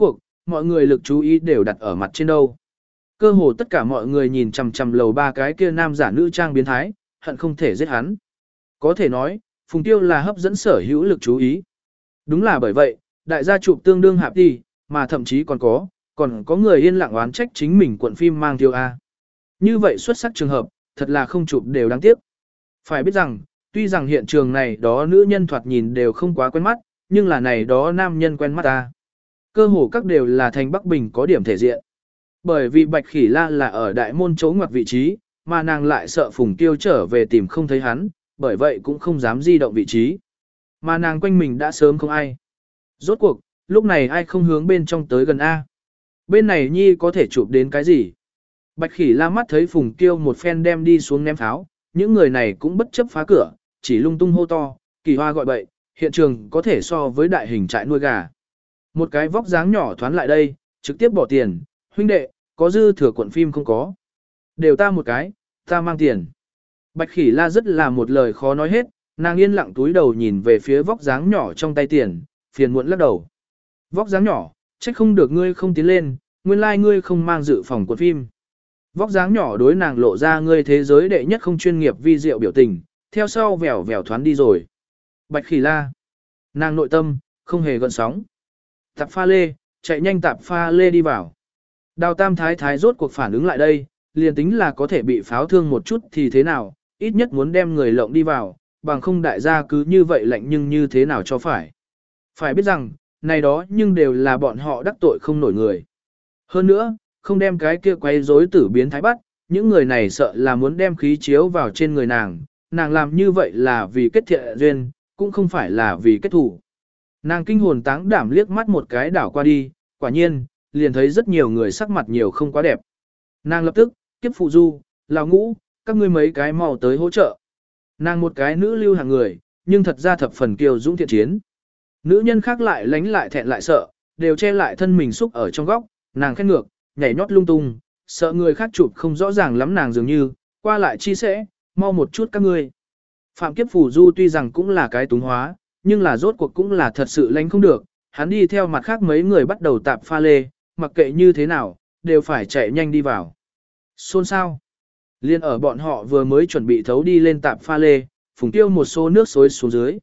mọi người lực chú ý đều đặt ở mặt trên đâu. Cơ hồ tất cả mọi người nhìn chằm chằm lầu ba cái kia nam giả nữ trang biến thái, hận không thể giết hắn. Có thể nói, Phùng Tiêu là hấp dẫn sở hữu lực chú ý. Đúng là bởi vậy, đại gia chụp tương đương hạp đi, mà thậm chí còn có người yên lặng oán trách chính mình cuộn phim mang tiêu A. Như vậy xuất sắc trường hợp, thật là không chụp đều đáng tiếc. Phải biết rằng, tuy rằng hiện trường này đó nữ nhân thoạt nhìn đều không quá quen mắt, nhưng là này đó nam nhân quen mắt ta. Cơ hồ các đều là thành Bắc Bình có điểm thể diện. Bởi vì Bạch Khỉ La là ở đại môn chỗ ngoặt vị trí, mà nàng lại sợ Phùng Tiêu trở về tìm không thấy hắn, bởi vậy cũng không dám di động vị trí. Mà nàng quanh mình đã sớm không ai. Rốt cuộc, lúc này ai không hướng bên trong tới gần A. Bên này Nhi có thể chụp đến cái gì? Bạch Khỉ La mắt thấy Phùng Tiêu một phen đem đi xuống ném pháo, những người này cũng bất chấp phá cửa, chỉ lung tung hô to, Kỳ Hoa gọi bậy, hiện trường có thể so với đại hình trại nuôi gà. Một cái vóc dáng nhỏ thoán lại đây, trực tiếp bỏ tiền, huynh đệ, có dư thừa cuộn phim không có. Đều ta một cái, ta mang tiền. Bạch Khỉ La rất là một lời khó nói hết, nàng yên lặng túi đầu nhìn về phía vóc dáng nhỏ trong tay tiền, phiền muộn lắc đầu. Vóc dáng nhỏ, trách không được ngươi không tiến lên, nguyên lai ngươi không mang dự phòng cuộn phim. Vóc dáng nhỏ đối nàng lộ ra ngươi thế giới đệ nhất không chuyên nghiệp vi diệu biểu tình, theo sau vèo vèo thoán đi rồi. Bạch Khỉ La. Nàng nội tâm, không hề gợn sóng. Tạp pha lê, chạy nhanh tạp pha lê đi vào. Đào Tam Thái Thái rốt cuộc phản ứng lại đây, liền tính là có thể bị pháo thương một chút thì thế nào, ít nhất muốn đem người lộng đi vào, bằng không đại gia cứ như vậy lạnh nhưng như thế nào cho phải. Phải biết rằng, này đó nhưng đều là bọn họ đắc tội không nổi người. Hơn nữa, không đem cái kia quấy rối tử biến thái bắt, những người này sợ là muốn đem khí chiếu vào trên người nàng làm như vậy là vì kết thiện duyên, cũng không phải là vì kết thủ. Nàng kinh hồn táng đảm liếc mắt một cái đảo qua đi, quả nhiên, liền thấy rất nhiều người sắc mặt nhiều không quá đẹp. Nàng lập tức, kiếp phụ du, lào ngũ, các ngươi mấy cái mau tới hỗ trợ. Nàng một cái nữ lưu hàng người, nhưng thật ra thập phần kiều dũng thiện chiến. Nữ nhân khác lại lánh lại thẹn lại sợ, đều che lại thân mình xúc ở trong góc, nàng khét ngược, nhảy nhót lung tung, sợ người khác chụp không rõ ràng lắm nàng dường như, qua lại chi sẽ, mau một chút các ngươi. Phạm Kiếp Phù Du tuy rằng cũng là cái túng hóa, nhưng là rốt cuộc cũng là thật sự lánh không được, hắn đi theo mặt khác mấy người bắt đầu tạp pha lê, mặc kệ như thế nào, đều phải chạy nhanh đi vào. Xôn sao? Liên ở bọn họ vừa mới chuẩn bị thấu đi lên tạp pha lê, Phùng Tiêu một xô nước xối xuống dưới.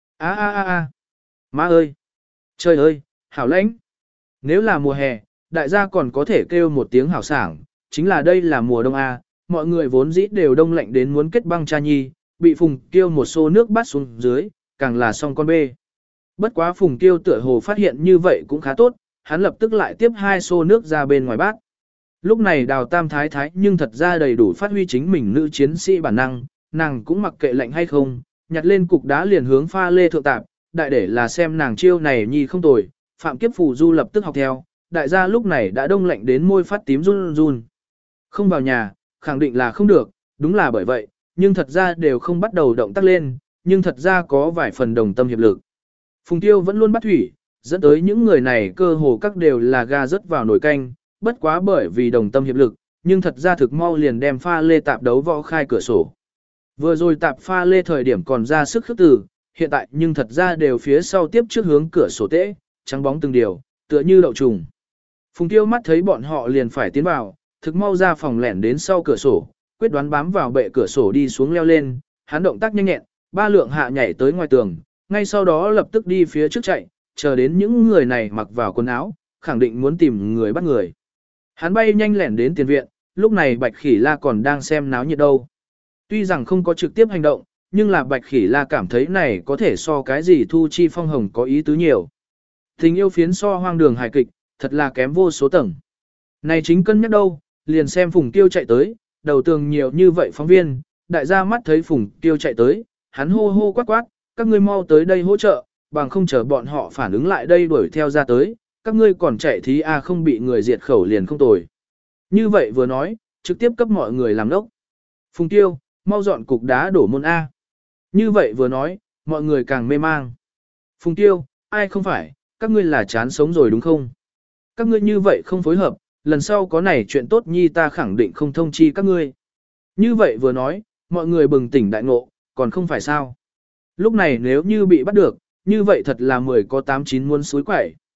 A. Má ơi! Trời ơi! Hảo lãnh! Nếu là mùa hè, đại gia còn có thể kêu một tiếng hảo sảng, chính là đây là mùa đông A, mọi người vốn dĩ đều đông lạnh đến muốn kết băng cha nhi, bị Phùng Tiêu một xô nước bắt xuống dưới, càng là xong con bê. Bất quá Phùng Tiêu tựa hồ phát hiện như vậy cũng khá tốt, hắn lập tức lại tiếp 2 xô nước ra bên ngoài bát. Lúc này Đào Tam Thái Thái nhưng thật ra đầy đủ phát huy chính mình nữ chiến sĩ bản năng, nàng cũng mặc kệ lạnh hay không, nhặt lên cục đá liền hướng pha lê thượng tạp, đại để là xem nàng chiêu này nhi không tồi, Phạm Kiếp Phù Du lập tức học theo, đại gia lúc này đã đông lạnh đến môi phát tím run run. Không vào nhà, khẳng định là không được, đúng là bởi vậy, nhưng thật ra đều không bắt đầu động tác lên, nhưng thật ra có vài phần đồng tâm hiệp lực. Phùng Tiêu vẫn luôn bắt thủy, dẫn tới những người này cơ hồ các đều là ga rớt vào nồi canh, bất quá bởi vì đồng tâm hiệp lực, nhưng thật ra thực mau liền đem pha lê tạp đấu võ khai cửa sổ. Vừa rồi tạp pha lê thời điểm còn ra sức khước từ, hiện tại nhưng thật ra đều phía sau tiếp trước hướng cửa sổ tễ, trắng bóng từng điều, tựa như đậu trùng. Phùng Tiêu mắt thấy bọn họ liền phải tiến vào, thực mau ra phòng lẻn đến sau cửa sổ, quyết đoán bám vào bệ cửa sổ đi xuống leo lên, hắn động tác nhanh nhẹn, 3 lượng hạ nhảy tới ngoài tường, ngay sau đó lập tức đi phía trước chạy, chờ đến những người này mặc vào quần áo, khẳng định muốn tìm người bắt người. Hắn bay nhanh lẻn đến tiền viện, lúc này Bạch Khỉ La còn đang xem náo nhiệt đâu. Tuy rằng không có trực tiếp hành động, nhưng là Bạch Khỉ La cảm thấy này có thể so cái gì Thu Chi Phong Hồng có ý tứ nhiều. Tình yêu phiến so hoang đường hài kịch, thật là kém vô số tầng. Này chính cân nhắc đâu, liền xem Phùng Tiêu chạy tới, đầu tường nhiều như vậy phóng viên, đại gia mắt thấy Phùng Tiêu chạy tới, hắn hô hô quát quát, các ngươi mau tới đây hỗ trợ, bằng không chờ bọn họ phản ứng lại đây đuổi theo ra tới, các ngươi còn chạy thí a không bị người diệt khẩu liền không tồi. Như vậy vừa nói, trực tiếp cấp mọi người làm đốc. Phùng Tiêu, mau dọn cục đá đổ môn A. Như vậy vừa nói, mọi người càng mê mang. Phùng Tiêu, ai không phải, các ngươi là chán sống rồi đúng không? Các ngươi như vậy không phối hợp, lần sau có này chuyện tốt nhi ta khẳng định không thông chi các ngươi. Như vậy vừa nói, mọi người bừng tỉnh đại ngộ, còn không phải sao. Lúc này nếu như bị bắt được, như vậy thật là 10 có 8 9 muốn suối quẩy.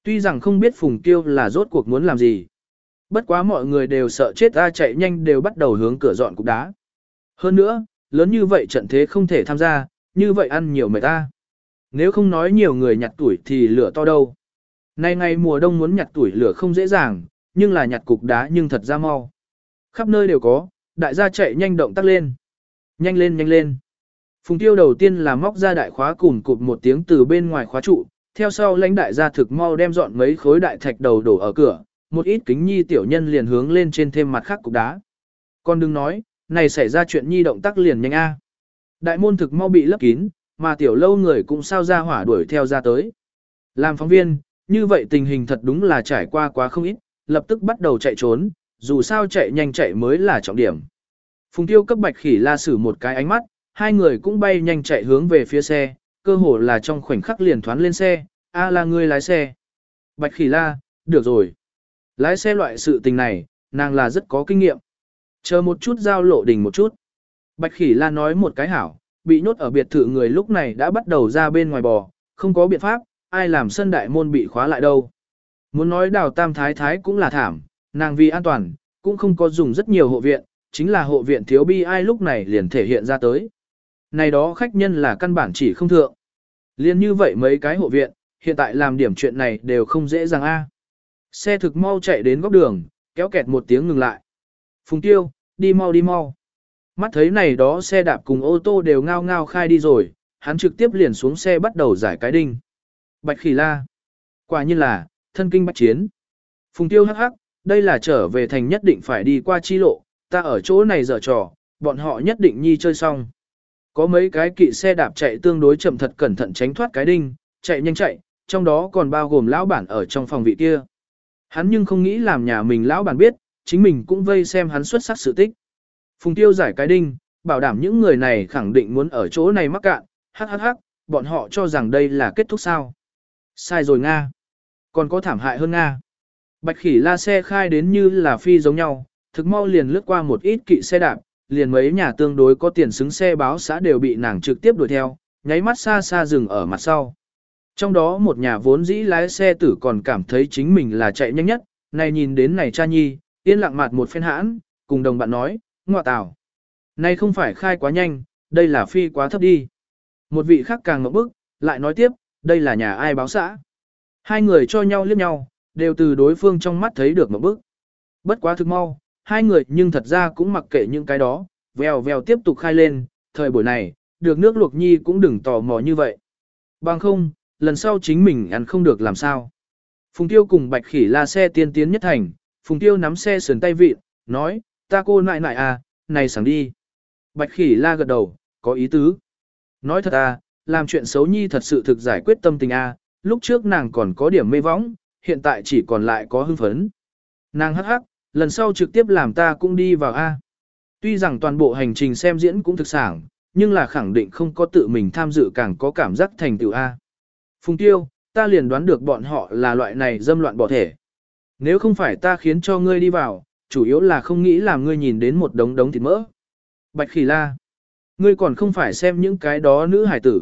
Tuy rằng không biết Phùng Tiêu là rốt cuộc muốn làm gì. Bất quá mọi người đều sợ chết ra chạy nhanh đều bắt đầu hướng cửa dọn cục đá. Hơn nữa, lớn như vậy trận thế không thể tham gia, như vậy ăn nhiều mệt ta. Nếu không nói nhiều người nhặt tuổi thì lửa to đâu. Nay ngày mùa đông muốn nhặt tuổi lửa không dễ dàng, nhưng là nhặt cục đá nhưng thật ra mau. Khắp nơi đều có, đại gia chạy nhanh động tác lên. Nhanh lên nhanh lên. Phùng Tiêu đầu tiên là móc ra đại khóa cùn cụp một tiếng từ bên ngoài khóa trụ, theo sau lãnh đại gia thực mau đem dọn mấy khối đại thạch đầu đổ ở cửa, một ít kính nhi tiểu nhân liền hướng lên trên thêm mặt khác cục đá. Con đừng nói, này xảy ra chuyện nhi động tác liền nhanh a. Đại môn thực mau bị lấp kín, mà tiểu lâu người cũng sao ra hỏa đuổi theo ra tới. Làm phóng viên, như vậy tình hình thật đúng là trải qua quá không ít, lập tức bắt đầu chạy trốn, dù sao chạy nhanh chạy mới là trọng điểm. Phùng Tiêu cấp Bạch Khỉ La sử một cái ánh mắt, hai người cũng bay nhanh chạy hướng về phía xe, cơ hồ là trong khoảnh khắc liền thoán lên xe, a là ngươi lái xe. Bạch Khỉ La, được rồi. Lái xe loại sự tình này, nàng là rất có kinh nghiệm. Chờ một chút giao lộ đình một chút. Bạch Khỉ La nói một cái hảo, bị nhốt ở biệt thự người lúc này đã bắt đầu ra bên ngoài bò, không có biện pháp, ai làm sân đại môn bị khóa lại đâu. Muốn nói Đào Tam Thái Thái cũng là thảm, nàng vì an toàn, cũng không có dùng rất nhiều hộ viện, chính là hộ viện thiếu bi ai lúc này liền thể hiện ra tới. Này đó khách nhân là căn bản chỉ không thượng. Liên như vậy mấy cái hộ viện, hiện tại làm điểm chuyện này đều không dễ dàng a. Xe thực mau chạy đến góc đường, kéo kẹt một tiếng ngừng lại. Phùng Tiêu, đi mau đi mau. Mắt thấy này đó xe đạp cùng ô tô đều ngao ngao khai đi rồi, hắn trực tiếp liền xuống xe bắt đầu giải cái đinh. Bạch Khỉ La. Quả nhiên là, thân kinh bách chiến. Phùng Tiêu hắc hắc, đây là trở về thành nhất định phải đi qua chi lộ, ta ở chỗ này dở trò, bọn họ nhất định nhi chơi xong. Có mấy cái kỵ xe đạp chạy tương đối chậm thật cẩn thận tránh thoát cái đinh, chạy nhanh chạy, trong đó còn bao gồm lão bản ở trong phòng vị kia. Hắn nhưng không nghĩ làm nhà mình lão bản biết, chính mình cũng vây xem hắn xuất sắc sự tích. Phùng Tiêu giải cái đinh, bảo đảm những người này khẳng định muốn ở chỗ này mắc cạn, hắc hắc hắc, bọn họ cho rằng đây là kết thúc sao. Sai rồi Nga. Còn có thảm hại hơn Nga. Bạch Khỉ La xe khai đến như là phi giống nhau, thực mau liền lướt qua một ít kỵ xe đạp, liền mấy nhà tương đối có tiền xứng xe báo xã đều bị nàng trực tiếp đuổi theo, nháy mắt xa xa dừng ở mặt sau. Trong đó một nhà vốn dĩ lái xe tử còn cảm thấy chính mình là chạy nhanh nhất, này nhìn đến này cha nhi, yên lặng mặt một phen hãn, cùng đồng bạn nói, ngọa tào. Này không phải khai quá nhanh, đây là phi quá thấp đi. Một vị khác càng ngậm bức, lại nói tiếp, đây là nhà ai báo xã. Hai người cho nhau liếc nhau, đều từ đối phương trong mắt thấy được ngậm bức. Bất quá thực mau, hai người nhưng thật ra cũng mặc kệ những cái đó, vèo vèo tiếp tục khai lên, thời buổi này, được nước luộc nhi cũng đừng tò mò như vậy. Bằng không, lần sau chính mình ăn không được làm sao. Phùng Tiêu cùng Bạch Khỉ La xe tiên tiến nhất thành, Phùng Tiêu nắm xe sườn tay vịn, nói, ta cô nại nại à, này sáng đi. Bạch Khỉ La gật đầu, có ý tứ. Nói thật à, làm chuyện xấu nhi thật sự thực giải quyết tâm tình à, lúc trước nàng còn có điểm mê võng, hiện tại chỉ còn lại có hưng phấn. Nàng hắc hắc, lần sau trực tiếp làm ta cũng đi vào A. Tuy rằng toàn bộ hành trình xem diễn cũng thực sảng, nhưng là khẳng định không có tự mình tham dự càng có cảm giác thành tựu A. Phùng Tiêu, ta liền đoán được bọn họ là loại này dâm loạn bỏ thể. Nếu không phải ta khiến cho ngươi đi vào, chủ yếu là không nghĩ làm ngươi nhìn đến một đống đống thịt mỡ. Bạch Khỉ La, ngươi còn không phải xem những cái đó nữ hải tử.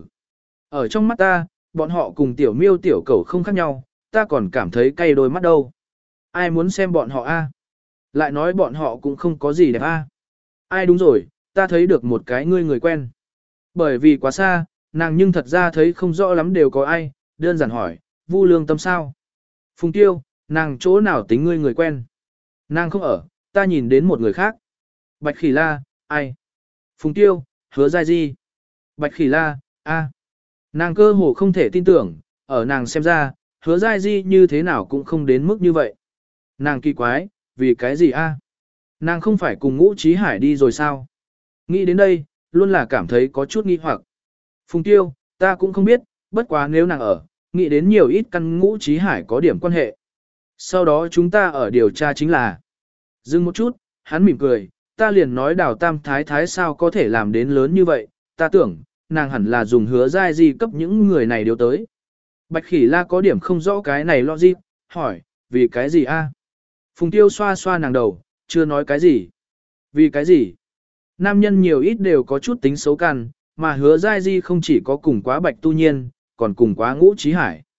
Ở trong mắt ta, bọn họ cùng tiểu miêu tiểu cầu không khác nhau, ta còn cảm thấy cay đôi mắt đâu. Ai muốn xem bọn họ A? Lại nói bọn họ cũng không có gì đẹp A. Ai đúng rồi, ta thấy được một cái ngươi người quen. Bởi vì quá xa, nàng nhưng thật ra thấy không rõ lắm đều có ai, đơn giản hỏi, Vu Lương Tâm sao? Phùng Tiêu, nàng chỗ nào tính ngươi người quen? Nàng không ở, ta nhìn đến một người khác. Bạch Khỉ La, ai? Phùng Tiêu, Hứa Giai Di. Bạch Khỉ La, a. Nàng cơ hồ không thể tin tưởng, ở nàng xem ra, Hứa Giai Di như thế nào cũng không đến mức như vậy. Nàng kỳ quái, vì cái gì a? Nàng không phải cùng Ngũ Chí Hải đi rồi sao? Nghĩ đến đây, luôn là cảm thấy có chút nghi hoặc. Phùng Tiêu, ta cũng không biết, bất quá nếu nàng ở, nghĩ đến nhiều ít căn Ngũ Chí Hải có điểm quan hệ. Sau đó chúng ta ở điều tra chính là. Dừng một chút, hắn mỉm cười, ta liền nói Đào Tam Thái Thái sao có thể làm đến lớn như vậy, ta tưởng, nàng hẳn là dùng Hứa Giai Di cấp những người này điều tới. Bạch Khỉ La có điểm không rõ cái này logic, hỏi, vì cái gì a? Phùng Tiêu xoa xoa nàng đầu, chưa nói cái gì. Vì cái gì? Nam nhân nhiều ít đều có chút tính xấu căn, mà Hứa Giai Di không chỉ có cùng quá Bạch Tu Nhiên, còn cùng quá Ngũ Chí Hải.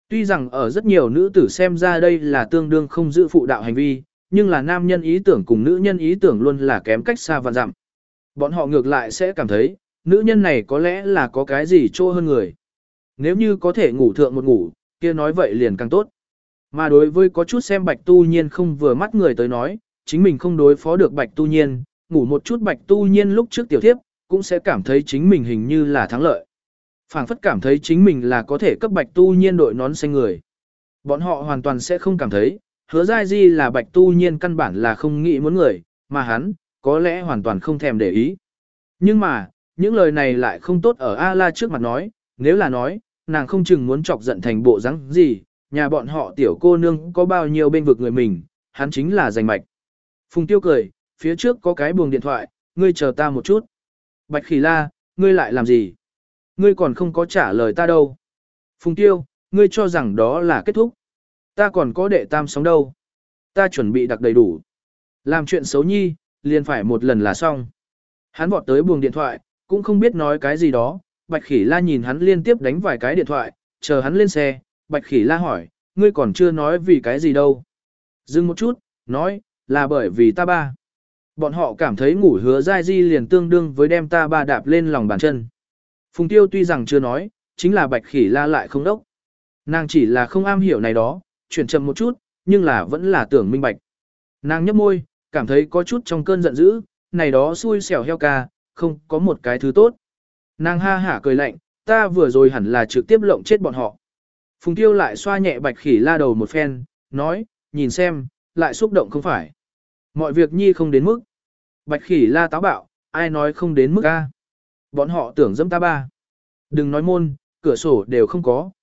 Tuy rằng ở rất nhiều nữ tử xem ra đây là tương đương không giữ phụ đạo hành vi, nhưng là nam nhân ý tưởng cùng nữ nhân ý tưởng luôn là kém cách xa vạn dặm. Bọn họ ngược lại sẽ cảm thấy, nữ nhân này có lẽ là có cái gì trô hơn người. Nếu như có thể ngủ thượng một ngủ, kia nói vậy liền càng tốt. Mà đối với có chút xem Bạch Tu Nhiên không vừa mắt người tới nói, chính mình không đối phó được Bạch Tu Nhiên, ngủ một chút Bạch Tu Nhiên lúc trước tiểu thiếp, cũng sẽ cảm thấy chính mình hình như là thắng lợi. Phảng phất cảm thấy chính mình là có thể cấp Bạch Tu Nhiên đội nón xanh người. Bọn họ hoàn toàn sẽ không cảm thấy, Hứa Giai Di là Bạch Tu Nhiên căn bản là không nghĩ muốn người, mà hắn, có lẽ hoàn toàn không thèm để ý. Nhưng mà, những lời này lại không tốt ở A-la trước mặt nói, nếu là nói, nàng không chừng muốn chọc giận thành bộ rắn gì, nhà bọn họ tiểu cô nương có bao nhiêu bên vực người mình, hắn chính là giành mạch. Phùng Tiêu cười, phía trước có cái buồng điện thoại, ngươi chờ ta một chút. Bạch Khỉ La, ngươi lại làm gì? Ngươi còn không có trả lời ta đâu. Phùng Tiêu, ngươi cho rằng đó là kết thúc. Ta còn có đệ tam sống đâu. Ta chuẩn bị đặc đầy đủ. Làm chuyện xấu nhi, liền phải một lần là xong. Hắn vọt tới buồng điện thoại, cũng không biết nói cái gì đó. Bạch Khỉ La nhìn hắn liên tiếp đánh vài cái điện thoại, chờ hắn lên xe. Bạch Khỉ La hỏi, ngươi còn chưa nói vì cái gì đâu. Dừng một chút, nói, là bởi vì ta ba. Bọn họ cảm thấy ngủ Hứa Giai Di liền tương đương với đem ta ba đạp lên lòng bàn chân. Phùng Tiêu tuy rằng chưa nói, chính là Bạch Khỉ La lại không đốc. Nàng chỉ là không am hiểu này đó, chuyển chậm một chút, nhưng là vẫn là tưởng minh bạch. Nàng nhấp môi, cảm thấy có chút trong cơn giận dữ, này đó xui xẻo heo ca, không có một cái thứ tốt. Nàng ha hả cười lạnh, ta vừa rồi hẳn là trực tiếp lộng chết bọn họ. Phùng Tiêu lại xoa nhẹ Bạch Khỉ La đầu một phen, nói, nhìn xem, lại xúc động không phải. Mọi việc nhi không đến mức. Bạch Khỉ La táo bạo, ai nói không đến mức a? Bọn họ tưởng dẫm ta ba. Đừng nói môn, cửa sổ đều không có.